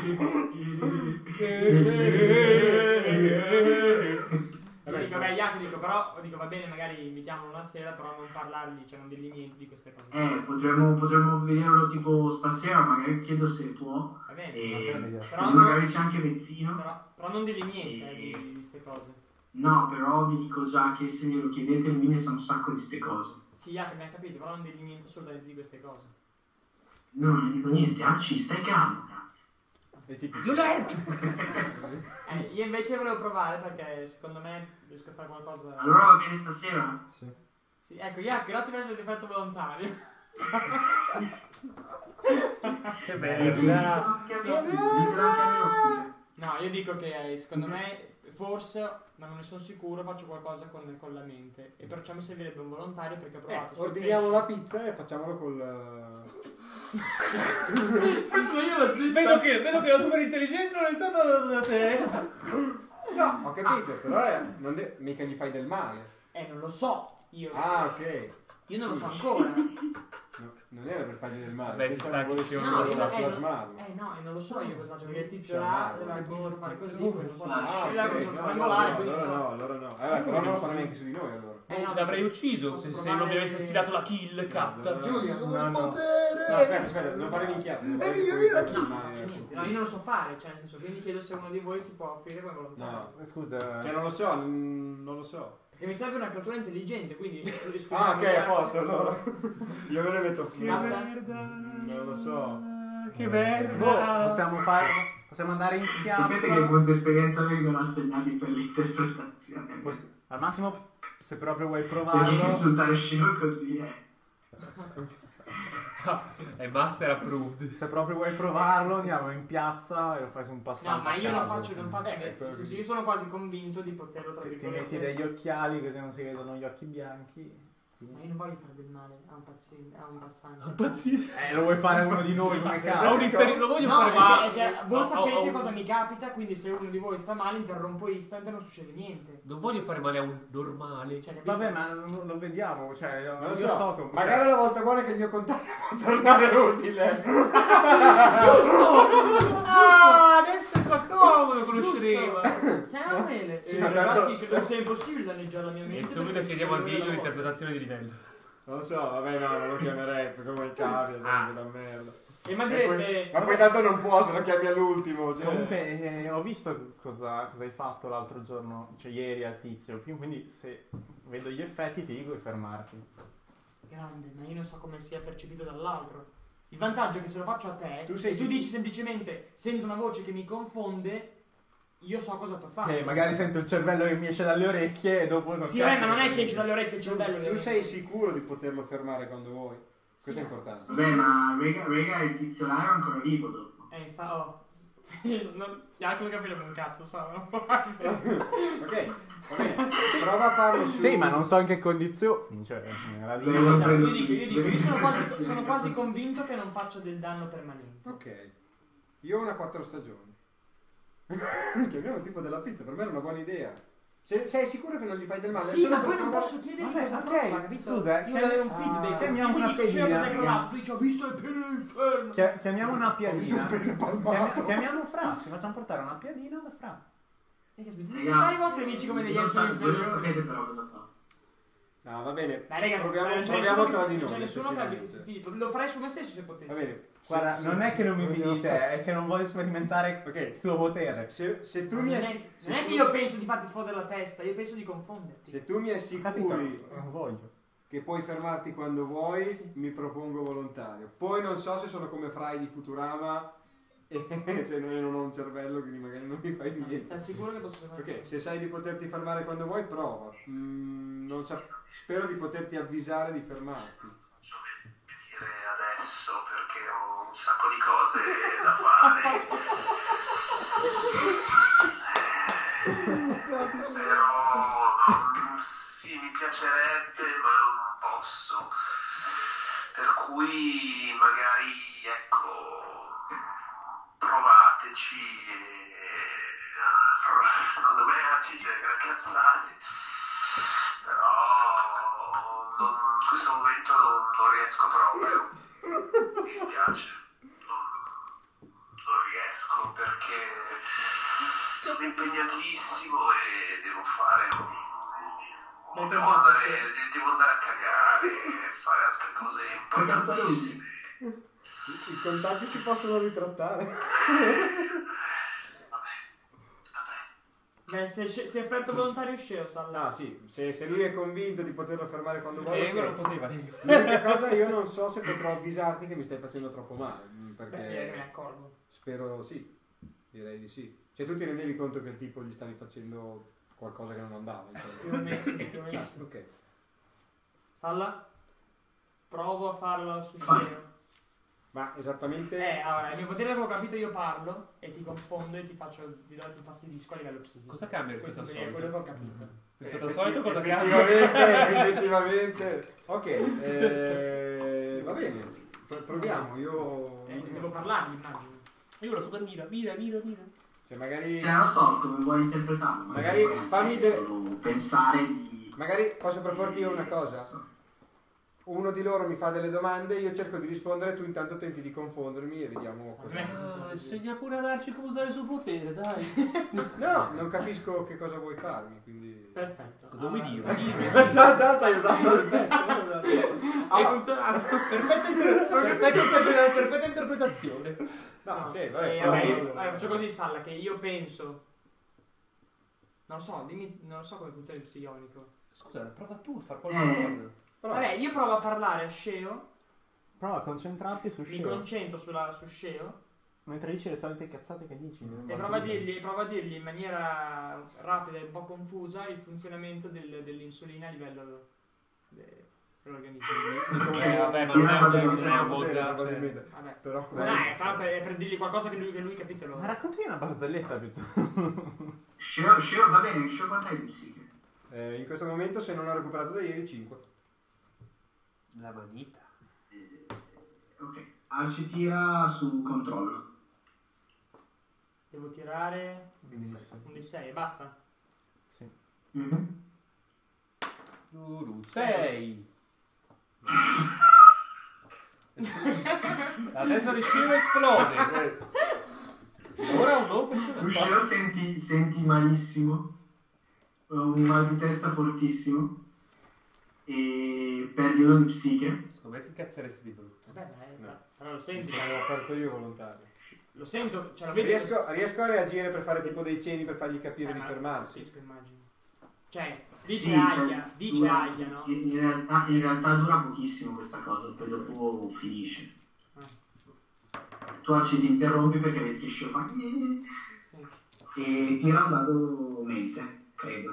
Speaker 4: Vabbè, dico, vabbè, Yak, dico, però, dico, va bene, magari invitiamolo una sera, però non parlargli, cioè non dirgli niente di queste cose.
Speaker 5: Eh, potremmo, potremmo vederlo tipo stasera, magari chiedo se può.
Speaker 4: Va bene,
Speaker 5: E
Speaker 8: bene,
Speaker 4: però,
Speaker 5: così
Speaker 4: non-
Speaker 5: magari c'è anche Vezzino.
Speaker 4: però, però non dirgli niente eh, di, di queste cose.
Speaker 5: No, però vi dico già che se glielo chiedete lui ne sa un sacco di ste cose.
Speaker 4: Sì, Yak, abbiamo capito, però non dirgli niente assolutamente di queste cose.
Speaker 5: No, non ne dico niente, Arci, stai calmo, cazzo.
Speaker 3: E tipo,
Speaker 4: Eh, io invece volevo provare perché secondo me riesco a fare qualcosa.
Speaker 5: Allora va bene stasera?
Speaker 8: Sì.
Speaker 4: Sì, ecco, Yak, grazie per essere fatto volontario.
Speaker 1: Che
Speaker 5: Ditelo
Speaker 1: merda.
Speaker 5: anche a me, ditelo anche a me, oppure.
Speaker 4: No, io dico che eh, secondo me, forse, ma non ne sono sicuro, faccio qualcosa con, con la mente. E perciò mi servirebbe un volontario perché ho
Speaker 3: eh,
Speaker 4: provato sul
Speaker 3: ordiniamo la
Speaker 4: pesce.
Speaker 3: pizza e facciamolo col...
Speaker 4: Sono io la zitto.
Speaker 1: Vedo che, vedo che la super intelligenza non è stata da te.
Speaker 3: No, ho capito, però eh, non de- mica gli fai del male.
Speaker 4: Eh, non lo so, io.
Speaker 3: Ah, ok.
Speaker 4: Io non lo so ancora.
Speaker 3: No, non era per fargli del male.
Speaker 1: Beh, ci
Speaker 3: questo
Speaker 1: sta
Speaker 3: non vuole
Speaker 1: che ci
Speaker 3: solo
Speaker 4: No,
Speaker 1: vuole
Speaker 4: io, eh,
Speaker 3: plasmarlo.
Speaker 4: no, eh no, e non lo so io cosa faccio, perché il tizio
Speaker 3: Cioè,
Speaker 4: là,
Speaker 3: no,
Speaker 4: doveva
Speaker 3: no.
Speaker 4: fare così,
Speaker 5: No,
Speaker 4: poi non so.
Speaker 3: Ah,
Speaker 4: E là
Speaker 3: ok,
Speaker 4: cominciamo a
Speaker 3: no,
Speaker 4: strangolare,
Speaker 3: no,
Speaker 4: quindi
Speaker 3: allora
Speaker 4: non so.
Speaker 3: no, allora no. Eh, però non lo farà neanche su di noi allora.
Speaker 4: Eh, no,
Speaker 1: L'avrei
Speaker 4: devo-
Speaker 1: ucciso se, se non mi avesse stilato la kill, cat.
Speaker 4: Giulio,
Speaker 3: No,
Speaker 8: il
Speaker 3: no.
Speaker 8: potere!
Speaker 3: No, aspetta, aspetta, non fare minchiate. non
Speaker 8: È
Speaker 3: vorrei
Speaker 8: mio,
Speaker 3: che
Speaker 8: mio la
Speaker 3: poi
Speaker 8: kill.
Speaker 3: faccia
Speaker 4: non faccio
Speaker 3: male.
Speaker 4: niente. No, io non lo so fare, cioè, nel senso, quindi chiedo se uno di voi si può offrire come volontario.
Speaker 3: No,
Speaker 6: Scusa,
Speaker 3: cioè non lo so, mm, non lo so.
Speaker 4: Perché mi serve una creatura intelligente, quindi riesco
Speaker 3: Ah,
Speaker 4: a
Speaker 3: ok, a posto allora. Io me ne metto
Speaker 1: Che
Speaker 3: fuori.
Speaker 1: merda.
Speaker 3: Non lo so.
Speaker 1: Che
Speaker 6: boh,
Speaker 1: merda.
Speaker 6: possiamo fare. Possiamo andare in
Speaker 5: Sapete che
Speaker 6: piazza.
Speaker 5: punti esperienza vengono assegnati per l'interpretazione?
Speaker 6: Poss- al massimo, se proprio vuoi
Speaker 5: Perché
Speaker 6: provarlo.
Speaker 5: insultare Scino così è...
Speaker 1: È master approved.
Speaker 6: Se proprio vuoi provarlo, andiamo in piazza e lo fai su un passaggio.
Speaker 4: No, ma io
Speaker 6: a
Speaker 4: non
Speaker 6: caso.
Speaker 4: faccio, non faccio,
Speaker 3: Eh,
Speaker 4: nel
Speaker 3: quello
Speaker 4: senso,
Speaker 3: che-
Speaker 4: io sono quasi convinto di poterlo, tra
Speaker 6: Ti, ti
Speaker 4: virgolette.
Speaker 6: metti degli occhiali così non si vedono gli occhi bianchi.
Speaker 4: Ma io non voglio fare del male a un paziente, a un passante.
Speaker 1: Un pazzino.
Speaker 6: Eh, lo vuoi fare uno di noi come
Speaker 1: No,
Speaker 6: cazzo?
Speaker 1: un inferi- lo voglio
Speaker 4: No,
Speaker 1: fare
Speaker 4: è
Speaker 1: ma...
Speaker 4: che, è che voi
Speaker 1: no,
Speaker 4: sapete
Speaker 1: ho- ho-
Speaker 4: cosa mi capita, quindi se uno di voi sta male interrompo instant e non succede niente.
Speaker 1: Non voglio fare male a un normale.
Speaker 4: Cioè, capito?
Speaker 6: Vabbè, ma lo, lo vediamo. Cioè,
Speaker 3: Non lo
Speaker 6: io
Speaker 3: so,
Speaker 6: so che.
Speaker 3: magari la volta buona che il mio contatto può tornare utile.
Speaker 1: Ah, adesso è qua comodo conosceremo.
Speaker 4: Chiama Mele.
Speaker 3: Sì,
Speaker 4: Eh,
Speaker 3: ma
Speaker 4: ragazzi,
Speaker 3: tanto-
Speaker 4: credo che sia impossibile danneggiare la mia mente.
Speaker 1: E subito
Speaker 4: perché
Speaker 1: chiediamo a
Speaker 4: ci
Speaker 1: Dio
Speaker 4: vuole la
Speaker 1: un'interpretazione di livello.
Speaker 3: Non lo so, vabbè no, non lo chiamerei perché come cavia,
Speaker 1: Ah.
Speaker 3: sarebbe da merda.
Speaker 4: E ma
Speaker 3: E
Speaker 4: direbbe...
Speaker 3: poi- ma poi tanto non può se lo chiami all'ultimo. Cioè.
Speaker 6: Comunque, eh, ho visto cosa, cosa hai fatto l'altro giorno, cioè ieri al tizio. Quindi, se vedo gli effetti, ti dico di fermarti.
Speaker 4: Grande, ma io non so come sia percepito dall'altro. Il vantaggio è che se lo faccio a te,
Speaker 3: Tu
Speaker 4: tu,
Speaker 3: sei
Speaker 4: tu
Speaker 3: sicuro?
Speaker 4: dici semplicemente sento una voce che mi confonde, io so cosa ti ho fatto.
Speaker 6: Eh, magari sento il cervello che mi esce dalle orecchie e dopo. non
Speaker 4: Sì,
Speaker 6: cazzo
Speaker 4: vabbè, ma non è
Speaker 6: mi-
Speaker 4: che esce dalle orecchie il cervello.
Speaker 3: Tu
Speaker 4: ovviamente.
Speaker 3: sei sicuro di poterlo fermare quando vuoi? Questo
Speaker 4: Sì,
Speaker 3: è importante.
Speaker 4: sì.
Speaker 5: Vabbè, ma Rega, Rega il tizio là era ancora vivo dopo.
Speaker 4: Eh, fa... oh. non, gli altri non capiremo un cazzo, sanno.
Speaker 3: Ok, va bene. Prova a farlo su...
Speaker 6: Sì, ma non so in che condizioni. Cioè, la
Speaker 5: Devo
Speaker 6: linea...
Speaker 5: prendere-
Speaker 4: Io dico, io dico, io sono quasi, sono quasi convinto che non faccia del danno permanente.
Speaker 3: Ok. Io ho una quattro stagioni. Chiamiamo tipo della pizza, per me era una buona idea. Se, sei sicuro che non gli fai del male?
Speaker 4: Sì,
Speaker 3: Solo
Speaker 4: ma
Speaker 3: per
Speaker 4: poi non
Speaker 3: provare-
Speaker 4: posso chiedergli
Speaker 6: Vabbè,
Speaker 4: cosa
Speaker 6: ok,
Speaker 4: prova, capito?
Speaker 6: scusa,
Speaker 4: io
Speaker 6: chiami-
Speaker 4: darei un
Speaker 6: ah,
Speaker 4: feedback.
Speaker 6: chiamiamo
Speaker 4: Quindi
Speaker 6: una
Speaker 4: dicevo
Speaker 6: pedina.
Speaker 4: cos'è crollato, lui ci ho visto le pene dell'inferno.
Speaker 6: Chia- chiamiamo una piadina.
Speaker 3: Ho visto un pene palmato.
Speaker 6: Chiami- chiamiamo Fra, ci facciamo portare una piadina da Fra.
Speaker 4: E che smettete di trattare i vostri amici come degli
Speaker 5: non
Speaker 4: esseri
Speaker 5: sa- voi non
Speaker 4: inferiori.
Speaker 5: sapete però cosa fa.
Speaker 3: No, va bene.
Speaker 4: Dai, raga,
Speaker 3: proviamo,
Speaker 4: non c'è
Speaker 3: proviamo
Speaker 4: nessuno
Speaker 3: tra
Speaker 4: che
Speaker 3: di
Speaker 4: si-
Speaker 3: noi.
Speaker 4: non c'è nessuno che abbia che si
Speaker 3: effettivamente.
Speaker 4: fidi. Lo farei su me stesso se potessi.
Speaker 3: Va bene.
Speaker 6: Guarda,
Speaker 3: Se-
Speaker 6: non
Speaker 3: se-
Speaker 6: è che non mi fidi
Speaker 3: voglio-
Speaker 6: di te, è che non voglio sperimentare
Speaker 3: Ok.
Speaker 6: il tuo potere.
Speaker 3: Se, se tu
Speaker 4: Non
Speaker 3: mi
Speaker 4: è,
Speaker 3: assi-
Speaker 4: non
Speaker 3: se
Speaker 4: è
Speaker 3: tu-
Speaker 4: che io penso di farti esplodere la testa, io penso di confonderti.
Speaker 3: Se tu mi
Speaker 6: Capito?
Speaker 3: assicuri
Speaker 6: Non voglio.
Speaker 3: che puoi fermarti quando vuoi, mi propongo volontario. Poi non so se sono come Fry di Futurama e se no io non ho un cervello, quindi magari non mi fai
Speaker 4: Ti
Speaker 3: niente.
Speaker 4: assicuro che posso fare.
Speaker 3: Ok, se sai di poterti fermare quando vuoi, prova. Mm, non sa- spero di poterti avvisare di fermarti.
Speaker 11: Faccio vedere adesso perché ho un sacco di cose da fare. Però non- sì, mi piacerebbe, ma non posso. Per cui magari, ecco, provateci. E, ah, secondo me ci siete cazzate. Però non- in questo momento non, non riesco proprio. Mi dispiace. Non, non riesco perché sono impegnatissimo e devo fare un...
Speaker 4: Dai,
Speaker 11: Devo
Speaker 4: fermate,
Speaker 11: andare,
Speaker 4: sì.
Speaker 11: de- devo andare a cagare e fare altre cose importantissime.
Speaker 3: I contatti si possono ritrattare.
Speaker 11: Vabbè, vabbè.
Speaker 4: Beh, se, se è offerto volontario sceo, Salla.
Speaker 3: Ah sì, se, se lui è convinto di poterlo fermare quando vuole,
Speaker 10: Ego
Speaker 3: ok.
Speaker 10: non poteva.
Speaker 3: L'unica cosa io non so se potrò avvisarti che mi stai facendo troppo male, mm,
Speaker 4: Beh, direi che me ne
Speaker 3: perché
Speaker 4: accorgo.
Speaker 3: spero sì, direi di sì. Cioè tu ti rendevi conto che il tipo gli stavi facendo qualcosa che non andava,
Speaker 4: Più o
Speaker 3: insomma.
Speaker 4: meno, sì, più o meno.
Speaker 3: Ah, ok.
Speaker 4: Salla? Provo a farlo su
Speaker 5: Vai.
Speaker 4: sceo.
Speaker 3: Ma esattamente...
Speaker 4: Eh, allora, il mio potere avevo capito, io parlo e ti confondo e ti faccio, ti, do, ti fastidisco a livello psichico.
Speaker 10: Cosa cambia rispetto
Speaker 4: Questo
Speaker 10: al
Speaker 4: è quello che ho
Speaker 10: solito?
Speaker 4: capito.
Speaker 10: Rispetto al solito cosa cambia?
Speaker 3: Effettivamente, effettivamente. Ok, eh, va bene, Pro- proviamo, io...
Speaker 4: Eh, devo parlargli, immagino.
Speaker 10: Io lo super mira, mira, mira, mira.
Speaker 3: Cioè magari...
Speaker 5: Cioè, non so come vuoi interpretarlo.
Speaker 3: Magari
Speaker 5: vorrei
Speaker 3: fammi de-
Speaker 5: solo pensare di...
Speaker 3: Magari posso proporti io una cosa?
Speaker 5: non so.
Speaker 3: Uno di loro mi fa delle domande, io cerco di rispondere, tu intanto tenti di confondermi e vediamo cosa...
Speaker 10: Ah, insegna pure ad Arci come usare il suo potere, dai.
Speaker 3: No, non capisco che cosa vuoi farmi, quindi...
Speaker 4: Perfetto.
Speaker 10: Cosa vuoi
Speaker 4: Allora,
Speaker 10: dire?
Speaker 3: già, già stai usando il
Speaker 4: Hai funzionato.
Speaker 10: Perfetta, inter- perfetta, interpreta- perfetta interpretazione.
Speaker 3: No, ok,
Speaker 4: Eh,
Speaker 3: vabbè.
Speaker 4: vabbè,
Speaker 3: però-
Speaker 4: io- allora, faccio così, Salla, che io penso... Non lo so, dimmi, non lo so come funziona il psionico.
Speaker 10: Scusa, prova tu a fare qualcosa.
Speaker 3: però-
Speaker 4: Vabbè, io provo a parlare a Sceo,
Speaker 6: Prova a concentrarti su
Speaker 4: mi
Speaker 6: Sceo.
Speaker 4: concentro sulla, su Sceo
Speaker 6: Mentre dici le solite cazzate che dici.
Speaker 4: e provo a, dirgli, provo a dirgli in maniera rapida e un po' confusa il funzionamento del- dell'insulina a livello de- dell'organismo.
Speaker 10: Eh, vabbè, ma non è un, non è un
Speaker 3: potere,
Speaker 10: mod, cioè.
Speaker 3: probabilmente.
Speaker 4: Vabbè.
Speaker 3: Però...
Speaker 4: No, è, però per, è per dirgli qualcosa che lui, che lui capito lo...
Speaker 6: Ma racconti una barzelletta piuttosto.
Speaker 5: Sceo, Sceo, va bene, Sceo quanto hai di psiche?
Speaker 3: Eh, in questo momento, se non ho recuperato da ieri, cinque.
Speaker 10: La manita.
Speaker 5: Eh, ok, Arci tira su controllo.
Speaker 4: Devo tirare
Speaker 6: Quindi
Speaker 4: un D sei e basta.
Speaker 6: sì.
Speaker 5: Mhm.
Speaker 10: sei. La testa di Sciro esplode. Ora un no
Speaker 5: Tu Sceo senti, senti malissimo, un mal di testa fortissimo e perdi uno di psiche.
Speaker 10: Secondo me ti incazzeresti di brutto.
Speaker 4: Vabbè, dai,
Speaker 3: No.
Speaker 4: però lo senti.
Speaker 3: L'avevo offerto io volontario.
Speaker 4: Lo sento, ce la vedi?
Speaker 3: Riesco, riesco a reagire per fare tipo dei cenni per fargli capire
Speaker 4: Eh,
Speaker 3: di
Speaker 4: ma
Speaker 3: fermarsi.
Speaker 4: capisco, immagino. Cioè, dice
Speaker 5: Sì,
Speaker 4: aglia,
Speaker 5: cioè,
Speaker 4: dice
Speaker 5: dura-
Speaker 4: aglia, no?
Speaker 5: In, in realtà, in realtà dura pochissimo questa cosa, poi dopo finisce.
Speaker 4: Ah,
Speaker 5: Tu Arci ti interrompi perché vedi che Sceo fa
Speaker 4: sì.
Speaker 5: e tira un dado mente, credo.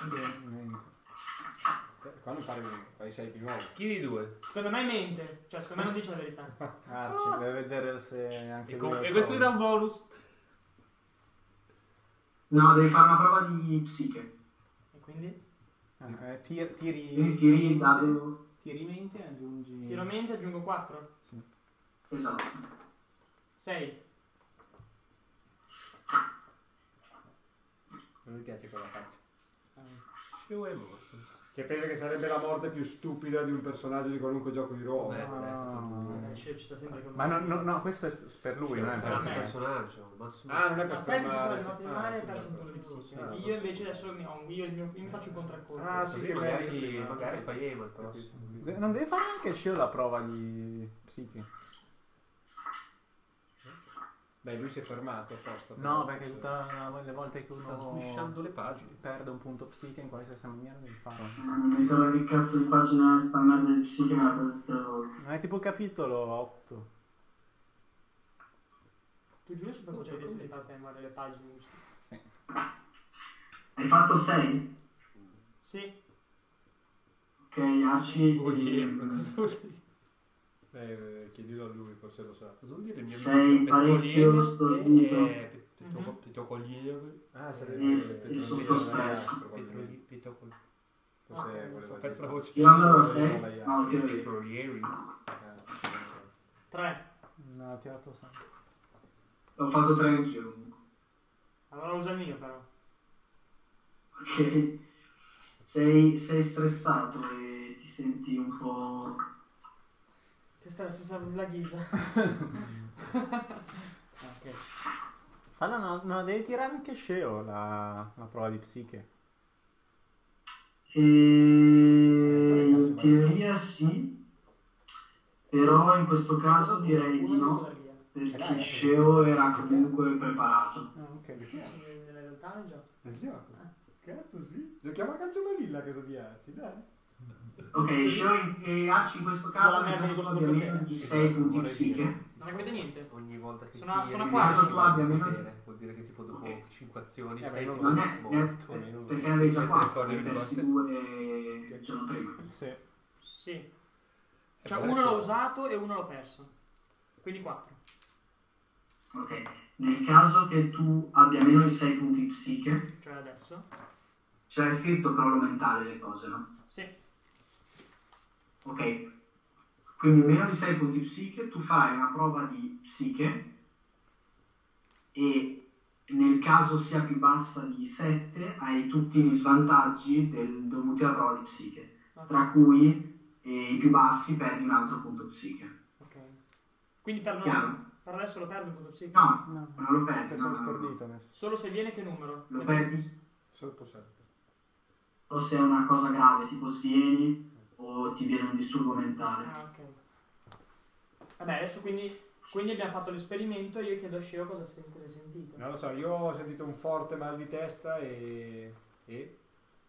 Speaker 3: Eh, Qua non pare bene, fai sei di nuovo.
Speaker 10: Chi di due?
Speaker 4: Secondo me mente, cioè secondo me non dice la verità.
Speaker 6: Arci, deve vedere se anche
Speaker 10: E,
Speaker 6: lui
Speaker 10: com-
Speaker 6: lo
Speaker 10: e questo gli dà
Speaker 6: trova.
Speaker 10: un bonus.
Speaker 5: No, devi fare una prova di psiche.
Speaker 4: E quindi?
Speaker 6: Eh, tir- tiri,
Speaker 5: Quindi tiri il dado.
Speaker 6: Tiri mente e aggiungi...
Speaker 4: Tiro mente, aggiungo quattro.
Speaker 6: Sì.
Speaker 5: Esatto.
Speaker 4: sei.
Speaker 3: Non mi piace quella faccia.
Speaker 1: Shio è morto.
Speaker 3: Che pensa che sarebbe la morte più stupida di un personaggio di qualunque gioco di ruolo.
Speaker 1: Beh, non è fatto lui.
Speaker 4: Eh, ci sta sempre con
Speaker 6: Ma no, no, no, questo è per lui, non è
Speaker 1: È
Speaker 6: per
Speaker 1: un altro
Speaker 4: me.
Speaker 1: personaggio. Massimo.
Speaker 3: Ah, non è per
Speaker 4: A te ti sono
Speaker 3: fermare.
Speaker 4: arrivati in mare e hai
Speaker 3: Ah,
Speaker 4: perso un
Speaker 3: sì.
Speaker 4: punto di psiche.
Speaker 3: Ah,
Speaker 4: Io invece adesso mi, ho, io, il mio, io mi faccio un contraccolpo.
Speaker 3: Ah, sì,
Speaker 1: Così
Speaker 3: che
Speaker 1: magari,
Speaker 3: bello.
Speaker 1: magari fai Ema il prossimo.
Speaker 6: De- Non deve fare anche Shio la prova di psiche?
Speaker 3: Beh, lui si è fermato apposta.
Speaker 6: No, perché tutte le volte che
Speaker 1: Sta
Speaker 6: uno
Speaker 1: squisciando le pagine.
Speaker 6: perde un punto psiche in qualsiasi maniera devi farlo.
Speaker 5: Non mi ricordo che cazzo di pagina è sta merda di psiche, me l'ha preso tutte le volte.
Speaker 6: Non è tipo capitolo otto.
Speaker 4: Tu Giulio super potevi essere di parte a memoria le pagine.
Speaker 6: Sì.
Speaker 5: Hai fatto sei?
Speaker 4: Sì.
Speaker 5: Ok, Arci.
Speaker 1: Cosa vuol dire?
Speaker 3: Eh, chiedilo a lui, forse lo sa.
Speaker 1: Cosa vuol dire il mio
Speaker 5: Sei parecchio stordito.
Speaker 1: Pitocoglino.
Speaker 3: Ah,
Speaker 5: E,
Speaker 3: sarebbe
Speaker 5: e sotto stress.
Speaker 1: Pitocoglino.
Speaker 3: Forse
Speaker 4: Ok.
Speaker 3: voleva
Speaker 1: Ho perso la
Speaker 3: dire-
Speaker 1: voce.
Speaker 5: Tirandolo da sei? No, tiro io.
Speaker 1: Petrolieri.
Speaker 4: tre.
Speaker 6: No, ho tirato sempre.
Speaker 5: Ho fatto tre anch'io comunque.
Speaker 4: Allora usa il mio però.
Speaker 5: Ok. Sei, sei stressato e ti senti un po'...
Speaker 4: Che sta senza la ghisa. Ok.
Speaker 6: Falla, no, no, devi tirare anche Sheo la, la prova di psiche.
Speaker 5: E... in teoria sì, però in questo caso direi di no, perché Sceo era comunque preparato.
Speaker 6: Ah, ok.
Speaker 4: Nella realtà è già.
Speaker 3: Nel gioco? Cazzo sì. Giochiamo a calcio balilla cosa di Arci, dai.
Speaker 5: Ok, Sceo e Arci in questo caso nel caso tu abbia meno di sei punti psiche.
Speaker 4: Non ne capite niente?
Speaker 1: Ogni volta che
Speaker 4: Sono-
Speaker 1: tiri,
Speaker 4: sono a
Speaker 1: nel
Speaker 4: quattro.
Speaker 1: caso
Speaker 5: tu abbia meno-
Speaker 1: potere, vuol dire che tipo dopo
Speaker 5: Ok.
Speaker 1: cinque azioni
Speaker 3: Eh,
Speaker 1: sei
Speaker 3: ma
Speaker 1: tipo
Speaker 5: Non è,
Speaker 1: morto.
Speaker 5: è- perché ne avevi già quattro,
Speaker 1: Ricordi,
Speaker 5: ne hai persi
Speaker 1: ricordi?
Speaker 5: due il giorno prima.
Speaker 6: Sì.
Speaker 4: Sì. Cioè
Speaker 1: adesso-
Speaker 4: uno l'ho usato e uno l'ho perso. Quindi quattro.
Speaker 5: Ok, nel caso che tu abbia meno di sei punti psiche,
Speaker 4: Cioè adesso.
Speaker 5: c'è scritto crollo mentale le cose, no?
Speaker 4: Sì.
Speaker 5: Ok, quindi meno di sei punti psiche, tu fai una prova di psiche e nel caso sia più bassa di sette hai tutti gli svantaggi del, dovuti alla prova di psiche,
Speaker 4: Ok.
Speaker 5: tra cui eh, i più bassi perdi un altro punto psiche.
Speaker 4: Ok. Quindi per,
Speaker 5: Chiaro?
Speaker 4: non, per adesso lo perdo un punto psichico.
Speaker 5: No,
Speaker 6: No.
Speaker 5: non lo perdi,
Speaker 6: Sei
Speaker 5: no,
Speaker 6: solo
Speaker 5: no, no.
Speaker 6: stordito adesso.
Speaker 4: Solo se viene che numero?
Speaker 5: Lo perdi
Speaker 3: Sotto sette.
Speaker 5: solo se è una cosa grave, tipo svieni o ti viene un disturbo mentale.
Speaker 4: Ah, ok. Vabbè, adesso quindi, quindi abbiamo fatto l'esperimento e io chiedo a Sceo cosa, se- cosa hai sentito.
Speaker 3: Non lo so, io ho sentito un forte mal di testa e... e...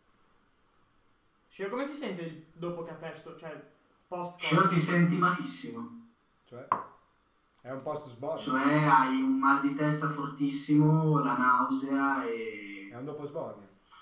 Speaker 4: Sceo come si sente dopo che ha perso, cioè post
Speaker 5: Cioè ti senti malissimo,
Speaker 3: cioè... È un post sbornia.
Speaker 5: cioè hai un mal di testa fortissimo, la nausea e...
Speaker 3: È un dopo sbornia.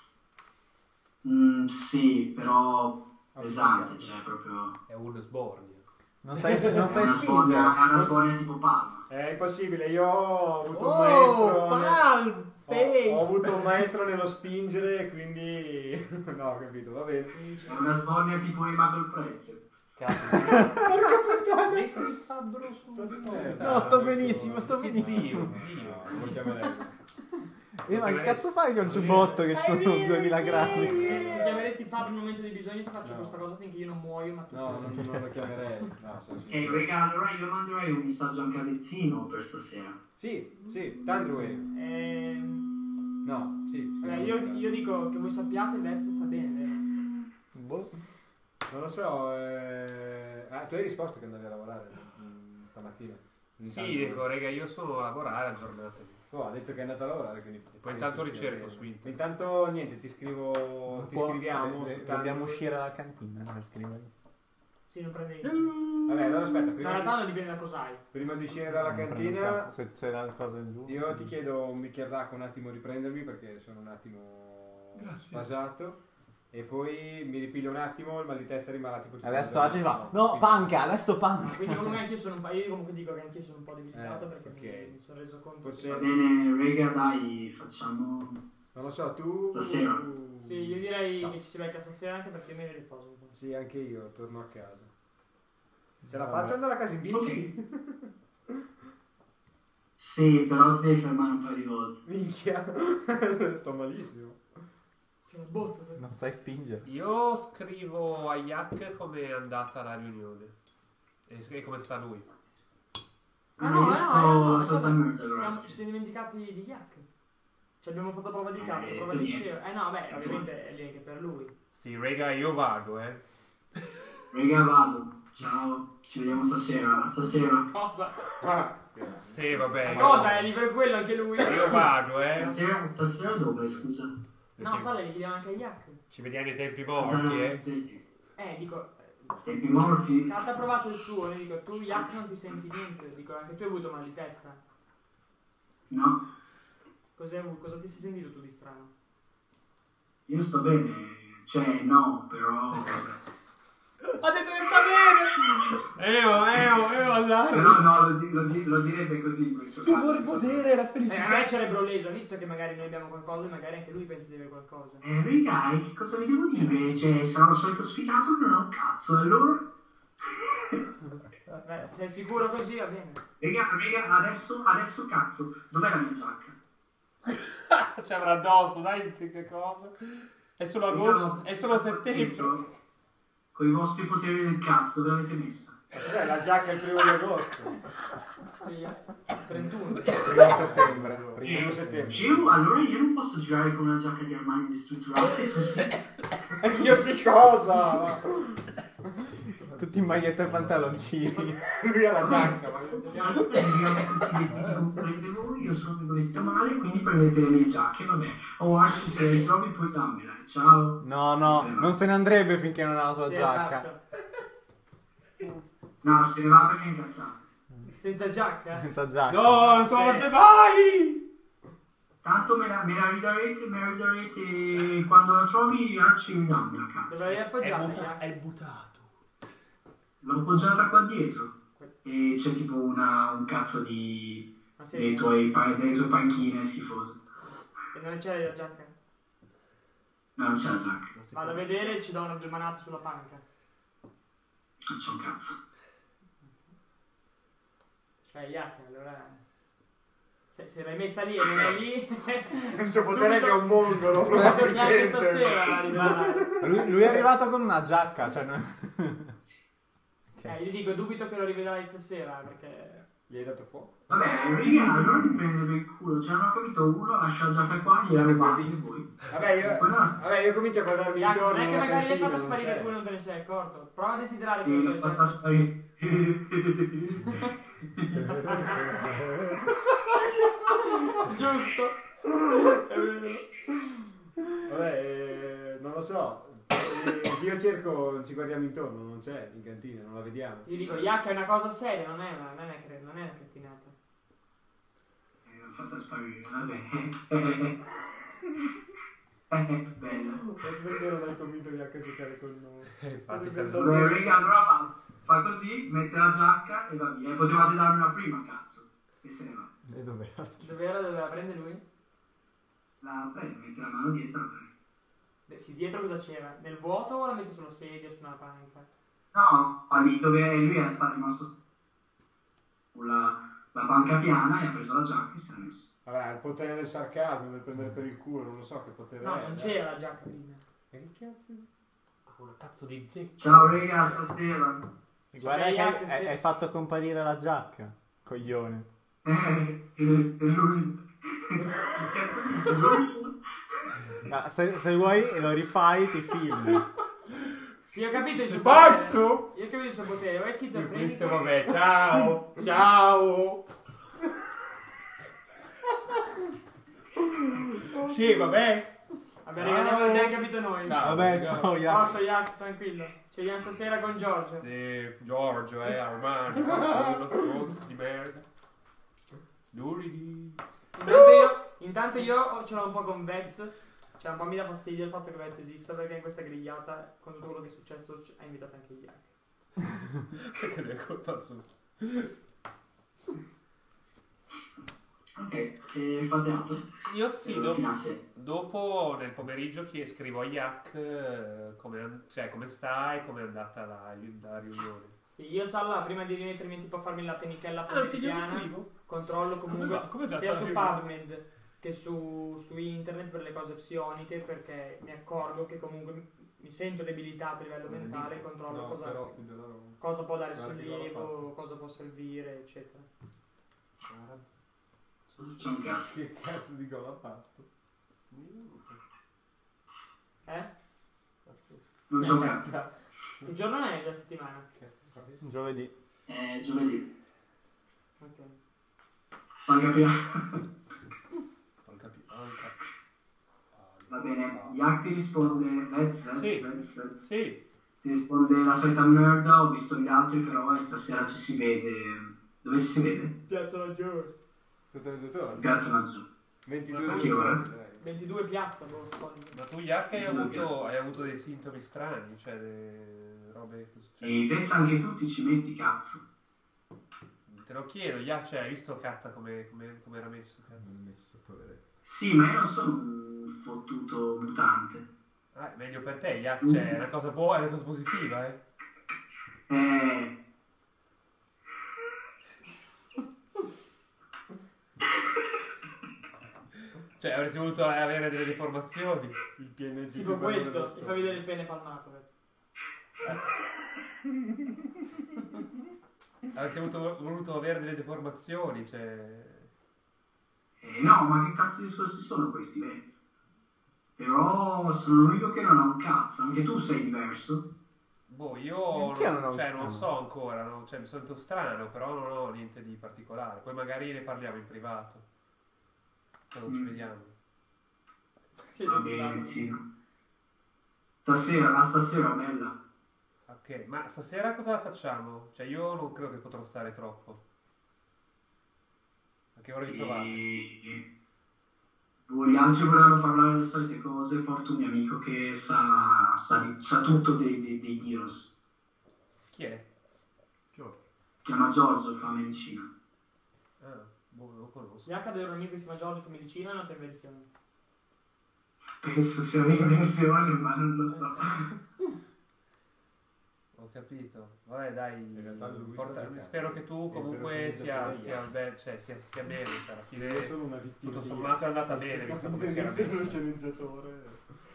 Speaker 5: Mm, sì, però
Speaker 3: Ah,
Speaker 5: pesante,
Speaker 3: sì.
Speaker 5: cioè proprio...
Speaker 1: È uno sbornio.
Speaker 6: Non sai, non
Speaker 5: È
Speaker 6: sai
Speaker 5: una sbornia, è
Speaker 6: spingere.
Speaker 5: una sbornia tipo palma.
Speaker 3: È impossibile, io ho avuto un
Speaker 4: Oh,
Speaker 3: maestro...
Speaker 4: palm
Speaker 3: Ho,
Speaker 4: face!
Speaker 3: ho avuto un maestro nello spingere, quindi... no, ho capito, va bene.
Speaker 5: È una sbornia tipo Ema col pregio.
Speaker 1: Cazzo,
Speaker 3: Porca puttana!
Speaker 1: metti il fabbro su.
Speaker 3: Sto di merda.
Speaker 6: No, sto benissimo, sto
Speaker 1: Che
Speaker 6: benissimo.
Speaker 1: zio, zio.
Speaker 3: No, lo chiamerei.
Speaker 6: Eh, ma che cazzo fai con il giubbotto che sono duemila gradi?
Speaker 4: Se chiameresti Fabio nel momento di bisogno ti faccio
Speaker 3: No.
Speaker 4: questa cosa finché io non muoio, ma tu
Speaker 3: No, non, non lo chiamerei. No, sono
Speaker 5: Ok,
Speaker 3: sincero.
Speaker 5: raga, allora io manderei un messaggio anche a Bezzino per stasera.
Speaker 3: Sì, sì, Tandrue.
Speaker 4: Ehm,
Speaker 3: No, sì.
Speaker 4: vabbè, io, io dico che voi sappiate Vez sta bene, vero?
Speaker 6: Boh.
Speaker 3: Non lo so, eh... ah, tu hai risposto che andavi a lavorare mm, stamattina.
Speaker 1: Sì,
Speaker 3: Intanto-
Speaker 1: dico, raga, io sono a lavorare a giornate.
Speaker 3: Oh, ha detto che è andato a lavorare, quindi...
Speaker 1: poi intanto
Speaker 3: penso stia
Speaker 1: ricerco
Speaker 3: bene.
Speaker 1: su internet.
Speaker 3: Intanto niente, ti scrivo, ti
Speaker 6: Può-
Speaker 3: scriviamo
Speaker 6: de-
Speaker 3: su
Speaker 6: de-
Speaker 3: Tandrue.
Speaker 6: Dobbiamo uscire dalla cantina per scrivere.
Speaker 4: Sì, non prende niente.
Speaker 3: Vabbè, allora aspetta,
Speaker 4: Ma in
Speaker 3: prima
Speaker 4: realtà
Speaker 3: di,
Speaker 4: non dipende da cos'hai.
Speaker 3: prima di uscire dalla
Speaker 6: Non prendo un
Speaker 3: cantina...
Speaker 6: cazzo, Se c'è la cosa in giù.
Speaker 3: Io ti chiedo un bicchiere d'acqua un attimo riprendermi perché sono un attimo
Speaker 1: Grazie.
Speaker 3: sfasato E poi mi ripiglio un attimo, il mal di testa rimarrà tipo... tutto
Speaker 6: Adesso
Speaker 3: il
Speaker 6: Arci
Speaker 3: giorno.
Speaker 6: fa, no, panca, adesso panca.
Speaker 4: Quindi comunque anch'io sono un po'. Io comunque dico che anch'io sono un po' debilitato
Speaker 3: Eh,
Speaker 4: perché
Speaker 3: ok.
Speaker 4: mi, mi sono reso conto.
Speaker 3: Forse-
Speaker 5: Va bene, raga, dai, facciamo...
Speaker 3: Non lo so, tu...
Speaker 5: Stasera.
Speaker 4: Sì, io direi
Speaker 3: Ciao.
Speaker 4: che ci si becca stasera anche perché io mi riposo un po'.
Speaker 3: Sì, anche io, torno a casa. Ce la faccio andare a casa in bici?
Speaker 5: Sì, però ti devi fermare un paio di volte.
Speaker 3: Minchia, sto malissimo.
Speaker 4: C'è una botta. sai?
Speaker 6: Non sai spingere.
Speaker 1: Io scrivo a Yak come è andata la riunione. E e come sta lui.
Speaker 4: Ah no,
Speaker 5: io
Speaker 4: eh,
Speaker 5: sto
Speaker 4: no, eh, no,
Speaker 5: assolutamente
Speaker 4: siamo-
Speaker 5: grazie.
Speaker 4: ci siamo dimenticati di Yak. Cioè abbiamo fatto prova di capo,
Speaker 5: Eh,
Speaker 4: prova
Speaker 5: tu
Speaker 4: di
Speaker 5: niente.
Speaker 4: scemo. Eh no, beh, ovviamente è lì anche per lui.
Speaker 1: Sì, raga, io vado, eh.
Speaker 5: Raga, vado. Ciao, ci vediamo stasera. A stasera.
Speaker 4: Cosa?
Speaker 3: Ah,
Speaker 1: Sì, vabbè.
Speaker 4: Ma
Speaker 1: io-
Speaker 4: cosa? È lì per quello anche lui?
Speaker 1: Io vado, eh.
Speaker 5: Stasera, stasera dove, scusa?
Speaker 4: No, Sale, li chiediamo anche a Yak.
Speaker 1: Ci vediamo ai tempi
Speaker 5: Cosa-
Speaker 1: morti, eh.
Speaker 5: sì,
Speaker 4: Eh, dico.
Speaker 5: tempi morti?
Speaker 4: Kat ha provato il suo, io dico, tu Yak non ti senti niente. Dico, anche tu hai avuto mal di testa.
Speaker 5: No,
Speaker 4: Cos'hai avuto? Cosa ti sei sentito tu di strano?
Speaker 5: io sto bene. Cioè, no, però...
Speaker 1: Ha detto che sta bene! Eo, eo, eo, all'aria.
Speaker 5: Però no, lo, di- lo di- lo direbbe così in questo caso.
Speaker 6: la
Speaker 4: Eh, a me cerebro leso, visto che magari noi abbiamo qualcosa, magari anche lui pensa di avere qualcosa.
Speaker 5: Eh, raga, che cosa vi devo dire? Cioè, sarò il solito sfigato che non ho un cazzo, allora...
Speaker 4: Beh, se sei sicuro così va bene.
Speaker 5: Raga, raga, adesso, adesso cazzo, dov'è la mia giacca?
Speaker 1: Ci avrà addosso, dai, che cosa? È solo agosto, è solo settembre.
Speaker 5: Con i vostri poteri del cazzo, dove l'avete messa?
Speaker 3: cos'è, la giacca il primo di agosto?
Speaker 4: Sì, eh. trentuno.
Speaker 3: Primo settembre. Primo settembre.
Speaker 5: Io, allora io non posso girare con una giacca di Armani destrutturate così.
Speaker 3: Io che cosa?
Speaker 6: Tutti in maglietta e pantaloncini.
Speaker 3: Lui ha la giacca, ma...
Speaker 5: Io prendete voi, io sono vestito male, quindi prendete le mie giacche, vabbè. O Arci, se le ritrovi poi dammela. Ciao.
Speaker 6: No, no,
Speaker 5: Se ne va.
Speaker 6: non se ne andrebbe finché non ha la sua
Speaker 4: Sì,
Speaker 6: giacca.
Speaker 4: esatto.
Speaker 5: No, se ne va perché è incazzato.
Speaker 4: Senza giacca?
Speaker 6: Senza giacca.
Speaker 1: No, non sorte mai!
Speaker 5: Tanto me la, me la ridarete, me la ridarete quando la trovi, Arci mi dammela, cazzo.
Speaker 4: Dove l'hai
Speaker 1: È,
Speaker 4: appoggiata?
Speaker 1: buta-
Speaker 4: Yak?
Speaker 1: è buttato.
Speaker 5: L'ho appoggiata qua dietro. E c'è tipo una, un cazzo di...
Speaker 4: Ma sì,
Speaker 5: dei tuoi, pa- delle tue panchine schifose.
Speaker 4: e non c'è la giacca?
Speaker 5: No, non c'è la giacca.
Speaker 4: Vado a vedere e ci do una due manate sulla panca.
Speaker 5: Non c'è un cazzo.
Speaker 4: Cioè, Yak, allora... Se, se l'hai messa lì e non è lì...
Speaker 3: Il suo potere che è un mongolo.
Speaker 4: Neanche stasera arriva.
Speaker 6: Ma lui, lui è arrivato con una giacca, cioè non...
Speaker 4: Eh, gli dico, dubito che lo rivedrai stasera, perché...
Speaker 3: Gli hai dato fuoco?
Speaker 5: Vabbè, raga, allora mi prendete per il culo. Cioè, non ho capito, uno lascia la giacca qua, gliela rubate voi.
Speaker 3: Vabbè, io,
Speaker 5: Poi no.
Speaker 3: vabbè, io comincio a guardarmi
Speaker 4: Yak,
Speaker 3: intorno.
Speaker 4: non è che
Speaker 3: nella
Speaker 4: magari l'hai
Speaker 3: cantina,
Speaker 4: fatta
Speaker 3: non
Speaker 4: sparire
Speaker 3: c'è.
Speaker 4: tu e non te ne sei accorto. Prova a desiderare
Speaker 5: Sì,
Speaker 4: quello
Speaker 5: l'ho
Speaker 4: che
Speaker 5: fatta
Speaker 4: c'è.
Speaker 5: sparire.
Speaker 4: Giusto. È vero.
Speaker 3: Vabbè, eh, non lo so. Eh, Io cerco, ci guardiamo intorno, non c'è in cantina, non la vediamo.
Speaker 4: Io dico, Yak è una cosa seria, non è una, non è, una- non è una crettinata.
Speaker 5: Eh, L'ho fatta sparire, vabbè. Eh, bello.
Speaker 3: Perché non hai convinto gli a giocare con noi?
Speaker 1: Infatti,
Speaker 3: Sarebbe
Speaker 1: sta-
Speaker 5: Vabbè, raga, allora va, fa così, mette la giacca e va via. E potevate darmi una prima, cazzo. E se ne va.
Speaker 8: E dove?
Speaker 4: Dov'era, dove la prende lui?
Speaker 5: La prende, mette la mano dietro e la prende.
Speaker 4: Beh, sì, dietro cosa c'era? Nel vuoto o la metti sulla sedia, su una panca?
Speaker 5: No, lì dove lui è stato rimasto sulla la panca piana e ha preso la giacca e si è messo.
Speaker 3: Vabbè, il potere del sarcasmo, del prendere per il culo, non lo so che potere
Speaker 4: No,
Speaker 3: è.
Speaker 4: non
Speaker 3: dai.
Speaker 4: c'era la giacca prima.
Speaker 3: E che cazzo?
Speaker 1: una cazzo di zecca.
Speaker 5: Ciao raga, stasera.
Speaker 6: Guarda
Speaker 4: Vabbè,
Speaker 6: che
Speaker 4: Yak,
Speaker 6: hai,
Speaker 4: te-
Speaker 6: hai fatto comparire la giacca, coglione.
Speaker 5: Eh, e lui... Se lui...
Speaker 6: Ma se, se vuoi e lo rifai ti filmi.
Speaker 4: Sì, ho capito il suo
Speaker 1: Pazzo!
Speaker 4: potere. Io ho capito il suo potere, o è schizofrenico.
Speaker 1: Questo, vabbè, ciao! Ciao! Sì, vabbè.
Speaker 4: Vabbè, raga, abbiamo abbiamo capito noi.
Speaker 1: Ciao.
Speaker 6: Vabbè, ciao Yak.
Speaker 4: Posto, Yak, tranquillo. Ci vediamo stasera con Giorgio.
Speaker 1: Sì, Giorgio, eh, Armando, uno stronzo di merda. Duridi.
Speaker 4: Intanto io, intanto io ce l'ho un po' con Vez. Cioè, un po' mi dà fastidio il fatto che Vez esista, perché in questa grigliata, con tutto quello che è successo, c- ha invitato anche Yak.
Speaker 10: Perché ne è colpa sua.
Speaker 5: Ok, e fate altro?
Speaker 1: Io sì,
Speaker 5: Eh,
Speaker 1: dopo,
Speaker 5: fino a sei.
Speaker 1: dopo nel pomeriggio che scrivo a Yak eh, come, an- cioè, come stai, come è andata la, la riunione.
Speaker 4: Sì, io Salla, prima di rimettermi tipo a farmi la penichella
Speaker 1: Anzi, glielo
Speaker 4: pomeridiana,
Speaker 1: scrivo.
Speaker 4: controllo
Speaker 1: Come
Speaker 4: comunque
Speaker 1: va? Come va
Speaker 4: sia
Speaker 1: sta
Speaker 4: su
Speaker 1: riunione?
Speaker 4: PubMed che su, su internet per le cose psioniche, perché mi accorgo che comunque mi sento debilitato a livello mentale, controllo
Speaker 3: No,
Speaker 4: cosa,
Speaker 3: però ti do la roba.
Speaker 4: cosa può dare
Speaker 3: Guarda che l'ho
Speaker 4: sollievo, cosa può servire, eccetera.
Speaker 5: C'è un cazzo.
Speaker 3: Che cazzo di gol ha fatto?
Speaker 4: Eh?
Speaker 5: Non c'è un cazzo.
Speaker 4: Che giorno è la settimana?
Speaker 6: Giovedì.
Speaker 5: È giovedì.
Speaker 4: Ok.
Speaker 5: Fammi capire.
Speaker 10: Non capisco. Non capisco.
Speaker 5: Va bene, Yak ti risponde. Vez, Vez,
Speaker 1: Sì.
Speaker 5: Vez, Vez.
Speaker 1: Sì,
Speaker 5: Ti risponde la solita merda, ho visto gli altri però e stasera ci si vede. Dove ci si vede?
Speaker 4: Piazza Maggiore.
Speaker 3: Tutte le due torni.
Speaker 5: Piazza Maggiore.
Speaker 3: ventidue
Speaker 5: A che ora?
Speaker 3: dai.
Speaker 4: ventidue piazza, boh, poi.
Speaker 1: ma tu Yak hai
Speaker 5: Sì,
Speaker 1: avuto, hai avuto dei sintomi strani, cioè delle robe che succedono.
Speaker 5: E Vez anche tu ti ci metti, cazzo.
Speaker 1: Te lo chiedo, Yak, cioè, hai visto Katta come, come, come era messo, cazzo?
Speaker 8: Non messo, poveretto.
Speaker 5: Sì, ma io non sono un fottuto mutante.
Speaker 1: Ah, è meglio per te, Yak, cioè, è una cosa buona, è una cosa positiva, eh.
Speaker 5: Eh...
Speaker 1: Cioè, avresti voluto avere delle deformazioni.
Speaker 3: Il P N G
Speaker 4: Tipo
Speaker 3: più bello
Speaker 4: questo,
Speaker 3: della
Speaker 4: ti
Speaker 3: storia.
Speaker 4: fa vedere il pene palmato, Vez.
Speaker 1: Avresti voluto, voluto avere delle deformazioni, cioè...
Speaker 5: eh, no, ma che cazzo di discorsi sono questi, Vez? Però sono l'unico che non ha un cazzo, anche tu sei diverso.
Speaker 1: Boh, io
Speaker 3: Perché
Speaker 1: non,
Speaker 3: non ho-
Speaker 1: cioè, non
Speaker 3: ah.
Speaker 1: so ancora, no? Cioè, mi sento strano, però non ho niente di particolare. Poi magari ne parliamo in privato, quando ci
Speaker 5: Mm.
Speaker 1: vediamo.
Speaker 4: Sì,
Speaker 5: Va bene, sì. Stasera, ma stasera bella.
Speaker 1: Ok, ma stasera cosa facciamo? Cioè, io non credo che potrò stare troppo. A che ora vi trovate?
Speaker 5: E... Boh, gli altri volevano parlare delle solite cose, porto un mio amico che sa, sa, di- sa tutto dei, dei, dei Heroes.
Speaker 1: Chi è?
Speaker 8: Giorgio.
Speaker 5: Si chiama Giorgio, fa medicina.
Speaker 1: Ah, boh, non lo conosco.
Speaker 4: Yak aveva un amico che si chiama Giorgio, fa medicina, è una tua invenzione.
Speaker 5: Penso sia un'invenzione, ma non lo so.
Speaker 1: Ho capito. Vabbè, dai,
Speaker 3: In realtà lui
Speaker 1: porta-
Speaker 3: sta giocando.
Speaker 1: spero che tu
Speaker 3: Il
Speaker 1: comunque
Speaker 3: vero
Speaker 1: sia,
Speaker 3: finito
Speaker 1: stia,
Speaker 3: che
Speaker 1: be- cioè, stia, stia bene, cioè, alla
Speaker 3: Io
Speaker 1: fine
Speaker 3: sono una vittima
Speaker 1: tutto
Speaker 3: di-
Speaker 1: sommato è andata bene, visto come si era
Speaker 3: Essere uno
Speaker 1: messa.
Speaker 3: sceneggiatore.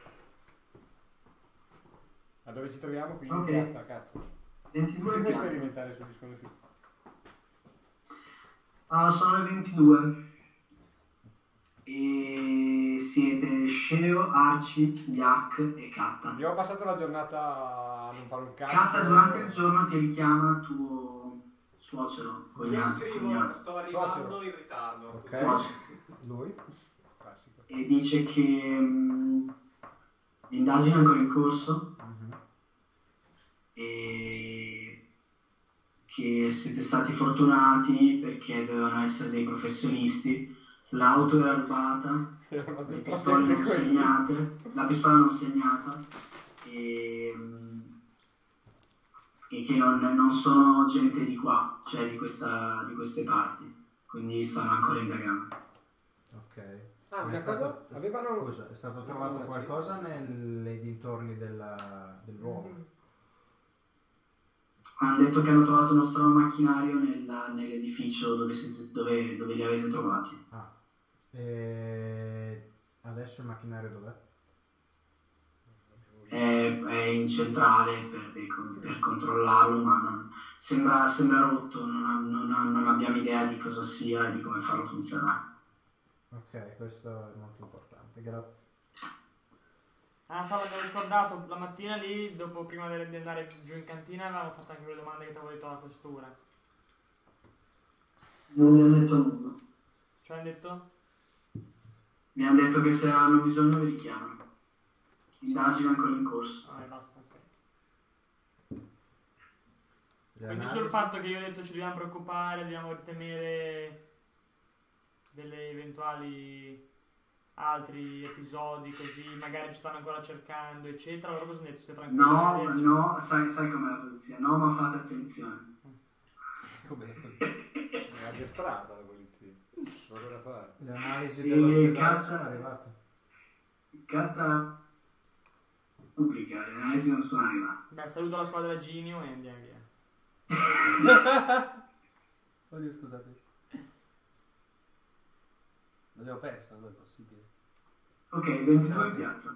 Speaker 3: A dove ci troviamo qui?
Speaker 5: Ok.
Speaker 3: In piazza, cazzo.
Speaker 5: ventidue
Speaker 3: Puoi
Speaker 5: piazze.
Speaker 3: sperimentare sugli sconosciuti.
Speaker 5: Ah, sono le ventidue. E siete Sceo, Arci, Yak e Katta.
Speaker 3: Abbiamo passato la giornata a non fare un cazzo.
Speaker 5: Katta durante il giorno ti richiama tuo suocero,
Speaker 6: Io
Speaker 5: cognato,
Speaker 6: scrivo,
Speaker 5: cognato.
Speaker 6: sto arrivando in ritardo.
Speaker 8: Ok.
Speaker 5: Suocero.
Speaker 8: Lui?
Speaker 3: Classico.
Speaker 5: E dice che mh, l'indagine è ancora in corso
Speaker 8: Mhm.
Speaker 5: e che siete stati fortunati perché dovevano essere dei professionisti. L'auto era rubata,
Speaker 3: Erano
Speaker 5: le
Speaker 3: distratti
Speaker 5: pistole
Speaker 3: anche
Speaker 5: non
Speaker 3: quelli.
Speaker 5: segnate, la pistola non segnata e, mh, e che non, non sono gente di qua, cioè di, questa, di queste parti, quindi stanno ancora indagando.
Speaker 8: Ok.
Speaker 3: Ah,
Speaker 8: Ma
Speaker 3: una
Speaker 8: è
Speaker 3: cosa?
Speaker 8: stato-
Speaker 3: Avevano...
Speaker 8: Scusa, è stato trovato
Speaker 3: Una
Speaker 8: qualcosa nei dintorni della, del luogo?
Speaker 5: Hanno detto che hanno trovato uno strano macchinario nella- nell'edificio dove, siete, dove, dove li avete trovati.
Speaker 8: Ah. E adesso il macchinario dov'è?
Speaker 5: È, è in centrale per, dei- per controllarlo, ma non- sembra, sembra rotto, non, ha- non ha- non abbiamo idea di cosa sia e di come farlo funzionare.
Speaker 8: Ok, questo è molto importante, grazie.
Speaker 4: Ah, Sala, mi avevo scordato, la mattina lì, dopo, prima di di andare giù in cantina, avevamo fatto anche quelle domande che ti avevo detto alla questura.
Speaker 5: Non mi hanno detto nulla.
Speaker 4: Cioè, hanno detto?
Speaker 5: Mi hanno detto che se hanno bisogno vi richiamano. L'indagine è ancora in corso.
Speaker 4: Ah, e basta, ok.
Speaker 8: Le
Speaker 4: Quindi
Speaker 8: analisi?
Speaker 4: sul fatto che io ho detto ci dobbiamo preoccupare, dobbiamo temere delle eventuali altri episodi così, magari ci stanno ancora cercando, eccetera. Loro cosa hanno detto? Stai tranquillo?
Speaker 5: No,
Speaker 4: magari-
Speaker 5: no, sai, sai com'è la polizia? No, ma fate attenzione.
Speaker 3: Come la polizia? È addestrata la polizia. Cosa da fare?
Speaker 8: Le analisi
Speaker 5: E
Speaker 8: dell'ospedale
Speaker 5: cazzo-
Speaker 8: sono arrivate.
Speaker 5: Carta pubblica, le analisi non sono arrivate.
Speaker 4: Beh, saluto la squadra Genio e andiamo via.
Speaker 10: Oddio, scusate. L'abbiamo perso, non è possibile.
Speaker 5: Ok, ventidue in piazza.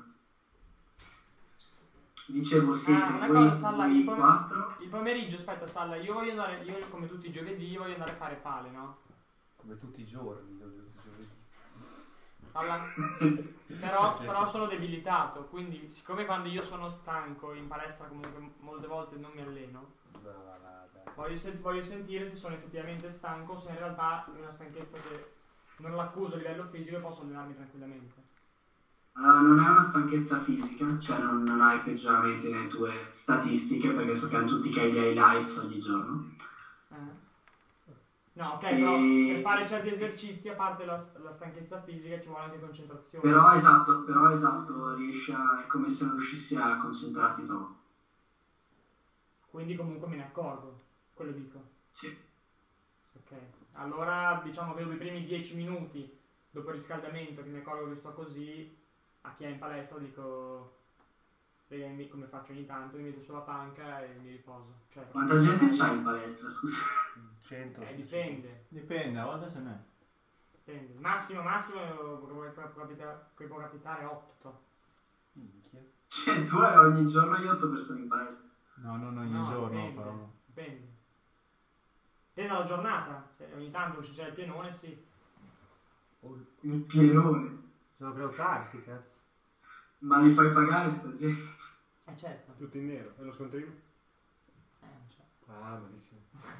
Speaker 5: Dicevo siete
Speaker 4: Ah, una
Speaker 5: voi,
Speaker 4: cosa, Salla,
Speaker 5: voi
Speaker 4: il, pom-
Speaker 5: quattro.
Speaker 4: il pomeriggio, aspetta Salla, io voglio andare, io come tutti i giovedì voglio andare a fare pale, no?
Speaker 10: Come tutti i giorni, non tutti i giorni.
Speaker 4: Salla, però, però sono debilitato, quindi siccome quando io sono stanco in palestra comunque molte volte non mi alleno,
Speaker 10: No, va, va, dai.
Speaker 4: voglio, sen- voglio sentire se sono effettivamente stanco o se in realtà è una stanchezza che non l'accuso a livello fisico e posso allenarmi tranquillamente.
Speaker 5: Uh, non è una stanchezza fisica, cioè non, non hai peggioramenti nelle tue statistiche perché sappiamo tutti che hai gli highlights ogni giorno.
Speaker 4: Eh. No, ok,
Speaker 5: E-
Speaker 4: però per fare certi esercizi, a parte la, la stanchezza fisica, ci vuole anche concentrazione.
Speaker 5: Però esatto, però esatto, riesci a, è come se non riuscissi a concentrarti troppo.
Speaker 4: Quindi comunque me ne accorgo, quello dico.
Speaker 5: Sì.
Speaker 4: Ok, allora diciamo che dopo i primi dieci minuti, dopo il riscaldamento, che mi accorgo che sto così, a chi è in palestra dico, "Raga, mi- come faccio ogni tanto, mi metto sulla panca e mi riposo. Cioè,
Speaker 5: Quanta gente c'hai in palestra, scusa?
Speaker 10: cento.
Speaker 4: Eh, dipende,
Speaker 6: Dipende, a volte ce n'è.
Speaker 4: dipende. Massimo, massimo, che può, può capita- che può capitare otto.
Speaker 10: Minchia.
Speaker 5: Cioè, tu hai ogni giorno io otto persone in palestra.
Speaker 6: No, non ogni
Speaker 4: No,
Speaker 6: giorno,
Speaker 4: dipende,
Speaker 6: però.
Speaker 4: dipende. Dipende dalla giornata, cioè, ogni tanto se c'è il pienone sì.
Speaker 5: Il pienone.
Speaker 10: Bisogna prenotarsi, cazzo.
Speaker 5: Ma li fai pagare sta gente?
Speaker 4: Eh certo,
Speaker 3: Tutto in nero. E lo scontrino?
Speaker 4: eh, non c'è.
Speaker 3: Ah, malissimo.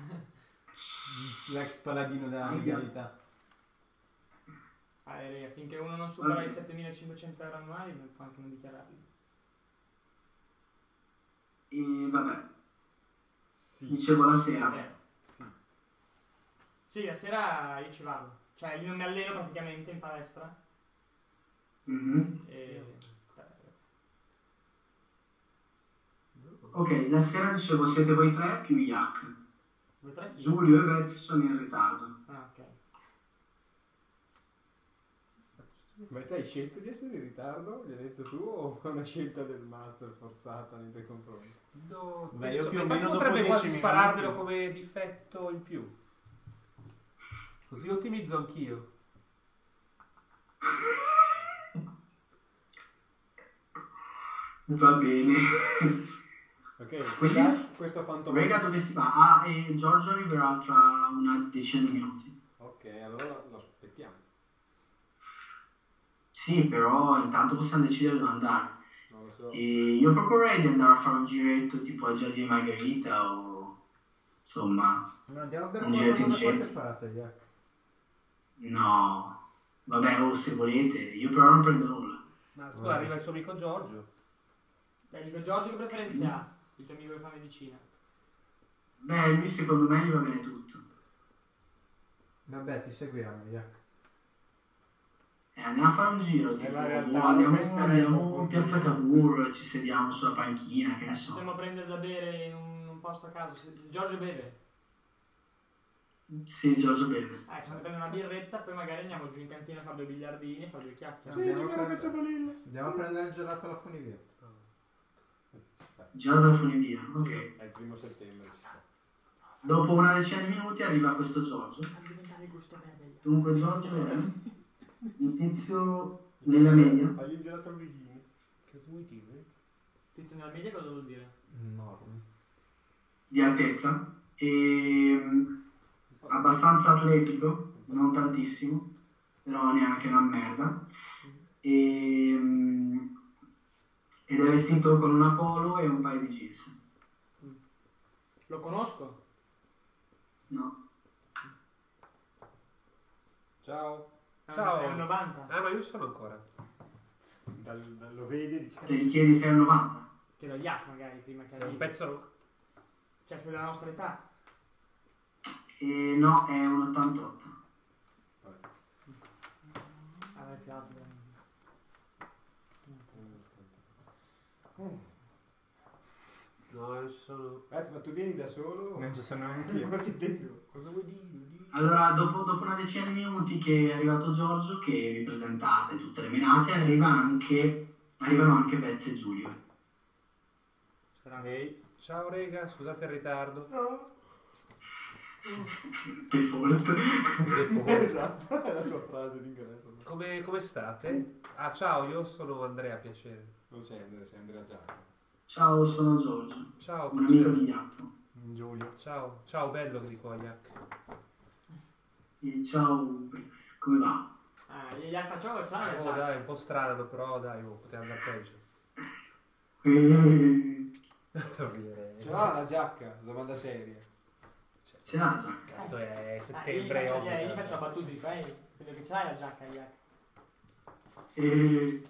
Speaker 6: L'ex paladino della legalità.
Speaker 4: Ah, eh, raga, finché uno non supera
Speaker 5: Vabbè.
Speaker 4: i settemilacinquecento euro annuali può anche non dichiararli.
Speaker 5: E vabbè,
Speaker 3: Sì.
Speaker 5: dicevo la sera.
Speaker 4: Eh. Sì, la sera io ci vado. Cioè, io non mi alleno praticamente in palestra.
Speaker 5: Mhm.
Speaker 4: E...
Speaker 5: Ok, la sera dicevo siete voi tre più Yak.
Speaker 4: Due, tre chi?
Speaker 5: Giulio e Beth sono in ritardo.
Speaker 4: Ah, ok.
Speaker 3: Ma hai scelto di essere in ritardo? L'hai detto tu o è una scelta del master forzata nei tuoi confronti?
Speaker 10: No,
Speaker 6: Beh, io più o
Speaker 10: infatti
Speaker 6: meno dopo
Speaker 10: potrebbe quasi
Speaker 6: dieci
Speaker 10: spararmelo
Speaker 6: minuti.
Speaker 10: come difetto in più. Così ottimizzo anch'io.
Speaker 5: Va bene.
Speaker 3: Ok,
Speaker 5: Quindi-
Speaker 3: questo, questo fantomatico.
Speaker 5: Rega dove si va? Ah, e Giorgio arriverà tra una decina di minuti.
Speaker 3: Ok, allora lo aspettiamo.
Speaker 5: Sì, però intanto possiamo decidere dove andare.
Speaker 3: Non lo so.
Speaker 5: E io proporrei di andare a fare un giretto tipo al Giardino Margherita o insomma,
Speaker 8: No, andiamo a bere
Speaker 5: Un giro
Speaker 8: qualcosa da
Speaker 5: in
Speaker 8: qualche
Speaker 5: centro.
Speaker 8: parte, Jack.
Speaker 5: no. Vabbè, o se volete, io però non prendo nulla.
Speaker 10: Ma scusa, arriva il suo amico Giorgio.
Speaker 4: Beh, dico Giorgio che preferenze ha? Il tuo amico che fa medicina.
Speaker 5: Beh, lui secondo me gli va bene tutto.
Speaker 8: Vabbè, ti seguiamo, Jack.
Speaker 5: Eh, andiamo a fare un giro, tipo,
Speaker 3: ma in realtà
Speaker 5: boh, andiamo,
Speaker 3: questa è
Speaker 5: andiamo
Speaker 3: un po'
Speaker 5: in piazza Cavour, ci sediamo sulla panchina, che ne so.
Speaker 4: Possiamo prendere da bere in un, un posto a caso. Se- Giorgio beve.
Speaker 5: Sì, Giorgio bene.
Speaker 4: Eh, possiamo prendere una birretta, poi magari andiamo giù in cantina a fare due biliardini e fare due chiacchiere.
Speaker 8: Andiamo, a prendere... andiamo a prendere il gelato alla funivia.
Speaker 5: Già da funivia, ok.
Speaker 3: È il primo settembre, ci sta.
Speaker 5: Dopo una decina di minuti arriva questo Giorgio.
Speaker 4: Fa diventare gusto verde.
Speaker 5: Dunque Giorgio è un tizio nella media,
Speaker 3: Fagli il gelato al bikini.
Speaker 10: Che vuoi dire?
Speaker 4: Tizio nella media cosa vuol dire?
Speaker 8: Enorme.
Speaker 5: di altezza e mm, abbastanza atletico, non tantissimo, però neanche una merda. E, mm, ed è vestito con una polo e un paio di jeans.
Speaker 4: Lo conosco?
Speaker 5: No.
Speaker 3: Ciao.
Speaker 4: È un-
Speaker 10: Ciao.
Speaker 4: È un novanta.
Speaker 10: Ah, ma io sono ancora.
Speaker 3: Dal, dal- lo vedi e dici
Speaker 5: Te gli chiedi se è un novanta?
Speaker 4: Chiedo a Yak magari prima che
Speaker 10: Sei un
Speaker 4: arrivi.
Speaker 10: pezzo.
Speaker 4: Cioè sei della nostra età.
Speaker 5: E no, è un ottantotto.
Speaker 4: A me piace.
Speaker 1: No, non ci sono.
Speaker 3: Ragazzi, ma tu vieni da solo?
Speaker 6: Non ci sono neanche
Speaker 3: Ma ci dentro. Cosa vuoi dire?
Speaker 5: Allora, dopo, dopo una decina di minuti che è arrivato Giorgio, che vi presentate tutte le menate, arrivano anche, arrivano anche Beth e Giulio.
Speaker 6: Ehi,
Speaker 1: Ciao rega, scusate il ritardo.
Speaker 5: Default.
Speaker 3: Esatto, è la tua frase d'ingresso.
Speaker 1: Come, come state? Ah, ciao, io sono Andrea, piacere.
Speaker 3: Non sei Andrea, sei Andrea Giacomo.
Speaker 5: Ciao, sono Giorgio,
Speaker 1: Ciao,
Speaker 5: un amico
Speaker 1: piacere.
Speaker 5: di Jacopo.
Speaker 6: Giulio.
Speaker 1: Ciao, ciao, bello dico a Jack.
Speaker 5: E ciao, Brix, come va?
Speaker 4: Ah, gli facciamo ciao,
Speaker 1: Oh,
Speaker 4: ciao.
Speaker 1: dai, un po' strano, però dai, oh, poteva andare peggio.
Speaker 5: Eh,
Speaker 1: Non ridere.
Speaker 3: Ce l'ha la giacca? Domanda seria.
Speaker 5: Ce l'ha la giacca?
Speaker 1: Cazzo, è
Speaker 4: Ah,
Speaker 1: settembre,
Speaker 4: io, faccio,
Speaker 1: ovvio.
Speaker 4: io faccio la battuta di paese. Quello che c'hai la giacca, Jack.
Speaker 5: E...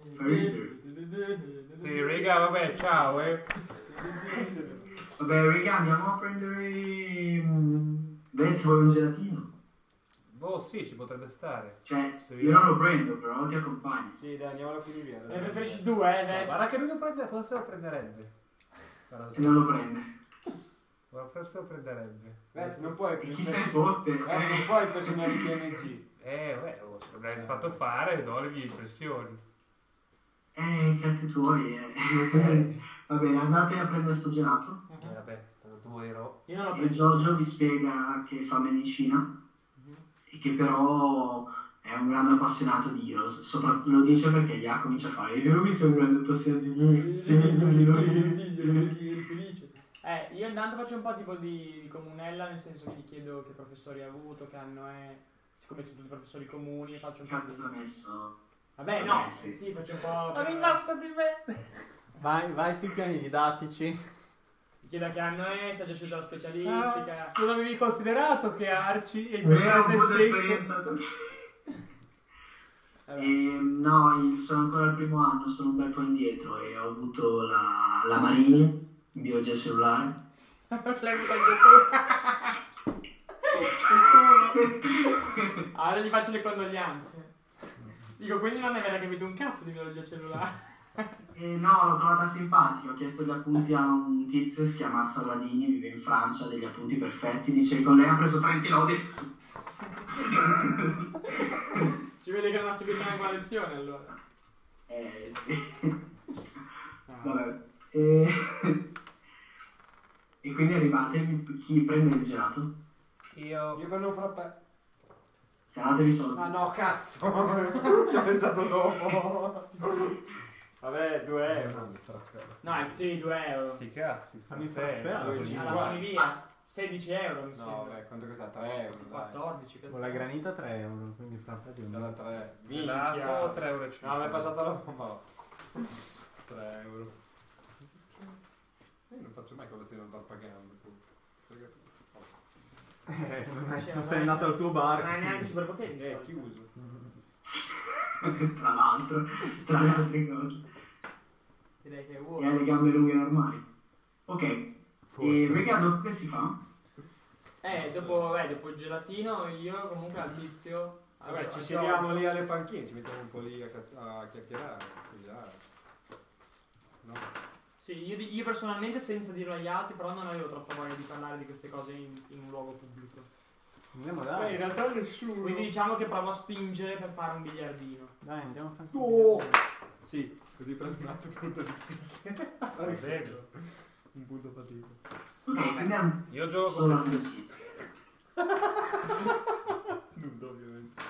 Speaker 1: Sì, raga, vabbè, ciao, eh.
Speaker 5: Vabbè, raga, andiamo a prendere... mm, Beth, vuoi un gelatino?
Speaker 1: Boh, sì, ci potrebbe stare.
Speaker 5: Cioè,
Speaker 1: Se
Speaker 5: io non lo prendo, però ti accompagno.
Speaker 3: Sì, dai, andiamo alla finire.
Speaker 4: Ne preferisci due, eh,
Speaker 1: Ma
Speaker 4: adesso?
Speaker 1: guarda che lui lo prende, forse lo prenderebbe. Guarda,
Speaker 5: Se non lo prende.
Speaker 1: ma forse lo prenderebbe.
Speaker 3: Ragazzi, non puoi...
Speaker 5: E chi se ne fotte?
Speaker 3: Ragazzi, non puoi impersonare il P N G.
Speaker 1: Eh, beh, oh, se l'hai fatto fare, do le mie impressioni.
Speaker 5: Eh, cazzi tuoi, eh. Va bene, andate a prendere sto gelato.
Speaker 1: Eh, vabbè, tanto morirò.
Speaker 4: Io non lo
Speaker 5: E
Speaker 4: prendo.
Speaker 5: Giorgio vi spiega che fa medicina e che però è un grande appassionato di Heroes. Sopra- lo dice perché Ia comincia a fare io mi sono un grande appassionato di Heroes. Sì, diglielo, diglielo.
Speaker 4: felice. Eh, io intanto faccio un po' tipo di, di comunella, nel senso che gli chiedo che professori ha avuto, che anno è, siccome sono tutti professori comuni, faccio un po'
Speaker 5: Cazzo
Speaker 4: di...
Speaker 5: l'ha messo.
Speaker 4: Vabbè, no,
Speaker 5: Vabbè, sì.
Speaker 4: sì, faccio un po'...
Speaker 1: Ma
Speaker 4: per-
Speaker 1: rimasta di me!
Speaker 6: Vai, vai sui piani didattici.
Speaker 4: Gli chiedo che anno è, se ha già scelto la specialistica.
Speaker 1: Ah, non avevi considerato che Arci è
Speaker 5: Vero,
Speaker 1: impegnare
Speaker 5: un
Speaker 1: se
Speaker 5: po' di
Speaker 1: stesso.
Speaker 5: esperienza.
Speaker 4: Vabbè.
Speaker 5: E, no, io sono ancora al primo anno, sono un bel po' indietro e ho avuto la, la Marini in biologia cellulare.
Speaker 1: L'hai tagliato.
Speaker 4: Allora gli faccio le condoglianze. Dico, quindi non ne aveva capito un cazzo di biologia cellulare.
Speaker 5: E no, l'ho trovata simpatica, ho chiesto gli appunti a un tizio, si chiama Salvadini, vive in Francia, degli appunti perfetti, dice che con lei ha preso trenta lodi.
Speaker 4: Si vede che non ha seguito neanche la lezione allora.
Speaker 5: Eh sì.
Speaker 4: Ah.
Speaker 5: Vabbè. E... e quindi arrivate, chi prende il gelato?
Speaker 1: Io...
Speaker 3: Io prendo un frappè.
Speaker 5: Scalatevi i soldi.
Speaker 3: Ah no, cazzo! Ci ho pensato dopo. Vabbè, due euro.
Speaker 4: No, sì, due euro.
Speaker 1: Sti cazzi,
Speaker 6: Fammi
Speaker 1: frappè,
Speaker 6: frappè,
Speaker 1: alla
Speaker 3: due
Speaker 1: fine.
Speaker 4: Alla
Speaker 3: Guarda.
Speaker 4: funivia? sedici euro mi
Speaker 3: No,
Speaker 4: sembra.
Speaker 3: vabbè, quanto costa? tre euro, dai.
Speaker 4: quattordici.
Speaker 6: Con la granita tre euro, quindi frappè di
Speaker 3: Sarà
Speaker 6: un...
Speaker 3: tre.
Speaker 1: Gelato tre euro e cinquanta.
Speaker 3: No, mi è passata la bomba. tre euro. Io non faccio mai colazione non pagando.
Speaker 6: Eh, non, è- non sei andato al tuo bar.
Speaker 4: Non hai neanche superpoteri.
Speaker 3: È
Speaker 4: soldi.
Speaker 3: chiuso.
Speaker 5: Tra l'altro, tra le altre cose.
Speaker 4: Direi che è
Speaker 5: E
Speaker 4: vuoto.
Speaker 5: ha le gambe lunghe normali. Ok. E
Speaker 6: Forse.
Speaker 5: raga, dopo che si fa?
Speaker 4: Eh, dopo, vabbè, dopo il gelatino io comunque al tizio...
Speaker 3: Vabbè,
Speaker 4: al-
Speaker 3: ci
Speaker 4: al
Speaker 3: sediamo
Speaker 4: Giorgio-
Speaker 3: lì alle panchine, ci mettiamo un po' lì a, cazz- a chiacchierare, a cazzeggiare. No?
Speaker 4: Sì, io, di- io personalmente senza dirlo agli altri, però non avevo troppa voglia di parlare di queste cose in, in un luogo pubblico.
Speaker 6: Andiamo
Speaker 1: Beh,
Speaker 6: dai.
Speaker 1: in realtà nessuno.
Speaker 4: Quindi diciamo che provo a spingere per fare un biliardino.
Speaker 6: Dai, andiamo a fare
Speaker 3: Oh! Sì, così preso un altro punto di psiche.
Speaker 1: Va bene.
Speaker 3: Un punto fatica.
Speaker 5: Ok, quindi andiamo
Speaker 1: Io gioco
Speaker 5: solo
Speaker 1: con me
Speaker 5: amici.
Speaker 1: stesso.
Speaker 3: Nudo, ovviamente.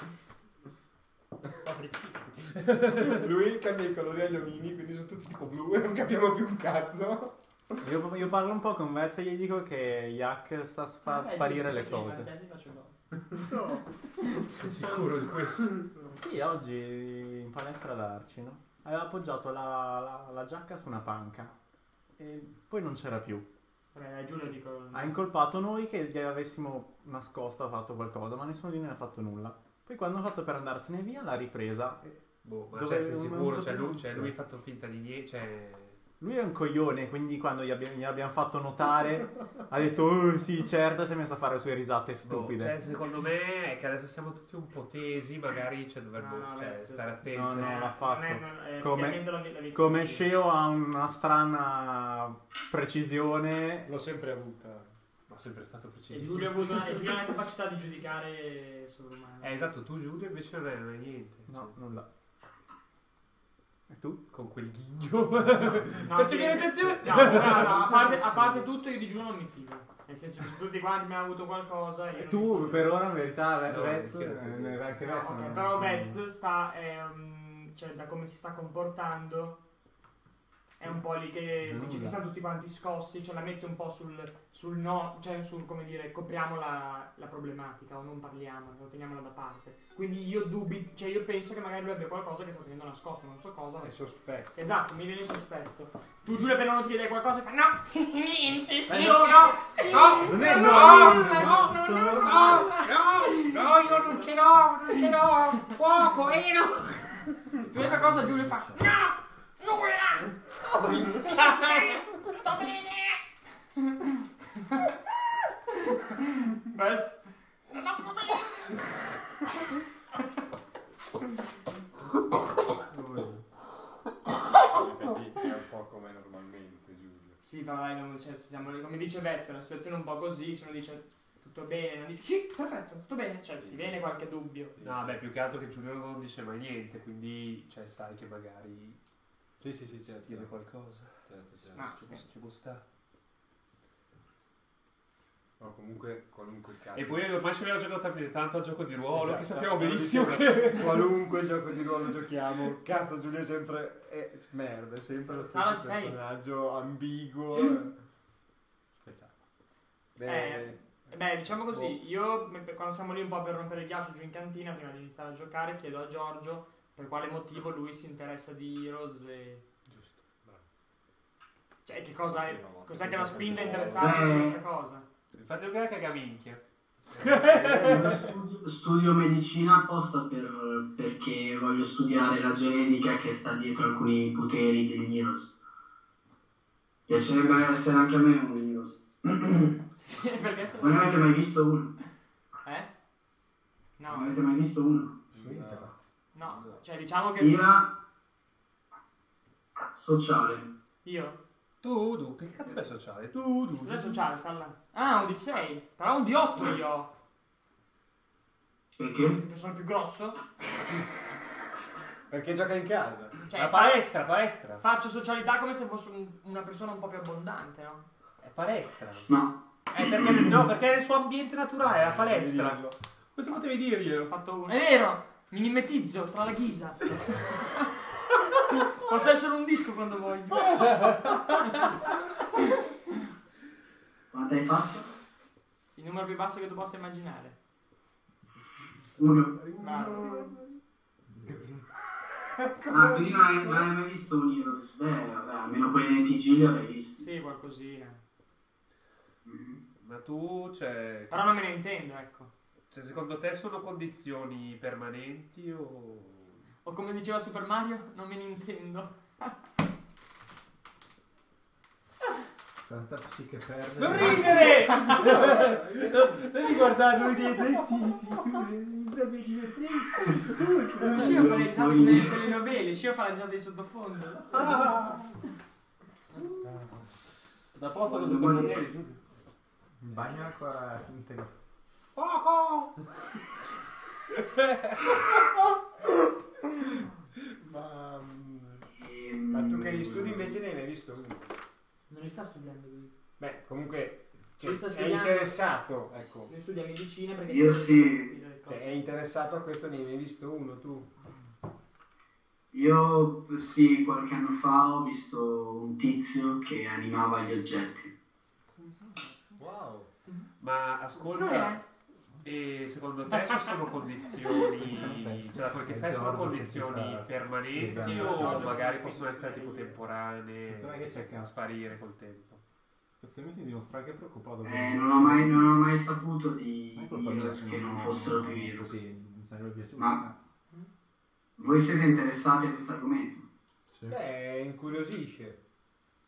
Speaker 1: Fabrici.
Speaker 3: Lui cambia i colori agli omini, quindi sono tutti tipo blu e non capiamo più un cazzo.
Speaker 6: Io, io parlo un po' con Vez e gli dico che Yak sta fa
Speaker 4: Vabbè,
Speaker 6: sparire le
Speaker 4: giusto, sì,
Speaker 6: cose.
Speaker 4: ma te ti faccio gol.
Speaker 1: Sei sicuro di questo?
Speaker 6: Sì, oggi in palestra da Arci, no? Aveva appoggiato la, la- la giacca su una panca e poi non c'era più.
Speaker 4: Vabbè, dai, Giulio dico...
Speaker 6: Ha incolpato noi che gli avessimo nascosto, ha fatto qualcosa, ma nessuno di noi ha fatto nulla. Poi quando ha fatto per andarsene via l'ha ripresa. e-
Speaker 1: Boh, ma
Speaker 6: Dove-
Speaker 1: cioè, sei
Speaker 6: non-
Speaker 1: sicuro?
Speaker 6: non
Speaker 1: Cioè, lui,
Speaker 6: sapevo.
Speaker 1: cioè, lui ha fatto finta di niente. Cioè,
Speaker 6: Lui è un coglione, quindi quando gli abbiamo, gli abbiamo fatto notare ha detto oh, sì, certo, si è messo a fare le sue risate
Speaker 10: Boh,
Speaker 6: stupide.
Speaker 10: cioè, secondo me è che adesso siamo tutti un po' tesi, magari cioè, dovremmo
Speaker 4: No, no,
Speaker 10: cioè,
Speaker 4: adesso-
Speaker 10: stare attenti.
Speaker 6: No,
Speaker 10: cioè.
Speaker 6: no, l'ha fatto.
Speaker 4: Non è- non è-
Speaker 6: Come-
Speaker 4: effettivamente l'ho- l'ho visto
Speaker 6: Come
Speaker 4: io.
Speaker 6: Sceo ha una strana precisione.
Speaker 9: L'ho sempre avuta.
Speaker 10: Ma sempre stato
Speaker 4: E
Speaker 10: preciso.
Speaker 4: Giulio ha avuto una, e Giulio ha una capacità di giudicare sovrumana.
Speaker 10: Eh, esatto, tu Giulio invece non è, non è niente.
Speaker 6: No, nulla. E tu?
Speaker 10: Con quel ghigno.
Speaker 4: No,
Speaker 10: Faccio
Speaker 4: sì,
Speaker 10: bene attenzione.
Speaker 4: No, no, no, a, parte, a parte tutto io di Giulio non mi fido. Nel senso che se tutti quanti mi hanno avuto qualcosa. Io
Speaker 6: E
Speaker 4: non
Speaker 6: tu,
Speaker 4: mi fido.
Speaker 6: per ora, in verità, Ve-
Speaker 10: No,
Speaker 6: Vez,
Speaker 10: anch'io,
Speaker 6: eh,
Speaker 10: anch'io.
Speaker 6: ne- anche
Speaker 4: No,
Speaker 6: Vez.
Speaker 4: ok,
Speaker 6: non-
Speaker 4: però Vez sta, ehm, cioè da come si sta comportando, è un po' lì che
Speaker 6: Nulla.
Speaker 4: dice che stanno tutti quanti scossi, cioè la mette un po' sul, sul no, cioè sul come dire, copriamo la, la problematica o non parliamo, o teniamola da parte. Quindi io dubito, cioè io penso che magari lui abbia qualcosa che sta tenendo nascosto, non so cosa. ma-
Speaker 3: È sospetto.
Speaker 4: Esatto, mi viene il sospetto. Tu Giulia appena non ti chiede qualcosa e fa no, niente,
Speaker 10: Eh,
Speaker 4: no,
Speaker 10: no,
Speaker 4: no,
Speaker 6: Non è
Speaker 4: no,
Speaker 6: no,
Speaker 4: no, no, no, no, no.
Speaker 10: No, io non ce l'ho, non ce l'ho. Fuoco, eh no.
Speaker 4: Tu hai qualcosa Giulia fa no, nulla. Sto bene. Vez.
Speaker 3: Infatti è un po' come normalmente, Giulio.
Speaker 4: Sì, però dai, non, cioè, siamo lì, come dice Vez, è una situazione un po' così, se uno dice tutto bene, non dice sì, perfetto, tutto bene, cioè ti viene qualche dubbio.
Speaker 10: No, beh, più che altro che Giulio non dice mai niente, quindi cioè, sai che magari
Speaker 3: Sì, sì, sì,
Speaker 10: si
Speaker 3: certo.
Speaker 10: tiene qualcosa.
Speaker 3: Certo, certo.
Speaker 4: Ah,
Speaker 10: Ci
Speaker 4: sì.
Speaker 10: può- ci può stare.
Speaker 3: No, comunque, qualunque caso.
Speaker 10: E poi ormai ci abbiamo giocato talmente tanto al gioco di ruolo
Speaker 3: Esatto,
Speaker 10: che sappiamo
Speaker 3: stavo
Speaker 10: benissimo
Speaker 3: dicendo,
Speaker 10: che...
Speaker 3: qualunque gioco di ruolo giochiamo, cazzo Giulio è sempre è, merda, è sempre lo stesso
Speaker 4: Ah, sei.
Speaker 3: personaggio ambiguo. Aspetta.
Speaker 4: Eh, beh, diciamo così, io me- quando siamo lì un po' per rompere il ghiaccio giù in cantina, prima di iniziare a giocare, chiedo a Giorgio per quale motivo lui si interessa di Heroes e...
Speaker 3: Giusto, bravo.
Speaker 4: Cioè, che cosa è...
Speaker 3: No,
Speaker 4: Cos'è che la spinta a
Speaker 3: no,
Speaker 4: interessarsi
Speaker 5: eh.
Speaker 4: su questa cosa?
Speaker 10: Fate giocare a cagaminchia.
Speaker 5: Io studio, studio medicina apposta per, perché voglio studiare la genetica che sta dietro alcuni poteri degli Heroes. Piacerebbe essere anche a me un Heroes.
Speaker 4: Perché se...
Speaker 5: Voi ne avete mai visto uno?
Speaker 4: Eh?
Speaker 5: Non
Speaker 4: No,
Speaker 5: avete mai visto uno?
Speaker 7: Su internet.
Speaker 4: no, cioè diciamo che
Speaker 5: Ira sociale.
Speaker 4: io...
Speaker 10: Tu, tu, che cazzo è sociale? Tu, tu.
Speaker 4: Cos'è sociale, Salla? Ah, un D sei, però un D otto io ho.
Speaker 5: Perché?
Speaker 4: Perché sono più grosso?
Speaker 3: Perché gioca in casa.
Speaker 4: Cioè,
Speaker 10: La
Speaker 4: fa-
Speaker 10: palestra, palestra.
Speaker 4: faccio socialità come se fossi un- una persona un po' più abbondante, no?
Speaker 10: È palestra.
Speaker 5: No.
Speaker 10: Eh, perché, no, perché è il suo ambiente naturale, è la palestra.
Speaker 3: Devi dirlo.
Speaker 10: Cosa potevi dirglielo?
Speaker 4: Ho fatto uno. È vero! Mi mimetizzo tra la ghisa. Posso essere un disco quando voglio.
Speaker 5: Quanto hai fatto?
Speaker 4: Il numero più basso che tu possa immaginare.
Speaker 5: Uno.
Speaker 4: Bravo.
Speaker 5: Ah, quindi non hai, non hai mai visto un Heroes? Beh, vabbè, almeno quelli nei T G li avrei visti.
Speaker 4: Sì, qualcosina.
Speaker 5: Mhm.
Speaker 10: Ma tu, cioè,
Speaker 4: Però non me ne intendo, ecco.
Speaker 10: cioè, secondo te sono condizioni permanenti o...
Speaker 4: O come diceva Super Mario, non me ne intendo.
Speaker 7: Tanta psiche perde.
Speaker 4: Non ridere!
Speaker 10: Devi guardarlo dietro, eh sì, sì, tu proprio divertente.
Speaker 4: Scio fa le risate come quelle novelle, Scio fa la risata di sottofondo.
Speaker 10: Da posto con superpoteri, Giulio.
Speaker 7: Il bagno è ancora integro.
Speaker 10: Fuoco!
Speaker 3: Ma, mm,
Speaker 5: Ehm,
Speaker 3: ma tu che gli studi invece ne hai mai visto uno?
Speaker 4: Non li sta studiando lui.
Speaker 3: Beh, comunque cioè,
Speaker 4: Lui sta
Speaker 3: è
Speaker 4: studiando.
Speaker 3: interessato, ecco.
Speaker 4: Lui studia medicina perché...
Speaker 5: Io sì.
Speaker 3: Cioè, è interessato a questo, ne hai mai visto uno tu?
Speaker 5: Io sì, qualche anno fa ho visto un tizio che animava gli oggetti.
Speaker 3: Wow.
Speaker 10: Ma ascolta, e secondo te ci sono condizioni, cioè perché sai sono condizioni permanenti o magari possono essere tipo temporanee,
Speaker 6: Non è che c'è caso.
Speaker 10: sparire col tempo?
Speaker 6: Cazzo, mi si dimostra anche preoccupato.
Speaker 5: Eh, non, ho mai, non ho mai saputo di
Speaker 6: Non è colpa mia
Speaker 5: virus
Speaker 6: se
Speaker 5: che non
Speaker 6: ho
Speaker 5: fossero più virus.
Speaker 6: poteri, mi sarebbe piaciuto.
Speaker 5: Ma- Voi siete interessati a questo argomento?
Speaker 7: Sì.
Speaker 3: Beh, incuriosisce.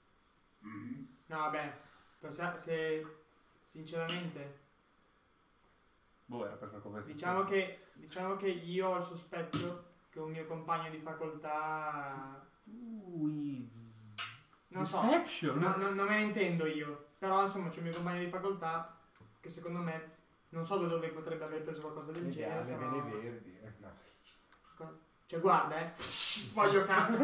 Speaker 5: Mhm.
Speaker 4: No, vabbè, se, se sinceramente
Speaker 10: Boh, era per far conversazione.
Speaker 4: diciamo che, diciamo che io ho il sospetto che un mio compagno di facoltà,
Speaker 10: Ui.
Speaker 4: non so,
Speaker 10: Deception.
Speaker 4: no- no- non me ne intendo io, però insomma c'è un mio compagno di facoltà che secondo me, non so da dove potrebbe aver preso qualcosa del genere,
Speaker 3: Le
Speaker 4: però...
Speaker 3: vene verdi. eh, no.
Speaker 4: Co- Cioè guarda, eh, sfoglio cazzo.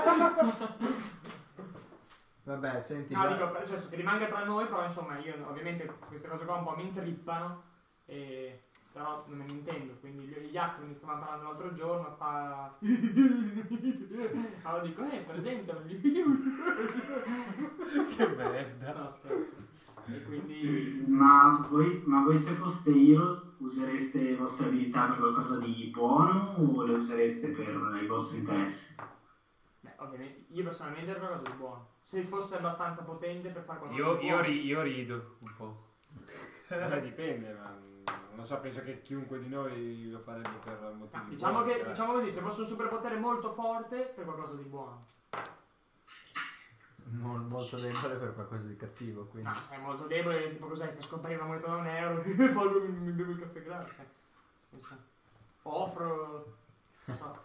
Speaker 8: Vabbè, senti,
Speaker 4: No,
Speaker 8: va-
Speaker 4: dico, cioè, che rimanga tra noi, però insomma io ovviamente queste cose qua un po' mi intrippano, e, però non me ne intendo, quindi gli, gli hacker mi stavano parlando l'altro giorno, fa... Allora dico, eh, presente.
Speaker 10: Che merda.
Speaker 4: No, scherzo. E quindi...
Speaker 5: Ma voi, ma voi se foste Heroes usereste le vostre abilità per qualcosa di buono o le usereste per i vostri interessi?
Speaker 4: Beh, ovviamente, io personalmente ero qualcosa di buono. Se fosse abbastanza potente per fare qualcosa
Speaker 10: Io,
Speaker 4: di
Speaker 10: io,
Speaker 4: buono.
Speaker 10: ri- io rido un po'.
Speaker 3: Beh, dipende, ma non so, penso che chiunque di noi lo farebbe per motivi
Speaker 4: Ah, diciamo,
Speaker 3: buoni,
Speaker 4: che,
Speaker 3: eh.
Speaker 4: diciamo così, se fosse un superpotere molto forte, per qualcosa di buono.
Speaker 8: non molto debole per qualcosa di cattivo, quindi...
Speaker 4: No, sei molto debole, tipo cos'è? Fa scomparire una moneta da un euro e poi mi, mi bevo il caffè gratis. Senza- Offro... Non so.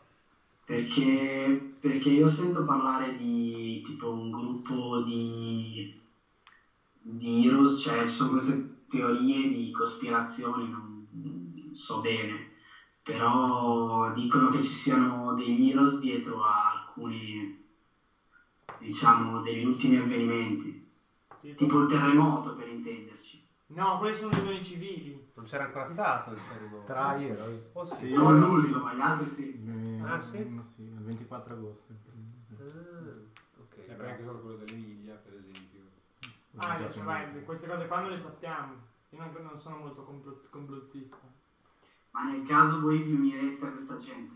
Speaker 5: Perché, perché io sento parlare di tipo un gruppo di, di heroes, cioè ci sono queste teorie di cospirazioni, non, non so bene, però dicono che ci siano degli heroes dietro a alcuni, diciamo, degli ultimi avvenimenti,
Speaker 4: Tipo-
Speaker 5: tipo il terremoto per intenderci.
Speaker 4: No, quelli sono dei doni civili.
Speaker 10: Non c'era ancora stato il terremoto.
Speaker 8: Tra eroi.
Speaker 10: Oh sì.
Speaker 5: Non l'ultimo, ma gli altri sì.
Speaker 6: Eh,
Speaker 10: Ah, sì?
Speaker 6: uno sì, il ventiquattro agosto.
Speaker 10: Ah, ok.
Speaker 3: E poi anche solo quello dell'Emilia, per esempio.
Speaker 4: Ah, cioè, vai, queste cose qua non le sappiamo. Io non, non sono molto complot- complottista.
Speaker 5: Ma nel caso voi vi unireste a questa gente?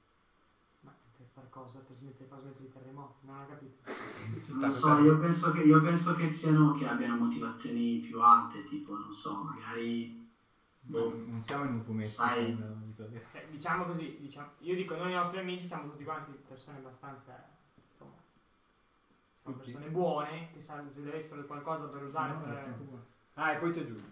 Speaker 4: Ma per far cosa? Per smettere, far smettere i terremoti? Non ho capito.
Speaker 10: Ci sta
Speaker 5: Non so,
Speaker 10: pensando.
Speaker 5: io penso che, io penso che siano, che abbiano motivazioni più alte, tipo, non so, magari... boh,
Speaker 6: Non siamo in un fumetto.
Speaker 5: Sai.
Speaker 6: siamo nella vita vera.
Speaker 4: Eh, diciamo così, diciamo, io dico, noi i nostri amici siamo tutti quanti persone abbastanza, insomma, siamo
Speaker 3: Tutti?
Speaker 4: persone buone, che sanno se deve essere qualcosa per usare
Speaker 6: No,
Speaker 4: per...
Speaker 3: Ah, e poi ti aggiungi.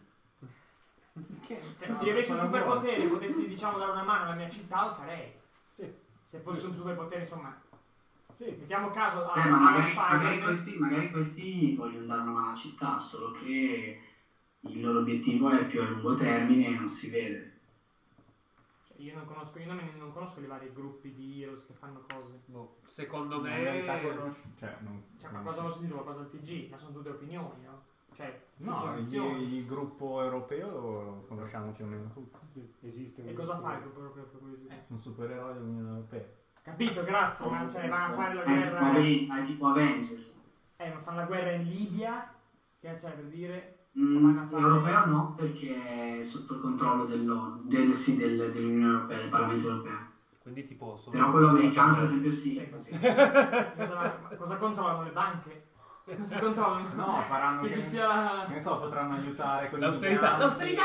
Speaker 4: Cioè,
Speaker 6: No,
Speaker 4: se io avessi un
Speaker 6: sono
Speaker 4: superpotere e potessi, diciamo, dare una mano alla mia città, lo farei.
Speaker 3: Sì.
Speaker 4: Se fosse un superpotere, insomma,
Speaker 3: Sì.
Speaker 4: mettiamo caso a,
Speaker 5: Eh, ma
Speaker 4: alla
Speaker 5: magari, magari,
Speaker 4: Spider-Man.
Speaker 5: questi, magari questi vogliono dare una mano alla città, solo che il loro obiettivo è più a lungo termine e non si vede.
Speaker 4: Cioè, io non conosco, io non, non conosco i vari gruppi di heroes che fanno cose.
Speaker 10: Boh, secondo
Speaker 6: In realtà
Speaker 10: me...
Speaker 6: conosci- cioè, non,
Speaker 4: Cioè, qualcosa ho sentito, qualcosa al T G, ma sono tutte opinioni, no? Cioè,
Speaker 6: No, il,
Speaker 4: supposizioni.
Speaker 6: il gruppo europeo lo conosciamo più o meno tutti.
Speaker 3: Sì, esiste un
Speaker 4: E cosa
Speaker 3: gruppo-
Speaker 4: fa il gruppo europeo per curiosità?
Speaker 6: Eh, sono supereroi dell'Unione Europea.
Speaker 4: Capito, grazie, ma cioè, vanno a fare la
Speaker 5: È tipo,
Speaker 4: guerra...
Speaker 5: Aven- è tipo Avengers.
Speaker 4: Eh, ma fanno la guerra in Libia, che cioè per dire...
Speaker 5: Mm,
Speaker 4: vanno a fare-
Speaker 5: europeo no, perché è sotto il controllo dell'ONU, del, sì, del- dell'Unione Europea, del Parlamento Europeo.
Speaker 10: Quindi tipo... Sono
Speaker 5: Però quello
Speaker 10: sono
Speaker 5: americano, per
Speaker 10: già-
Speaker 5: esempio, sì.
Speaker 4: Sì, sì, sì. cosa, ma cosa controllano le banche? Cosa controllano?
Speaker 6: No, faranno
Speaker 4: che
Speaker 6: che-
Speaker 4: ci sia...
Speaker 6: Che ne so, potranno aiutare con
Speaker 10: L'austerità.
Speaker 6: i migranti.
Speaker 10: L'austerità!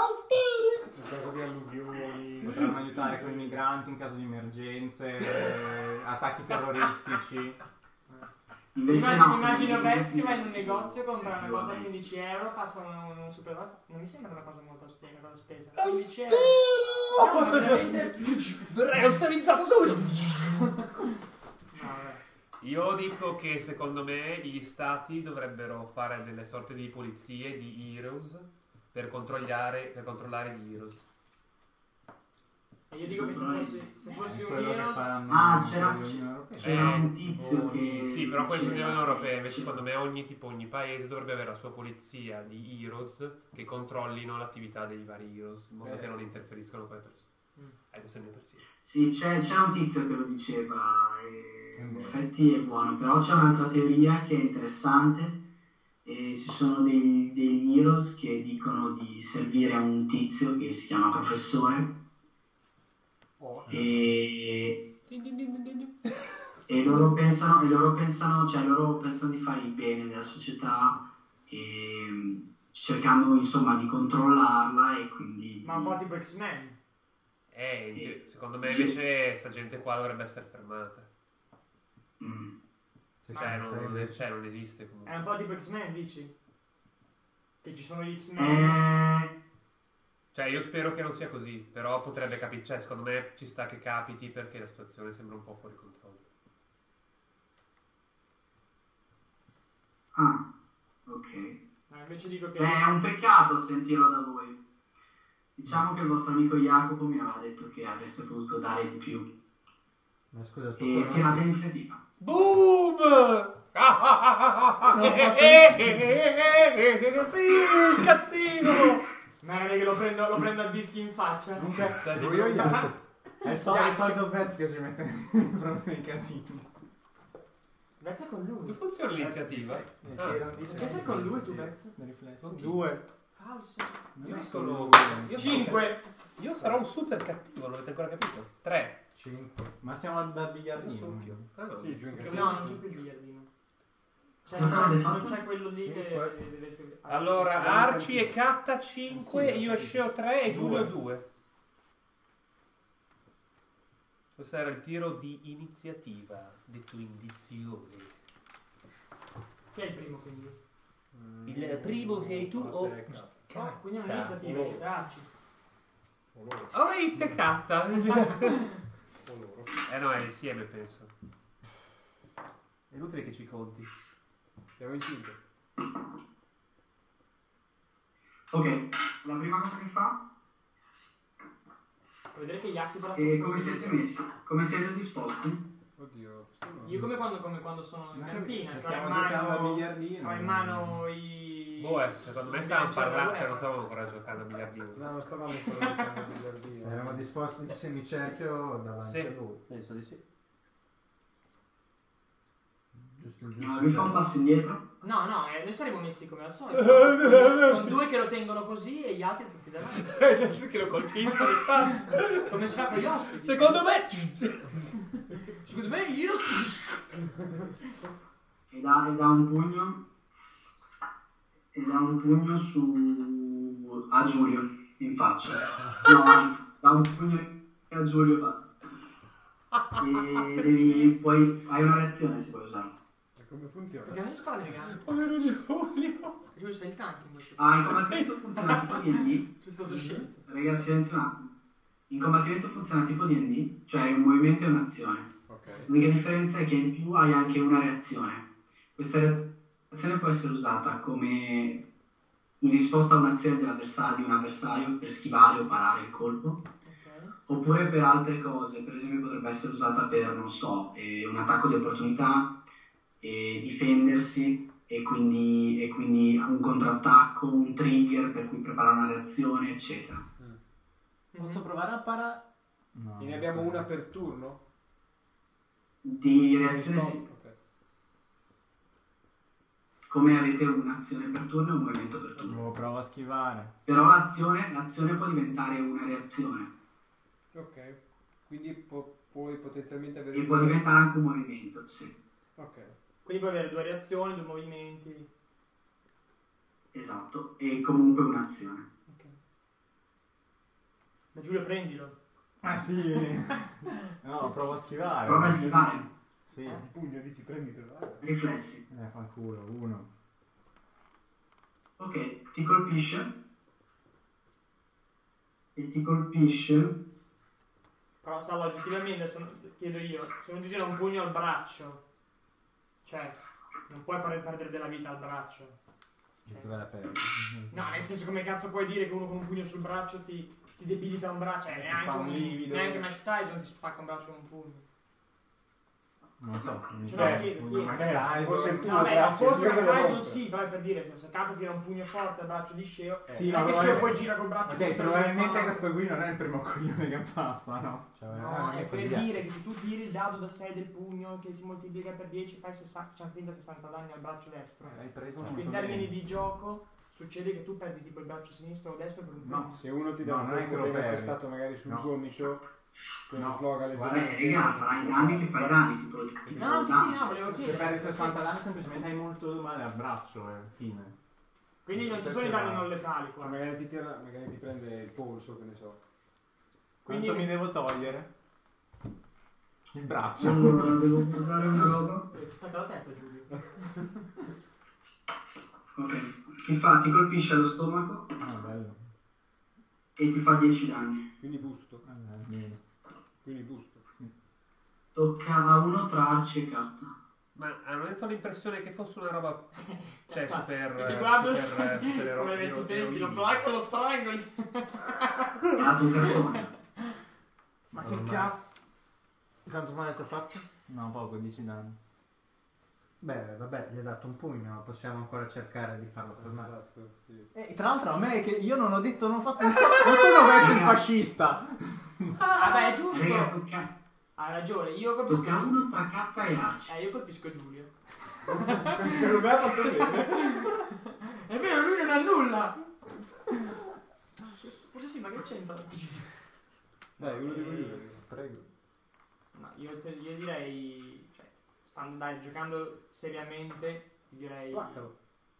Speaker 3: in caso di alluvioni.
Speaker 6: Potranno aiutare con i migranti in caso di emergenze, eh, attacchi terroristici.
Speaker 5: Invece
Speaker 4: Immagino,
Speaker 5: no,
Speaker 4: immagino
Speaker 5: perché-
Speaker 4: Vez che va in un negozio, compra una
Speaker 5: più
Speaker 4: cosa a
Speaker 5: Avengers.
Speaker 4: quindici euro, passa un, un super... Non mi sembra una cosa molto spesa, una cosa spesa. quindici euro. No, ma veramente...
Speaker 10: Verrei austerizzato subito!
Speaker 4: No, vabbè.
Speaker 10: Io dico che secondo me gli stati dovrebbero fare delle sorte di polizie, di heroes, per controllare, per controllare gli heroes.
Speaker 4: E io dico che se fossi, se fossi
Speaker 6: È
Speaker 4: un
Speaker 6: quello che
Speaker 4: heroes...
Speaker 6: faranno
Speaker 5: Ah, c'era-
Speaker 6: l'Unione Europea.
Speaker 5: c'era un tizio
Speaker 10: tipo-
Speaker 5: che
Speaker 10: Sì, però questo è
Speaker 5: diceva
Speaker 10: l'Unione Europea,
Speaker 5: che-
Speaker 10: invece secondo me ogni tipo, ogni paese dovrebbe avere la sua polizia di heroes che controllino l'attività dei vari heroes, in modo
Speaker 3: Eh.
Speaker 10: che non interferiscono con le persone.
Speaker 4: Mm.
Speaker 10: Eh, questo è il mio pensiero.
Speaker 5: Sì, c'è, c'è un tizio che lo diceva, e in effetti è buono, però c'è un'altra teoria che è interessante, e ci sono dei- degli heroes che dicono di servire a un tizio che si chiama professore,
Speaker 3: Oh,
Speaker 5: e,
Speaker 10: Din din din din din.
Speaker 5: e loro pensano, e loro pensano, cioè loro pensano di fare il bene della società, e cercando insomma di controllarla e quindi...
Speaker 4: Ma un po' tipo X-Men.
Speaker 10: Eh, in ge- secondo me invece sta gente qua dovrebbe essere fermata.
Speaker 5: Mm.
Speaker 1: Cioè, non, non, cioè, non esiste comunque.
Speaker 4: È un po' tipo X-Men, dici? Che ci sono gli X-Men.
Speaker 5: Eh,
Speaker 1: Cioè, io spero che non sia così, però potrebbe capitare. Cioè, secondo me ci sta che capiti perché la situazione sembra un po' fuori controllo.
Speaker 5: ah, ok.
Speaker 4: No, invece dico che...
Speaker 5: Beh, è un peccato sentirlo da voi. Diciamo che il vostro amico Jacopo mi aveva detto che avreste potuto dare di più.
Speaker 8: Ma scusa, tu
Speaker 5: E
Speaker 8: conosci-
Speaker 5: tirate iniziativa.
Speaker 1: Boom! Ah, ah, ah, ah, ah, eh, eh, eh, eh, eh, eh, sì, cattivo!
Speaker 4: Ma non è che lo prendo, lo prendo a dischi in faccia.
Speaker 7: Lui o Jacopo?
Speaker 6: È il solito, il solito pezzo che ci mette proprio nei casini.
Speaker 4: Vezza con
Speaker 1: Come
Speaker 4: lui.
Speaker 1: funziona l'iniziativa? Ah,
Speaker 4: Perché sei con lui tu, Vezza?
Speaker 1: due.
Speaker 4: Falso.
Speaker 1: Io sono... Io sono
Speaker 4: cinque.
Speaker 1: Io sarò un super cattivo, non avete ancora capito? tre.
Speaker 8: cinque.
Speaker 6: Ma siamo al al biliardino.
Speaker 1: Succhio. Ah, no,
Speaker 3: Sì, giù in
Speaker 1: succhio.
Speaker 4: No, non c'è più il biliardino. Cioè,
Speaker 5: Quanto
Speaker 4: non c'è,
Speaker 5: avete
Speaker 4: non
Speaker 5: fatto?
Speaker 4: c'è quello lì che...
Speaker 8: Cinque.
Speaker 4: che deve-
Speaker 1: Allora, Arci e Catta cinque, io e Sceo tre e Giulio due. Questo era il tiro di iniziativa, detto indizione.
Speaker 4: Chi è il primo quindi?
Speaker 1: Il primo sei tu o...
Speaker 4: Ah, quindi è un'iniziativa,
Speaker 3: Loro.
Speaker 4: che sarci.
Speaker 3: O loro.
Speaker 1: Ora inizia Catta.
Speaker 3: O loro.
Speaker 1: Eh no, è insieme penso. È inutile che ci conti.
Speaker 3: Siamo in cinque.
Speaker 5: Ok, la prima cosa che fa
Speaker 4: Puoi vedere che gli atti però...
Speaker 5: è come siete messi, come siete disposti.
Speaker 3: Oddio, questo no.
Speaker 4: Io come quando, come quando sono in cantina,
Speaker 6: Se
Speaker 4: che ho in
Speaker 6: stiamo giocando al
Speaker 4: mano...
Speaker 6: biliardino.
Speaker 4: Ho in mano i...
Speaker 1: Boh, eh, secondo me
Speaker 4: i
Speaker 1: stavamo
Speaker 4: bilancieri da
Speaker 1: parlando, cioè
Speaker 4: guerra.
Speaker 1: non stavamo ancora giocando a biliardino.
Speaker 3: No, non stavamo ancora giocando a biliardino.
Speaker 8: Saremo disposti in semicerchio davanti
Speaker 1: Sì.
Speaker 8: a lui.
Speaker 10: Penso di sì.
Speaker 8: Giusto il
Speaker 5: No, lui fa un passo indietro.
Speaker 4: No, no, eh, noi saremo messi come al solito. Con, con due che lo tengono così e gli altri tutti davanti.
Speaker 1: Perché lo colpiscono in faccia.
Speaker 4: Come si fa con gli ospiti.
Speaker 1: Secondo me...
Speaker 4: Secondo me io...
Speaker 5: E dà, e dà un pugno. E dà un pugno su. A Giulio in faccia. No, anzi, dà un pugno a Giulio e basta. E devi. Puoi. Hai una reazione se vuoi usarlo.
Speaker 3: E come funziona?
Speaker 4: Perché non gli spara delle gambe.
Speaker 1: Povero Giulio.
Speaker 4: Giulio sei il tank in questo
Speaker 5: Ah, in combattimento funziona tipo D and D.
Speaker 4: C'è stato scelto.
Speaker 5: Ragazzi, silenzio un attimo. In combattimento funziona tipo D and D, cioè hai un movimento e un'azione.
Speaker 3: Ok.
Speaker 5: L'unica differenza è che in più hai anche una reazione. Questa reazione può essere usata come in risposta a un'azione dell'avversario, di un avversario per schivare o parare il colpo,
Speaker 4: Ok.
Speaker 5: oppure per altre cose. Per esempio potrebbe essere usata per, non so, eh, un attacco di opportunità, eh, difendersi e quindi, e quindi un contrattacco, un trigger per cui preparare una reazione, eccetera.
Speaker 6: Posso provare a parare? No.
Speaker 3: E ne abbiamo una per turno?
Speaker 5: Di reazione sì.
Speaker 3: Ok.
Speaker 5: Come avete un'azione per turno e un movimento per turno.
Speaker 6: Boh, provo a schivare.
Speaker 5: Però l'azione, l'azione può diventare una reazione
Speaker 3: Ok. Quindi pu- puoi potenzialmente avere...
Speaker 5: e può diventare anche un movimento, sì.
Speaker 3: Ok.
Speaker 4: Quindi puoi avere due reazioni, due movimenti.
Speaker 5: Esatto, e comunque un'azione.
Speaker 4: Ok. Ma Giulio prendilo.
Speaker 6: Ah sì! No, provo a schivare.
Speaker 5: Prova a schivare.
Speaker 6: Sì.
Speaker 3: Il pugno dici prenditelo. eh.
Speaker 5: Riflessi.
Speaker 6: Eh, fanculo, uno.
Speaker 5: Ok, ti colpisce. E ti colpisce.
Speaker 4: Però Salla, oggettivamente, sono- chiedo io, se non ti tira un pugno al braccio, cioè, non puoi per- perdere della vita al braccio.
Speaker 8: Dove la perdi?
Speaker 4: No, nel senso, come cazzo puoi dire che uno con un pugno sul braccio ti, ti debilita un braccio? Cioè,
Speaker 6: Ti
Speaker 4: neanche
Speaker 6: fa un
Speaker 4: un,
Speaker 6: livido.
Speaker 4: neanche Mike Tyson ti spacca un braccio con un pugno.
Speaker 6: Non so, se mi
Speaker 4: Ce
Speaker 6: fai-
Speaker 4: l'ho, chiedo, chiedo.
Speaker 6: magari
Speaker 3: Forse
Speaker 6: Tyson-
Speaker 3: il tuo
Speaker 4: No, beh,
Speaker 3: braccio,
Speaker 4: forse
Speaker 3: io
Speaker 4: Mike
Speaker 3: quello
Speaker 4: Tyson
Speaker 3: rotto.
Speaker 4: sì, però è per dire, se se Cato tira un pugno forte al braccio di Sceo,
Speaker 6: Sì,
Speaker 4: non
Speaker 6: ma
Speaker 4: è che Sceo
Speaker 6: probabilmente-
Speaker 4: poi gira col braccio
Speaker 6: Ok,
Speaker 4: contro le
Speaker 6: probabilmente
Speaker 4: spalle.
Speaker 6: questo qui non è il primo coglione che passa, no?
Speaker 8: Cioè,
Speaker 4: No, è per
Speaker 8: via.
Speaker 4: dire che se tu tiri il dado da sei del pugno che si moltiplica per dieci fai sessanta, cioè finta sessanta danni al braccio destro.
Speaker 6: L'hai preso
Speaker 4: Ecco, in termini di gioco succede che tu perdi tipo il braccio sinistro o destro per un
Speaker 6: No.
Speaker 4: pugno.
Speaker 3: Se uno ti dà
Speaker 6: No,
Speaker 3: un
Speaker 6: non è che
Speaker 3: colpo
Speaker 6: lo
Speaker 3: ben
Speaker 6: perdi.
Speaker 3: assestato magari sul
Speaker 6: No.
Speaker 3: gomito, con
Speaker 6: No.
Speaker 3: il slogan alle
Speaker 6: Guarda,
Speaker 5: Vabbè, raga, farai i danni che fai danni. Tipo, tipo
Speaker 4: No, no, sì,
Speaker 5: danni.
Speaker 4: sì, no, volevo
Speaker 6: Se
Speaker 4: chiedere.
Speaker 6: perdi sessanta danni semplicemente hai molto male al braccio, e fine.
Speaker 4: Quindi non ci sono i danni non letali qua.
Speaker 3: Magari ti, tira, magari ti prende il polso, che ne so.
Speaker 4: Quindi-
Speaker 6: Quanto mi devo togliere? Il braccio.
Speaker 5: Allora, devo comprare una roba.
Speaker 4: Eh, Stacca la testa, Giulio.
Speaker 5: Ok. Ti fa, ti colpisce allo stomaco
Speaker 6: Ah, bello.
Speaker 5: e ti fa dieci danni.
Speaker 3: Quindi busto.
Speaker 6: Ah, niente.
Speaker 3: Quindi busto.
Speaker 5: Tocca a uno tra Arci e Katta.
Speaker 10: Ma hanno detto l'impressione che fosse una roba. Cioè, super.
Speaker 4: Mi
Speaker 10: eh,
Speaker 4: guardo
Speaker 10: super, super ero-
Speaker 4: come vecchi
Speaker 10: ero-
Speaker 4: tempi, lo
Speaker 10: eroini.
Speaker 4: placco, lo strangoli.
Speaker 5: Ha dato un cartone.
Speaker 6: Ma che
Speaker 8: Ormai.
Speaker 6: cazzo?
Speaker 8: Quanto male ti ha fatto?
Speaker 6: No, poco, dieci danni.
Speaker 8: Beh, vabbè, gli hai dato un pugno, possiamo ancora cercare di farlo fermare.
Speaker 3: Esatto, sì.
Speaker 6: E tra l'altro a me che io non ho detto, non ho fatto un non sono verso il fascista.
Speaker 4: Ah, beh, è
Speaker 5: Raga,
Speaker 4: giusto.
Speaker 5: tocca,
Speaker 4: Hai ragione, io
Speaker 5: tocca
Speaker 4: colpisco
Speaker 5: a uno tra Katta e Arci.
Speaker 4: Eh, io colpisco Giulio.
Speaker 3: Secondo me ha fatto bene.
Speaker 4: È vero, lui non ha nulla. Forse sì, ma che c'entra?
Speaker 3: Dai, uno di voi
Speaker 4: Eh,
Speaker 3: due. Prego.
Speaker 4: No, io, te- io direi, cioè, stando, dai, giocando seriamente, direi...
Speaker 3: Placcalo.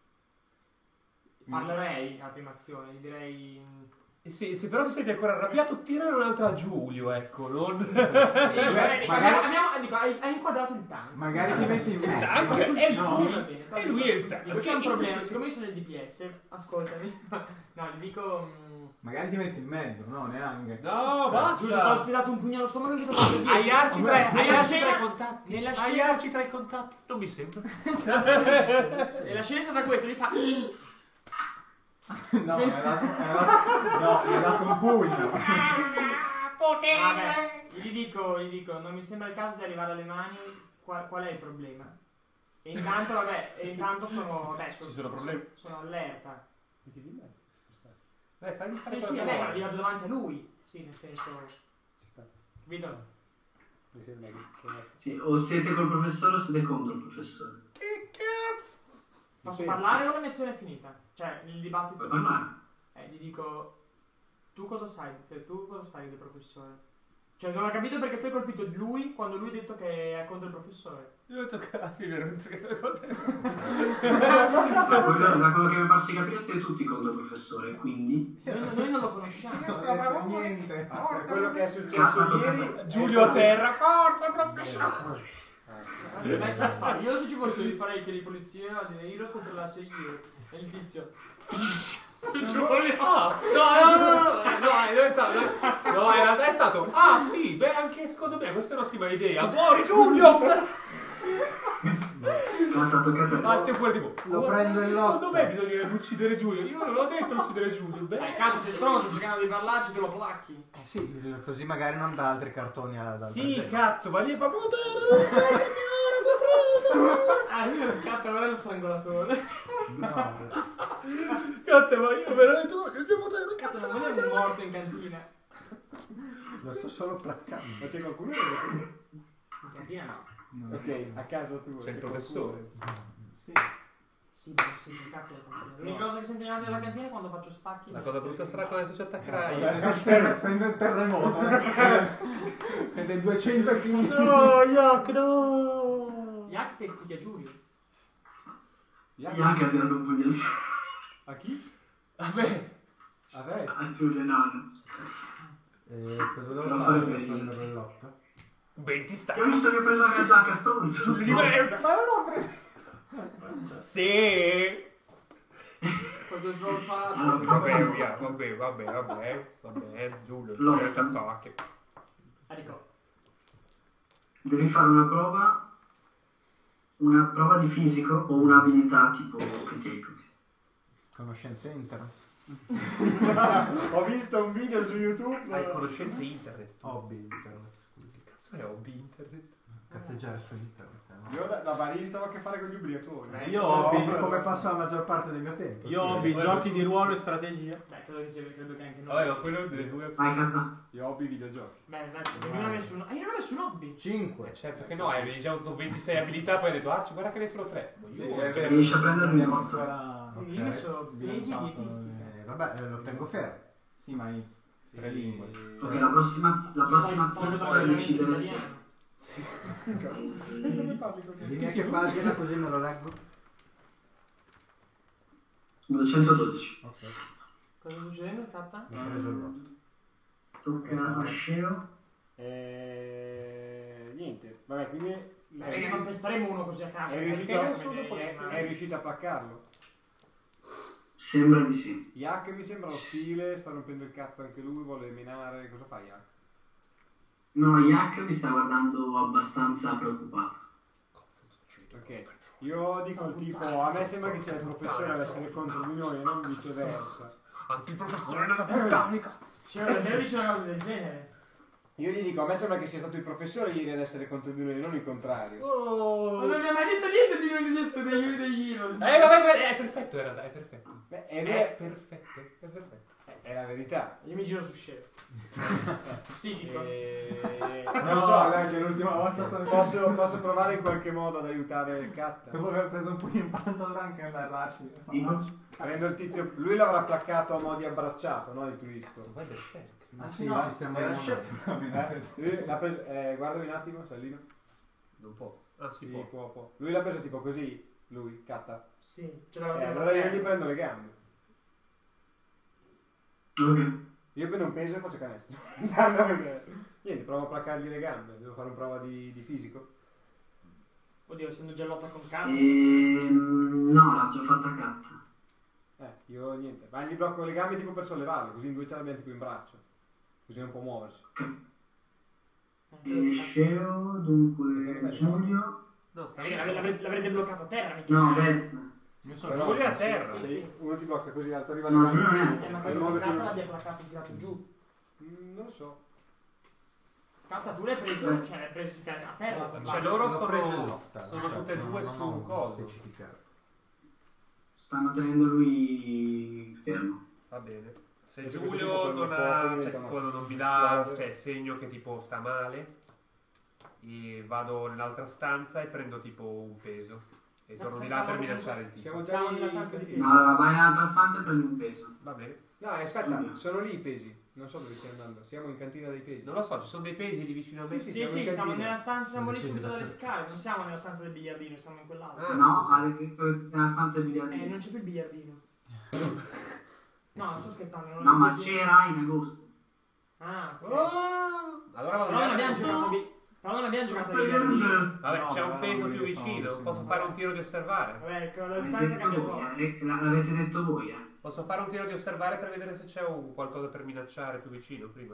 Speaker 4: Parlerei alla prima azione, gli direi...
Speaker 10: Eh Sì, sì, però se siete ancora arrabbiato, tirare un'altra a Giulio, ecco, non.
Speaker 4: Sì, vabbè, dico,
Speaker 6: magari-
Speaker 4: abbiamo, abbiamo- dico, hai, hai inquadrato il tank.
Speaker 6: Magari ti metti in mezzo.
Speaker 10: Anche è
Speaker 4: No,
Speaker 10: lui.
Speaker 4: va bene, però
Speaker 10: E lui è il tank.
Speaker 4: dico, c'è un problema, siccome io sono il D P S, ascoltami. No, gli dico... mm,
Speaker 6: Magari ti metti in mezzo, no, neanche.
Speaker 10: No,
Speaker 4: Giulio,
Speaker 10: basta.
Speaker 4: ti ho dato un pugno allo stomaco che ti ho fatto dieci.
Speaker 10: Hai arci tra, hai
Speaker 4: Nella
Speaker 10: arci tra i
Speaker 4: scena-
Speaker 10: contatti.
Speaker 4: nella
Speaker 10: Hai
Speaker 4: scena-
Speaker 10: arci tra i contatti. Non mi sembra.
Speaker 4: E la scena è stata questa, mi fa...
Speaker 6: No, mi ha dato, mi ha dato- no, mi ha dato un pugno.
Speaker 4: Vabbè, gli dico, gli dico, non mi sembra il caso di arrivare alle mani, qual, qual è il problema? E intanto, vabbè, e intanto sono, adesso,
Speaker 10: Ci sono problemi?
Speaker 4: sono allerta.
Speaker 3: Mettiti in mezzo. Ci sta.
Speaker 10: Dai, fai fare
Speaker 4: Sì,
Speaker 10: quello
Speaker 4: sì,
Speaker 10: che
Speaker 4: vabbè, ma
Speaker 10: vuoi.
Speaker 4: arrivato davanti a lui. Sì, nel senso,
Speaker 3: Ci sta.
Speaker 4: capito?
Speaker 3: Mi sembra che...
Speaker 5: Sì, o siete col professore o siete contro il professore.
Speaker 10: Che cazzo?
Speaker 4: Posso parlare o la lezione è finita? Cioè, il dibattito...
Speaker 5: Puoi parlare.
Speaker 4: Eh, gli dico, tu cosa sai? Cioè, tu cosa sai del professore? Cioè, non ho capito perché tu hai colpito lui quando lui ha detto che è contro il professore.
Speaker 10: Io ho detto che ah, sì, vero, ho detto che sono contento.
Speaker 5: Ma poi, da quello che mi pare di capire siete tutti contro il professore, quindi...
Speaker 4: Noi, noi non lo conosciamo.
Speaker 6: Non ho detto niente.
Speaker 3: Ah, per quello che è
Speaker 5: Cazzo,
Speaker 3: successo
Speaker 5: tocca-
Speaker 3: ieri...
Speaker 10: Giulio a terra, forza professore.
Speaker 4: Beh, da fare. Io se ci fosse farei che di polizia di Heroes contro la sei io e il tizio.
Speaker 10: Giulio, no, no, no, no, no, no, è stato, no, in realtà è stato, ah sì, beh, anche secondo me questa è un'ottima idea. Muori Giulio!
Speaker 5: Katta, tocca a te.
Speaker 10: Anzi, pure tipo,
Speaker 8: Lo prendo in
Speaker 10: secondo
Speaker 8: lotta.
Speaker 10: me bisognerebbe uccidere Giulio. Io non ho detto uccidere Giulio.
Speaker 4: Dai,
Speaker 10: Beh,
Speaker 4: cazzo, sei stronzo, cercando di parlarci, te lo placchi.
Speaker 8: Eh sì, così magari non dà altri cartoni ad altra
Speaker 10: sì,
Speaker 8: gente.
Speaker 10: cazzo, ma lì fa potere, non sai che mi ora ti prendo.
Speaker 4: Ah, lui è cazzo, ora è lo strangolatore.
Speaker 8: No,
Speaker 10: Cazzo, ma io veramente no, che il mio potere,
Speaker 4: Cazzo,
Speaker 10: cazzo,
Speaker 4: ma
Speaker 10: non
Speaker 4: lui è morto in cantina.
Speaker 8: lo sto solo placcando.
Speaker 3: Ma c'è qualcuno?
Speaker 4: In cantina no.
Speaker 6: No.
Speaker 3: Ok, a caso tu.
Speaker 10: C'è il professore.
Speaker 6: Sì.
Speaker 4: Sì, ma sì, che cazzo è la cantina. L'unica cosa che sento in della cantina è quando faccio spacchi.
Speaker 10: La cosa brutta sarà quando si ci attaccherai.
Speaker 6: Vabbè, ter- Sento il terremoto. Siete duecento chili.
Speaker 10: No, Yak, no.
Speaker 4: Yak picchia Giulio.
Speaker 5: Yak ha tirato un pugnetto.
Speaker 3: A chi?
Speaker 10: Vabbè.
Speaker 3: A te?
Speaker 5: A Giulio, no.
Speaker 8: E cosa devo
Speaker 5: Non
Speaker 8: fare
Speaker 5: fare
Speaker 8: per
Speaker 5: bene.
Speaker 8: prendere in lotta?
Speaker 10: venti
Speaker 5: Io ho
Speaker 10: stacchi.
Speaker 5: visto che ho preso la giacca, stronzo.
Speaker 10: Giulio di merda.
Speaker 6: Ma non l'ho preso.
Speaker 10: Sì.
Speaker 4: Cosa sono fatto?
Speaker 5: Allora,
Speaker 10: Vabbè, via, vabbè, vabbè, vabbè, vabbè, Giulio,
Speaker 5: Lotta.
Speaker 10: cazzacche.
Speaker 4: Arrivo.
Speaker 5: devi fare una prova, una prova di fisico o un'abilità tipo che ti aiuti.
Speaker 8: Conoscenze internet.
Speaker 3: Ho visto un video su YouTube.
Speaker 10: Hai conoscenze internet.
Speaker 8: Hobby internet, scusi.
Speaker 10: Che cazzo è hobby internet?
Speaker 8: Cazzeggiare su internet. eh.
Speaker 3: Io da, da barista ho a che fare con gli ubriatori.
Speaker 4: Eh,
Speaker 6: Io
Speaker 3: No,
Speaker 6: ho
Speaker 8: Hobby,
Speaker 3: però-
Speaker 8: come passa la maggior parte del mio tempo.
Speaker 6: Io
Speaker 8: sì.
Speaker 6: hobby, giochi di ruolo e strategia.
Speaker 4: Beh, credo che, c'è- credo che anche noi.
Speaker 10: Vabbè, ma quello delle due.
Speaker 5: Vai, Katta.
Speaker 3: Io hobby videogiochi.
Speaker 4: Beh, dai, ognuno ha messo un... Ah, io non ho messo un hobby.
Speaker 8: cinque.
Speaker 10: Eh, certo che no, avevi già usato ventisei abilità, poi hai detto, ah, ci guarda che ne sono tre.
Speaker 6: Sì,
Speaker 10: Io-
Speaker 6: è vero.
Speaker 5: Riesci a prendere un
Speaker 6: Abbiamo
Speaker 5: botto.
Speaker 6: ancora
Speaker 8: Ok.
Speaker 4: Io ho messo pesi
Speaker 6: bilanciato,
Speaker 4: dietistica.
Speaker 8: Eh, vabbè, eh, lo tengo fermo.
Speaker 6: Sì, ma hai tre lingue.
Speaker 5: Ok, la prossima, la prossima azione puoi decidere se...
Speaker 3: Come parli con me?
Speaker 8: Dimmi a che pagina così me lo leggo.
Speaker 5: duecentododici.
Speaker 8: Ok,
Speaker 4: Cosa sta succedendo, Katta?
Speaker 8: mi ho preso il lotto.
Speaker 5: Tocca a Sceo.
Speaker 3: Eh, niente. Vabbè, quindi...
Speaker 4: Perché non pestaremo uno così a caso.
Speaker 3: È riuscito,
Speaker 4: Perché
Speaker 3: è, è, è riuscito a placcarlo.
Speaker 5: Sembra di sì.
Speaker 3: Yak mi sembra ostile, sta rompendo il cazzo anche lui, vuole minare. Cosa fa Yak?
Speaker 5: No, Yak mi sta guardando abbastanza preoccupato.
Speaker 3: Ok, io dico al tipo, a me sembra che sia il professore ad essere contro di noi e non viceversa.
Speaker 1: Anche il professore della puttana, cazzo.
Speaker 4: Sì, perché dice una cosa del genere?
Speaker 3: Io gli dico, a me sembra che sia stato il professore ieri ad essere contro di noi e non il contrario.
Speaker 4: Oh, non mi ha mai detto niente di noi di essere degli degli heroes.
Speaker 1: Eh, vabbè, è perfetto, in realtà, è perfetto.
Speaker 3: Beh, è,
Speaker 1: È perfetto, è perfetto.
Speaker 3: è la verità.
Speaker 4: Io mi giro su Shep. Psichico.
Speaker 3: E...
Speaker 6: No,
Speaker 3: non so,
Speaker 6: dai, che l'ultima volta sono
Speaker 3: posso, posso provare in qualche modo ad aiutare Katta?
Speaker 6: Dopo aver preso un pugno in pancia durante anche l'arraci.
Speaker 3: Prendo il tizio, lui l'avrà placcato a mo' di abbracciato, no? Il
Speaker 1: Cazzo,
Speaker 3: twist.
Speaker 1: vai berserk.
Speaker 8: Ma
Speaker 6: Ah,
Speaker 8: sì,
Speaker 6: no,
Speaker 8: ci stiamo
Speaker 6: era
Speaker 8: rimanendo.
Speaker 3: Eh, lui l'ha preso, eh, guardami un attimo, Sallino.
Speaker 1: Non può. Ah, si
Speaker 3: Sì,
Speaker 1: può.
Speaker 3: può, può. Lui l'ha preso tipo così, lui, Katta.
Speaker 4: Sì, ce l'aveva
Speaker 3: Eh,
Speaker 4: tirata
Speaker 3: allora
Speaker 4: a
Speaker 3: io
Speaker 4: terra.
Speaker 3: gli prendo le gambe.
Speaker 5: Ok.
Speaker 3: Io prendo un peso e faccio canestro. Tanto perché... Niente, provo a placcargli le gambe. Devo fare una prova di, di fisico.
Speaker 4: Oddio, essendo già lotta con cazzo.
Speaker 5: Ehm, no, l'ha già fatta Katta.
Speaker 3: Eh, io niente. Ma gli blocco le gambe tipo per sollevarlo, così in due ce l'abbiamo tipo in braccio. Così non può muoversi.
Speaker 5: E Sceo, dunque Giulio.
Speaker 1: No, sta
Speaker 4: Eh,
Speaker 1: bene.
Speaker 4: l'avrete, l'avrete bloccato a terra, mica.
Speaker 5: No, Vez.
Speaker 6: Io sono
Speaker 3: Però-
Speaker 1: Giulio a terra.
Speaker 4: Sì,
Speaker 3: Se
Speaker 4: sì.
Speaker 3: uno ti blocca così, l'altro arriva
Speaker 5: No,
Speaker 3: alle
Speaker 5: Giulio non
Speaker 3: gambe.
Speaker 5: è.
Speaker 4: Eh, ma
Speaker 3: Fai in
Speaker 4: quello
Speaker 3: modo
Speaker 4: che
Speaker 3: che
Speaker 4: Katta
Speaker 3: non-
Speaker 4: l'abbia placato e tirato giù.
Speaker 3: Mm, non lo so.
Speaker 4: Katta tu l'hai preso, cioè l'hai preso a terra.
Speaker 1: Cioè,
Speaker 4: vai.
Speaker 1: loro
Speaker 8: L'ho
Speaker 1: sono-
Speaker 8: preso in lotta,
Speaker 1: sono
Speaker 8: cioè,
Speaker 1: tutte e
Speaker 8: non-
Speaker 1: due
Speaker 8: non
Speaker 1: su
Speaker 8: ho
Speaker 1: coso.
Speaker 8: specificato.
Speaker 5: Stanno tenendo lui fermo.
Speaker 1: Va bene. Se
Speaker 3: Perché questo
Speaker 1: Giulio
Speaker 3: tipo
Speaker 1: non,
Speaker 3: prende
Speaker 1: ha,
Speaker 3: fuoco,
Speaker 1: cioè,
Speaker 3: diventa
Speaker 1: tipo,
Speaker 3: una-
Speaker 1: non vi dà cioè, segno che tipo sta male, e vado nell'altra stanza e prendo tipo un peso e
Speaker 4: Sa-
Speaker 1: torno
Speaker 4: sa-
Speaker 1: di là
Speaker 4: siamo
Speaker 1: per
Speaker 4: comunque-
Speaker 1: minacciare il tipo.
Speaker 3: Siamo già
Speaker 4: Siamo
Speaker 3: lì
Speaker 4: nella stanza di
Speaker 3: cattivi.
Speaker 5: No, allora vai nell'altra stanza e prendi un peso.
Speaker 1: Va bene.
Speaker 3: No, eh, aspetta, sono lì i pesi. Non so dove stai andando. Siamo in cantina dei pesi.
Speaker 1: Non lo so, ci sono dei pesi lì vicino a me.
Speaker 3: Sì,
Speaker 4: Sì,
Speaker 3: siamo
Speaker 4: sì,
Speaker 3: in
Speaker 4: siamo
Speaker 3: cantina.
Speaker 4: nella stanza, siamo lì
Speaker 8: Siamo
Speaker 4: subito dalle
Speaker 8: dappertutto.
Speaker 4: scale, non siamo nella stanza del biliardino, siamo in quell'altra.
Speaker 1: Ah,
Speaker 5: No,
Speaker 1: scusa.
Speaker 5: avete detto che siete nella stanza del
Speaker 4: Eh,
Speaker 5: biliardino.
Speaker 4: non c'è più il biliardino. No, non sto scherzando. Non
Speaker 5: No,
Speaker 4: ho
Speaker 5: ma
Speaker 4: il biliardino.
Speaker 5: c'era in agosto.
Speaker 4: Ah, ok.
Speaker 1: Allora vado
Speaker 4: Però non
Speaker 1: là.
Speaker 4: abbiamo giocato a bi- però non abbiamo giocato a biliardino.
Speaker 1: Vabbè,
Speaker 6: No,
Speaker 1: c'è un
Speaker 6: no,
Speaker 1: peso
Speaker 6: no,
Speaker 1: più
Speaker 6: io
Speaker 1: vicino.
Speaker 6: sono-
Speaker 1: Posso
Speaker 6: sì,
Speaker 1: fare
Speaker 6: no.
Speaker 1: un tiro di osservare?
Speaker 4: Vabbè, quello della
Speaker 5: L'avete
Speaker 4: stanza
Speaker 5: detto
Speaker 4: cambia
Speaker 5: voi,
Speaker 4: poco.
Speaker 5: eh? L'avete detto voi, eh?
Speaker 1: Posso fare un tiro di osservare per vedere se c'è un qualcosa per minacciare più vicino prima?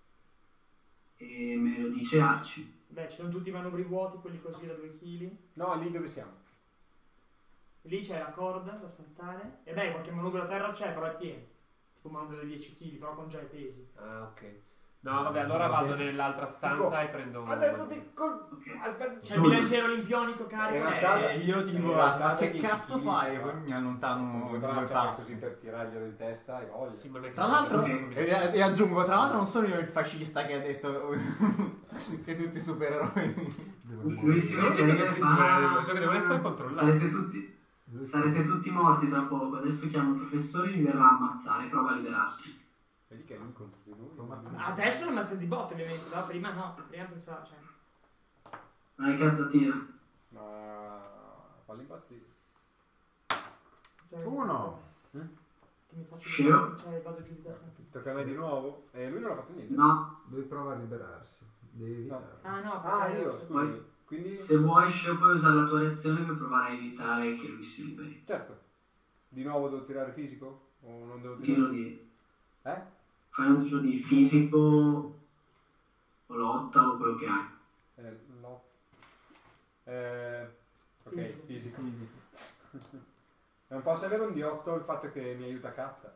Speaker 5: E me lo dice Arci.
Speaker 4: Beh, ci sono tutti i manubri vuoti, quelli così da due chili.
Speaker 3: No, lì dove siamo.
Speaker 4: Lì c'è la corda da saltare. E beh, qualche manubrio a terra c'è, però è pieno. Tipo un manubrio da dieci chili, però con già i pesi.
Speaker 1: Ah, ok. No, vabbè, allora vado nell'altra stanza
Speaker 3: Tipo,
Speaker 1: e prendo un...
Speaker 3: Adesso ti col...
Speaker 5: Ok.
Speaker 3: Aspetta,
Speaker 4: C'è il bilanciere olimpionico carico.
Speaker 3: In realtà-
Speaker 6: E io ti dico,
Speaker 3: in
Speaker 6: guarda,
Speaker 3: realtà
Speaker 6: ma che
Speaker 3: dieci
Speaker 6: cazzo
Speaker 3: chili
Speaker 6: fai?
Speaker 3: si
Speaker 6: E
Speaker 3: fa.
Speaker 6: poi mi allontano
Speaker 3: Con
Speaker 6: di
Speaker 3: due
Speaker 6: due
Speaker 3: braccia
Speaker 6: passi.
Speaker 3: così per tirarglielo in testa e voglia.
Speaker 1: Sì, ma non è che-
Speaker 6: Tra l'altro,
Speaker 5: Ok.
Speaker 6: e, e aggiungo, tra l'altro non sono io il fascista che ha detto che tutti i supereroi...
Speaker 5: Lui si
Speaker 1: Non ho
Speaker 5: mette
Speaker 1: detto
Speaker 5: lì
Speaker 1: che
Speaker 5: e
Speaker 1: tutti
Speaker 5: fa,
Speaker 1: sono- ho detto che devono essere controllati.
Speaker 5: Sarete tutti, sarete tutti morti tra poco. Adesso chiamo il professore e vi verrà a ammazzare. Prova a liberarsi.
Speaker 3: Vedi che è lui contro di noi.
Speaker 4: Adesso lo ammazza di botte, ovviamente. No, prima no. Prima pensavo, cioè.
Speaker 5: Vai, carta tira.
Speaker 3: Ma... falli impazzire.
Speaker 4: cioè,
Speaker 8: Uno.
Speaker 4: Che mi faccio
Speaker 5: Sceo?
Speaker 4: cioè, vado giù di testa.
Speaker 3: Tocca a me di nuovo. E lui non ha fatto niente.
Speaker 5: No,
Speaker 8: Lui prova a liberarsi. Devi evitare.
Speaker 4: Ah no,
Speaker 3: Ah,
Speaker 4: perché
Speaker 3: io, scusami. Quindi...
Speaker 5: se vuoi Sceo puoi usare la tua reazione per provare a evitare che lui si liberi.
Speaker 3: Certo. Di nuovo devo tirare fisico? O non devo
Speaker 5: Tiro
Speaker 3: tirare?
Speaker 5: di...
Speaker 3: Eh?
Speaker 5: Fai un tiro di fisico o lotta o quello che hai.
Speaker 3: Eh, no. Eh... Ok, fisico. Non posso avere un D otto il fatto che mi aiuta Katta?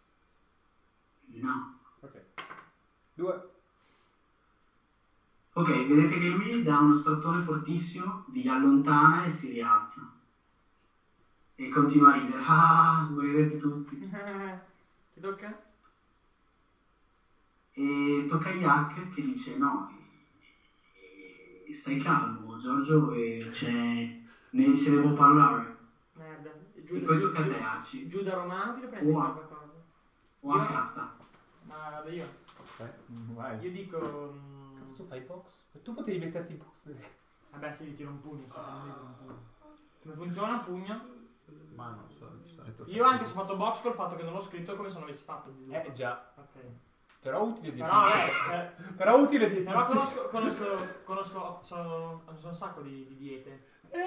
Speaker 5: No.
Speaker 3: Ok. Due.
Speaker 5: Ok, vedete che lui dà uno strattone fortissimo, vi allontana e si rialza. E continua a ridere. Ah, morirete tutti.
Speaker 4: Ti tocca?
Speaker 5: E tocca a Yak che dice no, eh, stai calmo Giorgio, e c'è... ne se ne può parlare.
Speaker 4: Merda.
Speaker 5: E
Speaker 4: Giù,
Speaker 5: poi
Speaker 4: giù,
Speaker 5: tocca a
Speaker 4: giù,
Speaker 5: te Arci.
Speaker 4: giù da romano ti lo prendi
Speaker 5: Wow.
Speaker 4: per qualcosa?
Speaker 5: O a
Speaker 4: Io-
Speaker 5: carta.
Speaker 4: Ma vado io.
Speaker 6: Vai.
Speaker 4: Io dico... mm,
Speaker 1: Cazzo, tu fai box? Tu potevi metterti in box.
Speaker 4: Vabbè, sì, gli tiro un pugno. so, non mi tiro un pugno. Come funziona un pugno?
Speaker 8: Ma non so, di solito
Speaker 4: Io anche se ho fatto box col fatto che non l'ho scritto come se non avessi fatto.
Speaker 1: Eh, già.
Speaker 4: Ok.
Speaker 10: Però utile di
Speaker 4: Però, vabbè, eh,
Speaker 10: Però utile di
Speaker 4: però conosco, conosco, conosco sono, sono un sacco di, di diete.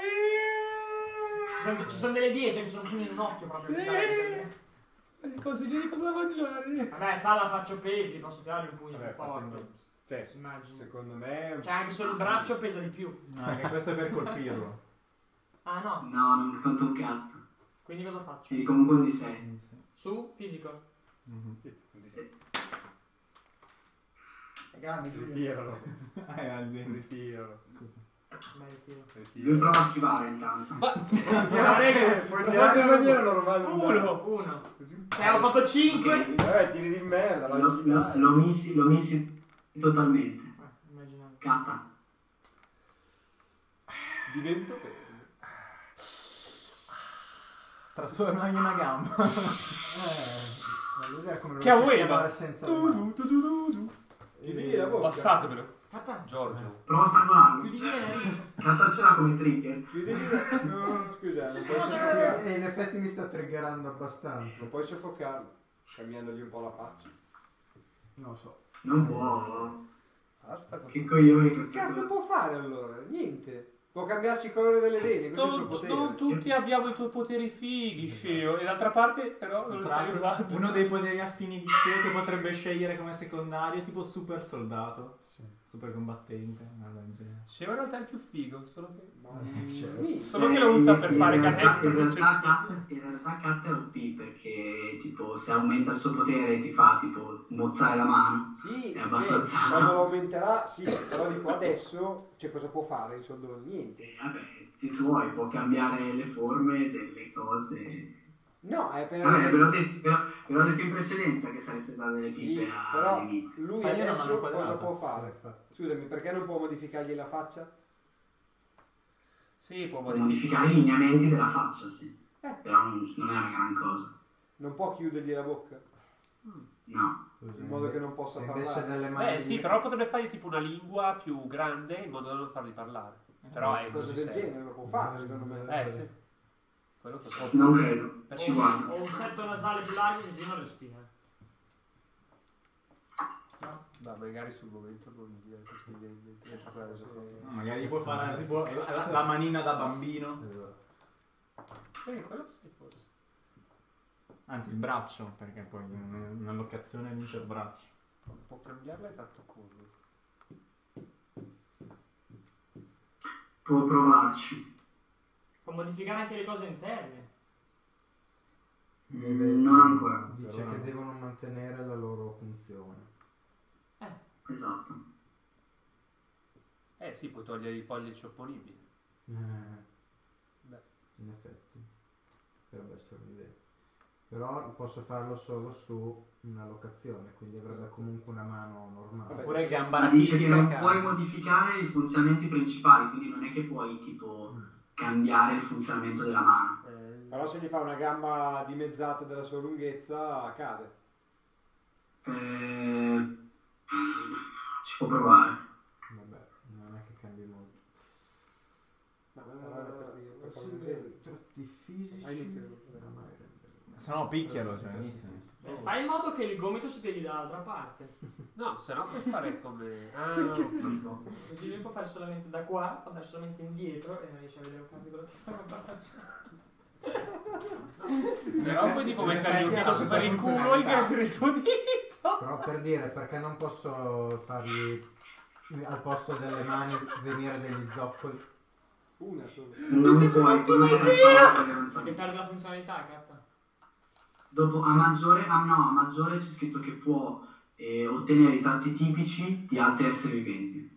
Speaker 4: Ci sono, ci sono delle diete che sono più in un occhio proprio.
Speaker 10: Gli consigli di cosa mangiare.
Speaker 4: Vabbè, sala faccio pesi, posso tirare un pugno
Speaker 3: Vabbè,
Speaker 4: più forte.
Speaker 3: facendo- cioè,
Speaker 4: Si immagina.
Speaker 3: secondo me...
Speaker 4: Cioè anche solo il braccio pesa di più.
Speaker 6: No, anche questo è per colpirlo.
Speaker 4: Ah no,
Speaker 5: No, non conta un cazzo.
Speaker 4: quindi cosa faccio?
Speaker 5: Quindi comunque un di sei.
Speaker 4: Su, fisico.
Speaker 6: Mhm.
Speaker 4: È grande Giulio.
Speaker 3: Ritiralo.
Speaker 6: Eh, almeno.
Speaker 3: Ritiralo.
Speaker 6: Scusa.
Speaker 4: Vai, tiro.
Speaker 5: Lui prova a schivare intanto.
Speaker 3: Puoi tirare in maniera normale.
Speaker 4: Uno, uno. Cioè ho fatto cinque.
Speaker 3: Eh, tiri di merda. La
Speaker 5: Lo, lo, lo missi, lo missi totalmente.
Speaker 4: Eh, immaginavo.
Speaker 5: Catta.
Speaker 3: Divento verde.
Speaker 6: Trasformagli una gamba.
Speaker 8: Eh, l'idea è come lo
Speaker 10: Che
Speaker 8: si
Speaker 10: aveva?
Speaker 8: chiamare senza le mani.
Speaker 3: Chiudi la bocca.
Speaker 10: Passatemelo.
Speaker 4: Catta.
Speaker 10: Giorgio.
Speaker 5: Prova a strangolarlo.
Speaker 4: Chiudi bene la riccia.
Speaker 5: Catta ce l'ha come trigger.
Speaker 3: Chiudi la... No, scusa, non puoi soffocare.
Speaker 8: E in effetti mi sta triggerando abbastanza.
Speaker 3: Non puoi soffocarlo. Cambiandogli un po' la faccia.
Speaker 8: Non lo so.
Speaker 5: Non può.
Speaker 3: Basta così.
Speaker 5: Che coglione
Speaker 3: Che
Speaker 5: questa
Speaker 3: cazzo
Speaker 5: cosa.
Speaker 3: può fare allora? Niente. Può cambiarci il colore delle vene, questo è il suo
Speaker 10: Non,
Speaker 3: potere.
Speaker 10: non tutti abbiamo i tuoi poteri fighi, Sceo. E d'altra parte, però, non li stai usando.
Speaker 6: Uno dei poteri affini di te che potrebbe scegliere come secondario è tipo super soldato. Super combattente. Una roba del genere.
Speaker 10: Sceo in realtà è il più figo, solo che...
Speaker 3: Niente.
Speaker 10: Solo che lo usa per
Speaker 5: In
Speaker 10: fare
Speaker 5: realtà-
Speaker 10: canestro
Speaker 5: in
Speaker 10: con
Speaker 5: realtà
Speaker 10: cestini.
Speaker 5: Cat- In realtà Cat è O P perché tipo se aumenta il suo potere ti fa tipo mozzare la mano.
Speaker 3: Sì,
Speaker 5: È
Speaker 3: cioè,
Speaker 5: abbastanza-
Speaker 3: quando lo aumenterà, sì, però dico adesso, cioè cosa può fare il soldone? Niente.
Speaker 5: E vabbè, se tu vuoi può cambiare le forme delle cose.
Speaker 3: No, è per...
Speaker 5: Vabbè, ve l'ho detto, ve l'ho- ve l'ho detto in precedenza che sareste state delle
Speaker 3: Sì,
Speaker 5: pippe
Speaker 3: però
Speaker 5: all'inizio.
Speaker 3: lui
Speaker 6: Fagli una
Speaker 3: adesso
Speaker 6: mano
Speaker 3: cosa
Speaker 6: quadrata.
Speaker 3: può fare? Scusami, perché non può modificargli la faccia?
Speaker 10: Sì, può
Speaker 5: Può
Speaker 10: modificare.
Speaker 5: modificare i lineamenti della faccia, sì.
Speaker 3: Eh.
Speaker 5: Però non, non è una gran cosa.
Speaker 3: Non può chiudergli la bocca?
Speaker 5: No.
Speaker 8: Scusa,
Speaker 3: In modo che non possa
Speaker 8: se invece
Speaker 3: parlare.
Speaker 8: delle mani...
Speaker 10: Beh, sì, però potrebbe fargli tipo una lingua più grande in modo da non fargli parlare. Però è
Speaker 3: Cose
Speaker 10: così
Speaker 3: del
Speaker 10: serio.
Speaker 3: genere lo può fare, secondo me.
Speaker 10: Eh, sì. Quello che so.
Speaker 5: Non credo. Ci
Speaker 4: Ho,
Speaker 5: guardo.
Speaker 4: ho un setto nasale più largo così non respira. No.
Speaker 10: Beh, magari sul momento non gli viene questo in mente, non fa quella cosa.
Speaker 6: No, magari gli puoi fare tipo la, la manina da bambino.
Speaker 10: Sì, quello sì, forse.
Speaker 6: Anzi, il braccio, perché poi un- un'allocazione all'interbraccio.
Speaker 10: Può cambiarla esatto come.
Speaker 5: Può provarci.
Speaker 4: Può modificare anche le cose interne.
Speaker 8: Deve-
Speaker 5: Mm, non ancora.
Speaker 8: Dice
Speaker 6: Però
Speaker 8: che
Speaker 6: no.
Speaker 8: devono mantenere la loro funzione.
Speaker 5: Esatto.
Speaker 10: Eh sì, puoi togliere i pollici opponibili.
Speaker 8: Eh,
Speaker 10: Beh.
Speaker 8: in effetti, potrebbe essere un'idea. Però posso farlo solo su una locazione, quindi avrebbe comunque una mano normale.
Speaker 3: Vabbè.
Speaker 6: Oppure gamba
Speaker 5: Ma dice che non
Speaker 6: rachitica.
Speaker 5: puoi modificare i funzionamenti principali, quindi non è che puoi tipo cambiare il funzionamento della mano.
Speaker 10: Eh,
Speaker 3: Però se gli fa una gamba dimezzata della sua lunghezza, cade.
Speaker 5: Eh, ci può provare.
Speaker 8: Vabbè, non è che cambi molto.
Speaker 3: Ma guarda, per dire, per fare un
Speaker 8: Sì,
Speaker 3: esempio.
Speaker 8: tratti fisici.
Speaker 3: Hai iniziato.
Speaker 8: non mai rendere.
Speaker 6: Se no picchialo, cioè, benissimo.
Speaker 4: Eh, Fai in modo che il gomito si pieghi dall'altra parte.
Speaker 10: No, se no puoi fare come. Ah, no, no.
Speaker 4: Così lui può fare solamente da qua, può andare solamente indietro e non riesce a vedere un cazzo quello che fa la braccia.
Speaker 10: Però poi tipo
Speaker 6: In
Speaker 10: mettergli un
Speaker 6: effetti
Speaker 10: dito
Speaker 6: ha
Speaker 10: su
Speaker 6: la
Speaker 10: per il
Speaker 6: stessa
Speaker 10: culo e
Speaker 6: funzionalità.
Speaker 10: gradire il tuo dito.
Speaker 8: Però per dire, perché non posso fargli al posto delle mani venire degli zoccoli?
Speaker 3: Una solo.
Speaker 5: Non puoi, quello che hai fatto perché non
Speaker 4: Perché
Speaker 5: fa-
Speaker 4: perde la funzionalità, catta.
Speaker 5: Dopo a maggiore, ah no, a maggiore c'è scritto che può eh, ottenere i tratti tipici di altri esseri viventi.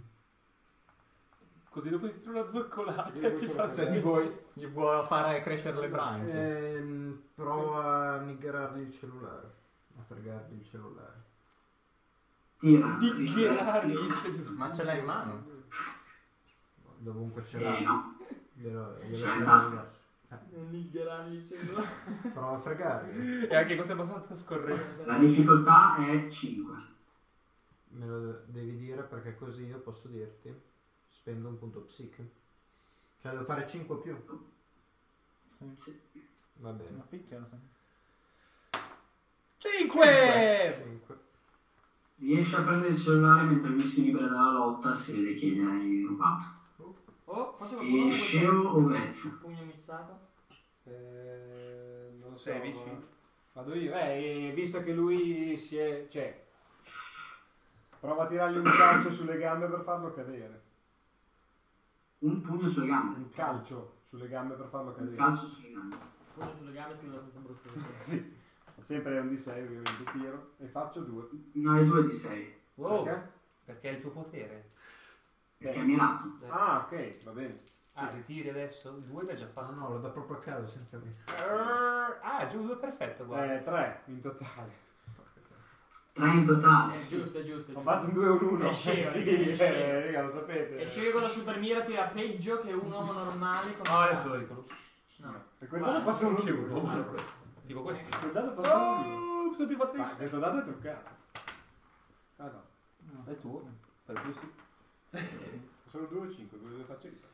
Speaker 10: Così dopo ti tiro una zoccolata
Speaker 3: Io
Speaker 10: e ti
Speaker 3: questo
Speaker 10: fa
Speaker 3: lo
Speaker 6: Se ti vuoi, gli può fare crescere le brance.
Speaker 8: Ehm, prova a niggerargli il cellulare, a fregargli il cellulare.
Speaker 5: Tira,
Speaker 10: Dichiarargli
Speaker 5: riflessi.
Speaker 10: il cellulare.
Speaker 6: Ma ce l'hai in mano?
Speaker 8: Dovunque ce
Speaker 5: Eh
Speaker 8: l'hai.
Speaker 5: no,
Speaker 8: Glielo, glielo
Speaker 5: Ce l'hai in
Speaker 8: tiro
Speaker 5: tasca.
Speaker 8: addosso.
Speaker 4: Non niggerargli il cellulare.
Speaker 8: Prova a fregargli.
Speaker 10: E anche questo è abbastanza scorretto.
Speaker 5: la difficoltà è cinque.
Speaker 8: Me lo devi dire perché così io posso dirti. Spendo un punto psiche. Cioè devo fare cinque più.
Speaker 6: Sì.
Speaker 8: Va bene.
Speaker 6: Ma picchialo, sì.
Speaker 10: cinque!
Speaker 8: cinque.
Speaker 5: Riesce a prendere il cellulare mentre lui si libera dalla lotta, si vede che gli hai rubato.
Speaker 4: Oh, faccio
Speaker 5: E
Speaker 4: qualcuno
Speaker 5: Sceo o Vez?
Speaker 4: pugno missato.
Speaker 3: Eh, non lo so.
Speaker 1: Sei vicino.
Speaker 3: Vado io. Eh, visto che lui si è... cioè... Prova a tirargli un calcio sulle gambe per farlo cadere.
Speaker 5: Un pugno sulle gambe.
Speaker 3: Un calcio sulle gambe per farlo
Speaker 5: Un
Speaker 3: cadere.
Speaker 5: calcio sulle gambe.
Speaker 4: Pugno sulle gambe sembra senza brutto.
Speaker 3: Sì. Sempre un di sei ovviamente tiro. E faccio due.
Speaker 5: No, hai due di sei.
Speaker 1: Wow,
Speaker 3: Perché?
Speaker 1: perché è il tuo potere.
Speaker 5: Perché è mirato.
Speaker 3: Ah, ok, va bene.
Speaker 1: Ah, ti tiri adesso? Due l'hai già
Speaker 8: No,
Speaker 1: fatto.
Speaker 8: no, lo dà proprio a caso senza me.
Speaker 1: Ah, giù, due, perfetto, guarda.
Speaker 3: Eh, tre in totale.
Speaker 5: Tre in totale.
Speaker 4: È giusto, è giusto. È
Speaker 3: Ho
Speaker 4: giusto.
Speaker 3: fatto un due o un uno.
Speaker 4: È scemo,
Speaker 3: Sì,
Speaker 4: è scemo.
Speaker 3: eh, raga, lo sapete.
Speaker 4: E sceglie con la super mira tira peggio che un uomo normale. Come
Speaker 1: Ah, adesso lo riconosco.
Speaker 4: No.
Speaker 3: E quel dato fa solo
Speaker 1: Che
Speaker 3: uno.
Speaker 1: uno, questo. Tipo questo.
Speaker 3: Quel dato fa solo uno.
Speaker 1: Oh, sono più
Speaker 3: Ma
Speaker 1: fortissimo.
Speaker 3: questo dato è truccato. Ah no.
Speaker 1: È tuo. Per cui sì.
Speaker 3: Sono due o cinque, due due facce lì.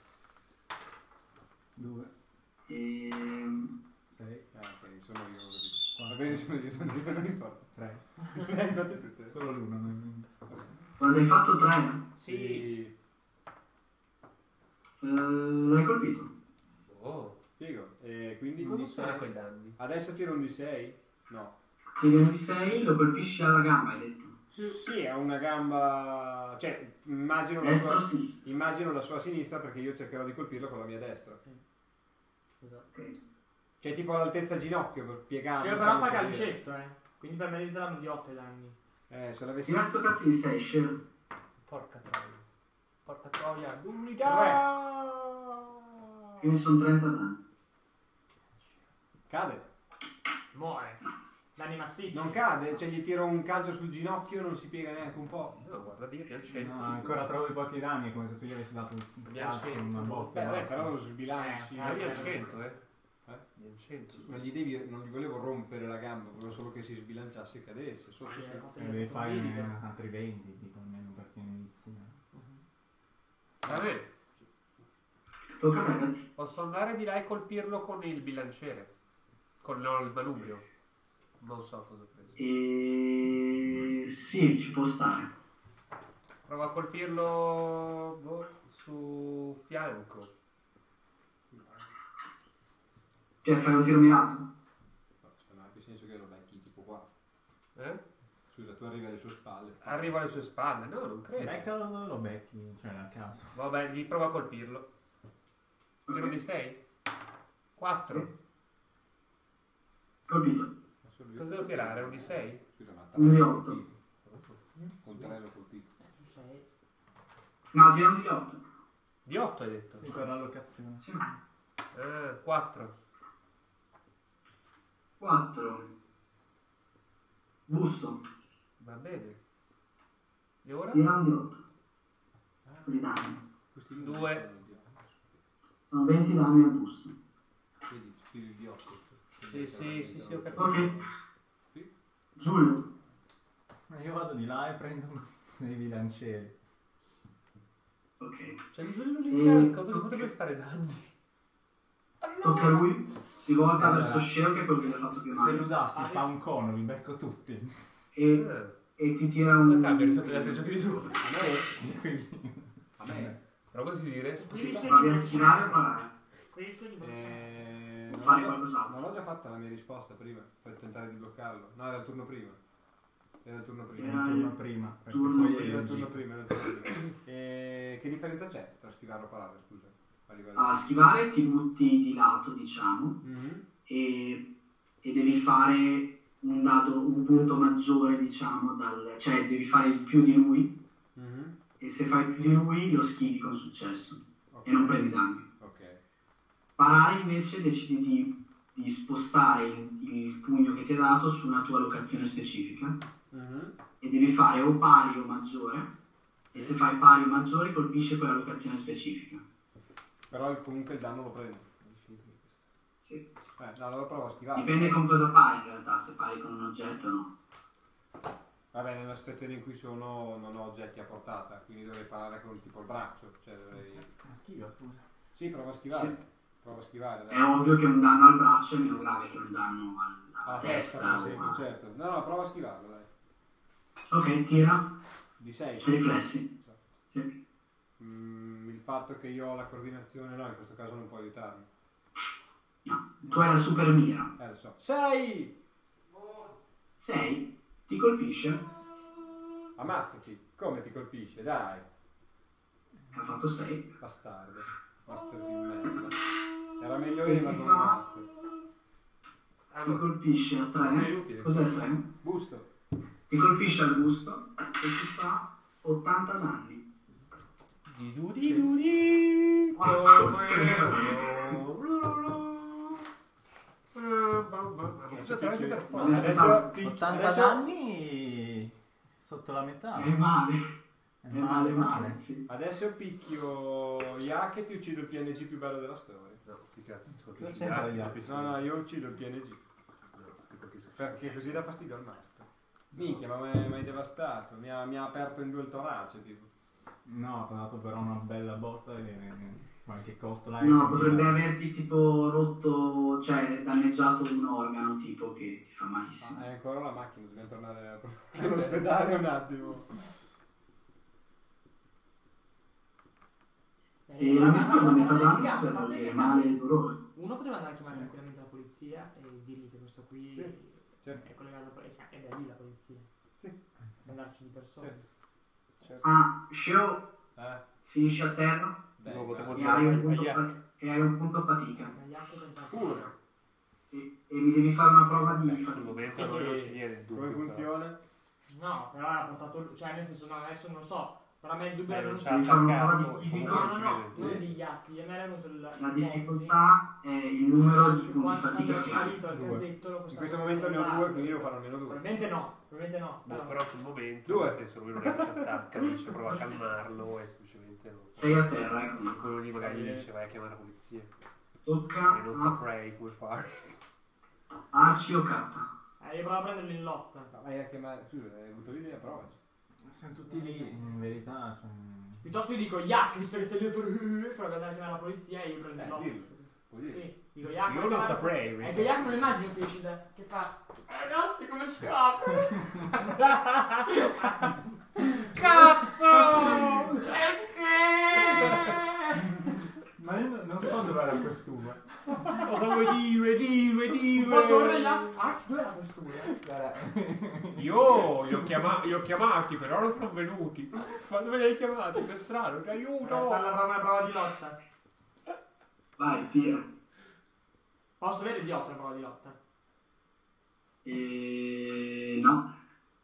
Speaker 6: Due,
Speaker 5: Ehm,
Speaker 6: sei,
Speaker 3: Ah, ok, sono io. ho capito. Va
Speaker 6: quattro,
Speaker 3: bene, sono io, sono io, non importa.
Speaker 6: tre.
Speaker 3: Le hai fatte tutte.
Speaker 6: Solo l'uno. Non...
Speaker 5: quando hai fatto tre,
Speaker 1: Sì.
Speaker 5: eh, l'hai colpito.
Speaker 1: Oh.
Speaker 3: Figo. E quindi un
Speaker 1: Cosa
Speaker 3: di
Speaker 1: sarà
Speaker 3: sei.
Speaker 1: con i danni?
Speaker 3: Adesso tiro un di sei? No.
Speaker 5: Tiri un di sei, lo colpisci alla gamba, hai detto.
Speaker 3: Sì, è una gamba... Cioè, immagino la
Speaker 5: Destra o
Speaker 3: sua...
Speaker 5: sinistra?
Speaker 3: Immagino la sua sinistra perché io cercherò di colpirlo con la mia destra.
Speaker 5: Ok.
Speaker 3: Cioè tipo all'altezza ginocchio per piegarlo.
Speaker 4: Sceglie però fa
Speaker 3: farlo cadere.
Speaker 4: calcetto, eh. Quindi per me devi daranno di otto i danni.
Speaker 3: Eh, se l'avessi...
Speaker 5: Ti resta cazzo di sei, Sceo.
Speaker 1: Porca troia. Porca troia.
Speaker 3: Tre.
Speaker 5: Quindi sono trenta danni.
Speaker 3: Cade.
Speaker 4: Muore. Danni massicci.
Speaker 3: Non cade, cioè gli tiro un calcio sul ginocchio e non si piega neanche un po'.
Speaker 1: No, guarda, Dio, che al centro.
Speaker 6: No, ancora trovi pochi danni, è come se tu gli avessi dato un
Speaker 1: Abbiamo
Speaker 6: calcio,
Speaker 1: cento.
Speaker 6: una botta.
Speaker 1: Beh,
Speaker 6: no?
Speaker 1: beh,
Speaker 3: Però lo sbilanci.
Speaker 4: Eh,
Speaker 1: Ah, io al
Speaker 4: Eh,
Speaker 1: centro, eh.
Speaker 3: Eh?
Speaker 1: Io al centro.
Speaker 3: Non gli, devi, non gli volevo rompere la gamba, volevo solo che si sbilanciasse e cadesse. Sotto,
Speaker 4: Sì,
Speaker 3: sotto.
Speaker 6: E devi fare altri venti, tipo almeno perché inizi.
Speaker 1: Va bene.
Speaker 5: Tocca a te, Vez.
Speaker 1: Posso andare di là e colpirlo con il bilanciere. Con no, il manubrio. Non so cosa ho preso.
Speaker 5: E... sì, ci può stare.
Speaker 1: Provo a colpirlo boh, su fianco.
Speaker 5: Cioè, fai un tiro mirato?
Speaker 3: No, ma nel senso che lo becchi tipo qua.
Speaker 1: Eh?
Speaker 3: Scusa, tu arrivi alle sue spalle.
Speaker 1: Arrivo alle sue spalle. No, non credo.
Speaker 6: Beccalo dove lo becchi, cioè a caso.
Speaker 1: Vabbè, gli provo a colpirlo. Tiro di sei? quattro.
Speaker 5: Colpito.
Speaker 1: Cosa devo tirare? Un di sei?
Speaker 3: Scusa, ma
Speaker 5: Un di
Speaker 3: l'ho
Speaker 5: otto.
Speaker 3: colpito. Con tre l'ho colpito.
Speaker 5: No, tira un di otto.
Speaker 1: Di otto hai detto?
Speaker 6: Sì, per l'allocazione.
Speaker 5: Sì.
Speaker 1: Ah, quattro.
Speaker 5: quattro. Busto.
Speaker 1: Va bene. E ora?
Speaker 5: Tira un di otto. Di danni.
Speaker 3: Questi
Speaker 1: Due.
Speaker 5: Sono venti danni al busto.
Speaker 3: Vedi, tiri di otto.
Speaker 1: Sì, sì, sì, sì, ho capito.
Speaker 5: Ok.
Speaker 3: Sì.
Speaker 5: Giulio.
Speaker 6: Ma io vado di là e prendo un- dei bilancieri.
Speaker 5: Ok.
Speaker 1: Cioè, bisogna
Speaker 5: Mm.
Speaker 1: limitare cosa che potrebbe fare danni.
Speaker 5: Tocca a lui. Si volta
Speaker 6: Allora,
Speaker 5: verso Sceo che è quello che gli ha fatto più
Speaker 6: Se
Speaker 5: male.
Speaker 6: l'usassi fa un cono, li becco tutti.
Speaker 5: E,
Speaker 1: Ah,
Speaker 5: e ti tira
Speaker 1: cosa
Speaker 5: un...
Speaker 1: cambia rispetto agli altri giochi di ruolo?
Speaker 6: Quindi...
Speaker 3: A me?
Speaker 1: Però così dire?
Speaker 5: Provi a schivare o parare?
Speaker 4: Questo gli brucia.
Speaker 3: Eh, non,
Speaker 5: Fare
Speaker 3: ho già,
Speaker 5: qualcos'altro.
Speaker 3: non ho già fatto la mia risposta prima per tentare di bloccarlo. No, era il turno prima. Era il turno prima.
Speaker 6: Era il turno prima. Perché
Speaker 5: Turno
Speaker 6: poi
Speaker 3: Era il
Speaker 6: è
Speaker 3: turno prima, era il turno prima. E che differenza c'è tra schivare o parare, scusa? A livello
Speaker 5: A schivare ti butti di lato, diciamo,
Speaker 3: Mhm.
Speaker 5: e, e devi fare un dado, un punto maggiore, diciamo, dal, cioè devi fare il più di lui,
Speaker 3: Mhm.
Speaker 5: e se fai più di lui lo schivi con successo
Speaker 3: Ok.
Speaker 5: e non prendi danni.
Speaker 3: Ok.
Speaker 5: Parare invece decidi di, di spostare il, il pugno che ti ha dato su una tua locazione specifica
Speaker 3: Mhm.
Speaker 5: e devi fare o pari o maggiore, e se fai pari o maggiore colpisce quella locazione specifica.
Speaker 3: Però il- comunque il danno lo prendo.
Speaker 5: Sì.
Speaker 3: Eh, no, allora provo a schivare.
Speaker 5: Dipende con cosa pari in realtà, se pari con un oggetto o no.
Speaker 3: Vabbè, nella situazione in cui sono non ho oggetti a portata, quindi dovrei parare con tipo il braccio. Cioè dovrei...
Speaker 6: Ma schiva, scusa.
Speaker 3: Sì, provo a schivare.
Speaker 5: Sì.
Speaker 3: Provo a schivare. dai.
Speaker 5: È ovvio che un danno al braccio è meno grave che un danno al- alla
Speaker 3: Ah,
Speaker 5: testa.
Speaker 3: testa, per
Speaker 5: o
Speaker 3: esempio,
Speaker 5: a-
Speaker 3: certo. No, no, provo a schivarlo, dai.
Speaker 5: Ok, tira.
Speaker 3: Di sei.
Speaker 5: Riflessi. Sì.
Speaker 3: Mm, il fatto che io ho la coordinazione, no, in questo caso non può aiutarmi.
Speaker 5: No, tu hai la super mira.
Speaker 3: Eh, lo so. sei!
Speaker 5: sei. Ti colpisce?
Speaker 3: Ammazzati. Come ti colpisce? Dai.
Speaker 5: Ha fatto sei.
Speaker 3: Bastardo. Master di merda. Era meglio
Speaker 5: E
Speaker 3: Eva
Speaker 5: ti
Speaker 3: con
Speaker 5: fa-
Speaker 3: master.
Speaker 5: Ti colpisce a
Speaker 10: Sei
Speaker 5: tre.
Speaker 10: utile.
Speaker 5: Cos'è tre?
Speaker 3: Busto.
Speaker 5: Ti colpisce al busto e ti fa ottanta danni.
Speaker 10: Di du di du di.
Speaker 3: Adesso te l'hai per forza.
Speaker 5: Adesso-
Speaker 3: Adesso ti-
Speaker 6: ottanta
Speaker 3: adesso-
Speaker 6: danni sotto la metà.
Speaker 5: È male.
Speaker 6: È
Speaker 5: È male, male, sì.
Speaker 3: Adesso picchio Yak e ti uccido il P N G più bello della storia.
Speaker 10: No, sti cazzi, si
Speaker 6: Cosa c'entra gli altri?
Speaker 3: No, no, io uccido il P N G.
Speaker 10: No, sti colpisco.
Speaker 3: Perché così dà fastidio al master. Minchia, ma mi hai devastato. Mi ha, mi ha aperto in due il torace, tipo.
Speaker 6: No, ti ha dato però una bella botta e qualche costo là.
Speaker 5: No, potrebbe averti tipo rotto, cioè danneggiato un organo tipo che ti fa malissimo.
Speaker 3: Ah, è ancora la macchina, dobbiamo tornare all'ospedale un attimo.
Speaker 5: E la metà
Speaker 4: ma-
Speaker 5: la metà
Speaker 4: ma-
Speaker 5: danno
Speaker 4: ma-
Speaker 5: cosa
Speaker 4: ma-
Speaker 5: vuol
Speaker 4: ma-
Speaker 5: dire?
Speaker 4: ma-
Speaker 5: Male e dolore.
Speaker 4: Uno poteva andare a chiamare tranquillamente la polizia e dirgli che questo qui
Speaker 3: Sì, certo.
Speaker 4: è collegato a polizia. Ed è lì la polizia.
Speaker 3: Sì.
Speaker 4: Andarci di persona.
Speaker 3: Certo. Certo.
Speaker 5: Ah, show,
Speaker 3: Eh,
Speaker 5: finisci a terra
Speaker 3: beh,
Speaker 10: No, potevo
Speaker 5: e
Speaker 10: dire
Speaker 5: hai un
Speaker 10: a
Speaker 5: punto,
Speaker 10: Yak.
Speaker 5: fa- e hai un punto fatica.
Speaker 4: Ma gli altri sono tanti.
Speaker 3: Uno.
Speaker 5: E, e mi devi fare una prova di
Speaker 10: Sul
Speaker 5: fatica.
Speaker 10: momento noi non c'è niente di dubbio.
Speaker 3: Come
Speaker 10: però.
Speaker 3: funziona?
Speaker 4: No, però ha portato. Cioè, nel senso, no, adesso non so. Però a me il dubbio
Speaker 10: Eh,
Speaker 4: era
Speaker 10: non
Speaker 4: venuto.
Speaker 10: c'ha
Speaker 5: Devi fare una prova
Speaker 10: attaccato,
Speaker 5: di fisico.
Speaker 4: No,
Speaker 10: comunque
Speaker 4: no,
Speaker 10: non
Speaker 4: no,
Speaker 10: ci
Speaker 4: non
Speaker 10: viene.
Speaker 4: di Yaki. A me era venuto il.
Speaker 5: La difficoltà è il numero di punti
Speaker 4: Quando
Speaker 5: fatica
Speaker 4: quando è
Speaker 5: che hai.
Speaker 4: sparito al
Speaker 3: Due.
Speaker 4: casetto lo
Speaker 3: In
Speaker 4: possiamo
Speaker 3: questo momento ne ho
Speaker 4: fare.
Speaker 3: due, quindi devo fare almeno due.
Speaker 4: Probabilmente no, probabilmente no.
Speaker 10: No,
Speaker 4: Però,
Speaker 10: però sul momento,
Speaker 3: Due.
Speaker 10: nel senso lui non è che ci attacca, dice prova a calmarlo e semplicemente non
Speaker 5: Sei a terra, eh, comunque.
Speaker 10: quello lì magari gli dice vai a chiamare la polizia
Speaker 5: Tocca
Speaker 10: e non
Speaker 5: a
Speaker 10: saprei come fare.
Speaker 5: Arci o Katta.
Speaker 4: eh, io provo a prenderlo in lotta.
Speaker 3: Ma vai a chiamare. Scusa, hai avuto l'idea, prova.
Speaker 6: Siamo tutti lì, in verità. Cioè...
Speaker 4: Piuttosto io dico Yak, visto che stai lì a fare. Provo ad andare a chiamare la polizia e io prendo in
Speaker 3: Eh,
Speaker 4: lotta.
Speaker 3: dillo. Puoi dire.
Speaker 4: Sì, dico Yak.
Speaker 10: Io non
Speaker 4: guarda-
Speaker 10: saprei,
Speaker 4: È
Speaker 10: vedi.
Speaker 4: che Yak non lo immagino che esce da. Che fa. Ragazzi, come si apre? Cazzo! Perché?
Speaker 6: Ma io non so dov'è la questura.
Speaker 10: Cosa vuoi dire, dire, dire?
Speaker 4: Ma torna Yak. Ah, dov'è la questura?
Speaker 10: Io li ho, chiama- li ho chiamati, però non sono venuti. Ma dove li hai chiamati? Che strano, ti aiuto!
Speaker 4: Sarà la prova, una prova di lotta.
Speaker 5: Vai, tira.
Speaker 4: Posso avere il diotto la prova di lotta?
Speaker 5: E... no.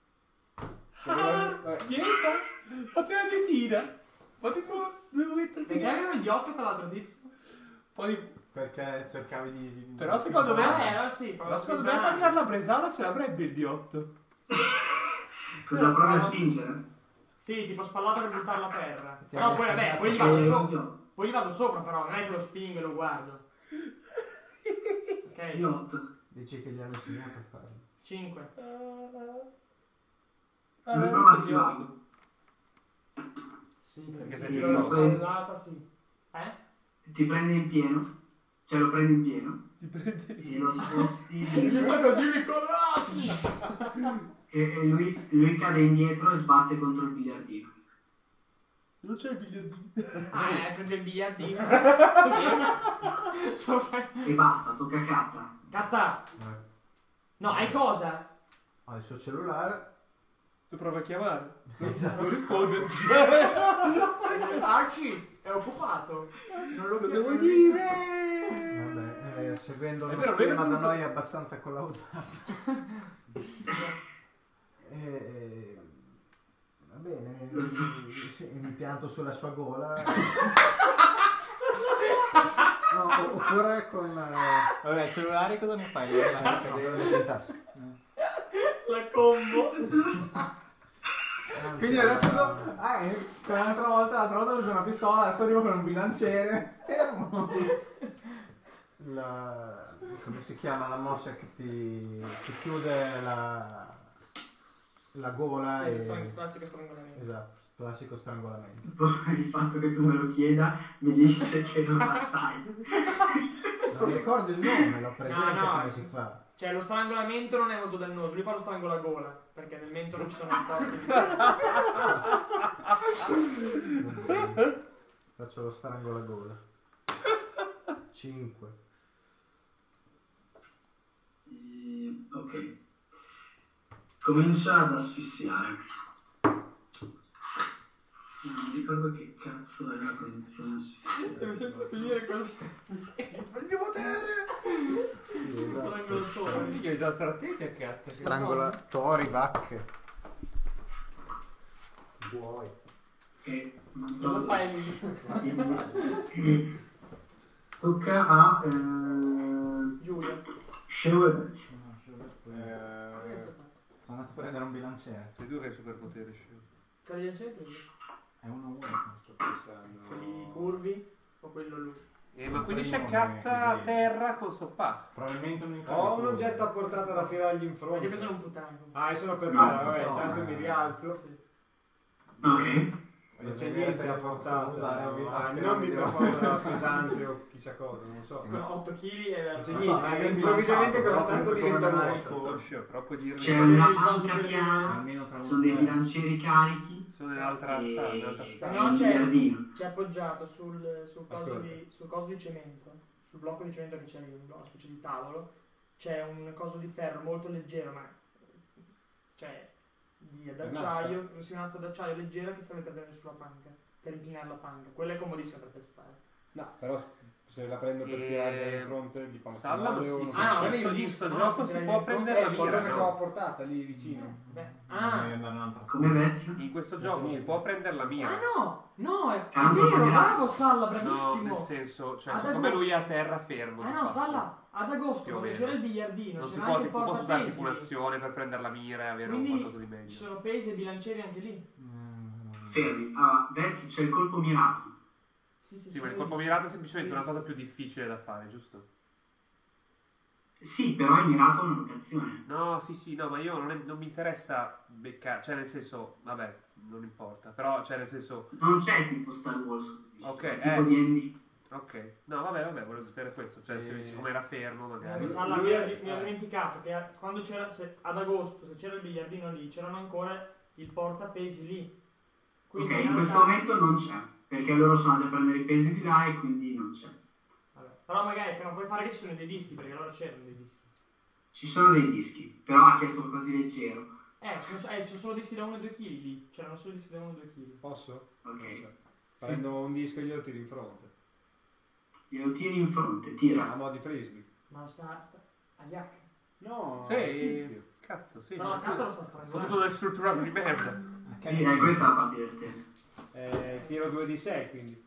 Speaker 10: Ah, niente! Fatti una dietina! Fatti due, due metri
Speaker 4: Perché avevo il diotto con l'altro tizio?
Speaker 10: Poi,
Speaker 6: Perché cercavi di...
Speaker 10: Però secondo me-
Speaker 4: Ah, eh, allora sì, provo
Speaker 10: però
Speaker 4: a
Speaker 10: secondo me a
Speaker 4: spingerla.
Speaker 10: tagliare la bresaola ce l'avrebbe il diotto.
Speaker 5: Cosa provi a spingere?
Speaker 4: Sì, tipo spallato per buttarla a terra.
Speaker 8: Ti
Speaker 4: Però
Speaker 8: ha
Speaker 4: poi vabbè,
Speaker 8: messo-
Speaker 4: poi gli
Speaker 5: Eh,
Speaker 4: vado sopra.
Speaker 5: io-
Speaker 4: Poi gli vado sopra però, non è che lo spingo e lo guardo. Ok,
Speaker 5: io otto.
Speaker 8: Dici che gli hanno insegnato a farlo.
Speaker 4: cinque.
Speaker 5: Come prova a schivarlo?
Speaker 4: Sì,
Speaker 10: Perché
Speaker 4: perché
Speaker 10: se
Speaker 4: se
Speaker 10: ti
Speaker 4: tiro la
Speaker 5: prendi-
Speaker 4: spallata, sì. Eh?
Speaker 5: Ti prende in pieno, cioè lo prendi in pieno
Speaker 10: Ti prende
Speaker 5: e lo sposti
Speaker 4: Io
Speaker 5: dietro,
Speaker 4: sto così mi conosci!
Speaker 5: e, e lui, lui cade indietro e sbatte contro il biliardino.
Speaker 10: Non c'è il biliardino.
Speaker 4: Ah, eh, prende il biliardino. Sopra-
Speaker 5: E basta, tocca a Katta.
Speaker 4: Catta!
Speaker 8: Eh,
Speaker 4: No, hai cosa?
Speaker 8: Ha il suo cellulare.
Speaker 10: Tu provi a chiamare.
Speaker 8: Esatto.
Speaker 10: Non risponde.
Speaker 4: Arci, è occupato. Non lo
Speaker 10: Cosa vuoi
Speaker 4: chiedo.
Speaker 10: dire?
Speaker 8: Vabbè, eh, seguendo
Speaker 10: È
Speaker 8: uno
Speaker 10: vero,
Speaker 8: schema
Speaker 10: vero,
Speaker 8: da
Speaker 10: vero.
Speaker 8: noi abbastanza collaudato. Eh, eh, va bene,
Speaker 5: Lo so.
Speaker 8: mi, sì, mi pianto sulla sua gola. No, o- oppure con eh,
Speaker 6: Vabbè, il cellulare cosa ne fai?
Speaker 8: la cadena in tasca.
Speaker 4: La combo.
Speaker 6: Quindi adesso do- ah, eh, come l'altra volta, l'altra volta ho usato una pistola, adesso arrivo con un bilanciere. Fermo.
Speaker 8: La, come si chiama la mossa che ti, ti chiude la, la gola e...
Speaker 4: Classico strangolamento.
Speaker 8: Esatto, classico strangolamento.
Speaker 5: Il fatto che tu me lo chieda mi dice che non la sai.
Speaker 8: Non mi ricordo il nome, l'ho presente
Speaker 4: No, no.
Speaker 8: come si fa.
Speaker 4: Cioè, lo strangolamento non è molto dannoso, lui fa lo strangolagola, perché nel mento non ci sono porti.
Speaker 8: Faccio lo strangolagola. cinque.
Speaker 5: E, ok. Comincia ad asfissiare. Non mi ricordo che cazzo è la condizione asfissiare.
Speaker 4: Deve sempre finire così.
Speaker 10: Prendi potere!
Speaker 4: Strangolatore.
Speaker 10: Io già stare attenti a cazzo.
Speaker 8: Strangolatori, vacche. Vuoi.
Speaker 5: E non
Speaker 4: Cosa
Speaker 5: trovo-
Speaker 4: fai lì?
Speaker 5: E- Tocca a eh,
Speaker 4: Giulia.
Speaker 5: Sceo e Beth.
Speaker 6: No, cioè, questo è-
Speaker 10: Eh,
Speaker 6: Sono andato a prendere un bilanciere.
Speaker 10: sei tu che hai superpotere, Sceo.
Speaker 4: Quali lancette?
Speaker 6: È uno uno.
Speaker 10: Sto pensando.
Speaker 4: Quelli curvi? O quello lui?
Speaker 10: Eh, ma quindi
Speaker 6: Primo
Speaker 10: c'è Catta a
Speaker 6: che-
Speaker 10: terra con soppà.
Speaker 6: Probabilmente un
Speaker 3: Ho un oggetto a portata da tirargli in
Speaker 4: Perché
Speaker 3: fronte.
Speaker 4: sono un puttano.
Speaker 3: Ah, io sono per
Speaker 5: No,
Speaker 3: terra, vabbè,
Speaker 6: so,
Speaker 3: intanto
Speaker 6: eh.
Speaker 3: mi rialzo.
Speaker 4: Sì.
Speaker 5: Ok.
Speaker 3: Non c'è niente a portata,
Speaker 6: usare
Speaker 3: ah, non di per forza pesante o chissà cosa, non so.
Speaker 4: Con otto chili e
Speaker 3: Non c'è
Speaker 6: Non
Speaker 3: niente,
Speaker 6: so, magari
Speaker 3: eh, improvvisamente quella
Speaker 6: bilanciato,
Speaker 3: stanza
Speaker 6: però
Speaker 3: diventa
Speaker 6: come
Speaker 3: vuota.
Speaker 6: mai-
Speaker 10: Oh, Sceo, però puoi dirmi.
Speaker 5: C'è
Speaker 10: che
Speaker 5: una
Speaker 4: il coso
Speaker 5: panca
Speaker 4: per-
Speaker 5: piana,
Speaker 6: Almeno tra
Speaker 5: sono dei
Speaker 6: uno e
Speaker 5: bilancieri carichi
Speaker 10: sono nell'altra
Speaker 5: e
Speaker 10: stanza. nell'altra stanza.
Speaker 4: No,
Speaker 5: un
Speaker 4: c'è-
Speaker 5: giardino.
Speaker 4: C'è appoggiato sul, sul, coso
Speaker 3: Ascolta.
Speaker 4: di, sul coso di cemento, sul blocco di cemento che c'è lì, una specie di tavolo, c'è un coso di ferro molto leggero, ma cioè di d'acciaio, si un'asta d'acciaio leggera che serve per tenere sulla panca, per inclinare la panca. Quella è comodissima per pestare.
Speaker 3: No, però se la prendo per
Speaker 10: E-
Speaker 3: tirarla in fronte gli fa un
Speaker 10: Salla, ma
Speaker 3: male o
Speaker 10: sì,
Speaker 3: non
Speaker 10: sì,
Speaker 3: so.
Speaker 4: Ah, no,
Speaker 10: in
Speaker 4: io
Speaker 10: questo,
Speaker 4: ho
Speaker 10: in
Speaker 4: visto,
Speaker 10: sto
Speaker 4: no,
Speaker 10: gioco
Speaker 4: si
Speaker 10: si
Speaker 4: tira
Speaker 10: può
Speaker 4: in
Speaker 10: prendere
Speaker 3: Eh,
Speaker 10: la
Speaker 3: il qualcosa
Speaker 10: mira,
Speaker 3: che ho a
Speaker 10: no?
Speaker 3: portata lì vicino.
Speaker 4: Beh,
Speaker 6: Devi
Speaker 4: ah,
Speaker 6: andare un'altra
Speaker 5: Come Beth?
Speaker 10: In questo
Speaker 3: Non
Speaker 10: gioco
Speaker 3: c'è
Speaker 10: si
Speaker 3: niente.
Speaker 10: può prendere la mira.
Speaker 4: ah no, no, è,
Speaker 5: Ah,
Speaker 4: è
Speaker 5: non
Speaker 4: vero,
Speaker 5: lo
Speaker 4: bravo Salla,
Speaker 10: No,
Speaker 4: bravissimo.
Speaker 10: nel senso, cioè,
Speaker 4: Ad
Speaker 10: siccome
Speaker 4: agosto.
Speaker 10: lui è a terra fermo.
Speaker 4: Ah
Speaker 10: di
Speaker 4: no,
Speaker 10: fatto,
Speaker 4: Salla, ad agosto
Speaker 10: Più o
Speaker 4: quando
Speaker 10: meno.
Speaker 4: c'era il biliardino,
Speaker 10: Non si
Speaker 4: c'era
Speaker 10: può,
Speaker 4: anche il
Speaker 10: tipo, posso usare tipo
Speaker 4: portapesi.
Speaker 10: un'azione per prendere la mira e avere un
Speaker 4: Quindi
Speaker 10: qualcosa di
Speaker 4: ci
Speaker 10: meglio.
Speaker 4: sono pesi e bilancieri anche lì.
Speaker 5: Fermi. Ah, Beth, c'è il colpo mirato.
Speaker 4: Sì, sì,
Speaker 10: Sì, ma il
Speaker 4: sì,
Speaker 10: colpo
Speaker 4: sì.
Speaker 10: mirato è semplicemente una cosa più difficile da fare, giusto?
Speaker 5: Sì, però è mirato a una locazione.
Speaker 10: No, sì, sì, no, ma io non, è- non mi interessa beccare, cioè nel senso, vabbè, non importa, però, cioè nel senso,
Speaker 5: Non c'è tipo Star Wars.
Speaker 10: Ok,
Speaker 5: è tipo
Speaker 10: eh.
Speaker 5: D and D.
Speaker 10: ok, no, vabbè, vabbè, volevo sapere questo, cioè se
Speaker 3: Eh.
Speaker 10: siccome era fermo magari.
Speaker 4: Eh, Salla, mi, ero- mi ero dimenticato che a- quando c'era, se- ad agosto, se c'era il biliardino lì, c'erano ancora il portapesi lì.
Speaker 5: Ok,
Speaker 4: in
Speaker 5: in questo
Speaker 4: realtà-
Speaker 5: momento non c'è. Perché loro sono andati a prendere i pesi di là e quindi non c'è.
Speaker 4: Vabbè, però magari però puoi fare che ci sono dei dischi, perché allora c'erano dei dischi.
Speaker 5: Ci sono dei dischi, però ha chiesto qualcosa di leggero.
Speaker 4: Eh, ci sono, eh, ci sono solo dischi da uno e due chili lì. C'erano solo dischi da uno e due chili.
Speaker 3: Posso?
Speaker 5: Ok.
Speaker 3: Prendo un disco e glielo tiro in fronte.
Speaker 5: Glielo tiri in fronte,
Speaker 3: A
Speaker 5: tira.
Speaker 3: mo' di frisbee.
Speaker 4: Ma sta, sta a Yak.
Speaker 3: No,
Speaker 10: Sì,
Speaker 3: tizio.
Speaker 10: cazzo, sì.
Speaker 4: No,
Speaker 10: ma
Speaker 4: accanto lo
Speaker 10: tu-
Speaker 4: sta
Speaker 10: Sto tutto
Speaker 4: strangolando.
Speaker 10: del strutturato di merda.
Speaker 5: Sì, eh, questa è la parte divertente.
Speaker 3: Eh, tiro due di sei, quindi.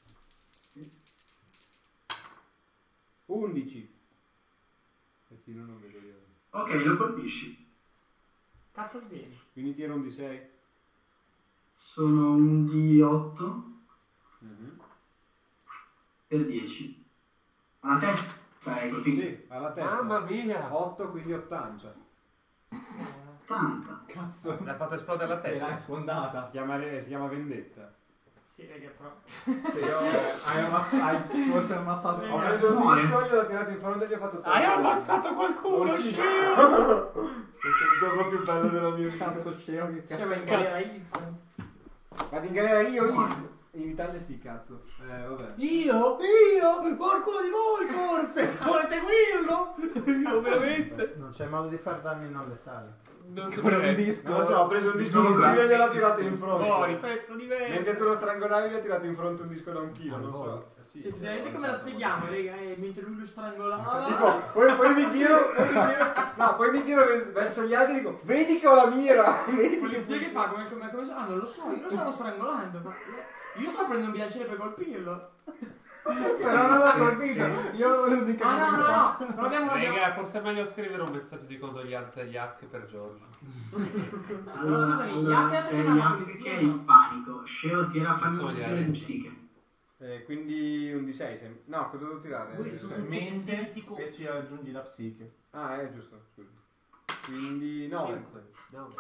Speaker 3: undici. Pezzino non vedo io.
Speaker 5: Ok, lo colpisci.
Speaker 4: Cazzo svieni.
Speaker 3: Quindi tiro un di sei.
Speaker 5: Sono un D otto
Speaker 3: Mhm.
Speaker 5: per dieci. Alla testa hai colpito.
Speaker 3: Sì, alla testa.
Speaker 10: Mamma mia!
Speaker 3: otto, quindi ottanta.
Speaker 5: ottanta.
Speaker 6: Cazzo.
Speaker 10: L'ha fatto esplodere la
Speaker 6: Te l'hai
Speaker 10: testa.
Speaker 6: sfondata.
Speaker 3: Si chiama, si chiama vendetta.
Speaker 4: Sì, raga, però.
Speaker 6: Hai, ammazz- hai forse ammazzato
Speaker 3: Ho preso un
Speaker 5: Muore.
Speaker 3: disco, gliel'ho tirato in fronte e gli ho fatto
Speaker 10: Hai
Speaker 3: toccare.
Speaker 10: ammazzato qualcuno,
Speaker 3: Oh,
Speaker 10: scemo!
Speaker 3: Questo è il gioco più bello della mia vita.
Speaker 6: Cazzo scemo che
Speaker 4: Cioè,
Speaker 6: cazzo.
Speaker 4: ma in galera East.
Speaker 3: Vado in galera io, io. In Italia sì, cazzo. Eh, vabbè.
Speaker 4: Io? Io? Qualcuno di voi forse? Vuole seguirlo?
Speaker 10: Oh, veramente?
Speaker 8: Beh, non c'è modo di far danni non letali.
Speaker 10: Non
Speaker 6: Con un
Speaker 10: saprei.
Speaker 6: disco.
Speaker 3: Non lo so, ho preso un disco con
Speaker 6: Ghisa.
Speaker 3: filo e gliel'ho tirato in fronte.
Speaker 10: Fuori, pezzo di merda.
Speaker 3: Mentre tu lo strangolavi gli ho tirato in fronte un disco da un chilo, non so. Eh,
Speaker 4: Sì, vedete come la spieghiamo, raga? Eh, mentre lui lo strangolava.
Speaker 3: Tipo, poi, poi mi giro, poi mi giro, no, poi mi giro ve- verso gli altri e dico, vedi che ho la mira, vedi
Speaker 4: Polizia che fa? Come, come, come ah, non lo so, io lo stavo strangolando. Ma io stavo prendendo un bilanciere per colpirlo.
Speaker 3: però non l'ha colpito.
Speaker 6: Io l'unica
Speaker 4: Ah, no, no, no, non abbiamo abbiamo-
Speaker 10: Raga, forse è meglio scrivere un messaggio di condoglianza agli hack per Giorgio.
Speaker 5: Allora,
Speaker 4: scusami,
Speaker 5: allora
Speaker 4: Yak
Speaker 5: c'è
Speaker 4: è una
Speaker 5: Yak
Speaker 4: polizia,
Speaker 5: che è
Speaker 4: no?
Speaker 5: in panico. Sceo tira a farmi
Speaker 10: Sono
Speaker 5: un
Speaker 10: gli
Speaker 5: tiro di
Speaker 10: arenti.
Speaker 5: psiche.
Speaker 3: Eh, quindi un di sei, sem- no, cosa devo tirare?
Speaker 4: Voi
Speaker 3: Eh,
Speaker 4: tu-
Speaker 3: sei.
Speaker 6: mente e ci aggiungi la psiche.
Speaker 3: Ah, è giusto, scusa. Quindi no,
Speaker 10: cinque. No.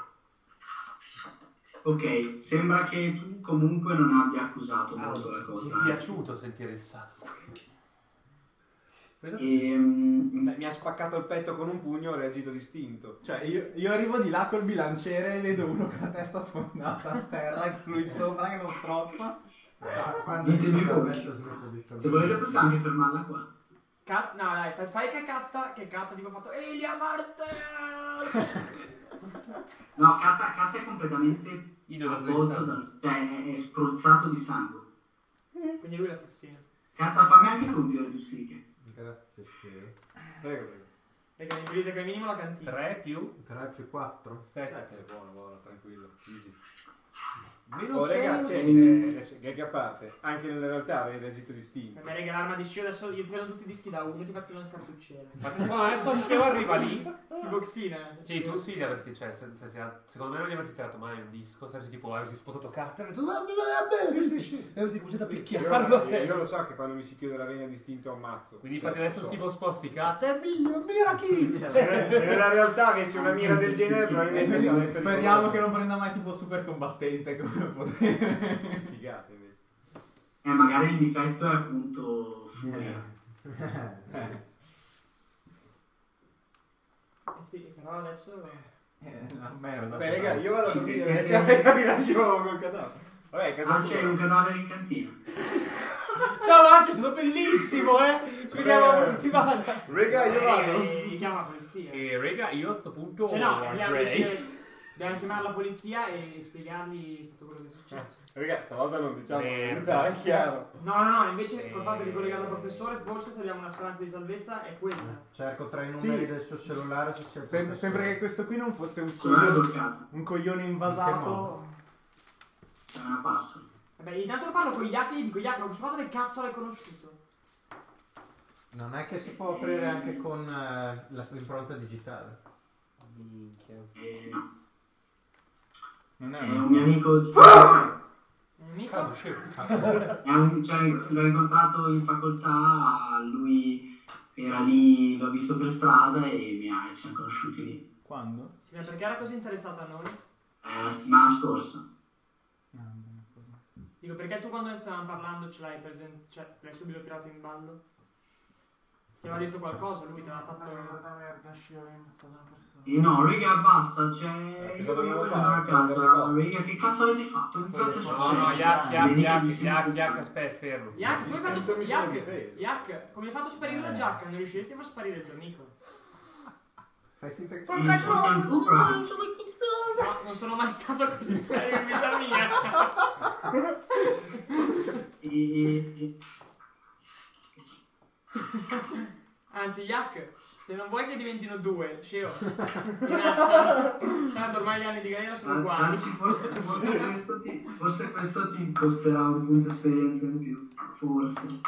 Speaker 5: Ok, sembra che tu comunque non abbia accusato molto la
Speaker 10: Anzi, mi
Speaker 5: cosa.
Speaker 10: è piaciuto sentire il sangue.
Speaker 5: E, mm,
Speaker 3: Mi ha spaccato il petto con un pugno, ho reagito distinto.
Speaker 6: Cioè, io, io arrivo di là col bilanciere e vedo uno con la testa sfondata a terra, con lui sopra che lo strozza.
Speaker 8: Quando
Speaker 5: Ditemi
Speaker 8: dico
Speaker 5: voi.
Speaker 8: adesso smetto di stare.
Speaker 5: se volete possiamo anche fermarla qua.
Speaker 4: Cat- no, dai, fai, fai che catta, che catta, tipo ho fatto Elia Martel!
Speaker 5: No, Katta, Katta è completamente
Speaker 10: Inondato di
Speaker 5: avvolto,
Speaker 10: sangue.
Speaker 5: da, cioè è spruzzato di sangue.
Speaker 4: Quindi lui è l'assassino.
Speaker 5: Katta, fammi anche tu un tiro di psiche.
Speaker 8: Grazie, che
Speaker 3: Prego, prego.
Speaker 4: Perché mi volete che minimo la cantina.
Speaker 10: tre più
Speaker 8: tre più quattro.
Speaker 10: sette.
Speaker 3: Sette, buono, buono, tranquillo, easy.
Speaker 10: Meno
Speaker 3: Oh ragazzi,
Speaker 10: sei.
Speaker 3: eh, eh, gag a parte, anche nella realtà avevi reagito distinto.
Speaker 4: Vabbè, raga, l'arma di scio adesso io ti prendo tutti i dischi da uno e ti faccio una scartucciera.
Speaker 10: Infatti secondo me adesso Sceo arriva lì.
Speaker 4: Tipo Xina.
Speaker 10: Sì, tu sì, avresti, cioè, se, se, se- secondo me non gli avresti tirato mai un disco, saresti tipo, avresti sposato carta e avresti detto, "Ma mi vuole a me!" e avresti cominciato a
Speaker 3: Io,
Speaker 10: picchiarlo a
Speaker 3: io,
Speaker 10: te.
Speaker 3: io lo so che quando mi si chiude la vena distinto ammazzo.
Speaker 10: Quindi infatti
Speaker 3: Lo
Speaker 10: adesso
Speaker 3: so.
Speaker 10: tipo sposti carta, è mio, mira chi!
Speaker 3: Se se nella realtà avessi una mira del genere probabilmente sarei pericoloso.
Speaker 6: Speriamo che non prenda mai tipo super combattente come potere.
Speaker 3: Figate invece.
Speaker 5: Eh, magari il difetto è appunto furia.
Speaker 4: Eh sì, però adesso...
Speaker 6: È una merda.
Speaker 3: Vabbè raga, io vado a dormire,
Speaker 5: Siete-
Speaker 3: cioè mi lascio col cadavere. Vabbè, casa
Speaker 5: Ah, c'è
Speaker 3: tua.
Speaker 5: un cadavere in cantina.
Speaker 10: Ciao Marcio, è stato bellissimo, eh! Ci vediamo la
Speaker 3: Beh.
Speaker 10: settimana!
Speaker 3: Raga, io vado.
Speaker 4: Eh, chiama la polizia.
Speaker 10: E raga, io a sto punto
Speaker 4: Cioè no, dobbiamo,
Speaker 10: Grey.
Speaker 4: decidere- dobbiamo chiamare la polizia e spiegargli tutto quello che è successo.
Speaker 3: Raga, stavolta non diciamo la
Speaker 10: Merda.
Speaker 3: verità, è chiaro.
Speaker 4: No, no, no, invece col fatto di collegare al professore, forse se abbiamo una speranza di salvezza è quella.
Speaker 8: Cerco tra i numeri
Speaker 6: Sì.
Speaker 8: del suo cellulare se c'è il
Speaker 6: Sem-
Speaker 8: professore.
Speaker 6: sembra che questo qui non fosse un
Speaker 5: Sono
Speaker 6: coglione,
Speaker 5: bloccato.
Speaker 6: un coglione
Speaker 8: In che
Speaker 6: invasato.
Speaker 8: modo?
Speaker 5: C'è una password.
Speaker 4: Vabbè, intanto che parlo con Yak e gli dico, Yak, ma questo fatto che cazzo l'hai conosciuto?
Speaker 8: Non è che si può aprire anche con eh, la- l'impronta digitale.
Speaker 10: Minchia.
Speaker 5: Eh, no.
Speaker 6: Non è
Speaker 5: È
Speaker 6: un
Speaker 5: un mio amico di...
Speaker 4: Un amico?
Speaker 10: Cavolo, scemo.
Speaker 5: È un, cioè, l'ho incontrato in facoltà, lui era lì, l'ho visto per strada e mi ha, ci siamo conosciuti lì.
Speaker 6: Quando?
Speaker 4: Sì, ma perché era così interessato a noi?
Speaker 5: Eh, la settimana scorsa.
Speaker 6: No, non me ne ricordo.
Speaker 4: Dico, perché tu quando ne stavamo parlando ce l'hai presente, cioè l'hai subito tirato in ballo? Ti aveva detto qualcosa, lui ti aveva fatto...
Speaker 6: merda, Sceo, hai ammazzato una persona.
Speaker 5: E no, raga, basta, cioè,
Speaker 3: Eh,
Speaker 5: io
Speaker 3: cosa
Speaker 5: voglio
Speaker 3: dobbiamo
Speaker 5: andare a
Speaker 3: fare?
Speaker 5: casa,
Speaker 3: Prendere
Speaker 5: raga, che cazzo avete fatto? Che cazzo è
Speaker 10: No,
Speaker 5: successo?
Speaker 10: no, Yak, Yak,
Speaker 5: Vedi che
Speaker 10: Yak,
Speaker 5: mi sento
Speaker 10: Yak,
Speaker 5: male.
Speaker 10: Yak, aspetta, fermo.
Speaker 4: Yak, come hai fatto
Speaker 3: Distinto mi sono
Speaker 4: Yak,
Speaker 3: difeso.
Speaker 4: Yak, come hai fatto sparire la giacca? Non riusciresti a far sparire il tuo amico?
Speaker 8: Fai finta che
Speaker 5: Sì, soltanto tu, bravo.
Speaker 4: No, non sono mai stato così serio in vita mia.
Speaker 5: E, e-
Speaker 4: Anzi, Yak, se non vuoi che diventino due, Sceo, minaccia. Tanto ormai gli anni di galera sono
Speaker 5: an-
Speaker 4: uguali.
Speaker 5: anzi, forse, forse, questo ti, forse questo ti costerà un punto esperienza in più. Forse.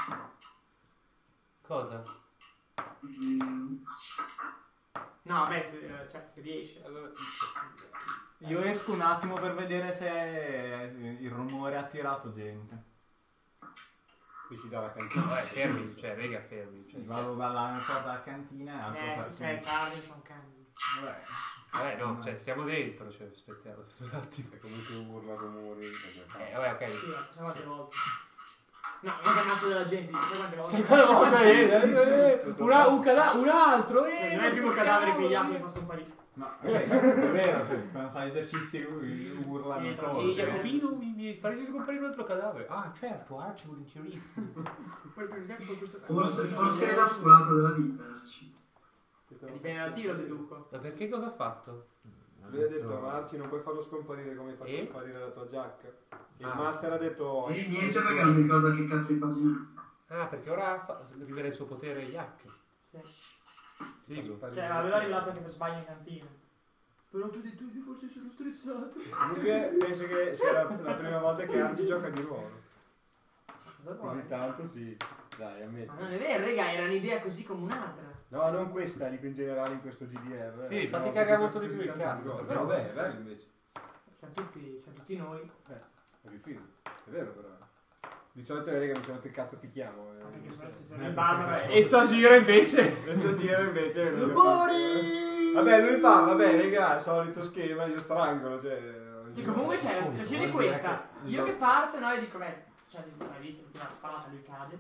Speaker 10: Cosa?
Speaker 5: Mm,
Speaker 4: No, vabbè, se, cioè, se riesce.
Speaker 6: Io esco un attimo per vedere se il rumore ha attirato gente.
Speaker 3: Dici dalla cantina.
Speaker 10: Vabbè, fermi, cioè, raga, fermi.
Speaker 6: Sì, vado dalla porta della cantina e altro
Speaker 4: Eh,
Speaker 6: per-
Speaker 4: se sei tardi, sono cani.
Speaker 6: Vabbè.
Speaker 10: Vabbè, no, cioè, siamo dentro, cioè, aspettiamo un attimo.
Speaker 3: E comunque urla rumori.
Speaker 10: Eh, vabbè, ok.
Speaker 4: Sì, ma sai quante volte? No, non che ammazzo della gente, sai quante volte?
Speaker 10: Sai quella volta eh, eh, una- un, cada- un altro, eh,
Speaker 4: Cioè, non è il primo cadavere che Yak mi fa scomparire.
Speaker 6: No, ok, è vero, cioè, quando fai esercizi urlano
Speaker 4: Sì,
Speaker 6: e
Speaker 4: però-
Speaker 10: E
Speaker 6: cose.
Speaker 10: Jacopino mi, mi faresti scomparire un altro cadavere. Ah, certo, Archie volentierissimo.
Speaker 4: Poi per esempio con questo
Speaker 5: Forse, forse è la sculata della vita. Arci.
Speaker 4: dipende dal tiro, deduco.
Speaker 10: Ma perché cosa ha fatto?
Speaker 3: Lui ha detto, Marci, non puoi farlo scomparire come hai fatto
Speaker 10: E?
Speaker 3: sparire la tua giacca. Il
Speaker 10: Ah.
Speaker 3: master ha detto...
Speaker 5: E niente perché non mi ricordo che cazzo di pagina.
Speaker 10: Ah, perché ora fa- rivela il suo potere Yak.
Speaker 4: Sì.
Speaker 10: Figo.
Speaker 4: Cioè, aveva arrivato anche per sbaglio in cantina. Però tu hai detto che forse sono stressato.
Speaker 3: Comunque penso che sia la, la prima volta che Arci gioca di ruolo.
Speaker 4: Cosa
Speaker 3: Così
Speaker 4: vuoi?
Speaker 3: tanto sì. Dai, ammetti.
Speaker 4: Ma non è vero, raga, era un'idea così come un'altra.
Speaker 3: No, non questa, dico in generale in questo G D R.
Speaker 10: Sì,
Speaker 3: eh,
Speaker 10: fatti
Speaker 3: no,
Speaker 10: cagare
Speaker 3: perché
Speaker 10: molto di
Speaker 3: giochi
Speaker 10: più il
Speaker 3: così tanto
Speaker 10: cazzo,
Speaker 3: di
Speaker 10: però.
Speaker 3: ruolo. No, beh, è bello invece.
Speaker 4: Siamo tutti, siamo tutti noi.
Speaker 3: Mi fido. È vero però. Di solito le rega mi sono il cazzo picchiamo. eh.
Speaker 4: Ma perché se se sei il barbaro
Speaker 10: E sta giro invece.
Speaker 3: Questo giro invece è quello che fa- Vabbè, lui fa, vabbè, raga, solito schema, io strangolo, cioè...
Speaker 4: Sì, comunque c'è la scena è questa. Io che parto, no, e dico, beh, cioè, l'hai visto, ti la sparata, lui cade.
Speaker 10: Boh.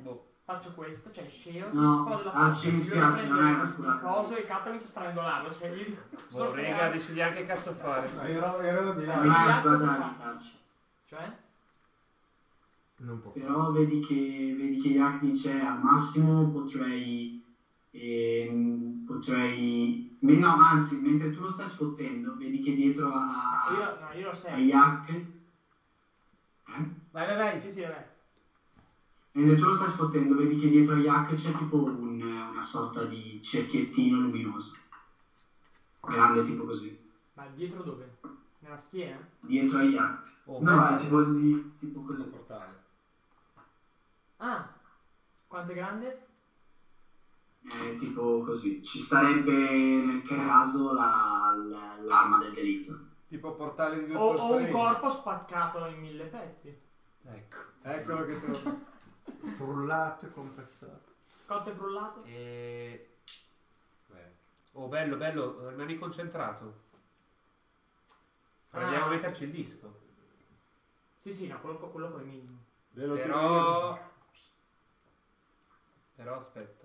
Speaker 4: faccio questo, cioè sceo,
Speaker 5: No,
Speaker 4: mi spodo la
Speaker 5: ah,
Speaker 4: faccia,
Speaker 5: ci dispiace, non è una
Speaker 4: il
Speaker 5: scusata.
Speaker 4: coso e Katta mi fa strangolarlo, cioè io dico... cosa
Speaker 1: Oh, rega,
Speaker 4: fare?
Speaker 1: decidi che cazzo fare.
Speaker 6: No, ero, ero di là.
Speaker 5: Non è una
Speaker 4: Yak cosa
Speaker 5: scusata
Speaker 4: fa?
Speaker 5: di touch.
Speaker 4: Cioè?
Speaker 8: Non può.
Speaker 5: Però vedi che, vedi che Yak dice al massimo potrei, ehm, potrei, me- no anzi, mentre tu lo stai sfottendo, vedi che dietro a,
Speaker 4: Io, no, io lo
Speaker 5: a
Speaker 4: so.
Speaker 5: Yak, eh?
Speaker 1: Vai, vai, vai.
Speaker 4: Sì, sì, vabbè.
Speaker 5: Mentre tu lo stai sfottendo, vedi che dietro a Yak c'è tipo un- una sorta di cerchiettino luminoso, grande tipo così,
Speaker 4: Ma dietro dove? Nella schiena?
Speaker 5: dietro a Yak.
Speaker 1: Oh,
Speaker 5: No,
Speaker 1: vai.
Speaker 5: è tipo, di, tipo così.
Speaker 3: portale.
Speaker 4: Ah! Quanto è grande?
Speaker 5: È tipo così. Ci starebbe nel caso la- la- l'arma del delitto.
Speaker 3: Tipo portale di
Speaker 4: Ho,
Speaker 3: Dottor
Speaker 4: ho un
Speaker 3: Strange.
Speaker 4: corpo spaccato in mille pezzi.
Speaker 1: Ecco.
Speaker 3: Eccolo che trovo.
Speaker 8: Frullato e compressato.
Speaker 4: Cotto e frullato?
Speaker 1: E...
Speaker 3: Beh,
Speaker 1: Oh, bello, bello, rimani concentrato.
Speaker 4: Ah.
Speaker 1: Andiamo a metterci il disco.
Speaker 4: Sì, sì, no, quello, quello col minimo.
Speaker 3: Ve lo tiro
Speaker 1: Però...
Speaker 3: io.
Speaker 1: Però aspetta.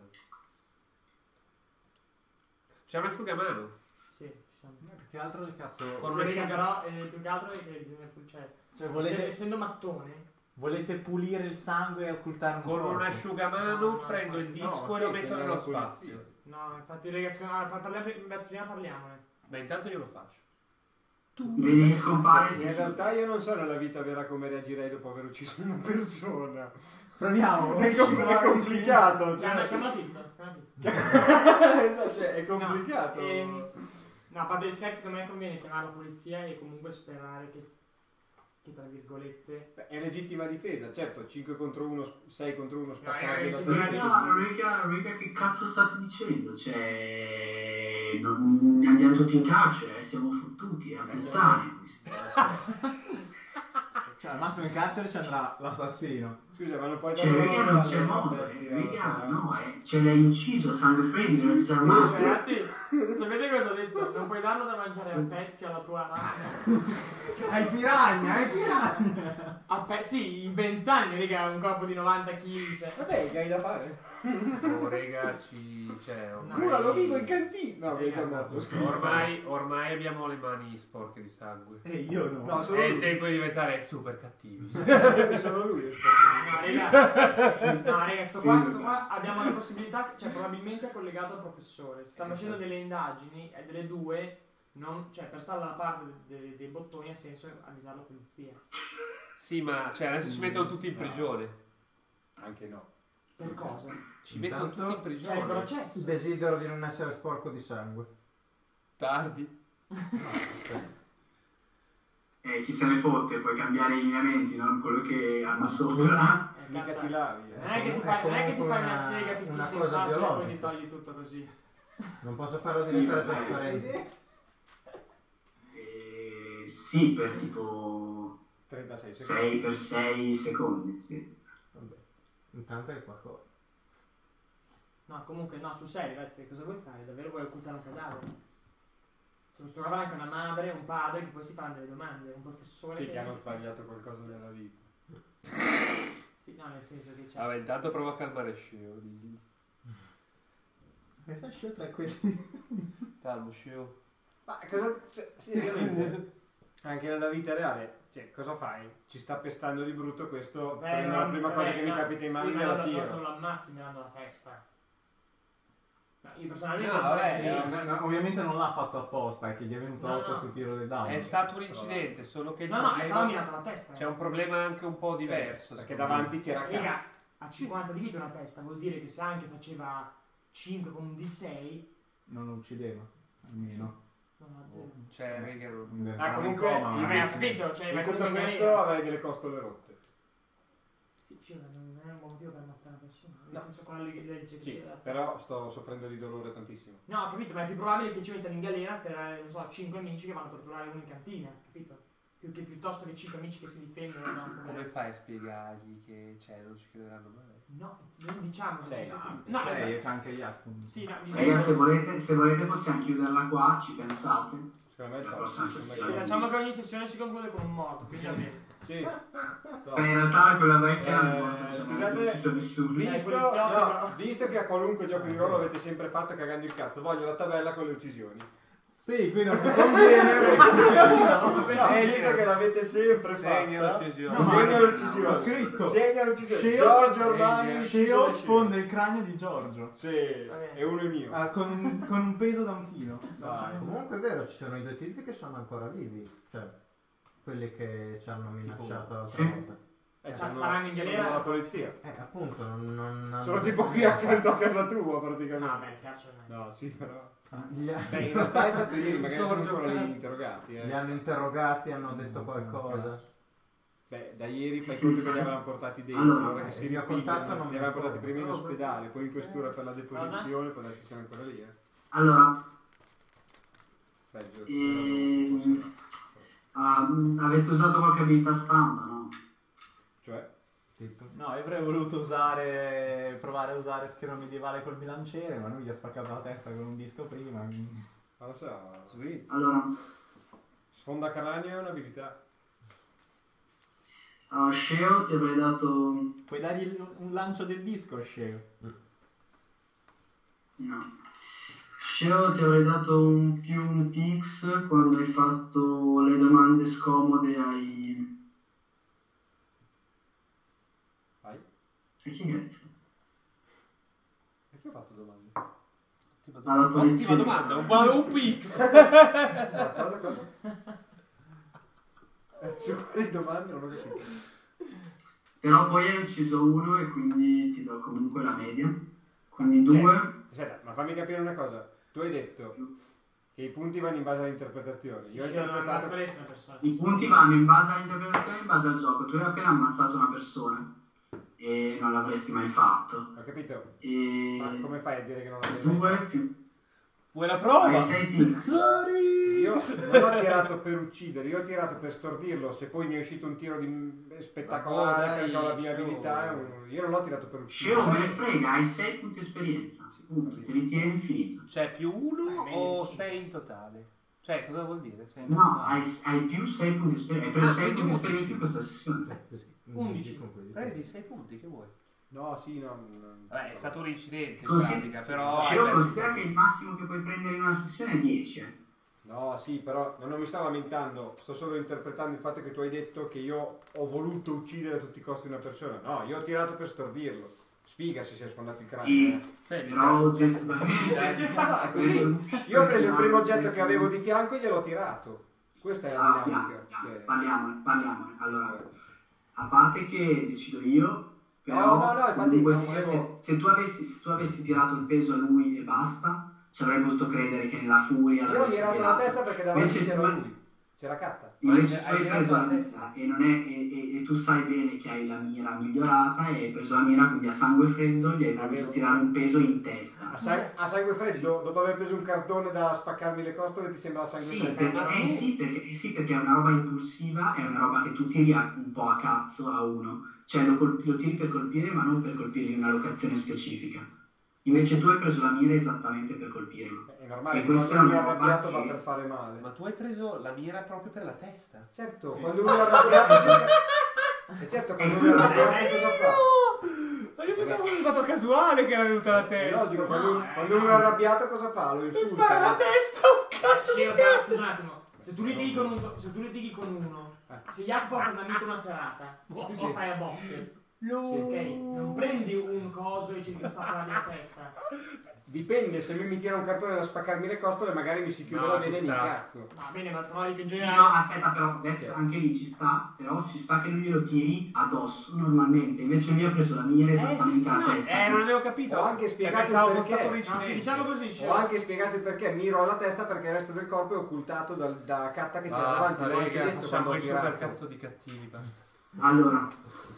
Speaker 1: C'è un asciugamano.
Speaker 4: Sì, ci sono.
Speaker 6: Che altro di cazzo?
Speaker 1: Con
Speaker 4: Sì,
Speaker 1: una
Speaker 4: raga,
Speaker 1: asciuga-
Speaker 4: però eh, più che altro è che bisogna cioè,
Speaker 6: Cioè,
Speaker 4: se-
Speaker 6: volete,
Speaker 4: essendo mattone,
Speaker 6: volete pulire il sangue e occultare un
Speaker 1: Con
Speaker 6: corpo?
Speaker 1: un asciugamano
Speaker 4: No, no,
Speaker 1: prendo il
Speaker 4: no,
Speaker 1: disco
Speaker 3: no,
Speaker 1: e lo
Speaker 3: sì,
Speaker 1: metto
Speaker 3: che
Speaker 1: nello
Speaker 3: non lo
Speaker 1: spazio.
Speaker 4: no, infatti raga, secondo me, pa- parliamo, prima parliamone.
Speaker 1: Ma intanto io lo faccio.
Speaker 5: Vedi che scompare.
Speaker 3: In realtà io non so nella vita vera come reagirei dopo aver ucciso una persona.
Speaker 6: Proviamo.
Speaker 3: È, com- è complicato.
Speaker 4: Chiama,
Speaker 3: Cioè...
Speaker 4: chiama la pizza, chiama la pizza.
Speaker 3: Esatto, cioè, è complicato.
Speaker 4: No, ehm, no, a parte gli scherzi, secondo me conviene chiamare la polizia e comunque sperare che, che tra virgolette...
Speaker 3: Beh, è legittima difesa, certo, cinque contro uno, sei contro uno
Speaker 4: è
Speaker 3: spaccato.
Speaker 4: legittima
Speaker 3: da-
Speaker 4: difesa.
Speaker 5: Raga, raga, raga, che cazzo state dicendo? Cioè, non, ne andiamo tutti in carcere, eh, siamo fottuti, a puttane. questi.
Speaker 6: Cioè, al massimo in carcere ci andrà l'assassino.
Speaker 3: Scusa, ma non puoi
Speaker 5: Cioè,
Speaker 3: dare
Speaker 5: raga,
Speaker 3: una
Speaker 5: non c'è
Speaker 3: cosa,
Speaker 5: modo,
Speaker 3: pezzi,
Speaker 5: raga,
Speaker 3: no?
Speaker 5: no, eh, ce l'hai inciso, sangue freddo, non disarmato.
Speaker 4: Ragazzi, sapete cosa ho detto? Non puoi darlo da mangiare a pezzi alla tua rana.
Speaker 6: Hai piranha, hai piranha!
Speaker 4: A pe- sì, in vent'anni, raga, un corpo di novanta chili. Cioè.
Speaker 3: Vabbè, che hai da fare?
Speaker 1: Oh, rega, ci... Cioè, ormai...
Speaker 3: Ora lo vivo in cantina. No,
Speaker 4: Eh,
Speaker 3: è già morto, scusa.
Speaker 1: Ormai, ormai abbiamo le mani sporche di sangue.
Speaker 6: E io no.
Speaker 3: No, solo
Speaker 1: È il
Speaker 3: lui.
Speaker 1: tempo di diventare super cattivi.
Speaker 3: Solo lui è sporco.
Speaker 4: No, raga, no, raga, sto qua, sto qua abbiamo la possibilità, cioè probabilmente è collegato al professore. Si stanno facendo delle indagini e delle due, non, cioè per stare dalla parte de- de- dei bottoni ha senso avvisare la polizia.
Speaker 1: Sì, ma cioè, adesso ci mettono tutti in prigione.
Speaker 3: Anche no.
Speaker 4: Per cosa?
Speaker 1: Ci mettono
Speaker 8: Intanto-
Speaker 1: tutti in
Speaker 4: Cioè il
Speaker 1: prigione.
Speaker 4: processo.
Speaker 8: Desidero di non essere sporco di sangue.
Speaker 1: Tardi.
Speaker 5: Eh, chi se ne fotte, puoi cambiare i lineamenti, non quello che hanno sopra.
Speaker 4: Eh,
Speaker 3: Mica
Speaker 4: cazzo,
Speaker 3: ti lavi.
Speaker 4: Non è che ti
Speaker 8: È
Speaker 4: fai, non è che ti
Speaker 8: comunque
Speaker 4: fai una
Speaker 8: una-
Speaker 4: sega, ti
Speaker 8: una
Speaker 4: schizzi in
Speaker 8: cosa
Speaker 4: faccia e poi
Speaker 8: biologica.
Speaker 4: ti togli tutto così.
Speaker 8: Non posso farlo
Speaker 5: Sì,
Speaker 8: diventare
Speaker 5: vabbè.
Speaker 8: trasparente.
Speaker 5: Eh, sì, per tipo
Speaker 3: trentasei secondi.
Speaker 5: sei per sei secondi, sì.
Speaker 8: Vabbè. Intanto è qualcosa.
Speaker 4: No, comunque no, sul serio, ragazzi, cosa vuoi fare? Davvero vuoi occultare un cadavere? C'è questo qua anche una madre, un padre che poi si fanno delle domande, un professore
Speaker 3: Sì,
Speaker 4: che...
Speaker 3: che hanno sbagliato qualcosa nella vita.
Speaker 4: Sì, no, nel senso che c'è...
Speaker 1: Vabbè, intanto provo a calmare Sceo. digli.
Speaker 6: Mi lascio tranquilli.
Speaker 1: Calmo, Sceo.
Speaker 3: Ma cosa... Cioè, seriamente, anche nella vita reale, cioè, cosa fai? Ci sta pestando di brutto questo,
Speaker 4: Beh,
Speaker 3: prendo
Speaker 4: no,
Speaker 3: la prima
Speaker 4: beh,
Speaker 3: cosa che mi
Speaker 4: no,
Speaker 3: capita in mano
Speaker 4: sì,
Speaker 3: e gliela
Speaker 4: no, no,
Speaker 3: tiro.
Speaker 4: non lo ammazzi mirando la testa. No, io personalmente...
Speaker 1: No,
Speaker 4: non
Speaker 1: vabbè,
Speaker 4: farei-
Speaker 6: Eh, no, no, ovviamente non l'ha fatto apposta, è che gli è venuto
Speaker 4: No,
Speaker 6: otto
Speaker 4: no.
Speaker 6: sul tiro del dado.
Speaker 1: È stato un incidente, solo che il
Speaker 4: No, no, è
Speaker 1: problema...
Speaker 4: però mirato la testa.
Speaker 1: C'è un problema anche un po' diverso.
Speaker 3: Perché
Speaker 1: secondo me.
Speaker 3: davanti c'era K.
Speaker 4: Raga, a cinquanta di vita una testa, vuol dire che se anche faceva cinque con un D sei...
Speaker 6: Non lo uccideva, almeno.
Speaker 4: No, no, zero.
Speaker 1: Cioè, raga, non-
Speaker 6: Non
Speaker 3: Ah,
Speaker 6: entrava in
Speaker 3: comunque,
Speaker 6: coma, ma-
Speaker 4: Vabbè, ho capito, cioè...
Speaker 3: In
Speaker 4: ma
Speaker 3: tutto
Speaker 4: comunque
Speaker 3: questo
Speaker 4: magari-
Speaker 3: avrei delle costole rotte.
Speaker 4: Sì, cioè, non è un buon motivo per ammazzare una persona. Nel
Speaker 3: No.
Speaker 4: senso con la leg- legge che
Speaker 3: Sì,
Speaker 4: c'era.
Speaker 3: però sto soffrendo di dolore tantissimo.
Speaker 4: No, ho capito, ma è più probabile che ci mettano in galera per, eh, non so, cinque amici che vanno a torturare uno in cantina, capito? Più che piuttosto che cinque amici che si difendono da un
Speaker 1: Come
Speaker 4: problema.
Speaker 1: fai a spiegargli che cioè, non ci crederanno mai?
Speaker 4: No, non diciamo che
Speaker 3: Sei.
Speaker 4: questo-
Speaker 6: No,
Speaker 4: No,
Speaker 6: sei,
Speaker 4: esatto.
Speaker 6: c'è anche Yacht.
Speaker 4: Sì, no,
Speaker 5: Raga,
Speaker 4: bisogna...
Speaker 5: se volete, se volete possiamo chiuderla qua, ci pensate.
Speaker 3: Secondo me è
Speaker 5: La
Speaker 3: top.
Speaker 5: prossima
Speaker 3: Secondo me
Speaker 5: sessione.
Speaker 3: è
Speaker 4: Facciamo che ogni sessione si conclude con un morto, quindi va bene.
Speaker 3: Sì.
Speaker 5: Beh, in realtà quella vecchia non
Speaker 3: Eh,
Speaker 5: ci
Speaker 3: scusate,
Speaker 5: sono nessuno.
Speaker 3: visto, no, visto che a qualunque gioco di ruolo avete sempre fatto cagando il cazzo, voglio la tabella con le uccisioni.
Speaker 6: Sì, qui non mi conviene.
Speaker 3: No, visto che l'avete sempre
Speaker 10: Segna
Speaker 3: fatta,
Speaker 10: l'uccisione.
Speaker 3: segna
Speaker 6: Ho
Speaker 3: l'uccisione.
Speaker 6: scritto.
Speaker 3: Segna l'uccisione.
Speaker 6: Sceo-
Speaker 3: Giorgio Urbani,
Speaker 6: Sceo
Speaker 3: uccisione
Speaker 6: sfonda il cranio di Giorgio.
Speaker 3: Sì, e uno è mio.
Speaker 6: Ah, con, con un peso da un chilo.
Speaker 3: Dai.
Speaker 8: Comunque è vero, ci sono i due tizi che sono ancora vivi, cioè quelli che ci hanno minacciato l'altra
Speaker 5: Sì.
Speaker 8: volta.
Speaker 3: Eh,
Speaker 4: Sa-
Speaker 3: sono,
Speaker 4: saranno in galera?
Speaker 3: sono la polizia.
Speaker 8: Eh, appunto, non, non hanno-
Speaker 3: Sono tipo qui accanto a casa tua praticamente.
Speaker 4: No, beh, cazzo no.
Speaker 3: No, sì, però.
Speaker 8: Gli, ha-
Speaker 3: Beh, in realtà è stato ieri, magari sono
Speaker 10: Giorgio,
Speaker 3: ancora lì
Speaker 10: cazzo.
Speaker 3: interrogati.
Speaker 8: li
Speaker 3: Eh.
Speaker 8: hanno interrogati, hanno detto qualcosa.
Speaker 3: Beh, da ieri fai conto che li avevano portati dentro,
Speaker 5: Allora,
Speaker 3: allora che
Speaker 8: eh,
Speaker 3: si
Speaker 8: il mio contatto
Speaker 3: ripigliano.
Speaker 8: non
Speaker 3: Li
Speaker 8: mi
Speaker 3: avevano portati
Speaker 8: informa.
Speaker 3: prima in ospedale, poi in questura per la deposizione, poi adesso siamo ancora lì. Eh.
Speaker 5: Allora,
Speaker 3: Peggio.
Speaker 5: ehm, ah, avete usato qualche abilità stampa, no?
Speaker 3: Cioè,
Speaker 8: Tipo.
Speaker 6: No, io avrei voluto usare, provare a usare schermo medievale col bilanciere, ma lui gli ha spaccato la testa con un disco prima. quindi-
Speaker 3: ma lo so,
Speaker 10: Sweet.
Speaker 5: Allora,
Speaker 3: sfonda cranio è un'abilità.
Speaker 5: a Sceo ti avrei dato...
Speaker 6: Puoi dargli il- un lancio del disco, Sceo.
Speaker 5: no. Sceo ti avrei dato un più un pix quando hai fatto le domande scomode ai...
Speaker 3: Vai.
Speaker 5: A chi è?
Speaker 3: Perché ho fatto domande?
Speaker 5: Alla
Speaker 10: Ottima
Speaker 5: polizia.
Speaker 10: domanda, un buono un pix.
Speaker 3: No, cosa, cosa? Eh, Su quali domande non ho capito.
Speaker 5: Però poi hai ucciso uno e quindi ti do comunque la media. Quindi due...
Speaker 3: Aspetta, ma fammi capire una cosa. Tu hai detto che i punti vanno in base all'interpretazione. Io ho
Speaker 4: Io non
Speaker 3: interpretato...
Speaker 4: ammazzeresti una persona.
Speaker 5: I punti vanno in base all'interpretazione, in base al gioco. Tu hai appena ammazzato una persona e non l'avresti mai fatto.
Speaker 3: Ho capito.
Speaker 5: E
Speaker 3: Ma come fai a dire che non l'avevi mai
Speaker 5: due
Speaker 3: fatto?
Speaker 5: più...
Speaker 10: Vuoi la
Speaker 5: Hai
Speaker 10: prova?
Speaker 5: sei pix.
Speaker 3: Io non ho tirato per uccidere, io ho tirato per stordirlo. Se poi mi è uscito un tiro di spettacolare
Speaker 10: Ma dai,
Speaker 3: perché ho la mia
Speaker 10: su.
Speaker 3: abilità, è un- io non l'ho tirato per
Speaker 5: Sceo me ne
Speaker 3: uccidere.
Speaker 5: frega, hai sei punti esperienza. Punto, te li tieni infinito.
Speaker 10: Cioè più uno
Speaker 4: Eh, meglio
Speaker 10: o
Speaker 4: di cinque.
Speaker 10: sei in totale? Cioè cosa vuol dire? Sei in
Speaker 5: No,
Speaker 10: totale?
Speaker 5: hai, hai più sei punti esperienza. Hai preso
Speaker 10: Ah,
Speaker 5: sei
Speaker 10: quindi
Speaker 5: punti esperienza
Speaker 10: undici.
Speaker 5: in questa sessione.
Speaker 4: undici.
Speaker 10: Prendi sei punti, che vuoi?
Speaker 3: No, sì, no. non-
Speaker 10: Vabbè, è stato un incidente in
Speaker 5: Consi-
Speaker 10: pratica, però...
Speaker 5: Sceo
Speaker 10: hai
Speaker 5: considera
Speaker 10: perso-
Speaker 5: che il massimo che puoi prendere in una sessione è dieci. eh.
Speaker 3: No, sì, però non mi sto lamentando, sto solo interpretando il fatto che tu hai detto che io ho voluto uccidere a tutti i costi una persona. No, io ho tirato per stordirlo. Sfiga se si è sfondato il cranio.
Speaker 5: Sì,
Speaker 3: eh.
Speaker 10: Cioè, mi
Speaker 5: però
Speaker 10: piace-
Speaker 5: oggettivamente...
Speaker 3: Ah, così. Io ho preso il primo oggetto che avevo di fianco e gliel'ho tirato. Questa è la
Speaker 5: Ah, piano,
Speaker 3: dinamica.
Speaker 5: piano,
Speaker 3: Cioè-
Speaker 5: parliamone, parliamone. Allora, a parte che decido io, però
Speaker 3: No, no, no, infatti
Speaker 5: comunque
Speaker 3: non
Speaker 5: sia,
Speaker 3: volevo-
Speaker 5: se, se tu avessi, se tu avessi tirato il peso a lui e basta, ci avrei voluto credere che nella furia
Speaker 3: Io ho
Speaker 5: l'avresti
Speaker 3: mirato la
Speaker 5: tirato.
Speaker 3: testa perché davanti
Speaker 5: Invece
Speaker 3: c'era
Speaker 5: tu-
Speaker 3: lui. C'era Catta.
Speaker 5: Invece
Speaker 10: Hai-
Speaker 5: tu hai
Speaker 10: hai
Speaker 5: preso la
Speaker 10: tirato la testa?
Speaker 5: mira e, non è, e, e- e tu sai bene che hai la mira migliorata e hai preso la mira, quindi a sangue freddo gli hai voluto
Speaker 3: Avevo-
Speaker 5: tirare un peso in testa.
Speaker 3: A, sang- a sangue freddo, dopo aver preso un cartone da spaccarmi le costole, ti sembra sangue
Speaker 5: Sì
Speaker 3: freddo?
Speaker 5: perché, eh, sì, perché, eh sì, perché è una roba impulsiva, è una roba che tu tiri a- un po' a cazzo a uno. Cioè lo, col- lo tiri per colpire ma non per colpire in una locazione specifica. Invece tu hai preso la mira esattamente per colpirlo.
Speaker 3: È normale
Speaker 5: E
Speaker 3: che
Speaker 5: questo
Speaker 3: quando
Speaker 5: è
Speaker 3: uno è
Speaker 5: una roba
Speaker 3: arrabbiato va
Speaker 5: che-
Speaker 3: per fare male.
Speaker 10: Ma tu hai preso la mira proprio per la testa.
Speaker 3: Certo, quando uno è arrabbiato cerca... E certo, quando uno è arrabbiato cosa fa?
Speaker 10: Ma io pensavo fosse stato casuale che era venuta la
Speaker 3: È
Speaker 10: testa.
Speaker 3: logico, quando,
Speaker 4: No, eh,
Speaker 3: quando
Speaker 4: no.
Speaker 3: uno è arrabbiato cosa fa? Lo insulta.
Speaker 10: Spara la testa, un cazzo
Speaker 4: Sì,
Speaker 10: di
Speaker 4: ok,
Speaker 10: cazzo.
Speaker 4: scusa un attimo. Se tu litighi con, un, se tu litighi con uno, se Jacopo porta un amico una serata, tu ci fai a botte. Ok, non prendi un coso e ci devi spaccare la testa.
Speaker 3: Dipende, se lui mi tira un cartone da spaccarmi le costole magari mi si chiude
Speaker 10: No,
Speaker 3: la
Speaker 10: ci
Speaker 3: vena e mi
Speaker 10: sta.
Speaker 3: incazzo.
Speaker 4: Va bene, ma trovi che in
Speaker 5: Sì,
Speaker 4: generale...
Speaker 5: no, aspetta, però Dex, anche lì ci sta, però ci sta che lui lo tiri addosso normalmente, invece lui ha preso la mira esattamente alla testa.
Speaker 10: Eh, non avevo capito.
Speaker 3: Ho anche spiegato
Speaker 10: Pensavo
Speaker 3: il
Speaker 10: fosse
Speaker 3: perché.
Speaker 10: stato un
Speaker 4: No, sì,
Speaker 10: incidente.
Speaker 4: diciamo così,
Speaker 3: Ho
Speaker 4: Sceo.
Speaker 3: anche spiegato il perché, miro alla testa perché il resto del corpo è occultato dal- da Catta che c'era davanti.
Speaker 10: Basta,
Speaker 3: L'ho anche
Speaker 10: raga,
Speaker 3: detto
Speaker 10: facciamo
Speaker 3: quando ho
Speaker 10: i super
Speaker 3: tirato.
Speaker 10: cazzo di cattivi, basta.
Speaker 5: Allora,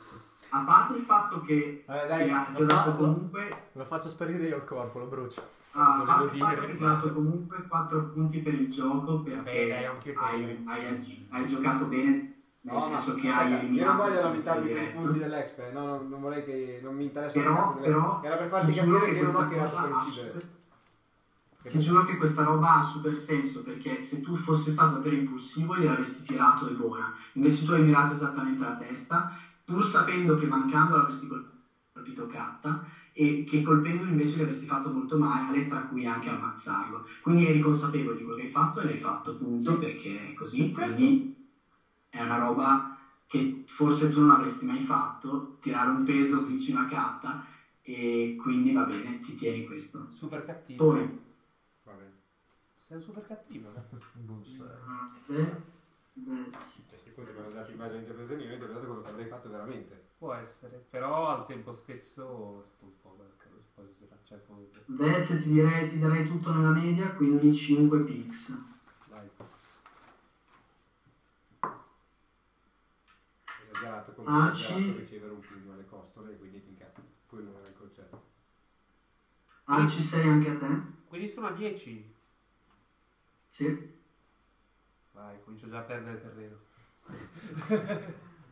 Speaker 5: a parte il fatto che
Speaker 6: Vabbè, dai,
Speaker 5: ti ha
Speaker 6: lo
Speaker 5: ti ho dato
Speaker 6: fa-
Speaker 5: comunque,
Speaker 6: Lo faccio sparire io il corpo, lo brucio.
Speaker 5: ah, a parte
Speaker 10: volevo
Speaker 5: il fatto
Speaker 10: dire.
Speaker 5: che ti ho dato comunque quattro punti per il gioco
Speaker 10: Vabbè,
Speaker 5: perché
Speaker 10: dai, anche per
Speaker 5: hai,
Speaker 10: dire.
Speaker 5: hai, hai giocato bene, nel
Speaker 3: No, ma
Speaker 5: senso che
Speaker 3: aspetta,
Speaker 5: hai
Speaker 3: io non
Speaker 5: eliminato
Speaker 3: voglio
Speaker 5: il
Speaker 3: lamentarmi
Speaker 5: tizio
Speaker 3: per i
Speaker 5: diretto.
Speaker 3: punti dell'Expe, no, no, non vorrei che non mi interessa
Speaker 5: Però,
Speaker 3: il cazzo delle-
Speaker 5: però,
Speaker 3: era per farti
Speaker 5: ti giuro
Speaker 3: capire che io non ho
Speaker 5: questa
Speaker 3: tirato
Speaker 5: cosa
Speaker 3: per
Speaker 5: ha
Speaker 3: uccidere.
Speaker 5: super- ti giuro che questa roba ha super senso, perché se tu fossi stato davvero impulsivo gliel'avresti tirato e buona. Invece tu hai mirato esattamente alla testa, pur sapendo che mancando l'avresti colpito Katta, e che colpendolo invece gli avresti fatto molto male, tra cui anche ammazzarlo. Quindi eri consapevole di quello che hai fatto e l'hai fatto, punto, perché è così. Quindi è una roba che forse tu non avresti mai fatto, tirare un peso vicino a Katta, e quindi va bene, ti tieni questo.
Speaker 1: Super cattivo.
Speaker 5: Poi
Speaker 3: Va bene.
Speaker 1: Sei super cattivo.
Speaker 5: beh, beh,
Speaker 3: E poi abbiamo dato in base all'interpretazione, io ho interpretato quello che avrei fatto veramente.
Speaker 1: Può essere, però al tempo stesso è stato un po' mancato, quasi girato, cioè comunque.
Speaker 5: Beh, ti direi, ti darei tutto nella media, quindi cinque pix.
Speaker 1: Dai.
Speaker 3: Esagerato come
Speaker 5: Ah,
Speaker 3: esagerato
Speaker 5: sì.
Speaker 3: ricevere un pugno alle costole e quindi ti incazzi. Poi non era il concetto.
Speaker 5: Ah, ci sei anche a te?
Speaker 1: Quindi sono a dieci.
Speaker 5: Sì.
Speaker 1: Vai, comincio già a perdere terreno.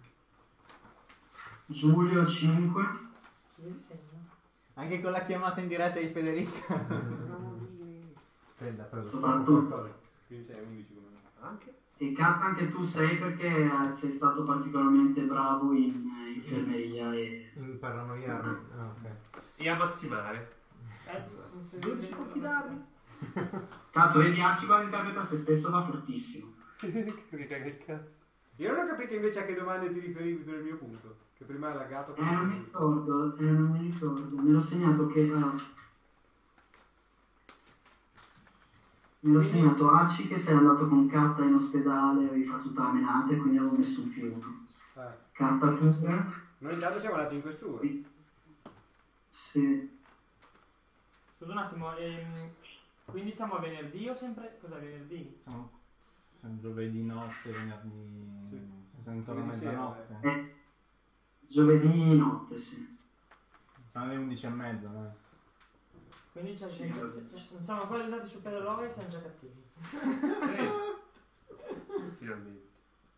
Speaker 5: Giulio cinque.
Speaker 6: Anche con la chiamata in diretta di Federica.
Speaker 8: Prenda, preso
Speaker 5: Soprattutto.
Speaker 3: Quindi sei a undici come me.
Speaker 1: Anche?
Speaker 5: E Kat anche tu sei, perché eh, sei stato particolarmente bravo in eh, infermeria e...
Speaker 8: in paranoiarmi. Ah, ok.
Speaker 1: E a mazzimare.
Speaker 4: dodici punti d'armi.
Speaker 5: Cazzo, vedi Arci quando interpreta se stesso va fortissimo.
Speaker 1: Che caga il cazzo.
Speaker 3: Io non ho capito invece a che domande ti riferivi per il mio punto. Che prima hai laggato.
Speaker 5: Eh, non mi ricordo, eh, non mi ricordo. Me l'ho segnato che... allora, me l'ho segnato Arci che sei andato con Katta in ospedale, avevi fatto tutta la menata e quindi avevo messo un più uno.
Speaker 3: Eh.
Speaker 5: Katta pure.
Speaker 3: Noi intanto siamo andati in questura.
Speaker 5: Sì.
Speaker 4: Scusa un attimo, ehm, quindi siamo a venerdì o sempre... Cos'è venerdì?
Speaker 6: Siamo, siamo giovedì notte, venerdì...
Speaker 3: Sì.
Speaker 6: Siamo intorno a
Speaker 3: Giovedì sera,
Speaker 6: mezzanotte.
Speaker 5: Eh, giovedì notte, sì.
Speaker 6: Sono le undici e mezza, dai.
Speaker 4: Quindi c'è, c'è, c'è, c'è, non siamo ancora andati su per l'eroe e siamo già cattivi.
Speaker 1: Sì. Finalmente.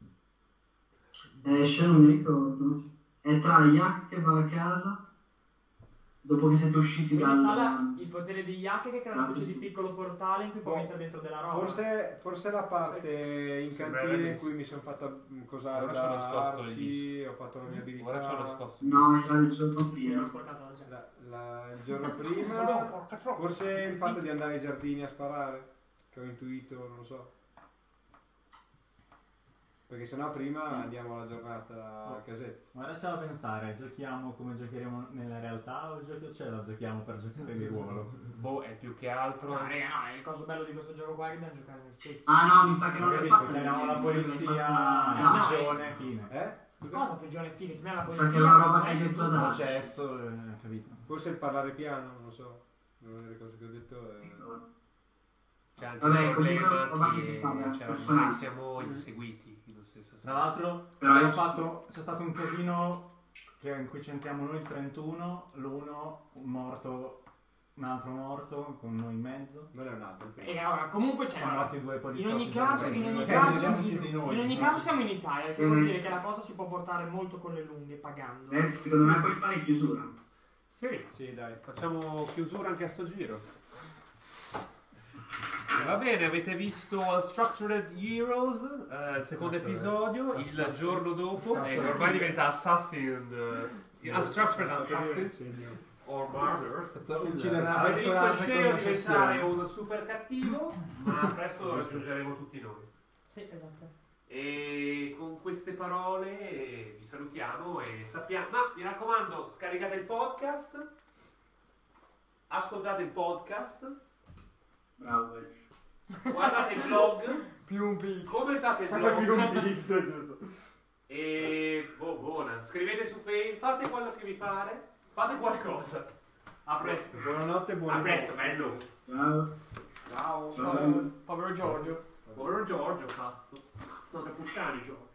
Speaker 5: Esce, non mi ricordo. È tra Yak che va a casa, dopo che siete usciti
Speaker 4: Quindi
Speaker 5: dal...
Speaker 4: Sala, il potere di Yak che crea una
Speaker 5: dal-
Speaker 4: specie di piccolo portale in cui può
Speaker 3: Oh,
Speaker 4: mettere dentro della roba.
Speaker 3: Forse, forse la parte in
Speaker 1: Sembra
Speaker 3: cantina in
Speaker 1: adesso.
Speaker 3: cui mi sono fatto mm, cosare
Speaker 1: Ora c'ho
Speaker 3: da
Speaker 1: nascosto il
Speaker 3: Arci, ho fatto la mia abilità.
Speaker 1: Ora c'ho nascosto.
Speaker 5: No, era il giorno
Speaker 4: Io l'ho
Speaker 5: prima.
Speaker 4: sporcato la gente.
Speaker 3: La- la- il giorno prima, forse il fatto di andare ai giardini a sparare, che ho intuito, non lo so. Perché sennò prima andiamo alla giornata a casetta.
Speaker 6: Ma ora c'è da pensare, giochiamo come giocheremo nella realtà o giochi- ce la giochiamo per giocare di ruolo?
Speaker 1: Boh, è più che altro.
Speaker 4: No, raga, no, è il coso bello di questo gioco qua è che dobbiamo giocare noi stessi.
Speaker 5: Ah no, mi sa che
Speaker 6: Non
Speaker 5: non l'hai
Speaker 6: capito,
Speaker 5: fatto.
Speaker 6: chiamiamo la polizia,
Speaker 5: No,
Speaker 6: il
Speaker 5: no,
Speaker 6: prigione, fine.
Speaker 3: Eh?
Speaker 4: Cosa prigione fine? Prima la
Speaker 5: Mi
Speaker 4: polizia.
Speaker 5: sa che è una roba che
Speaker 4: poi
Speaker 5: hai
Speaker 4: su
Speaker 5: detto
Speaker 4: tutto.
Speaker 5: da-
Speaker 6: Processo, eh, capito?
Speaker 3: Forse il parlare piano, non lo so. Una delle cose che ho detto è...
Speaker 1: C'è anche
Speaker 5: Vabbè,
Speaker 1: il problema
Speaker 5: comunque, roba che
Speaker 1: che
Speaker 5: si sta nel
Speaker 1: cioè,
Speaker 5: personaggio.
Speaker 1: ormai siamo inseguiti. In un senso
Speaker 6: Tra l'altro
Speaker 5: Però
Speaker 6: abbiamo
Speaker 5: io-
Speaker 6: fatto, c'è stato un casino che- in cui c'entriamo noi il trentuno, l'uno, un morto, un altro morto con noi in mezzo.
Speaker 3: Non è un altro.
Speaker 4: E ora, comunque c'è.
Speaker 6: Sono morti due
Speaker 4: In
Speaker 6: poliziotti.
Speaker 4: ogni caso, in ogni
Speaker 6: Perché
Speaker 4: caso,
Speaker 6: li abbiamo uccisi noi.
Speaker 4: in ogni
Speaker 6: non
Speaker 4: caso
Speaker 6: si-
Speaker 4: siamo in Italia, che
Speaker 5: Mm.
Speaker 4: vuol dire che la cosa si può portare molto con le lunghe pagando.
Speaker 5: Eh, secondo me puoi fare chiusura.
Speaker 1: Sì,
Speaker 3: Sì, dai.
Speaker 1: facciamo chiusura anche a sto giro. Va bene, avete visto Unstructured Heroes, eh, il secondo episodio, il giorno dopo, e ormai diventa Assassin, eh, Unstructured Assassins or Murders.
Speaker 6: Uccidere una
Speaker 1: Avete visto il
Speaker 6: persona
Speaker 1: scemo
Speaker 6: con
Speaker 1: diventare
Speaker 6: ossessione.
Speaker 1: un super cattivo, ma presto lo raggiungeremo tutti noi.
Speaker 4: Sì, esatto.
Speaker 1: E con queste parole eh, vi salutiamo e sappiamo, ma mi raccomando, scaricate il podcast, ascoltate il podcast,
Speaker 5: Bravo, eh.
Speaker 1: guardate il blog,
Speaker 8: Più un pix.
Speaker 1: commentate il blog e boh, buona, scrivete su Facebook, fate quello che vi pare, fate qualcosa. A presto.
Speaker 3: Buonanotte e buon
Speaker 1: A presto, bello.
Speaker 5: Ciao.
Speaker 1: Ciao.
Speaker 5: Ciao.
Speaker 4: Povero Giorgio.
Speaker 1: Povero Giorgio, cazzo. Sono da puttani, Giorgio.